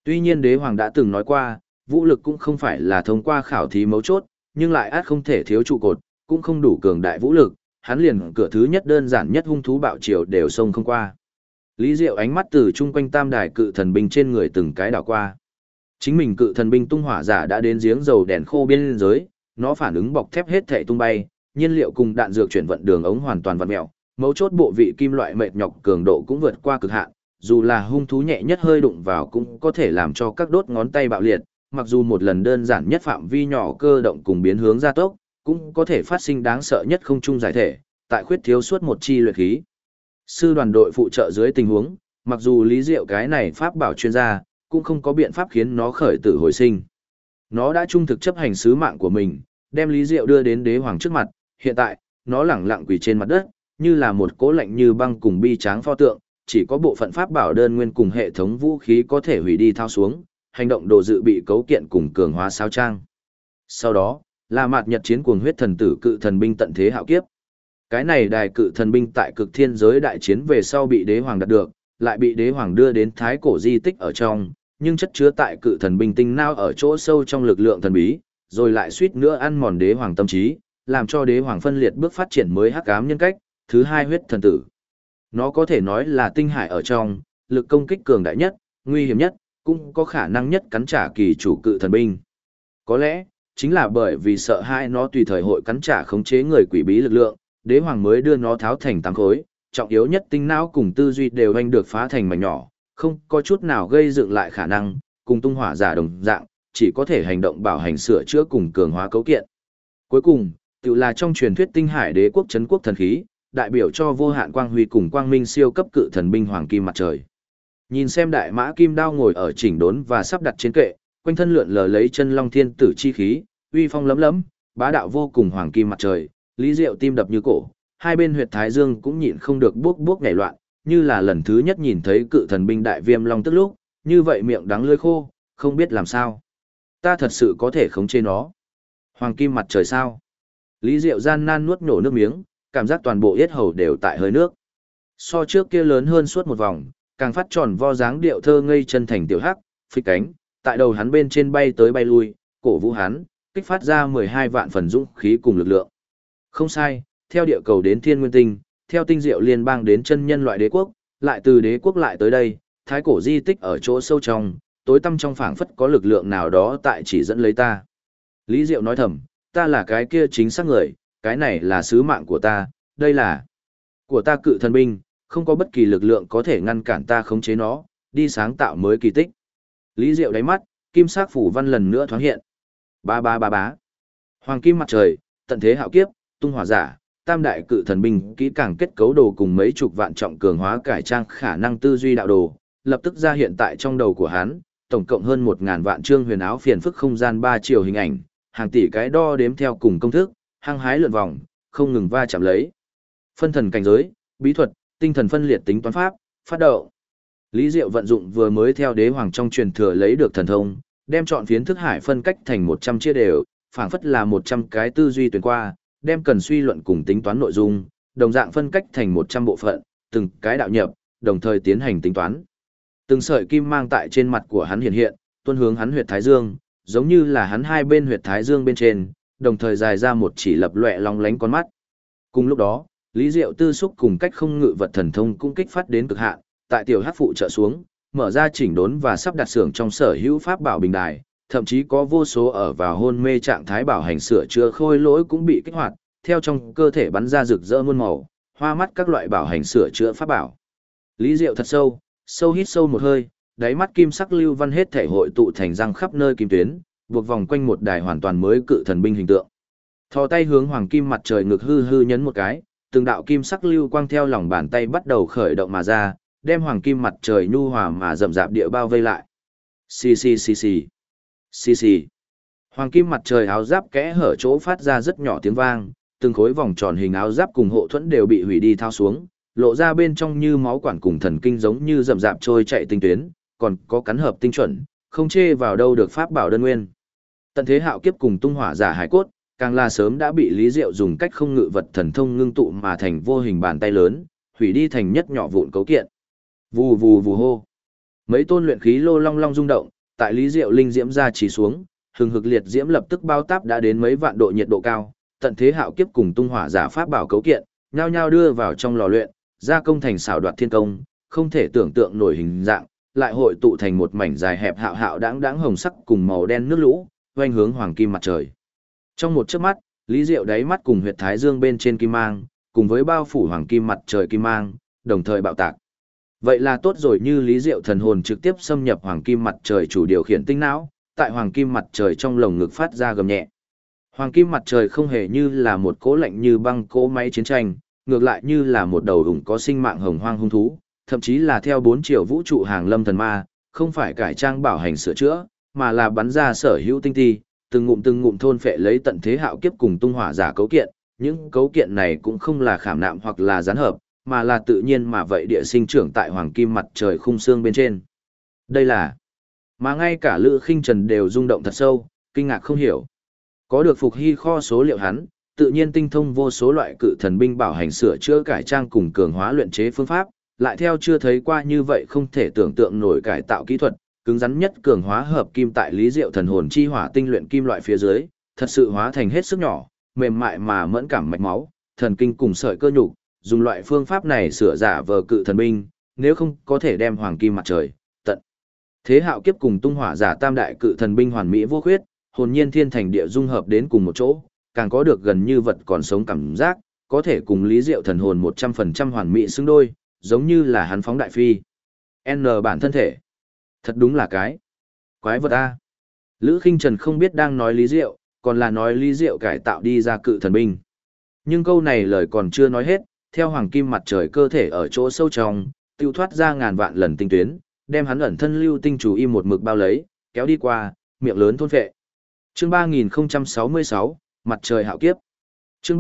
Speaker 1: Tuy nhiên đế hoàng đã từng nói qua, vũ lực cũng không phải là thông qua khảo thí mấu chốt, nhưng lại át không thể thiếu trụ cột, cũng không đủ cường đại vũ lực, hắn liền cửa thứ nhất đơn giản nhất hung thú bạo triều đều xông không qua. Lý Diệu ánh mắt từ chung quanh tam đài cự thần binh trên người từng cái đảo qua. Chính mình cự thần binh tung hỏa giả đã đến giếng dầu đèn khô biên giới, nó phản ứng bọc thép hết thảy tung bay, nhiên liệu cùng đạn dược chuyển vận đường ống hoàn toàn vặn mèo, mấu chốt bộ vị kim loại mệt nhọc cường độ cũng vượt qua cực hạn, dù là hung thú nhẹ nhất hơi đụng vào cũng có thể làm cho các đốt ngón tay bạo liệt, mặc dù một lần đơn giản nhất phạm vi nhỏ cơ động cùng biến hướng gia tốc, cũng có thể phát sinh đáng sợ nhất không trung giải thể, tại khuyết thiếu suốt một chi luyện khí. Sư đoàn đội phụ trợ dưới tình huống, mặc dù Lý Diệu cái này pháp bảo chuyên gia, cũng không có biện pháp khiến nó khởi tử hồi sinh. Nó đã trung thực chấp hành sứ mạng của mình, đem Lý Diệu đưa đến đế hoàng trước mặt, hiện tại, nó lẳng lặng quỳ trên mặt đất, như là một cố lạnh như băng cùng bi tráng pho tượng, chỉ có bộ phận pháp bảo đơn nguyên cùng hệ thống vũ khí có thể hủy đi thao xuống, hành động đồ dự bị cấu kiện cùng cường hóa sao trang. Sau đó, là mạt nhật chiến cuồng huyết thần tử cự thần binh tận thế hạo kiếp. Cái này đài cự thần binh tại cực thiên giới đại chiến về sau bị đế hoàng đạt được, lại bị đế hoàng đưa đến thái cổ di tích ở trong, nhưng chất chứa tại cự thần binh tinh nao ở chỗ sâu trong lực lượng thần bí, rồi lại suýt nữa ăn mòn đế hoàng tâm trí, làm cho đế hoàng phân liệt bước phát triển mới hắc ám nhân cách, thứ hai huyết thần tử. Nó có thể nói là tinh hải ở trong, lực công kích cường đại nhất, nguy hiểm nhất, cũng có khả năng nhất cắn trả kỳ chủ cự thần binh. Có lẽ, chính là bởi vì sợ hãi nó tùy thời hội cắn trả khống chế người quỷ bí lực lượng, đế hoàng mới đưa nó tháo thành tám khối, trọng yếu nhất tinh não cùng tư duy đều anh được phá thành mảnh nhỏ, không có chút nào gây dựng lại khả năng, cùng tung hỏa giả đồng dạng, chỉ có thể hành động bảo hành sửa chữa cùng cường hóa cấu kiện. Cuối cùng, tự là trong truyền thuyết tinh hải đế quốc trấn quốc thần khí, đại biểu cho vô hạn quang huy cùng quang minh siêu cấp cự thần binh hoàng kim mặt trời. Nhìn xem đại mã kim đao ngồi ở chỉnh đốn và sắp đặt trên kệ, quanh thân lượn lờ lấy chân long thiên tử chi khí, uy phong lấm lấm, bá đạo vô cùng hoàng kim mặt trời, Lý Diệu tim đập như cổ, hai bên huyệt thái dương cũng nhịn không được buốc buốc nhảy loạn, như là lần thứ nhất nhìn thấy cự thần binh đại viêm long tức lúc, như vậy miệng đắng lưỡi khô, không biết làm sao. Ta thật sự có thể khống chế nó. Hoàng kim mặt trời sao? Lý Diệu gian nan nuốt nổ nước miếng, cảm giác toàn bộ yết hầu đều tại hơi nước. So trước kia lớn hơn suốt một vòng, càng phát tròn vo dáng điệu thơ ngây chân thành tiểu hắc, phịch cánh, tại đầu hắn bên trên bay tới bay lui, cổ vũ hắn, kích phát ra 12 vạn phần dũng khí cùng lực lượng. Không sai, theo địa cầu đến thiên nguyên tinh, theo tinh diệu liên bang đến chân nhân loại đế quốc, lại từ đế quốc lại tới đây, thái cổ di tích ở chỗ sâu trong, tối tăm trong phảng phất có lực lượng nào đó tại chỉ dẫn lấy ta. Lý Diệu nói thầm, ta là cái kia chính xác người, cái này là sứ mạng của ta, đây là của ta cự thần binh, không có bất kỳ lực lượng có thể ngăn cản ta khống chế nó, đi sáng tạo mới kỳ tích. Lý Diệu đáy mắt, kim sắc phủ văn lần nữa thoáng hiện. Ba ba ba bá. Hoàng kim mặt trời, tận thế hạo kiếp, tung hỏa giả, tam đại cự thần binh kỹ càng kết cấu đồ cùng mấy chục vạn trọng cường hóa cải trang khả năng tư duy đạo đồ, lập tức ra hiện tại trong đầu của hắn, tổng cộng hơn 1000 vạn chương huyền áo phiền phức không gian 3 chiều hình ảnh, hàng tỷ cái đo đếm theo cùng công thức, hăng hái lượn vòng, không ngừng va chạm lấy. Phân thần cảnh giới, bí thuật, tinh thần phân liệt tính toán pháp, phát động. Lý Diệu vận dụng vừa mới theo đế hoàng trong truyền thừa lấy được thần thông, đem chọn phiến thức hải phân cách thành 100 chia đều, phảng phất là 100 cái tư duy tuyển qua, đem cần suy luận cùng tính toán nội dung, đồng dạng phân cách thành 100 bộ phận, từng cái đạo nhập, đồng thời tiến hành tính toán. Từng sợi kim mang tại trên mặt của hắn hiện hiện, tuôn hướng hắn huyệt thái dương, giống như là hắn hai bên huyệt thái dương bên trên, đồng thời dài ra một chỉ lập lòe long lánh con mắt. Cùng lúc đó, Lý Diệu tư xúc cùng cách không ngự vật thần thông cũng kích phát đến cực hạn, tại tiểu hắc phụ trợ xuống, mở ra chỉnh đốn và sắp đặt xưởng trong sở hữu pháp bảo bình đài, thậm chí có vô số ở vào hôn mê trạng thái bảo hành sửa chữa khôi lỗi cũng bị kích hoạt, theo trong cơ thể bắn ra rực rỡ muôn màu, hoa mắt các loại bảo hành sửa chữa pháp bảo. Lý Diệu thật sâu, sâu hít sâu một hơi, đáy mắt kim sắc lưu văn hết thể hội tụ thành răng khắp nơi kim tuyến, buộc vòng quanh một đài hoàn toàn mới cự thần binh hình tượng. Thò tay hướng hoàng kim mặt trời ngực hư hư nhấn một cái, từng đạo kim sắc lưu quang theo lòng bàn tay bắt đầu khởi động mà ra, đem hoàng kim mặt trời nhu hòa mà rậm rạp địa bao vây lại. Xì xì xì xì. Xì xì. Hoàng kim mặt trời áo giáp kẽ hở chỗ phát ra rất nhỏ tiếng vang, từng khối vòng tròn hình áo giáp cùng hộ thuẫn đều bị hủy đi thao xuống, lộ ra bên trong như máu quản cùng thần kinh giống như rậm rạp trôi chạy tinh tuyến, còn có cắn hợp tinh chuẩn, không chê vào đâu được pháp bảo đơn nguyên. Tận thế hạo kiếp cùng tung hỏa giả hải cốt, càng là sớm đã bị Lý Diệu dùng cách không ngự vật thần thông ngưng tụ mà thành vô hình bàn tay lớn, hủy đi thành nhất nhỏ vụn cấu kiện. Vù vù vù hô. Mấy tôn luyện khí lô long long rung động, tại Lý Diệu linh diễm ra chỉ xuống, hừng hực liệt diễm lập tức bao táp đã đến mấy vạn độ nhiệt độ cao, tận thế hạo kiếp cùng tung hỏa giả pháp bảo cấu kiện, nhao nhao đưa vào trong lò luyện, gia công thành xảo đoạt thiên công, không thể tưởng tượng nổi hình dạng, lại hội tụ thành một mảnh dài hẹp hạo hạo đáng đáng hồng sắc cùng màu đen nước lũ, oanh hướng hoàng kim mặt trời. Trong một chớp mắt, Lý Diệu đáy mắt cùng huyệt thái dương bên trên kim mang, cùng với bao phủ hoàng kim mặt trời kim mang, đồng thời bạo tạc. Vậy là tốt rồi, như Lý Diệu thần hồn trực tiếp xâm nhập hoàng kim mặt trời chủ điều khiển tinh não, tại hoàng kim mặt trời trong lồng ngực phát ra gầm nhẹ. Hoàng kim mặt trời không hề như là một cỗ lạnh như băng cỗ máy chiến tranh, ngược lại như là một đầu ủng có sinh mạng hồng hoang hung thú, thậm chí là theo 4 triệu vũ trụ hàng lâm thần ma, không phải cải trang bảo hành sửa chữa, mà là bắn ra sở hữu tinh ti, từng ngụm thôn phệ lấy tận thế hạo kiếp cùng tung hỏa giả cấu kiện, những cấu kiện này cũng không là khảm nạm hoặc là gián hợp, mà là tự nhiên mà vậy địa sinh trưởng tại hoàng kim mặt trời khung xương bên trên. Đây là, mà ngay cả Lữ Khinh Trần đều rung động thật sâu, kinh ngạc không hiểu. Có được Phục Hy kho số liệu hắn, tự nhiên tinh thông vô số loại cự thần binh bảo hành sửa chữa cải trang cùng cường hóa luyện chế phương pháp, lại theo chưa thấy qua như vậy không thể tưởng tượng nổi cải tạo kỹ thuật, cứng rắn nhất cường hóa hợp kim tại Lý Diệu thần hồn chi hỏa tinh luyện kim loại phía dưới, thật sự hóa thành hết sức nhỏ, mềm mại mà mẫn cảm mạch máu, thần kinh cùng sợi cơ nhục, dùng loại phương pháp này sửa giả vờ cự thần binh, nếu không có thể đem hoàng kim mặt trời, tận thế hạo kiếp cùng tung hỏa giả tam đại cự thần binh hoàn mỹ vô khuyết, hồn nhiên thiên thành địa dung hợp đến cùng một chỗ, càng có được gần như vật còn sống cảm giác, có thể cùng Lý Diệu thần hồn 100% hoàn mỹ xứng đôi, giống như là hắn phóng đại phi. N bản thân thể. Thật đúng là cái quái vật a. Lữ Khinh Trần không biết đang nói Lý Diệu, còn là nói Lý Diệu cải tạo đi ra cự thần binh. Nhưng câu này lời còn chưa nói hết, theo hoàng kim mặt trời cơ thể ở chỗ sâu trong, tiêu thoát ra ngàn vạn lần tinh tuyến, đem hắn ẩn thân lưu tinh chủ y một mực bao lấy, kéo đi qua, miệng lớn thôn phệ. Chương 3066, mặt trời hạo kiếp. Chương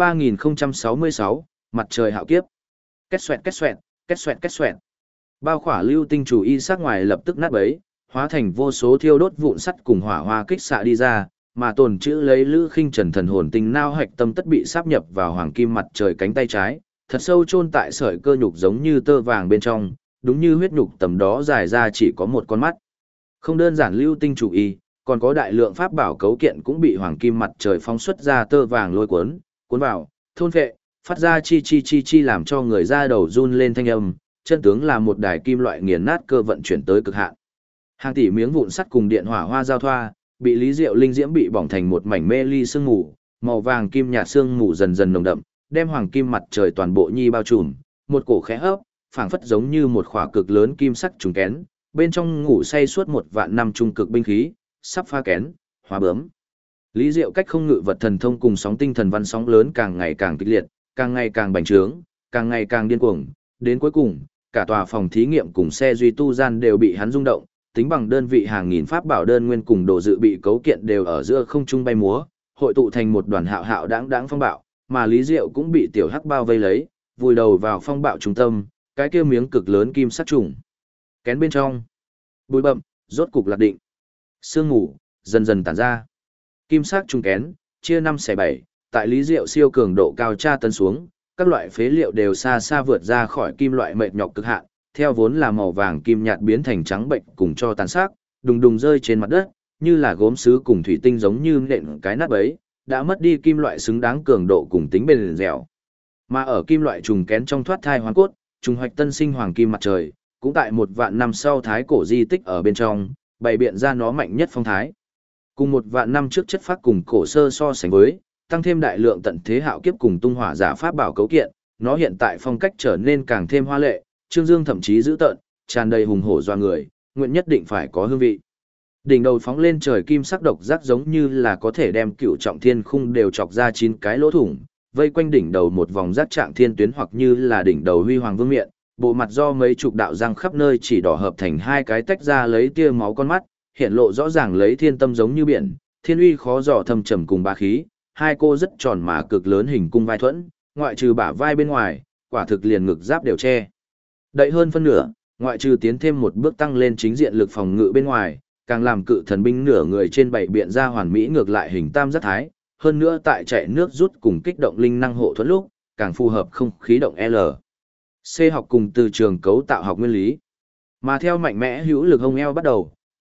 Speaker 1: 3066, mặt trời hạo kiếp. Két xoẹt két xoẹt, két xoẹt két xoẹt. Bao khỏa lưu tinh chủ y sắc ngoài lập tức nát bấy, hóa thành vô số thiêu đốt vụn sắt cùng hỏa hoa kích xạ đi ra, mà tồn chữ lấy Lữ Khinh Trần thần hồn tinh nao hạch tâm tất bị sáp nhập vào hoàng kim mặt trời cánh tay trái, thật sâu chôn tại sợi cơ nhục giống như tơ vàng bên trong, đúng như huyết nhục tầm đó dài ra chỉ có một con mắt. Không đơn giản lưu tinh chủ y, còn có đại lượng pháp bảo cấu kiện cũng bị hoàng kim mặt trời phóng xuất ra tơ vàng lôi cuốn vào, thôn phệ, phát ra chi làm cho người da đầu run lên thanh âm, chân tướng là một đài kim loại nghiền nát cơ vận chuyển tới cực hạn. Hàng tỷ miếng vụn sắt cùng điện hỏa hoa giao thoa, bị Lý Diệu linh diễm bị bỏng thành một mảnh mê ly sương mù, màu vàng kim nhạt sương mù dần dần nồng đậm, đem hoàng kim mặt trời toàn bộ nhi bao trùm, một cổ khẽ hấp, phảng phất giống như một khỏa cực lớn kim sắc trùng kén, bên trong ngủ say suốt 1.000 năm trung cực binh khí, sắp pha kén, hóa bướm. Lý Diệu cách không ngự vật thần thông cùng sóng tinh thần văn sóng lớn càng ngày càng kịch liệt, càng ngày càng bành trướng, càng ngày càng điên cuồng, đến cuối cùng, cả tòa phòng thí nghiệm cùng xe duy tu gian đều bị hắn rung động, tính bằng đơn vị hàng nghìn pháp bảo đơn nguyên cùng đồ dự bị cấu kiện đều ở giữa không trung bay múa, hội tụ thành một đoàn hạo hạo đãng phong bạo, mà Lý Diệu cũng bị tiểu hắc bao vây lấy, vùi đầu vào phong bạo trung tâm, cái kia miếng cực lớn kim sắc trùng. Kén bên trong, bụi bậm, rốt cục lạc định. Sương mù dần dần tản ra. Kim sắc trùng kén, chia 5/7, tại Lý Diệu siêu cường độ cao tra tấn xuống, các loại phế liệu đều xa xa vượt ra khỏi kim loại mệt nhọc cực hạn, theo vốn là màu vàng kim nhạt biến thành trắng bệnh cùng cho tàn sắc, đùng đùng rơi trên mặt đất, như là gốm sứ cùng thủy tinh giống như nện cái nát bấy, đã mất đi kim loại xứng đáng cường độ cùng tính bền dẻo. Mà ở kim loại trùng kén trong thoát thai hoàn cốt, trùng hoạch tân sinh hoàng kim mặt trời, cũng tại 1.000 năm sau thái cổ di tích ở bên trong, bày biện ra nó mạnh nhất phong thái. Cùng 1.000 năm trước chất phác cùng cổ sơ so sánh với, tăng thêm đại lượng tận thế hạo kiếp cùng tung hỏa giả pháp bảo cấu kiện, nó hiện tại phong cách trở nên càng thêm hoa lệ, trương dương thậm chí dữ tợn, tràn đầy hùng hổ doa người, nguyện nhất định phải có hương vị. Đỉnh đầu phóng lên trời kim sắc độc giác giống như là có thể đem cựu trọng thiên khung đều chọc ra 9 cái lỗ thủng, vây quanh đỉnh đầu một vòng giác trạng thiên tuyến hoặc như là đỉnh đầu huy hoàng vương miện, bộ mặt do mấy chục đạo răng khắp nơi chỉ đỏ hợp thành hai cái tách ra lấy tia máu con mắt, hiện lộ rõ ràng lấy thiên tâm giống như biển, thiên uy khó dò thâm trầm cùng bá khí, hai cô rất tròn mà cực lớn hình cung vai thuẫn, ngoại trừ bả vai bên ngoài, quả thực liền ngực giáp đều che. Đậy hơn phân nửa, ngoại trừ tiến thêm một bước tăng lên chính diện lực phòng ngự bên ngoài, càng làm cự thần binh nửa người trên bảy biện ra hoàn mỹ ngược lại hình tam giác thái, hơn nữa tại chạy nước rút cùng kích động linh năng hộ thuẫn lúc, càng phù hợp không khí động L. C học cùng từ trường cấu tạo học nguyên lý. Mà theo mạnh mẽ hữu lực hông eo bắt đầu,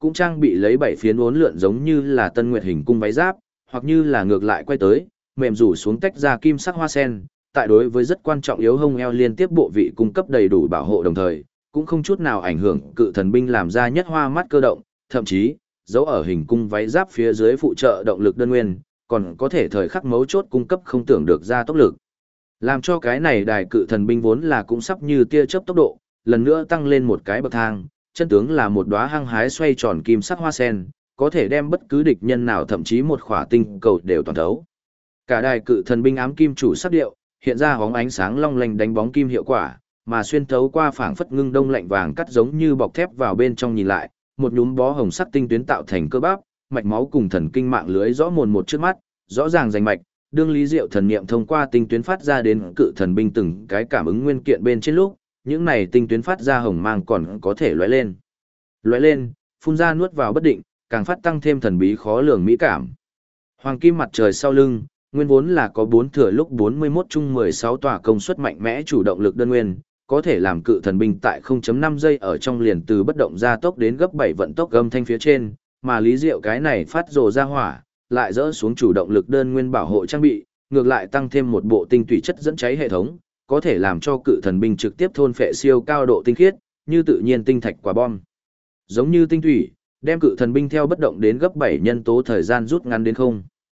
Speaker 1: cũng trang bị lấy 7 phiến uốn lượn giống như là Tân Nguyệt hình cung váy giáp, hoặc như là ngược lại quay tới, mềm rủ xuống tách ra kim sắc hoa sen, tại đối với rất quan trọng yếu hông eo liên tiếp bộ vị cung cấp đầy đủ bảo hộ đồng thời, cũng không chút nào ảnh hưởng cự thần binh làm ra nhất hoa mắt cơ động, thậm chí, dấu ở hình cung váy giáp phía dưới phụ trợ động lực đơn nguyên, còn có thể thời khắc mấu chốt cung cấp không tưởng được ra tốc lực. Làm cho cái này đài cự thần binh vốn là cũng sắp như tia chớp tốc độ, lần nữa tăng lên một cái bậc thang, chân tướng là một đóa hăng hái xoay tròn kim sắc hoa sen, có thể đem bất cứ địch nhân nào thậm chí một khỏa tinh cầu đều toàn thấu. Cả đài cự thần binh ám kim chủ sắc điệu, hiện ra hóng ánh sáng long lanh đánh bóng kim hiệu quả, mà xuyên thấu qua phảng phất ngưng đông lạnh vàng cắt giống như bọc thép vào bên trong nhìn lại, một nhúm bó hồng sắc tinh tuyến tạo thành cơ bắp, mạch máu cùng thần kinh mạng lưới rõ mồn một trước mắt, rõ ràng rành mạch, đương lý diệu thần niệm thông qua tinh tuyến phát ra đến cự thần binh từng cái cảm ứng nguyên kiện bên trên lúc, những này tinh tuyến phát ra hồng mang còn có thể lóe lên. Lóe lên, phun ra nuốt vào bất định, càng phát tăng thêm thần bí khó lường mỹ cảm. Hoàng kim mặt trời sau lưng, nguyên vốn là có 4 thừa lúc 41 chung 16 tòa công suất mạnh mẽ chủ động lực đơn nguyên, có thể làm cự thần binh tại 0.5 giây ở trong liền từ bất động gia tốc đến gấp 7 vận tốc âm thanh phía trên, mà lý diệu cái này phát rồ ra hỏa, lại dỡ xuống chủ động lực đơn nguyên bảo hộ trang bị, ngược lại tăng thêm một bộ tinh tủy chất dẫn cháy hệ thống, có thể làm cho cự thần binh trực tiếp thôn phệ siêu cao độ tinh khiết, như tự nhiên tinh thạch quả bom. Giống như tinh thủy, đem cự thần binh theo bất động đến gấp 7 nhân tố thời gian rút ngắn đến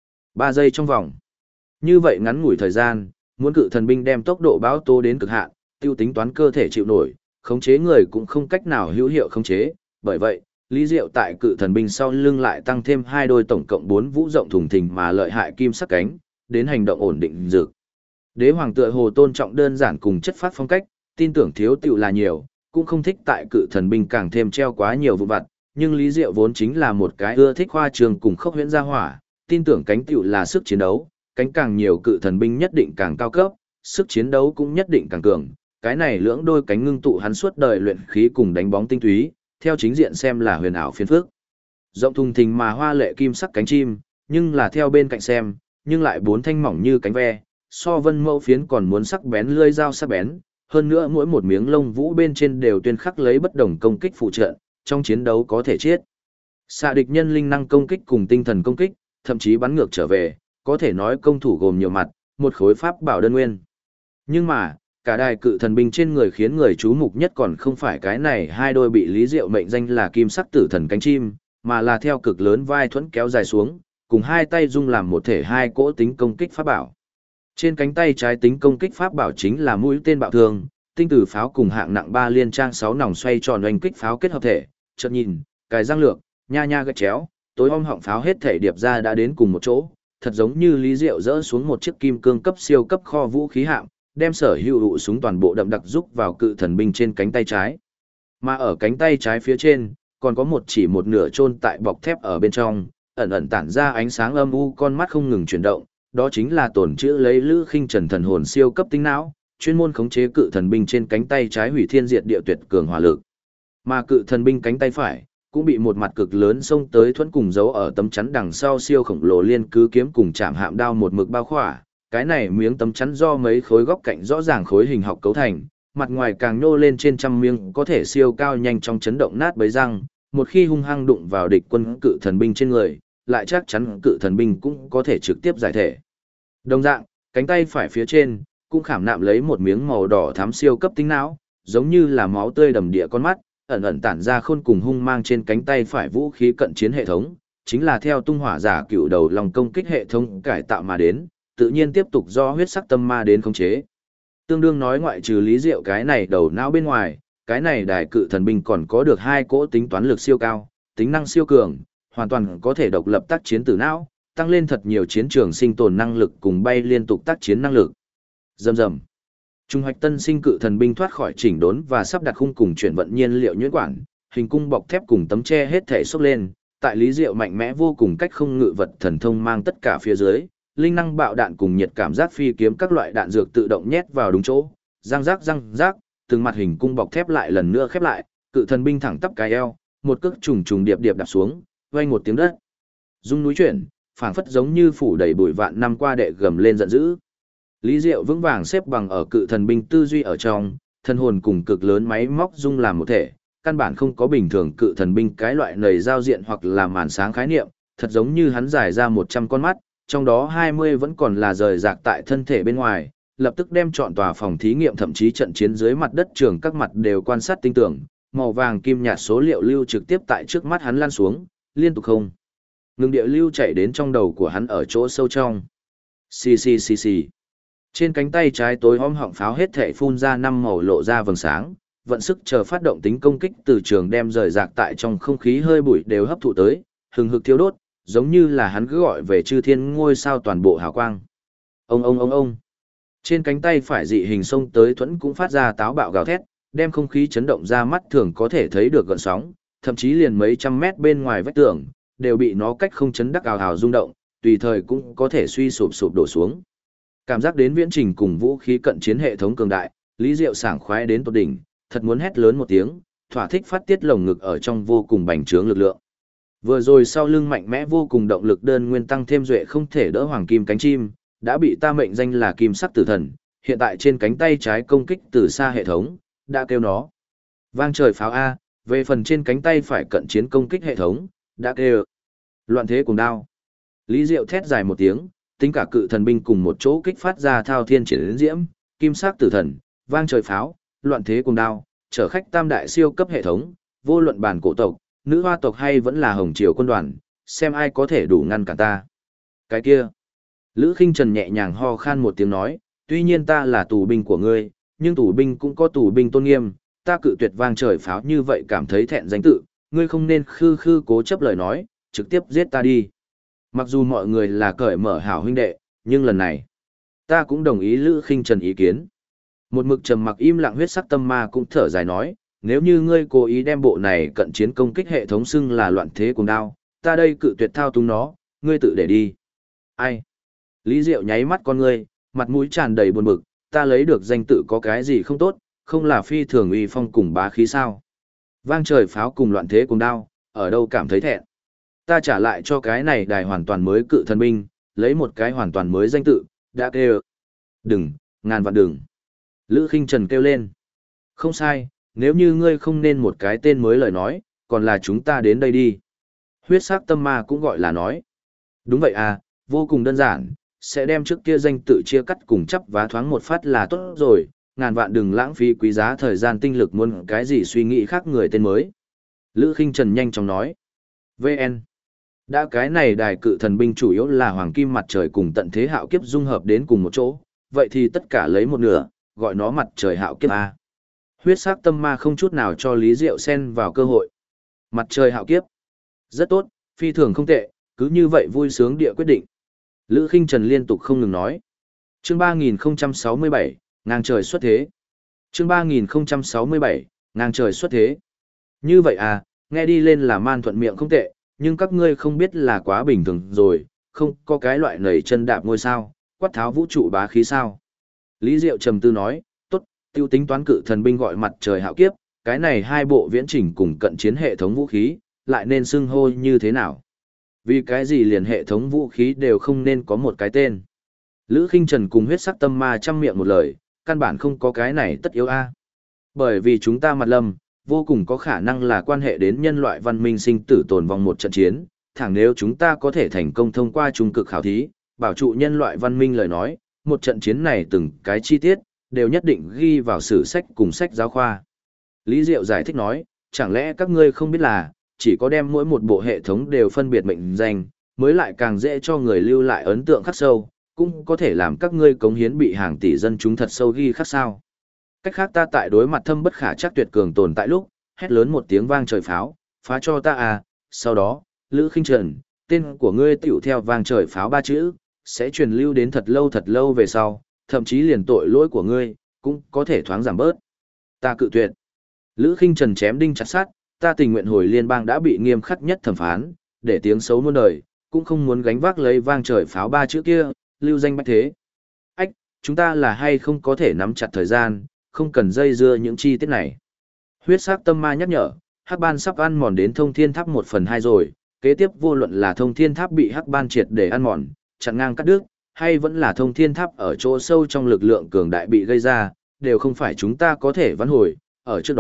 Speaker 1: 3 giây trong vòng. Như vậy ngắn ngủi thời gian, muốn cự thần binh đem tốc độ báo tố đến cực hạn, tiêu tính toán cơ thể chịu nổi, khống chế người cũng không cách nào hữu hiệu khống chế, bởi vậy, Lý Diệu tại cự thần binh sau lưng lại tăng thêm 2 đôi tổng cộng 4 vũ rộng thùng thình mà lợi hại kim sắc cánh, đến hành động ổn định dược. Đế hoàng tựa hồ tôn trọng đơn giản cùng chất phát phong cách, tin tưởng thiếu tựu là nhiều, cũng không thích tại cự thần binh càng thêm treo quá nhiều vụ vặt, nhưng Lý Diệu vốn chính là một cái ưa thích khoa trường cùng khốc huyễn gia hỏa, tin tưởng cánh tựu là sức chiến đấu, cánh càng nhiều cự thần binh nhất định càng cao cấp, sức chiến đấu cũng nhất định càng cường. Cái này lưỡng đôi cánh ngưng tụ hắn suốt đời luyện khí cùng đánh bóng tinh túy, theo chính diện xem là huyền ảo phiên phước. Rộng thùng thình mà hoa lệ kim sắc cánh chim, nhưng là theo bên cạnh xem, nhưng lại 4 thanh mỏng như cánh ve, so vân mẫu phiến còn muốn sắc bén lưỡi dao sắc bén, hơn nữa mỗi một miếng lông vũ bên trên đều tuyên khắc lấy bất đồng công kích phụ trợ, trong chiến đấu có thể chết. Xạ địch nhân linh năng công kích cùng tinh thần công kích, thậm chí bắn ngược trở về, có thể nói công thủ gồm nhiều mặt, một khối pháp bảo đơn nguyên. Nhưng mà, cả đài cự thần binh trên người khiến người chú mục nhất còn không phải cái này 2 đôi bị Lý Diệu mệnh danh là kim sắc tử thần cánh chim, mà là theo cực lớn vai thuẫn kéo dài xuống, cùng 2 tay dung làm một thể 2 cỗ tính công kích pháp bảo. Trên cánh tay trái tính công kích pháp bảo chính là mũi tên bạo thương, tinh tử pháo cùng hạng nặng 3 liên trang 6 nòng xoay tròn oanh kích pháo kết hợp thể, chợt nhìn, cái răng lược, nha nha gật chéo, tối om họng pháo hết thể điệp ra đã đến cùng một chỗ, thật giống như Lý Diệu dỡ xuống một chiếc kim cương cấp siêu cấp kho vũ khí hạm, đem sở hữu súng toàn bộ đậm đặc rúc vào cự thần binh trên cánh tay trái. Mà ở cánh tay trái phía trên, còn có một nửa chôn tại bọc thép ở bên trong, ẩn ẩn tản ra ánh sáng âm u, con mắt không ngừng chuyển động, đó chính là tổn chữ lấy Lữ Khinh Trần thần hồn siêu cấp tinh não, chuyên môn khống chế cự thần binh trên cánh tay trái hủy thiên diệt địa tuyệt cường hỏa lực. Mà cự thần binh cánh tay phải cũng bị một mặt cực lớn xông tới thuẫn cùng dấu ở tấm chắn đằng sau siêu khổng lồ liên cứ kiếm cùng chạm hạm đao một mực bao khỏa. Cái này miếng tấm chắn do mấy khối góc cạnh rõ ràng khối hình học cấu thành, mặt ngoài càng nhô lên trên trăm miếng có thể siêu cao nhanh trong chấn động nát bấy răng, một khi hung hăng đụng vào địch quân cự thần binh trên người, lại chắc chắn cự thần binh cũng có thể trực tiếp giải thể. Đồng dạng, cánh tay phải phía trên cũng khảm nạm lấy một miếng màu đỏ thắm siêu cấp tinh não, giống như là máu tươi đầm địa con mắt, ẩn ẩn tản ra khôn cùng hung mang trên cánh tay phải vũ khí cận chiến hệ thống, chính là theo tung hỏa giả cựu đầu lòng công kích hệ thống cải tạo mà đến, tự nhiên tiếp tục do huyết sắc tâm ma đến khống chế. Tương đương nói ngoại trừ Lý Diệu cái này đầu não bên ngoài, cái này đài cự thần binh còn có được 2 cỗ tính toán lực siêu cao, tính năng siêu cường, hoàn toàn có thể độc lập tác chiến từ não, tăng lên thật nhiều chiến trường sinh tồn năng lực cùng bay liên tục tác chiến năng lực. Rầm rầm. Trung hoạch tân sinh cự thần binh thoát khỏi chỉnh đốn và sắp đặt khung cùng chuyển vận nhiên liệu nhuyễn quản, hình cung bọc thép cùng tấm tre hết thể xốc lên, tại Lý Diệu mạnh mẽ vô cùng cách không ngự vật thần thông mang tất cả phía dưới, linh năng bạo đạn cùng nhiệt cảm giác phi kiếm các loại đạn dược tự động nhét vào đúng chỗ, răng rác, từng mặt hình cung bọc thép lại lần nữa khép lại, cự thần binh thẳng tắp cái eo, một cước trùng trùng điệp điệp đạp xuống, vang một tiếng đất. Rung núi chuyển, phảng phất giống như phủ đầy bụi vạn năm qua đệ gầm lên giận dữ. Lý Diệu vững vàng xếp bằng ở cự thần binh tư duy ở trong, thân hồn cùng cực lớn máy móc dung làm một thể, căn bản không có bình thường cự thần binh cái loại nầy giao diện hoặc là màn sáng khái niệm, thật giống như hắn giải ra 100 con mắt, trong đó 20 vẫn còn là rời rạc tại thân thể bên ngoài, lập tức đem chọn tòa phòng thí nghiệm thậm chí trận chiến dưới mặt đất trường các mặt đều quan sát tinh tưởng, màu vàng kim nhạt số liệu lưu trực tiếp tại trước mắt hắn lan xuống, liên tục không ngừng địa lưu chạy đến trong đầu của hắn ở chỗ sâu trong. Xì xì xì xì. Trên cánh tay trái tối om họng pháo hết thể phun ra 5 màu lộ ra vầng sáng, vận sức chờ phát động tính công kích từ trường đem rời rạc tại trong không khí hơi bụi đều hấp thụ tới, hừng hực thiêu đốt, giống như là hắn cứ gọi về chư thiên ngôi sao toàn bộ hào quang. Ông. Trên cánh tay phải dị hình xông tới thuẫn cũng phát ra táo bạo gào thét, đem không khí chấn động ra mắt thường có thể thấy được gợn sóng, thậm chí liền mấy trăm mét bên ngoài vách tường đều bị nó cách không chấn đắc ào ào rung động, tùy thời cũng có thể suy sụp đổ xuống. Cảm giác đến viễn trình cùng vũ khí cận chiến hệ thống cường đại, Lý Diệu sảng khoái đến tột đỉnh, thật muốn hét lớn một tiếng, thỏa thích phát tiết lồng ngực ở trong vô cùng bành trướng lực lượng. Vừa rồi sau lưng mạnh mẽ vô cùng động lực đơn nguyên tăng thêm duệ không thể đỡ hoàng kim cánh chim, đã bị ta mệnh danh là kim sắc tử thần, hiện tại trên cánh tay trái công kích từ xa hệ thống, đã kêu nó. Vang trời pháo A, về phần trên cánh tay phải cận chiến công kích hệ thống, đã kêu. Loạn thế cùng đao. Lý Diệu thét dài một tiếng, tính cả cự thần binh cùng một chỗ kích phát ra thao thiên triển diễm, kim sắc tử thần, vang trời pháo, loạn thế cùng đao, chở khách tam đại siêu cấp hệ thống, vô luận bản cổ tộc, nữ hoa tộc hay vẫn là hồng triều quân đoàn, xem ai có thể đủ ngăn cản ta. Cái kia. Lữ Khinh Trần nhẹ nhàng ho khan một tiếng nói, tuy nhiên ta là tù binh của ngươi, nhưng tù binh cũng có tù binh tôn nghiêm, ta cự tuyệt vang trời pháo như vậy cảm thấy thẹn danh tự, ngươi không nên khư khư cố chấp lời nói, trực tiếp giết ta đi. Mặc dù mọi người là cởi mở hảo huynh đệ, nhưng lần này, ta cũng đồng ý Lữ Khinh Trần ý kiến. Một mực trầm mặc im lặng huyết sắc tâm ma cũng thở dài nói, nếu như ngươi cố ý đem bộ này cận chiến công kích hệ thống xưng là loạn thế cùng đao, ta đây cự tuyệt thao túng nó, ngươi tự để đi. Ai? Lý Diệu nháy mắt con ngươi, mặt mũi tràn đầy buồn bực, ta lấy được danh tự có cái gì không tốt, không là phi thường uy phong cùng bá khí sao? Vang trời pháo cùng loạn thế cùng đao, ở đâu cảm thấy thẹn? Ta trả lại cho cái này đài hoàn toàn mới cự thần binh, lấy một cái hoàn toàn mới danh tự, đã kêu. Đừng, ngàn vạn đừng. Lữ Khinh Trần kêu lên. Không sai, nếu như ngươi không nên một cái tên mới lời nói, còn là chúng ta đến đây đi. Huyết sắc tâm ma cũng gọi là nói. Đúng vậy à, vô cùng đơn giản, sẽ đem trước kia danh tự chia cắt cùng chắp vá thoáng một phát là tốt rồi, ngàn vạn đừng lãng phí quý giá thời gian tinh lực muốn cái gì suy nghĩ khác người tên mới. Lữ Khinh Trần nhanh chóng nói. VN. Đã cái này đài cự thần binh chủ yếu là hoàng kim mặt trời cùng tận thế hạo kiếp dung hợp đến cùng một chỗ, vậy thì tất cả lấy một nửa, gọi nó mặt trời hạo kiếp A. Huyết sắc tâm ma không chút nào cho Lý Diệu xen vào cơ hội. Mặt trời hạo kiếp. Rất tốt, phi thường không tệ, cứ như vậy vui sướng địa quyết định. Lữ Khinh Trần liên tục không ngừng nói. Chương 3067, ngang trời xuất thế. Chương 3067, ngang trời xuất thế. Như vậy à, nghe đi lên là man thuận miệng không tệ, nhưng các ngươi không biết là quá bình thường rồi, không có cái loại nảy chân đạp ngôi sao, quát tháo vũ trụ bá khí sao. Lý Diệu trầm tư nói, tốt, tiêu tính toán cự thần binh gọi mặt trời hạo kiếp, cái này hai bộ viễn trình cùng cận chiến hệ thống vũ khí, lại nên xưng hô như thế nào? Vì cái gì liền hệ thống vũ khí đều không nên có một cái tên. Lữ Khinh Trần cùng huyết sắc tâm ma trăm miệng một lời, căn bản không có cái này tất yếu a. Bởi vì chúng ta mặt lâm, vô cùng có khả năng là quan hệ đến nhân loại văn minh sinh tử tồn vong một trận chiến, thẳng nếu chúng ta có thể thành công thông qua trung cực khảo thí, bảo trụ nhân loại văn minh lời nói, một trận chiến này từng cái chi tiết, đều nhất định ghi vào sử sách cùng sách giáo khoa. Lý Diệu giải thích nói, chẳng lẽ các ngươi không biết là, chỉ có đem mỗi một bộ hệ thống đều phân biệt mệnh danh, mới lại càng dễ cho người lưu lại ấn tượng khắc sâu, cũng có thể làm các ngươi cống hiến bị hàng tỷ dân chúng thật sâu ghi khắc sao. Cách khác ta tại đối mặt thâm bất khả chắc tuyệt cường tồn tại lúc, hét lớn một tiếng vang trời pháo, phá cho ta à, sau đó, Lữ Khinh Trần, tên của ngươi tiểu theo vang trời pháo ba chữ, sẽ truyền lưu đến thật lâu về sau, thậm chí liền tội lỗi của ngươi, cũng có thể thoáng giảm bớt. Ta cự tuyệt. Lữ Khinh Trần chém đinh chặt sắt, ta tình nguyện hồi liên bang đã bị nghiêm khắc nhất thẩm phán, để tiếng xấu muôn đời, cũng không muốn gánh vác lấy vang trời pháo ba chữ kia, lưu danh bách thế. Ách, chúng ta là hay không có thể nắm chặt thời gian, không cần dây dưa những chi tiết này. Huyết sắc tâm ma nhắc nhở, hắc ban sắp ăn mòn đến thông thiên tháp 1/2 rồi, kế tiếp vô luận là thông thiên tháp bị hắc ban triệt để ăn mòn, chặn ngang cắt đứt, hay vẫn là thông thiên tháp ở chỗ sâu trong lực lượng cường đại bị gây ra, đều không phải chúng ta có thể vãn hồi, ở trước đó,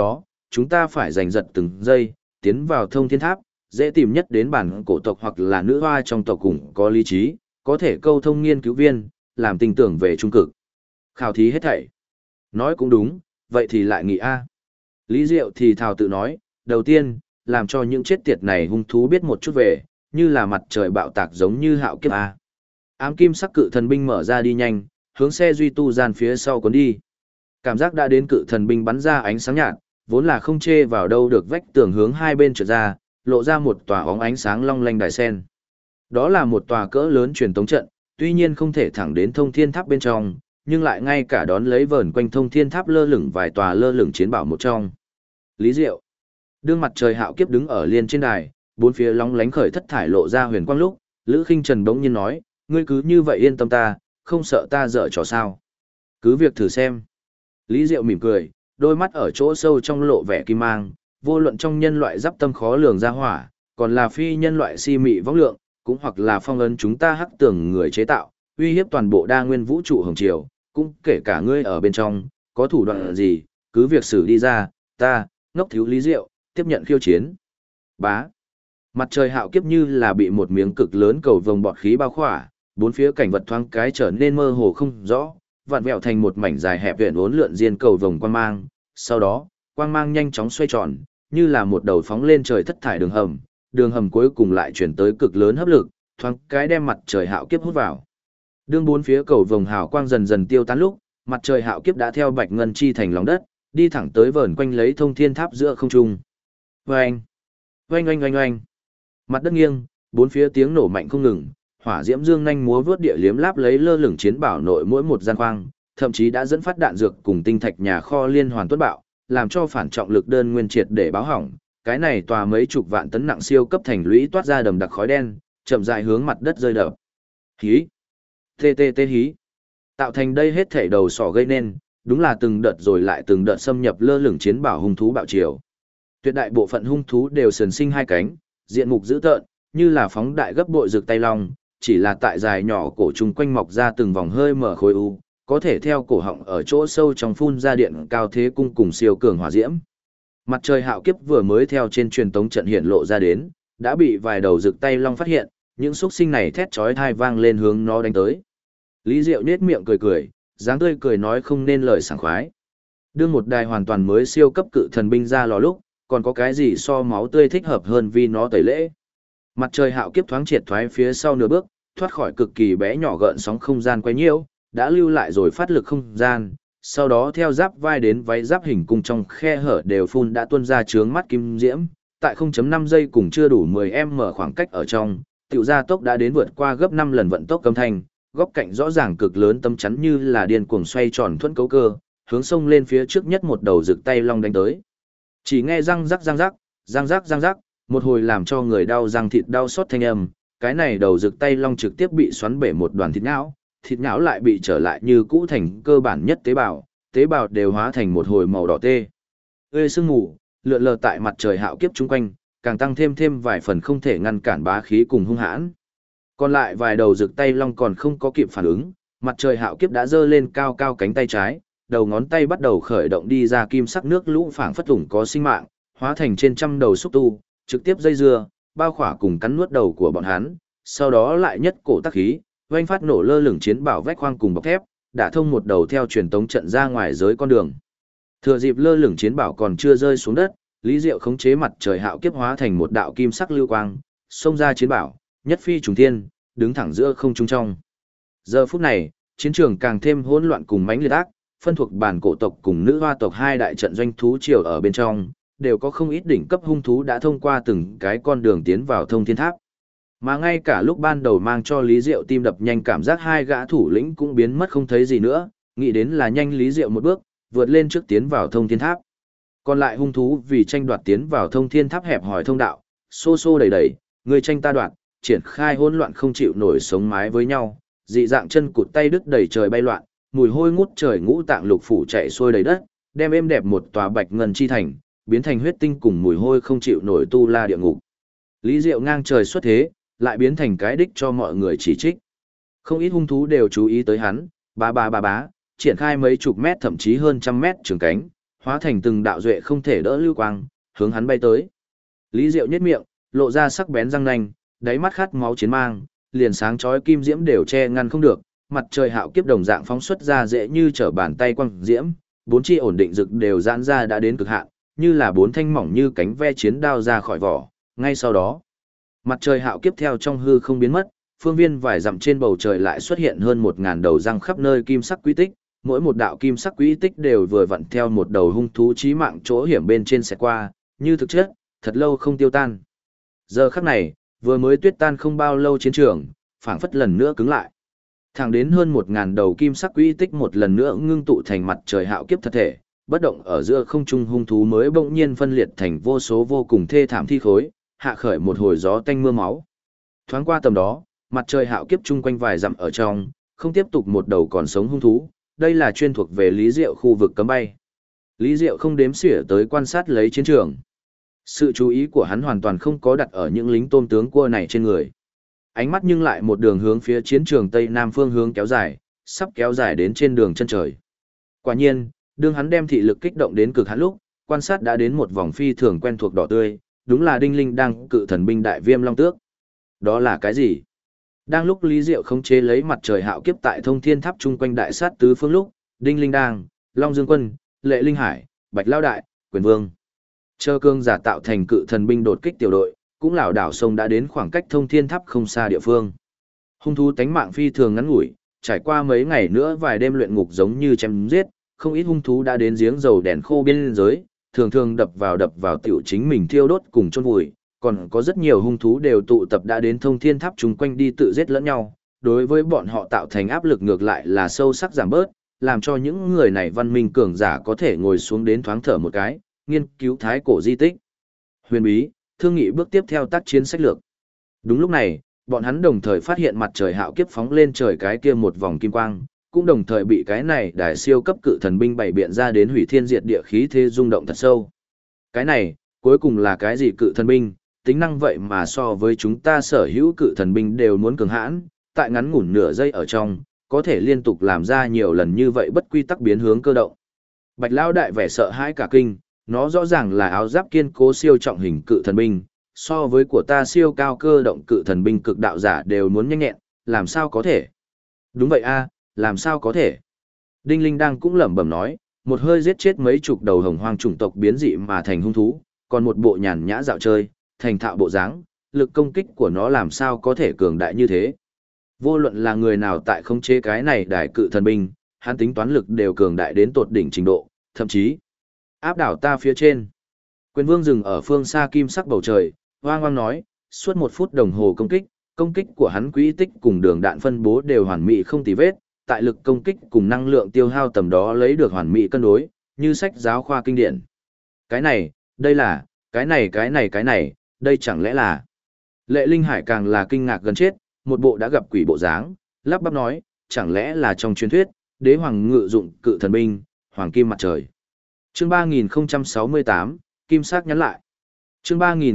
Speaker 1: chúng ta phải giành giật từng giây, tiến vào thông thiên tháp, dễ tìm nhất đến bản cổ tộc hoặc là nữ hoa trong tộc cùng có lý trí, có thể câu thông nghiên cứu viên, làm tình tưởng về trung cực. Khảo thí hết thảy. Nói cũng đúng, vậy thì lại nghĩ A. Lý Diệu thì thào tự nói, đầu tiên, làm cho những chết tiệt này hung thú biết một chút về, như là mặt trời bạo tạc giống như hạo kiếp A. Ám kim sắc cự thần binh mở ra đi nhanh, hướng xe duy tu gian phía sau cuốn đi. Cảm giác đã đến cự thần binh bắn ra ánh sáng nhạt, vốn là không chê vào đâu được vách tường hướng hai bên trượt ra, lộ ra một tòa óng ánh sáng long lanh đài sen. Đó là một tòa cỡ lớn truyền tống trận, tuy nhiên không thể thẳng đến thông thiên tháp bên trong, nhưng lại ngay cả đón lấy vờn quanh thông thiên tháp lơ lửng vài tòa lơ lửng chiến bảo một trong. Lý Diệu. Đương mặt trời hạo kiếp đứng ở liên trên đài, bốn phía lóng lánh khởi thất thải lộ ra huyền quang lúc, Lữ Khinh Trần bỗng nhiên nói, ngươi cứ như vậy yên tâm ta, không sợ ta dở trò sao. Cứ việc thử xem. Lý Diệu mỉm cười, đôi mắt ở chỗ sâu trong lộ vẻ kim mang, vô luận trong nhân loại giáp tâm khó lường ra hỏa, còn là phi nhân loại si mị võng lượng, cũng hoặc là phong ấn chúng ta hắc tưởng người chế tạo, uy hiếp toàn bộ đa nguyên vũ trụ hồng triều, cũng kể cả ngươi ở bên trong, có thủ đoạn gì, cứ việc xử đi ra, ta, ngốc thiếu Lý Diệu, tiếp nhận khiêu chiến. Bá. Mặt trời hạo kiếp như là bị một miếng cực lớn cầu vồng bọt khí bao khỏa, bốn phía cảnh vật thoáng cái trở nên mơ hồ không rõ, vặn vẹo thành một mảnh dài hẹp huyền uốn lượn diên cầu vồng quang mang, sau đó, quang mang nhanh chóng xoay tròn, như là một đầu phóng lên trời thất thải đường hầm cuối cùng lại chuyển tới cực lớn hấp lực, thoáng cái đem mặt trời hạo kiếp hút vào. Đương bốn phía cầu vồng hào quang dần dần tiêu tán lúc, mặt trời hạo kiếp đã theo bạch ngân chi thành lòng đất, đi thẳng tới vờn quanh lấy thông thiên tháp giữa không trung. Oanh, oanh oanh oanh oanh. Mặt đất nghiêng, bốn phía tiếng nổ mạnh không ngừng, hỏa diễm dương nhanh múa vớt địa liếm láp lấy lơ lửng chiến bảo nội mỗi một gian khoang, thậm chí đã dẫn phát đạn dược cùng tinh thạch nhà kho liên hoàn tuất bạo, làm cho phản trọng lực đơn nguyên triệt để báo hỏng. Cái này tòa mấy chục vạn tấn nặng siêu cấp thành lũy toát ra đầm đặc khói đen, chậm rãi hướng mặt đất rơi đập. Hí, tê tê tê hí. Tạo thành đây hết thảy đầu sỏ gây nên, đúng là từng đợt rồi lại từng đợt xâm nhập lơ lửng chiến bảo hung thú bạo triều. Tuyệt đại bộ phận hung thú đều sườn sinh hai cánh, diện mục dữ tợn, như là phóng đại gấp bội rực tay long, chỉ là tại dài nhỏ cổ trùng quanh mọc ra từng vòng hơi mở khối u, có thể theo cổ họng ở chỗ sâu trong phun ra điện cao thế cung cùng siêu cường hỏa diễm. Mặt trời hạo kiếp vừa mới theo trên truyền tống trận hiện lộ ra đến, đã bị vài đầu rực tay long phát hiện, những xúc sinh này thét chói tai vang lên hướng nó đánh tới. Lý Diệu nhếch miệng cười cười, dáng tươi cười nói không nên lời sảng khoái. Đưa một đài hoàn toàn mới siêu cấp cự thần binh ra lò lúc, còn có cái gì so máu tươi thích hợp hơn vì nó tẩy lễ. Mặt trời hạo kiếp thoáng triệt thoái phía sau nửa bước, thoát khỏi cực kỳ bé nhỏ gợn sóng không gian quấy nhiễu, đã lưu lại rồi phát lực không gian, sau đó theo giáp vai đến váy giáp hình cung trong khe hở đều phun đã tuôn ra trướng mắt kim diễm, tại 0.5 giây cùng chưa đủ 10m khoảng cách ở trong, tiểu gia tốc đã đến vượt qua gấp 5 lần vận tốc âm thanh, góc cạnh rõ ràng cực lớn tâm chắn như là điên cuồng xoay tròn thuẫn cấu cơ, hướng sông lên phía trước nhất một đầu rực tay long đánh tới. Chỉ nghe răng rắc răng rắc, răng rắc răng rắc, một hồi làm cho người đau răng thịt đau xót thanh âm, cái này đầu rực tay long trực tiếp bị xoắn bể một đoàn thịt nhão lại bị trở lại như cũ thành cơ bản nhất tế bào đều hóa thành một hồi màu đỏ tê. Ê sương mù, lượn lờ tại mặt trời hạo kiếp chung quanh, càng tăng thêm vài phần không thể ngăn cản bá khí cùng hung hãn. Còn lại vài đầu rực tay long còn không có kịp phản ứng, mặt trời hạo kiếp đã giơ lên cao cao cánh tay trái, đầu ngón tay bắt đầu khởi động đi ra kim sắc nước lũ phảng phất ủng có sinh mạng, hóa thành trên trăm đầu xúc tu, trực tiếp dây dưa, bao khỏa cùng cắn nuốt đầu của bọn hắn, sau đó lại nhất cổ tắc khí, oanh phát nổ lơ lửng chiến bảo vách khoang cùng bọc thép, đã thông một đầu theo truyền tống trận ra ngoài giới con đường. Thừa dịp lơ lửng chiến bảo còn chưa rơi xuống đất, Lý Diệu khống chế mặt trời hạo kiếp hóa thành một đạo kim sắc lưu quang, xông ra chiến bảo, nhất phi trùng thiên, đứng thẳng giữa không trung trong. Giờ phút này, chiến trường càng thêm hỗn loạn cùng mãnh liệt ác, phân thuộc bản cổ tộc cùng nữ hoa tộc hai đại trận doanh thú triều ở bên trong, đều có không ít đỉnh cấp hung thú đã thông qua từng cái con đường tiến vào thông thiên tháp. Mà ngay cả lúc ban đầu mang cho Lý Diệu tim đập nhanh cảm giác hai gã thủ lĩnh cũng biến mất không thấy gì nữa, nghĩ đến là nhanh Lý Diệu một bước, vượt lên trước tiến vào thông thiên tháp. Còn lại hung thú vì tranh đoạt tiến vào thông thiên tháp hẹp hỏi thông đạo, xô xô đầy đầy, người tranh ta đoạt, triển khai hỗn loạn không chịu nổi sống mái với nhau, dị dạng chân cụt tay đứt đầy trời bay loạn, mùi hôi ngút trời ngũ tạng lục phủ chạy xuôi đầy đất, đem êm đẹp một tòa bạch ngân chi thành, biến thành huyết tinh cùng mùi hôi không chịu nổi tu la địa ngục. Lý Diệu ngang trời xuất thế, lại biến thành cái đích cho mọi người chỉ trích. Không ít hung thú đều chú ý tới hắn, bá, triển khai mấy chục mét thậm chí hơn trăm mét trường cánh, hóa thành từng đạo duệ không thể đỡ lưu quang, hướng hắn bay tới. Lý Diệu nhếch miệng, lộ ra sắc bén răng nanh, đáy mắt khát máu chiến mang, liền sáng chói kim diễm đều che ngăn không được, mặt trời hạo kiếp đồng dạng phóng xuất ra dễ như trở bàn tay quang diễm, bốn chi ổn định rực đều giãn ra đã đến cực hạn, như là bốn thanh mỏng như cánh ve chiến đao ra khỏi vỏ. Ngay sau đó, mặt trời hạo kiếp theo trong hư không biến mất, phương viên vài dặm trên bầu trời lại xuất hiện hơn 1000 đầu răng khắp nơi kim sắc quý tích, mỗi một đạo kim sắc quý tích đều vừa vặn theo một đầu hung thú chí mạng chỗ hiểm bên trên sẽ qua, như thực chất, thật lâu không tiêu tan. Giờ khắc này, vừa mới tuyết tan không bao lâu chiến trường, phảng phất lần nữa cứng lại. Thẳng đến hơn 1000 đầu kim sắc quý tích một lần nữa ngưng tụ thành mặt trời hạo kiếp thật thể, bất động ở giữa không trung hung thú mới bỗng nhiên phân liệt thành vô số vô cùng thê thảm thi khối, hạ khởi một hồi gió tanh mưa máu. Thoáng qua tầm đó, mặt trời hạo kiếp chung quanh vài dặm ở trong, không tiếp tục một đầu còn sống hung thú, đây là chuyên thuộc về Lý Diệu khu vực cấm bay. Lý Diệu không đếm xỉa tới quan sát lấy chiến trường. Sự chú ý của hắn hoàn toàn không có đặt ở những lính tôm tướng cua này trên người. Ánh mắt nhưng lại một đường hướng phía chiến trường tây nam phương hướng kéo dài, sắp kéo dài đến trên đường chân trời. Quả nhiên, đương hắn đem thị lực kích động đến cực hạn lúc, quan sát đã đến một vòng phi thường quen thuộc đỏ tươi, đúng là Đinh Linh đang cự thần binh đại viêm long tước. Đó là cái gì? Đang lúc Lý Diệu khống chế lấy mặt trời hạo kiếp tại Thông Thiên Tháp chung quanh đại sát tứ phương lúc, Đinh Linh đang, Long Dương Quân, Lệ Linh Hải, Bạch Lao Đại, Quyền Vương, Chơ Cương giả tạo thành cự thần binh đột kích tiểu đội, cũng lảo đảo sông đã đến khoảng cách Thông Thiên Tháp không xa địa phương. Hung thú tánh mạng phi thường ngắn ngủi, trải qua mấy ngày nữa vài đêm luyện ngục giống như chém giết, không ít hung thú đã đến giếng dầu đèn khô biên giới, thường thường đập vào tiểu chính mình thiêu đốt cùng chôn vùi, còn có rất nhiều hung thú đều tụ tập đã đến Thông Thiên Tháp chung quanh đi tự giết lẫn nhau, đối với bọn họ tạo thành áp lực ngược lại là sâu sắc giảm bớt, làm cho những người này văn minh cường giả có thể ngồi xuống đến thoáng thở một cái, nghiên cứu thái cổ di tích. Huyền bí, thương nghị bước tiếp theo tác chiến sách lược. Đúng lúc này, bọn hắn đồng thời phát hiện mặt trời hạo kiếp phóng lên trời cái kia một vòng kim quang, cũng đồng thời bị cái này đại siêu cấp cự thần binh bày biện ra đến hủy thiên diệt địa khí thế rung động thật sâu. Cái này, cuối cùng là cái gì cự thần binh, tính năng vậy mà so với chúng ta sở hữu cự thần binh đều muốn cường hãn, tại ngắn ngủn nửa giây ở trong, có thể liên tục làm ra nhiều lần như vậy bất quy tắc biến hướng cơ động. Bạch Lão Đại vẻ sợ hãi cả kinh, nó rõ ràng là áo giáp kiên cố siêu trọng hình cự thần binh, so với của ta siêu cao cơ động cự thần binh cực đạo giả đều muốn nhanh nhẹn, làm sao có thể? Đúng vậy a, làm sao có thể? Đinh Linh đang cũng lẩm bẩm nói, một hơi giết chết mấy chục đầu hồng hoang chủng tộc biến dị mà thành hung thú, còn một bộ nhàn nhã dạo chơi, thành thạo bộ dáng, lực công kích của nó làm sao có thể cường đại như thế? Vô luận là người nào tại khống chế cái này đại cự thần binh, hắn tính toán lực đều cường đại đến tột đỉnh trình độ, thậm chí áp đảo ta phía trên. Quyền Vương dừng ở phương xa kim sắc bầu trời, hoang hoang nói, suốt 1 phút đồng hồ công kích của hắn quỹ tích cùng đường đạn phân bố đều hoàn mỹ không tì vết, tại lực công kích cùng năng lượng tiêu hao tầm đó lấy được hoàn mỹ cân đối, như sách giáo khoa kinh điển. Cái này, đây là, cái này, đây chẳng lẽ là... Lệ Linh Hải càng là kinh ngạc gần chết, một bộ đã gặp quỷ bộ dáng, lắp bắp nói, chẳng lẽ là trong truyền thuyết, đế hoàng ngự dụng cự thần binh, hoàng kim mặt trời. Chương 3068, Kim sắc nhắn lại. Chương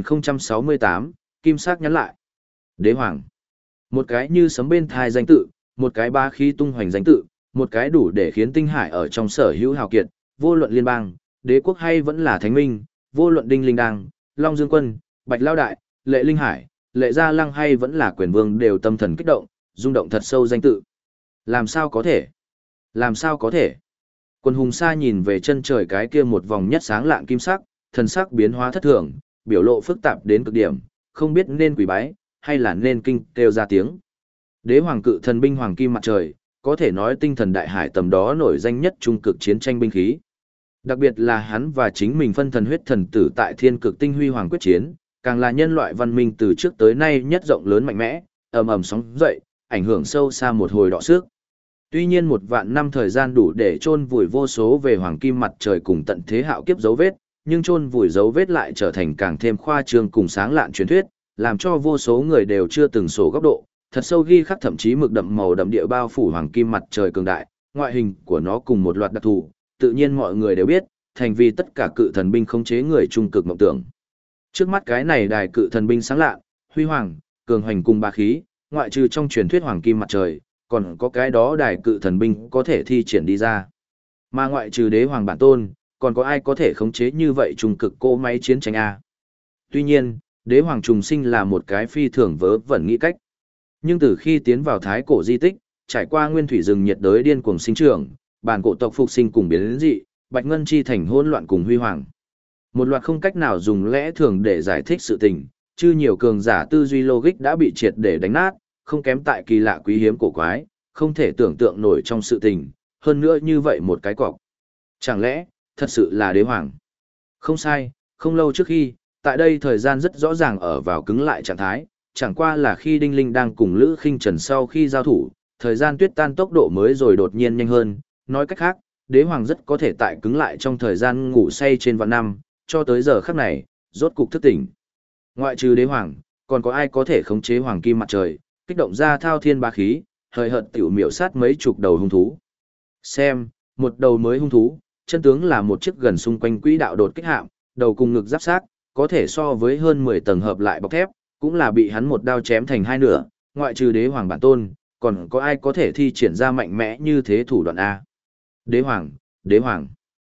Speaker 1: 3068, Kim sắc nhắn lại. Đế hoàng. Một cái như sấm bên thai danh tự, một cái ba khí tung hoành danh tự, một cái đủ để khiến tinh hải ở trong sở hữu hào kiệt, vô luận liên bang, đế quốc hay vẫn là thánh minh, vô luận Đinh Linh Đăng, Long Dương Quân, Bạch Lao Đại, Lệ Linh Hải, Lệ Gia Lăng hay vẫn là Quyền Vương đều tâm thần kích động, rung động thật sâu danh tự. Làm sao có thể? Làm sao có thể? Quân hùng xa nhìn về chân trời cái kia một vòng nhất sáng lạng kim sắc, thần sắc biến hóa thất thường, biểu lộ phức tạp đến cực điểm, không biết nên quỳ bái, hay là nên kinh kêu ra tiếng. Đế hoàng cự thần binh hoàng kim mặt trời, có thể nói tinh thần đại hải tầm đó nổi danh nhất trung cực chiến tranh binh khí. Đặc biệt là hắn và chính mình phân thần huyết thần tử tại thiên cực tinh huy hoàng quyết chiến, càng là nhân loại văn minh từ trước tới nay nhất rộng lớn mạnh mẽ, ầm ầm sóng dậy, ảnh hưởng sâu xa một hồi đọ sức. Tuy nhiên 1 vạn năm thời gian đủ để chôn vùi vô số về hoàng kim mặt trời cùng tận thế hạo kiếp dấu vết, nhưng chôn vùi dấu vết lại trở thành càng thêm khoa trương cùng sáng lạn truyền thuyết, làm cho vô số người đều chưa từng sổ góc độ, thật sâu ghi khắc thậm chí mực đậm màu đậm địa bao phủ hoàng kim mặt trời cường đại, ngoại hình của nó cùng một loạt đặc thù, tự nhiên mọi người đều biết, thành vì tất cả cự thần binh khống chế người trung cực mộng tưởng. Trước mắt cái này đài cự thần binh sáng lạ, huy hoàng, cường hoành cùng bá khí, ngoại trừ trong truyền thuyết hoàng kim mặt trời, còn có cái đó đài cự thần binh có thể thi triển đi ra. Mà ngoại trừ đế hoàng bản tôn, còn có ai có thể khống chế như vậy trùng cực cỗ máy chiến tranh A. Tuy nhiên, đế hoàng trùng sinh là một cái phi thường vớ vẩn nghĩ cách. Nhưng từ khi tiến vào thái cổ di tích, trải qua nguyên thủy rừng nhiệt đới điên cuồng sinh trưởng, bản cổ tộc phục sinh cùng biến dị, Bạch Ngân chi thành hỗn loạn cùng huy hoàng. Một loạt không cách nào dùng lẽ thường để giải thích sự tình, chứ nhiều cường giả tư duy logic đã bị triệt để đánh nát, không kém tại kỳ lạ quý hiếm cổ quái, không thể tưởng tượng nổi trong sự tình, hơn nữa như vậy một cái cọc. Chẳng lẽ, thật sự là đế hoàng? Không sai, không lâu trước khi, tại đây thời gian rất rõ ràng ở vào cứng lại trạng thái, chẳng qua là khi Đinh Linh đang cùng Lữ Khinh Trần sau khi giao thủ, thời gian tuyết tan tốc độ mới rồi đột nhiên nhanh hơn, nói cách khác, đế hoàng rất có thể tại cứng lại trong thời gian ngủ say trên vạn năm, cho tới giờ khắc này, rốt cục thức tỉnh. Ngoại trừ đế hoàng, còn có ai có thể khống chế hoàng kim mặt trời, kích động ra thao thiên ba khí, hời hợt tiểu miểu sát mấy chục đầu hung thú. Xem, một đầu mới hung thú, chân tướng là một chiếc gần xung quanh quỹ đạo đột kích hạm, đầu cùng ngực giáp xác, có thể so với hơn 10 tầng hợp lại bọc thép, cũng là bị hắn một đao chém thành hai nửa, ngoại trừ đế hoàng bản tôn, còn có ai có thể thi triển ra mạnh mẽ như thế thủ đoạn A. Đế hoàng,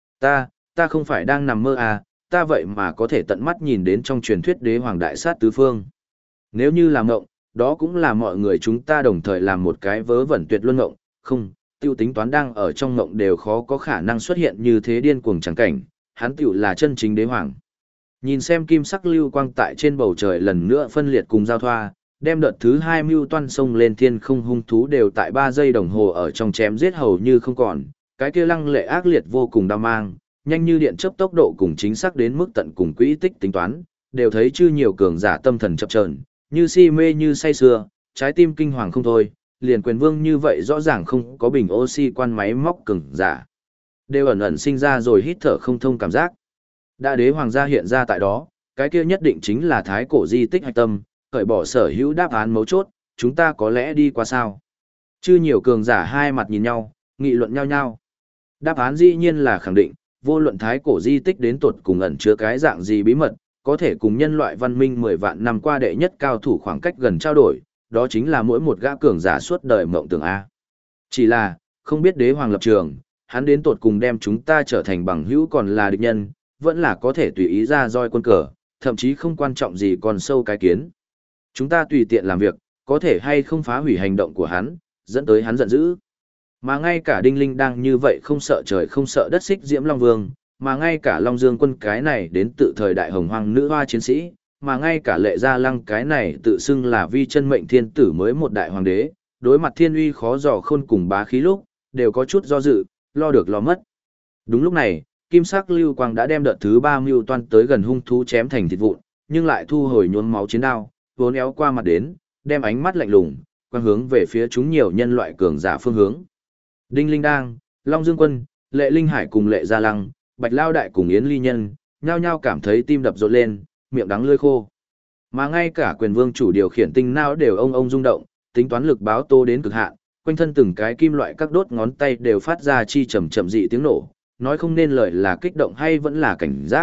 Speaker 1: ta không phải đang nằm mơ à, ta vậy mà có thể tận mắt nhìn đến trong truyền thuyết đế hoàng đại sát tứ phương. Nếu như là ngộng, đó cũng là mọi người chúng ta đồng thời làm một cái vớ vẩn tuyệt luân ngộng, không, tiêu tính toán đang ở trong ngộng đều khó có khả năng xuất hiện như thế điên cuồng chẳng cảnh, hắn tiểu là chân chính đế hoàng. Nhìn xem kim sắc lưu quang tại trên bầu trời lần nữa phân liệt cùng giao thoa, đem đợt thứ 2 mưu toan sông lên thiên không hung thú đều tại 3 giây đồng hồ ở trong chém giết hầu như không còn, cái kia lăng lệ ác liệt vô cùng đau mang, nhanh như điện chớp tốc độ cùng chính xác đến mức tận cùng quỹ tích tính toán, đều thấy chư nhiều cường giả tâm thần chập chờn, như si mê như say sưa, trái tim kinh hoàng không thôi, liền quyền vương như vậy rõ ràng không có bình oxy quan máy móc cường giả, đều ẩn ẩn sinh ra rồi hít thở không thông cảm giác. Đã đế hoàng gia hiện ra tại đó, cái kia nhất định chính là thái cổ di tích hạch tâm, khởi bỏ sở hữu đáp án mấu chốt, chúng ta có lẽ đi qua sao? Chư nhiều cường giả hai mặt nhìn nhau, nghị luận nhau nhau. Đáp án dĩ nhiên là khẳng định, vô luận thái cổ di tích đến tột cùng ẩn chứa cái dạng gì bí mật, có thể cùng nhân loại văn minh 10 vạn năm qua đệ nhất cao thủ khoảng cách gần trao đổi, đó chính là mỗi một gã cường giả suốt đời mộng tưởng A. Chỉ là, không biết đế hoàng lập trường, hắn đến tột cùng đem chúng ta trở thành bằng hữu còn là địch nhân, vẫn là có thể tùy ý ra roi quân cờ, thậm chí không quan trọng gì còn sâu cái kiến. Chúng ta tùy tiện làm việc, có thể hay không phá hủy hành động của hắn, dẫn tới hắn giận dữ. Mà ngay cả Đinh Linh đang như vậy không sợ trời không sợ đất xích Diễm Long Vương, mà ngay cả Long Dương quân cái này đến tự thời đại hồng hoang nữ hoa chiến sĩ, mà ngay cả Lệ Gia Lăng cái này tự xưng là vi chân mệnh thiên tử mới một đại hoàng đế, đối mặt thiên uy khó dò khôn cùng bá khí lúc, đều có chút do dự, lo được lo mất. Đúng lúc này, kim sắc lưu quang đã đem đợt thứ 3 mưu toan tới gần hung thú chém thành thịt vụn, nhưng lại thu hồi nhuốm máu chiến đao, vốn éo qua mặt đến, đem ánh mắt lạnh lùng, quang hướng về phía chúng nhiều nhân loại cường giả phương hướng. Đinh Linh Đang, Long Dương Quân, Lệ Linh Hải cùng Lệ Gia Lăng, Bạch Lao Đại cùng Yến Ly Nhân, nhao nhao cảm thấy tim đập rộn lên, miệng đắng lưỡi khô. Mà ngay cả quyền vương chủ điều khiển tinh não đều ông rung động, tính toán lực báo tô đến cực hạn, quanh thân từng cái kim loại các đốt ngón tay đều phát ra chi chậm chậm dị tiếng nổ, nói không nên lời là kích động hay vẫn là cảnh giác.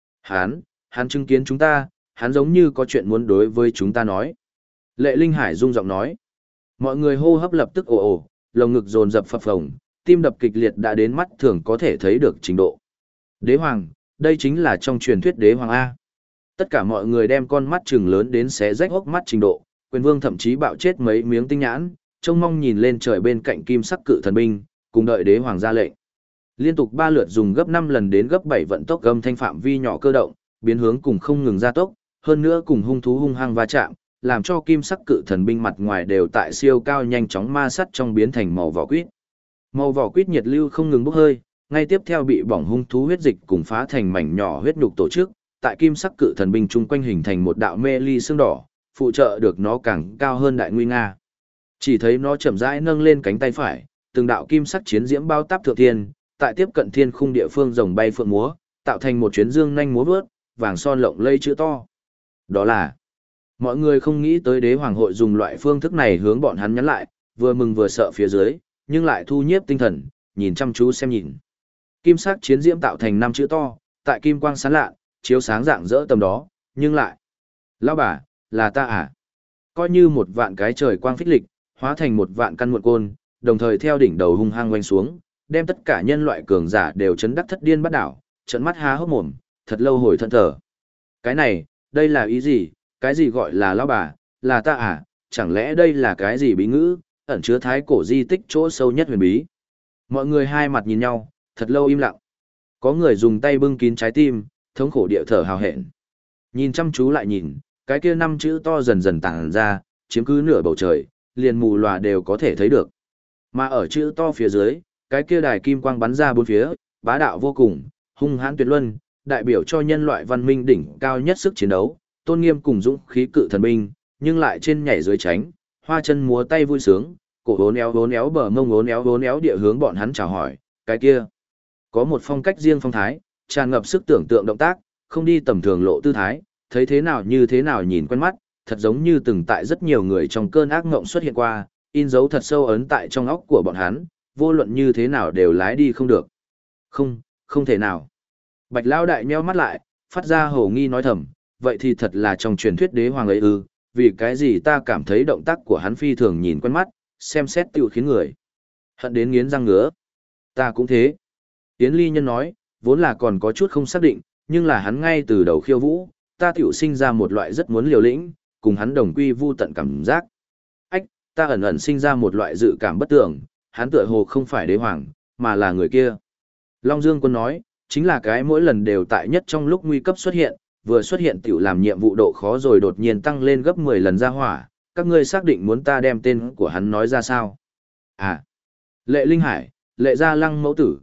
Speaker 1: Hắn chứng kiến chúng ta, hắn giống như có chuyện muốn đối với chúng ta nói. Lệ Linh Hải rung giọng nói. Mọi người hô hấp lập tức ồ ồ, lồng ngực dồn dập phập phồng, tim đập kịch liệt đã đến mắt thường có thể thấy được trình độ. Đế hoàng, đây chính là trong truyền thuyết đế hoàng A. Tất cả mọi người đem con mắt trừng lớn đến xé rách hốc mắt trình độ, quyền vương thậm chí bạo chết mấy miếng tinh nhãn, trông mong nhìn lên trời bên cạnh kim sắc cự thần binh, cùng đợi đế hoàng ra lệnh. Liên tục 3 lượt dùng gấp 5 lần đến gấp 7 vận tốc gầm thanh phạm vi nhỏ cơ động, biến hướng cùng không ngừng gia tốc, hơn nữa cùng hung thú hung hăng va chạm, làm cho kim sắc cự thần binh mặt ngoài đều tại siêu cao nhanh chóng ma sắt trong biến thành màu vỏ quýt. Màu vỏ quýt nhiệt lưu không ngừng bốc hơi, ngay tiếp theo bị bỏng hung thú huyết dịch cùng phá thành mảnh nhỏ huyết nhục tổ chức, tại kim sắc cự thần binh chung quanh hình thành một đạo mê ly xương đỏ, phụ trợ được nó càng cao hơn đại nguy nga. Chỉ thấy nó chậm rãi nâng lên cánh tay phải, từng đạo kim sắc chiến diễm bao táp thượng thiên, tại tiếp cận thiên khung địa phương rồng bay phượng múa, tạo thành một chuyến dương nhanh múa vớt, vàng son lộng lẫy chữ to. Đó là, mọi người không nghĩ tới đế hoàng hội dùng loại phương thức này hướng bọn hắn nhắn lại, vừa mừng vừa sợ phía dưới, nhưng lại thu nhiếp tinh thần, nhìn chăm chú xem nhìn. Kim sắc chiến diễm tạo thành 5 chữ to, tại kim quang sáng lạ, chiếu sáng rạng rỡ tầm đó, nhưng lại, lão bà, là ta à? Coi như một vạn cái trời quang phích lịch, hóa thành một vạn căn muộn côn, đồng thời theo đỉnh đầu hung hăng quanh xuống, đem tất cả nhân loại cường giả đều chấn đắc thất điên bắt đảo, trợn mắt há hốc mồm, thật lâu hồi thẫn thờ. Cái này, đây là ý gì, cái gì gọi là lão bà, là ta à, chẳng lẽ đây là cái gì bí ngữ, ẩn chứa thái cổ di tích chỗ sâu nhất huyền bí. Mọi người hai mặt nhìn nhau, thật lâu im lặng. Có người dùng tay bưng kín trái tim, thống khổ địa thở hào hẹn. Nhìn chăm chú lại nhìn, cái kia 5 chữ to dần dần tàng ra, chiếm cứ nửa bầu trời, liền mù lòa đều có thể thấy được. Mà ở chữ to phía dưới, cái kia đài kim quang bắn ra bốn phía, bá đạo vô cùng, hung hãn tuyệt luân, đại biểu cho nhân loại văn minh đỉnh cao nhất sức chiến đấu, tôn nghiêm cùng dũng khí cự thần binh, nhưng lại trên nhảy dưới tránh, hoa chân múa tay vui sướng, cổ vốn éo bờ mông vốn éo địa hướng bọn hắn chào hỏi, cái kia có một phong cách riêng phong thái, tràn ngập sức tưởng tượng động tác, không đi tầm thường lộ tư thái, thấy thế nào như thế nào nhìn quen mắt, thật giống như từng tại rất nhiều người trong cơn ác ngộng xuất hiện qua, in dấu thật sâu ấn tại trong óc của bọn hắn, vô luận như thế nào đều lái đi không được. Không, không thể nào. Bạch Lão đại nheo mắt lại, phát ra hồ nghi nói thầm, vậy thì thật là trong truyền thuyết đế hoàng ấy ư, vì cái gì ta cảm thấy động tác của hắn phi thường nhìn quen mắt, xem xét tiêu khiến người hận đến nghiến răng ngứa. Ta cũng thế. Yến Ly Nhân nói, vốn là còn có chút không xác định, nhưng là hắn ngay từ đầu khiêu vũ, ta tiểu sinh ra một loại rất muốn liều lĩnh, cùng hắn đồng quy vu tận cảm giác. Ách, ta ẩn ẩn sinh ra một loại dự cảm bất tưởng, hắn tựa hồ không phải đế hoàng, mà là người kia. Long Dương Quân nói, chính là cái mỗi lần đều tại nhất trong lúc nguy cấp xuất hiện, vừa xuất hiện tiểu làm nhiệm vụ độ khó rồi đột nhiên tăng lên gấp 10 lần ra hỏa, các ngươi xác định muốn ta đem tên của hắn nói ra sao? À, Lệ Linh Hải, Lệ Gia Lăng mẫu tử,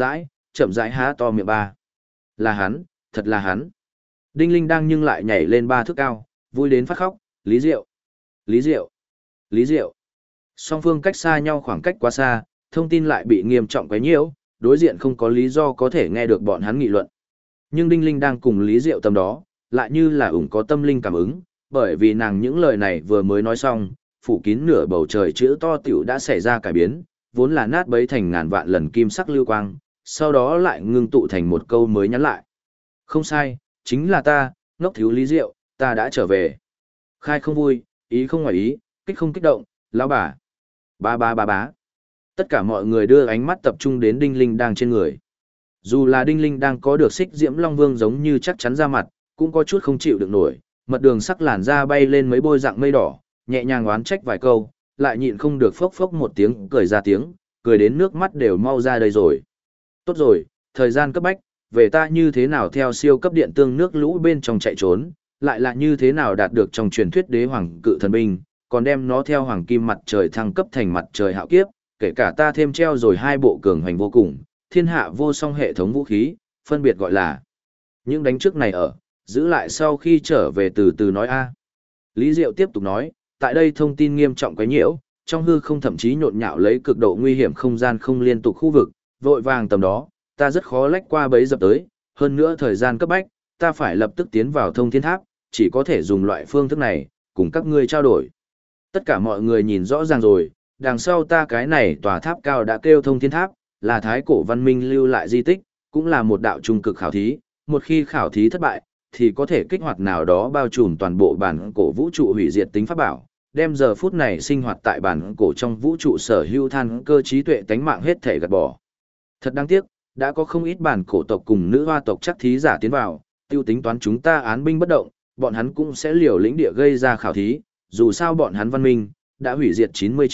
Speaker 1: chậm rãi há to miệng ba. Là hắn, thật là hắn. Đinh Linh đang nhưng lại nhảy lên 3 thước cao, vui đến phát khóc, Lý Diệu, Lý Diệu, Lý Diệu. Song phương cách xa nhau khoảng cách quá xa, thông tin lại bị nghiêm trọng quấy nhiễu, đối diện không có lý do có thể nghe được bọn hắn nghị luận. Nhưng Đinh Linh đang cùng Lý Diệu tầm đó, lại như là ủng có tâm linh cảm ứng, bởi vì nàng những lời này vừa mới nói xong, phủ kín nửa bầu trời chữ to tiểu đã xảy ra cải biến, vốn là nát bấy thành ngàn vạn lần kim sắc lưu quang, sau đó lại ngưng tụ thành một câu mới nhắn lại. Không sai, chính là ta, ngốc thiếu Lý Diệu, ta đã trở về. Khai không vui, ý không ngoài ý, kích không kích động, lão bà. Bá. Tất cả mọi người đưa ánh mắt tập trung đến Đinh Linh đang trên người. Dù là Đinh Linh đang có được xích diễm long vương giống như chắc chắn ra mặt, cũng có chút không chịu được nổi, mật đường sắc làn da bay lên mấy bôi dạng mây đỏ, nhẹ nhàng oán trách vài câu, lại nhịn không được phốc phốc một tiếng cười ra tiếng, cười đến nước mắt đều mau ra đây rồi. Tốt rồi, thời gian cấp bách, về ta như thế nào theo siêu cấp điện tương nước lũ bên trong chạy trốn, lại là như thế nào đạt được trong truyền thuyết đế hoàng cự thần binh, còn đem nó theo hoàng kim mặt trời thăng cấp thành mặt trời hạo kiếp, kể cả ta thêm treo rồi 2 bộ cường hành vô cùng, thiên hạ vô song hệ thống vũ khí, phân biệt gọi là những đánh trước này ở, giữ lại sau khi trở về từ từ nói a. Lý Diệu tiếp tục nói, tại đây thông tin nghiêm trọng quấy nhiễu, trong hư không thậm chí nhộn nhạo lấy cực độ nguy hiểm không gian không liên tục khu vực, vội vàng tầm đó, ta rất khó lách qua bấy dập tới, hơn nữa thời gian cấp bách, ta phải lập tức tiến vào thông thiên tháp, chỉ có thể dùng loại phương thức này, cùng các ngươi trao đổi. Tất cả mọi người nhìn rõ ràng rồi, đằng sau ta cái này tòa tháp cao đã kêu thông thiên tháp, là thái cổ văn minh lưu lại di tích, cũng là một đạo trung cực khảo thí, một khi khảo thí thất bại, thì có thể kích hoạt nào đó bao trùm toàn bộ bản cổ vũ trụ hủy diệt tính pháp bảo, đem giờ phút này sinh hoạt tại bản cổ trong vũ trụ sở hữu than cơ trí tuệ tánh mạng hết thể gạt bỏ. Thật đáng tiếc, đã có không ít bản cổ tộc cùng nữ hoa tộc chắc thí giả tiến vào, tiêu tính toán chúng ta án binh bất động, bọn hắn cũng sẽ liều lĩnh địa gây ra khảo thí, dù sao bọn hắn văn minh đã hủy diệt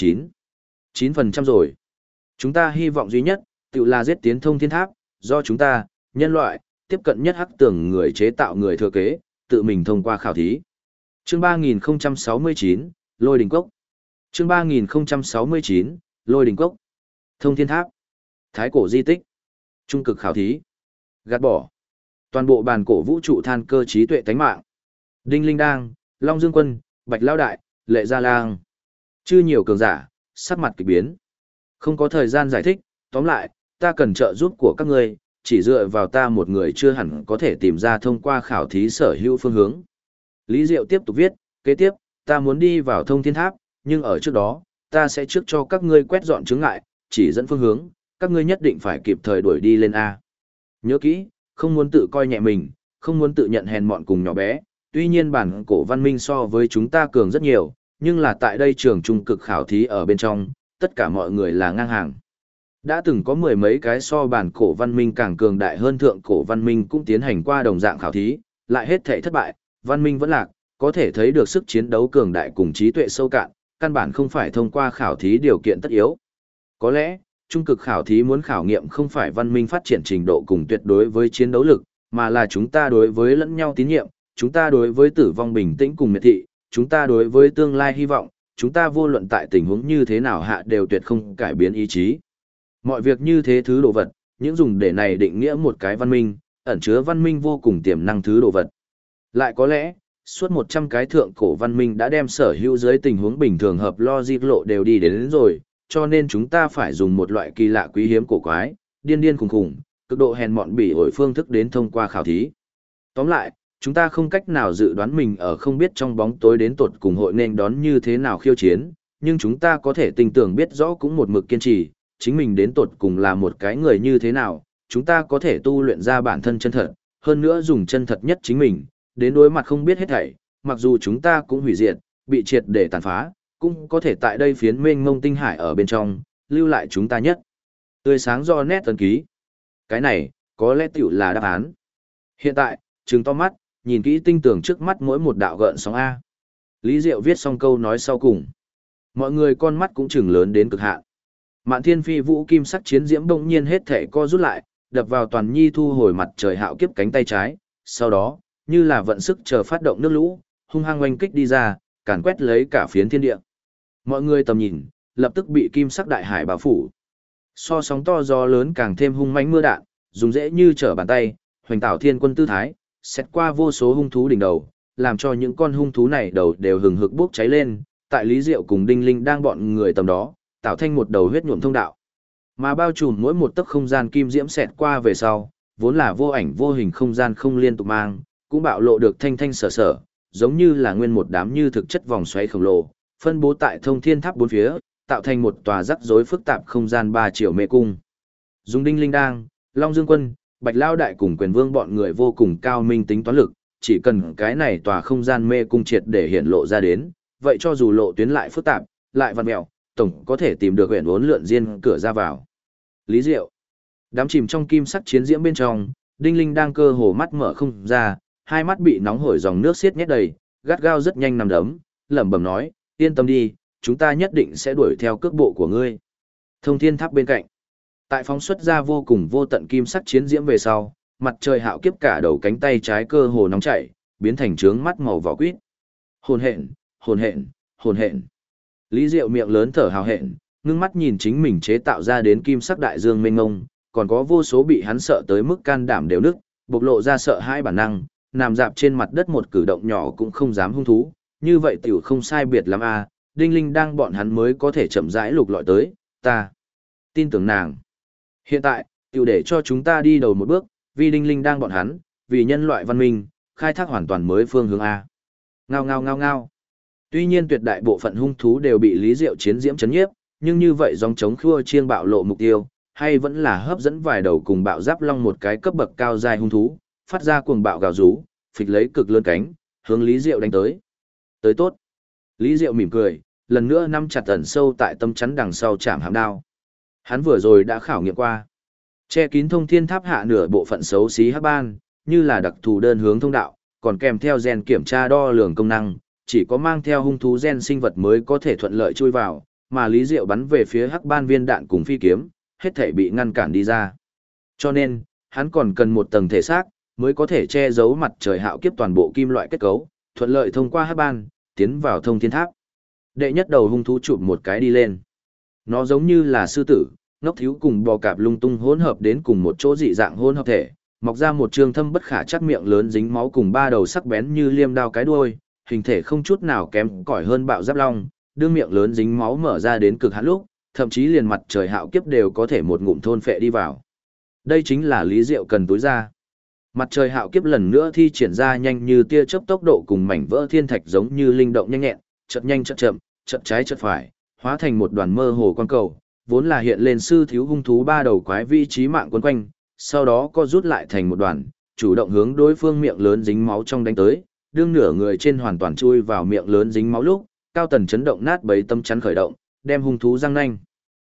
Speaker 1: 99% rồi. Chúng ta hy vọng duy nhất, tự là giết tiến thông thiên tháp, do chúng ta, nhân loại, tiếp cận nhất hắc tưởng người chế tạo người thừa kế, tự mình thông qua khảo thí. Chương 3069, Lôi Đỉnh Cốc. Chương 3069, Lôi Đỉnh Cốc. Thông thiên tháp. Thái cổ di tích. Trung cực khảo thí. Gạt bỏ. Toàn bộ bàn cổ vũ trụ than cơ trí tuệ tánh mạng. Đinh Linh Đang, Long Dương Quân, Bạch Lao Đại, Lệ Gia Lang. Chư nhiều cường giả, sắc mặt kịch biến. Không có thời gian giải thích, tóm lại, ta cần trợ giúp của các ngươi, chỉ dựa vào ta một người chưa hẳn có thể tìm ra thông qua khảo thí sở hữu phương hướng. Lý Diệu tiếp tục viết, kế tiếp, ta muốn đi vào thông thiên tháp, nhưng ở trước đó, ta sẽ trước cho các ngươi quét dọn chướng ngại, chỉ dẫn phương hướng, các ngươi nhất định phải kịp thời đuổi đi lên A. Nhớ kỹ, không muốn tự coi nhẹ mình, không muốn tự nhận hèn mọn cùng nhỏ bé, tuy nhiên bản cổ văn minh so với chúng ta cường rất nhiều, nhưng là tại đây trường trung cực khảo thí ở bên trong, tất cả mọi người là ngang hàng. Đã từng có mười mấy cái so bản cổ văn minh càng cường đại hơn thượng cổ văn minh cũng tiến hành qua đồng dạng khảo thí, lại hết thể thất bại, văn minh vẫn lạc, có thể thấy được sức chiến đấu cường đại cùng trí tuệ sâu cạn, căn bản không phải thông qua khảo thí điều kiện tất yếu. Có lẽ, trung cực khảo thí muốn khảo nghiệm không phải văn minh phát triển trình độ cùng tuyệt đối với chiến đấu lực, mà là chúng ta đối với lẫn nhau tín nhiệm, chúng ta đối với tử vong bình tĩnh cùng miệt thị, chúng ta đối với tương lai hy vọng, chúng ta vô luận tại tình huống như thế nào hạ đều tuyệt không cải biến ý chí. Mọi việc như thế thứ đồ vật, những dùng để này định nghĩa một cái văn minh, ẩn chứa văn minh vô cùng tiềm năng thứ đồ vật. Lại có lẽ, suốt 100 cái thượng cổ văn minh đã đem sở hữu dưới tình huống bình thường hợp logic lộ đều đi đến rồi, cho nên chúng ta phải dùng một loại kỳ lạ quý hiếm cổ quái, điên điên khủng khủng, cực độ hèn mọn bỉ ổi phương thức đến thông qua khảo thí. Tóm lại, chúng ta không cách nào dự đoán mình ở không biết trong bóng tối đến tột cùng hội nên đón như thế nào khiêu chiến, nhưng chúng ta có thể tin tưởng biết rõ cũng một mực kiên trì, chính mình đến tột cùng là một cái người như thế nào, chúng ta có thể tu luyện ra bản thân chân thật, hơn nữa dùng chân thật nhất chính mình, đến đối mặt không biết hết thảy, mặc dù chúng ta cũng hủy diệt, bị triệt để tàn phá, cũng có thể tại đây phiến mênh mông tinh hải ở bên trong, lưu lại chúng ta nhất. Tươi sáng do nét ấn ký. Cái này, có lẽ tiểu là đáp án. Hiện tại, trừng to mắt, nhìn kỹ tinh tường trước mắt mỗi một đạo gợn sóng A. Lý Diệu viết xong câu nói sau cùng. Mọi người con mắt cũng trừng lớn đến cực hạn. Mạn Thiên Phi Vũ kim sắc chiến diễm bỗng nhiên hết thể co rút lại, đập vào toàn nhi thu hồi mặt trời hạo kiếp cánh tay trái, sau đó, như là vận sức chờ phát động nước lũ, hung hăng oanh kích đi ra, càn quét lấy cả phiến thiên địa. Mọi người tầm nhìn, lập tức bị kim sắc đại hải bao phủ. So sóng to gió lớn càng thêm hung mãnh mưa đạn, dùng dễ như trở bàn tay, hoành tạo thiên quân tư thái, xét qua vô số hung thú đỉnh đầu, làm cho những con hung thú này đầu đều hừng hực bốc cháy lên, tại Lý Diệu cùng Đinh Linh đang bọn người tầm đó, tạo thành một đầu huyết nhuộm thông đạo. Mà bao trùm mỗi một tấc không gian kim diễm xẹt qua về sau, vốn là vô ảnh vô hình không gian không liên tục mang, cũng bạo lộ được thanh thanh sở sở, giống như là nguyên một đám như thực chất vòng xoáy khổng lồ, phân bố tại thông thiên tháp bốn phía, tạo thành một tòa rắc rối phức tạp không gian 3 triệu mê cung. Dùng Đinh Linh Đang, Long Dương Quân, Bạch Lao Đại cùng Quyền Vương bọn người vô cùng cao minh tính toán lực, chỉ cần cái này tòa không gian mê cung triệt để hiện lộ ra đến, vậy cho dù lộ tuyến lại phức tạp, lại vặn mèo, tổng có thể tìm được huyền uốn lượn riêng cửa ra vào. Lý Diệu, đám chìm trong kim sắc chiến diễm bên trong, Đinh Linh đang cơ hồ mắt mở không ra, hai mắt bị nóng hổi dòng nước xiết nhét đầy, gắt gao rất nhanh nằm đấm, lẩm bẩm nói, yên tâm đi, chúng ta nhất định sẽ đuổi theo cước bộ của ngươi. Thông thiên tháp bên cạnh, tại phóng xuất ra vô cùng vô tận kim sắc chiến diễm về sau, mặt trời hạo kiếp cả đầu cánh tay trái cơ hồ nóng chảy, biến thành trướng mắt màu vỏ quýt. Hồn hện, hồn hện, hồn hện. Lý Diệu miệng lớn thở hào hẹn, ngưng mắt nhìn chính mình chế tạo ra đến kim sắc đại dương mênh ngông, còn có vô số bị hắn sợ tới mức can đảm đều nức, bộc lộ ra sợ hãi bản năng, nằm dạp trên mặt đất một cử động nhỏ cũng không dám hung thú, như vậy tiểu không sai biệt lắm a, Đinh Linh đang bọn hắn mới có thể chậm rãi lục lọi tới, ta tin tưởng nàng. Hiện tại, tiểu để cho chúng ta đi đầu một bước, vì Đinh Linh đang bọn hắn, vì nhân loại văn minh, khai thác hoàn toàn mới phương hướng a. Ngao ngao ngao ngao. Tuy nhiên tuyệt đại bộ phận hung thú đều bị Lý Diệu chiến diễm chấn nhiếp, nhưng như vậy dòng chống khua chiêng bạo lộ mục tiêu, hay vẫn là hấp dẫn vài đầu cùng bạo giáp long một cái cấp bậc cao dài hung thú, phát ra cuồng bạo gào rú, phịch lấy cực lớn cánh, hướng Lý Diệu đánh tới. Tới tốt. Lý Diệu mỉm cười, lần nữa nắm chặt ẩn sâu tại tâm chắn đằng sau chạm hàm đao. Hắn vừa rồi đã khảo nghiệm qua. Che kín thông thiên tháp hạ nửa bộ phận xấu xí hắc ban, như là đặc thù đơn hướng thông đạo, còn kèm theo gen kiểm tra đo lường công năng, chỉ có mang theo hung thú gen sinh vật mới có thể thuận lợi chui vào, mà Lý Diệu bắn về phía hắc ban viên đạn cùng phi kiếm, hết thể bị ngăn cản đi ra. Cho nên, hắn còn cần một tầng thể xác, mới có thể che giấu mặt trời hạo kiếp toàn bộ kim loại kết cấu, thuận lợi thông qua hắc ban, tiến vào thông thiên tháp. Đệ nhất đầu hung thú chụp một cái đi lên. Nó giống như là sư tử, ngốc thiếu cùng bò cạp lung tung hỗn hợp đến cùng một chỗ dị dạng hỗn hợp thể, mọc ra một trương thâm bất khả chắc miệng lớn dính máu cùng ba đầu sắc bén như liêm đao cái đuôi, hình thể không chút nào kém cỏi hơn bạo giáp long, đương miệng lớn dính máu mở ra đến cực hạn lúc, thậm chí liền mặt trời hạo kiếp đều có thể một ngụm thôn phệ đi vào. Đây chính là Lý Diệu cần túi ra. Mặt trời hạo kiếp lần nữa thi triển ra nhanh như tia chớp tốc độ cùng mảnh vỡ thiên thạch giống như linh động nhanh nhẹn, chợt nhanh chợt chậm, chợt trái chợt phải, hóa thành một đoàn mơ hồ quang cầu, vốn là hiện lên sư thiếu hung thú ba đầu quái vi trí mạng quấn quanh, sau đó co rút lại thành một đoàn, chủ động hướng đối phương miệng lớn dính máu trong đánh tới, đương nửa người trên hoàn toàn chui vào miệng lớn dính máu lúc, cao tần chấn động nát bấy tâm chắn khởi động, đem hung thú răng nanh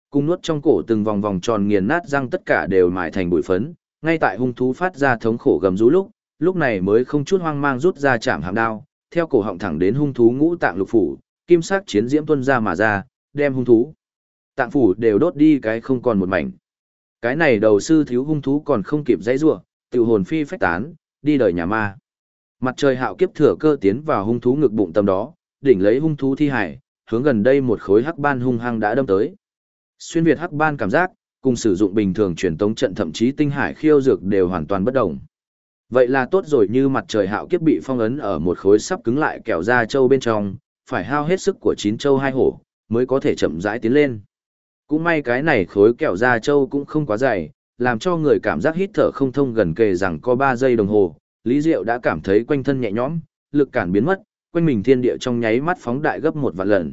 Speaker 1: Cung nuốt trong cổ từng vòng vòng tròn nghiền nát răng tất cả đều mài thành bụi phấn, ngay tại hung thú phát ra thống khổ gầm rú lúc này mới không chút hoang mang rút ra chạm hàm đao, theo cổ họng thẳng đến hung thú ngũ tạng lục phủ, kim sắc chiến diễm tuôn ra mà ra, đem hung thú tạng phủ đều đốt đi cái không còn một mảnh. Cái này đầu sư thiếu hung thú còn không kịp dãy rủa, tự hồn phi phách tán, đi đời nhà ma. Mặt trời hạo kiếp thừa cơ tiến vào hung thú ngực bụng tầm đó, đỉnh lấy hung thú thi hải, hướng gần đây một khối hắc ban hung hăng đã đâm tới. Xuyên việt hắc ban cảm giác, cùng sử dụng bình thường truyền tống trận thậm chí tinh hải khiêu dược đều hoàn toàn bất đồng. Vậy là tốt rồi, như mặt trời hạo kiếp bị phong ấn ở một khối sắp cứng lại kẹo da châu bên trong, phải hao hết sức của 9 châu 2 hổ, mới có thể chậm rãi tiến lên. Cũng may cái này khối kẹo da châu cũng không quá dày, làm cho người cảm giác hít thở không thông, gần kề rằng có 3 giây đồng hồ, Lý Diệu đã cảm thấy quanh thân nhẹ nhõm, lực cản biến mất, quanh mình thiên địa trong nháy mắt phóng đại gấp 1 vạn lần.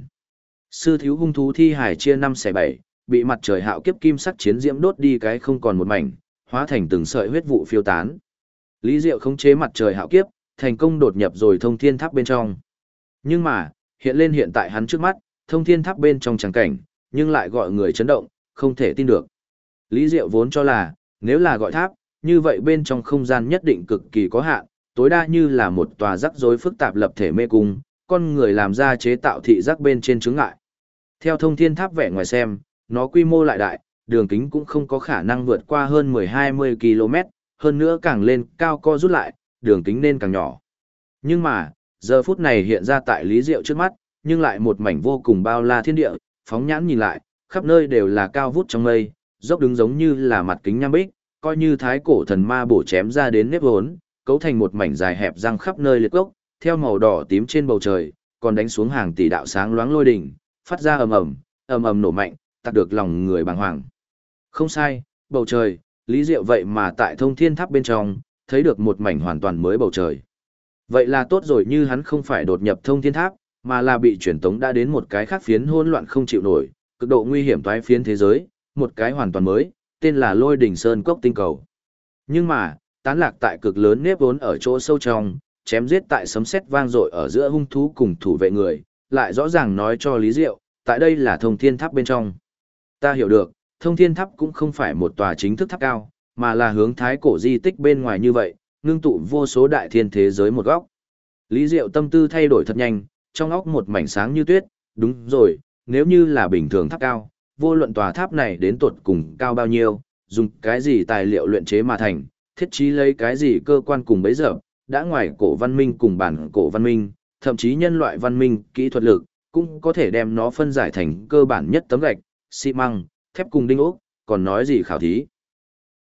Speaker 1: Sư thiếu hung thú thi hải chia 5 xẻ 7, bị mặt trời hạo kiếp kim sắc chiến diễm đốt đi cái không còn một mảnh, hóa thành từng sợi huyết vụ phiêu tán. Lý Diệu khống chế mặt trời hạo kiếp, thành công đột nhập rồi thông thiên tháp bên trong. Nhưng mà, hiện tại hắn trước mắt, thông thiên tháp bên trong tràng cảnh, nhưng lại gọi người chấn động, không thể tin được. Lý Diệu vốn cho là, nếu là gọi tháp, như vậy bên trong không gian nhất định cực kỳ có hạn, tối đa như là một tòa rắc rối phức tạp lập thể mê cung, con người làm ra chế tạo thị giác bên trên chướng ngại. Theo thông thiên tháp vẻ ngoài xem, nó quy mô lại đại, đường kính cũng không có khả năng vượt qua hơn 10-20 km, hơn nữa càng lên cao co rút lại, đường kính nên càng nhỏ. Nhưng mà, giờ phút này hiện ra tại Lý Diệu trước mắt, nhưng lại một mảnh vô cùng bao la thiên địa, phóng nhãn nhìn lại, khắp nơi đều là cao vút trong mây, dốc đứng giống như là mặt kính nham bích, coi như thái cổ thần ma bổ chém ra đến nếp hốn, cấu thành một mảnh dài hẹp răng khắp nơi liệt gốc, theo màu đỏ tím trên bầu trời, còn đánh xuống hàng tỷ đạo sáng loáng lôi đỉnh, phát ra ầm ầm nổ mạnh, tạc được lòng người bàng hoàng. Không sai, bầu trời, Lý Diệu vậy mà tại thông thiên tháp bên trong, thấy được một mảnh hoàn toàn mới bầu trời. Vậy là tốt rồi, như hắn không phải đột nhập thông thiên tháp, mà là bị truyền tống đã đến một cái khác phiến hỗn loạn không chịu nổi, cực độ nguy hiểm toái phiến thế giới, một cái hoàn toàn mới, tên là Lôi Đỉnh Sơn Cốc tinh cầu. Nhưng mà, tán lạc tại cực lớn nếp vốn ở chỗ sâu trong, chém giết tại sấm sét vang dội ở giữa hung thú cùng thủ vệ người, lại rõ ràng nói cho Lý Diệu, tại đây là thông thiên tháp bên trong. Ta hiểu được, thông thiên tháp cũng không phải một tòa chính thức tháp cao, mà là hướng thái cổ di tích bên ngoài như vậy, ngưng tụ vô số đại thiên thế giới một góc. Lý Diệu tâm tư thay đổi thật nhanh, trong óc một mảnh sáng như tuyết, đúng rồi, nếu như là bình thường tháp cao, vô luận tòa tháp này đến tột cùng cao bao nhiêu, dùng cái gì tài liệu luyện chế mà thành, thiết trí lấy cái gì cơ quan cùng bấy giờ, đã ngoài cổ văn minh cùng bản cổ văn minh, thậm chí nhân loại văn minh, kỹ thuật lực, cũng có thể đem nó phân giải thành cơ bản nhất tấm gạch, xi măng, thép cùng đinh ốc, còn nói gì khảo thí.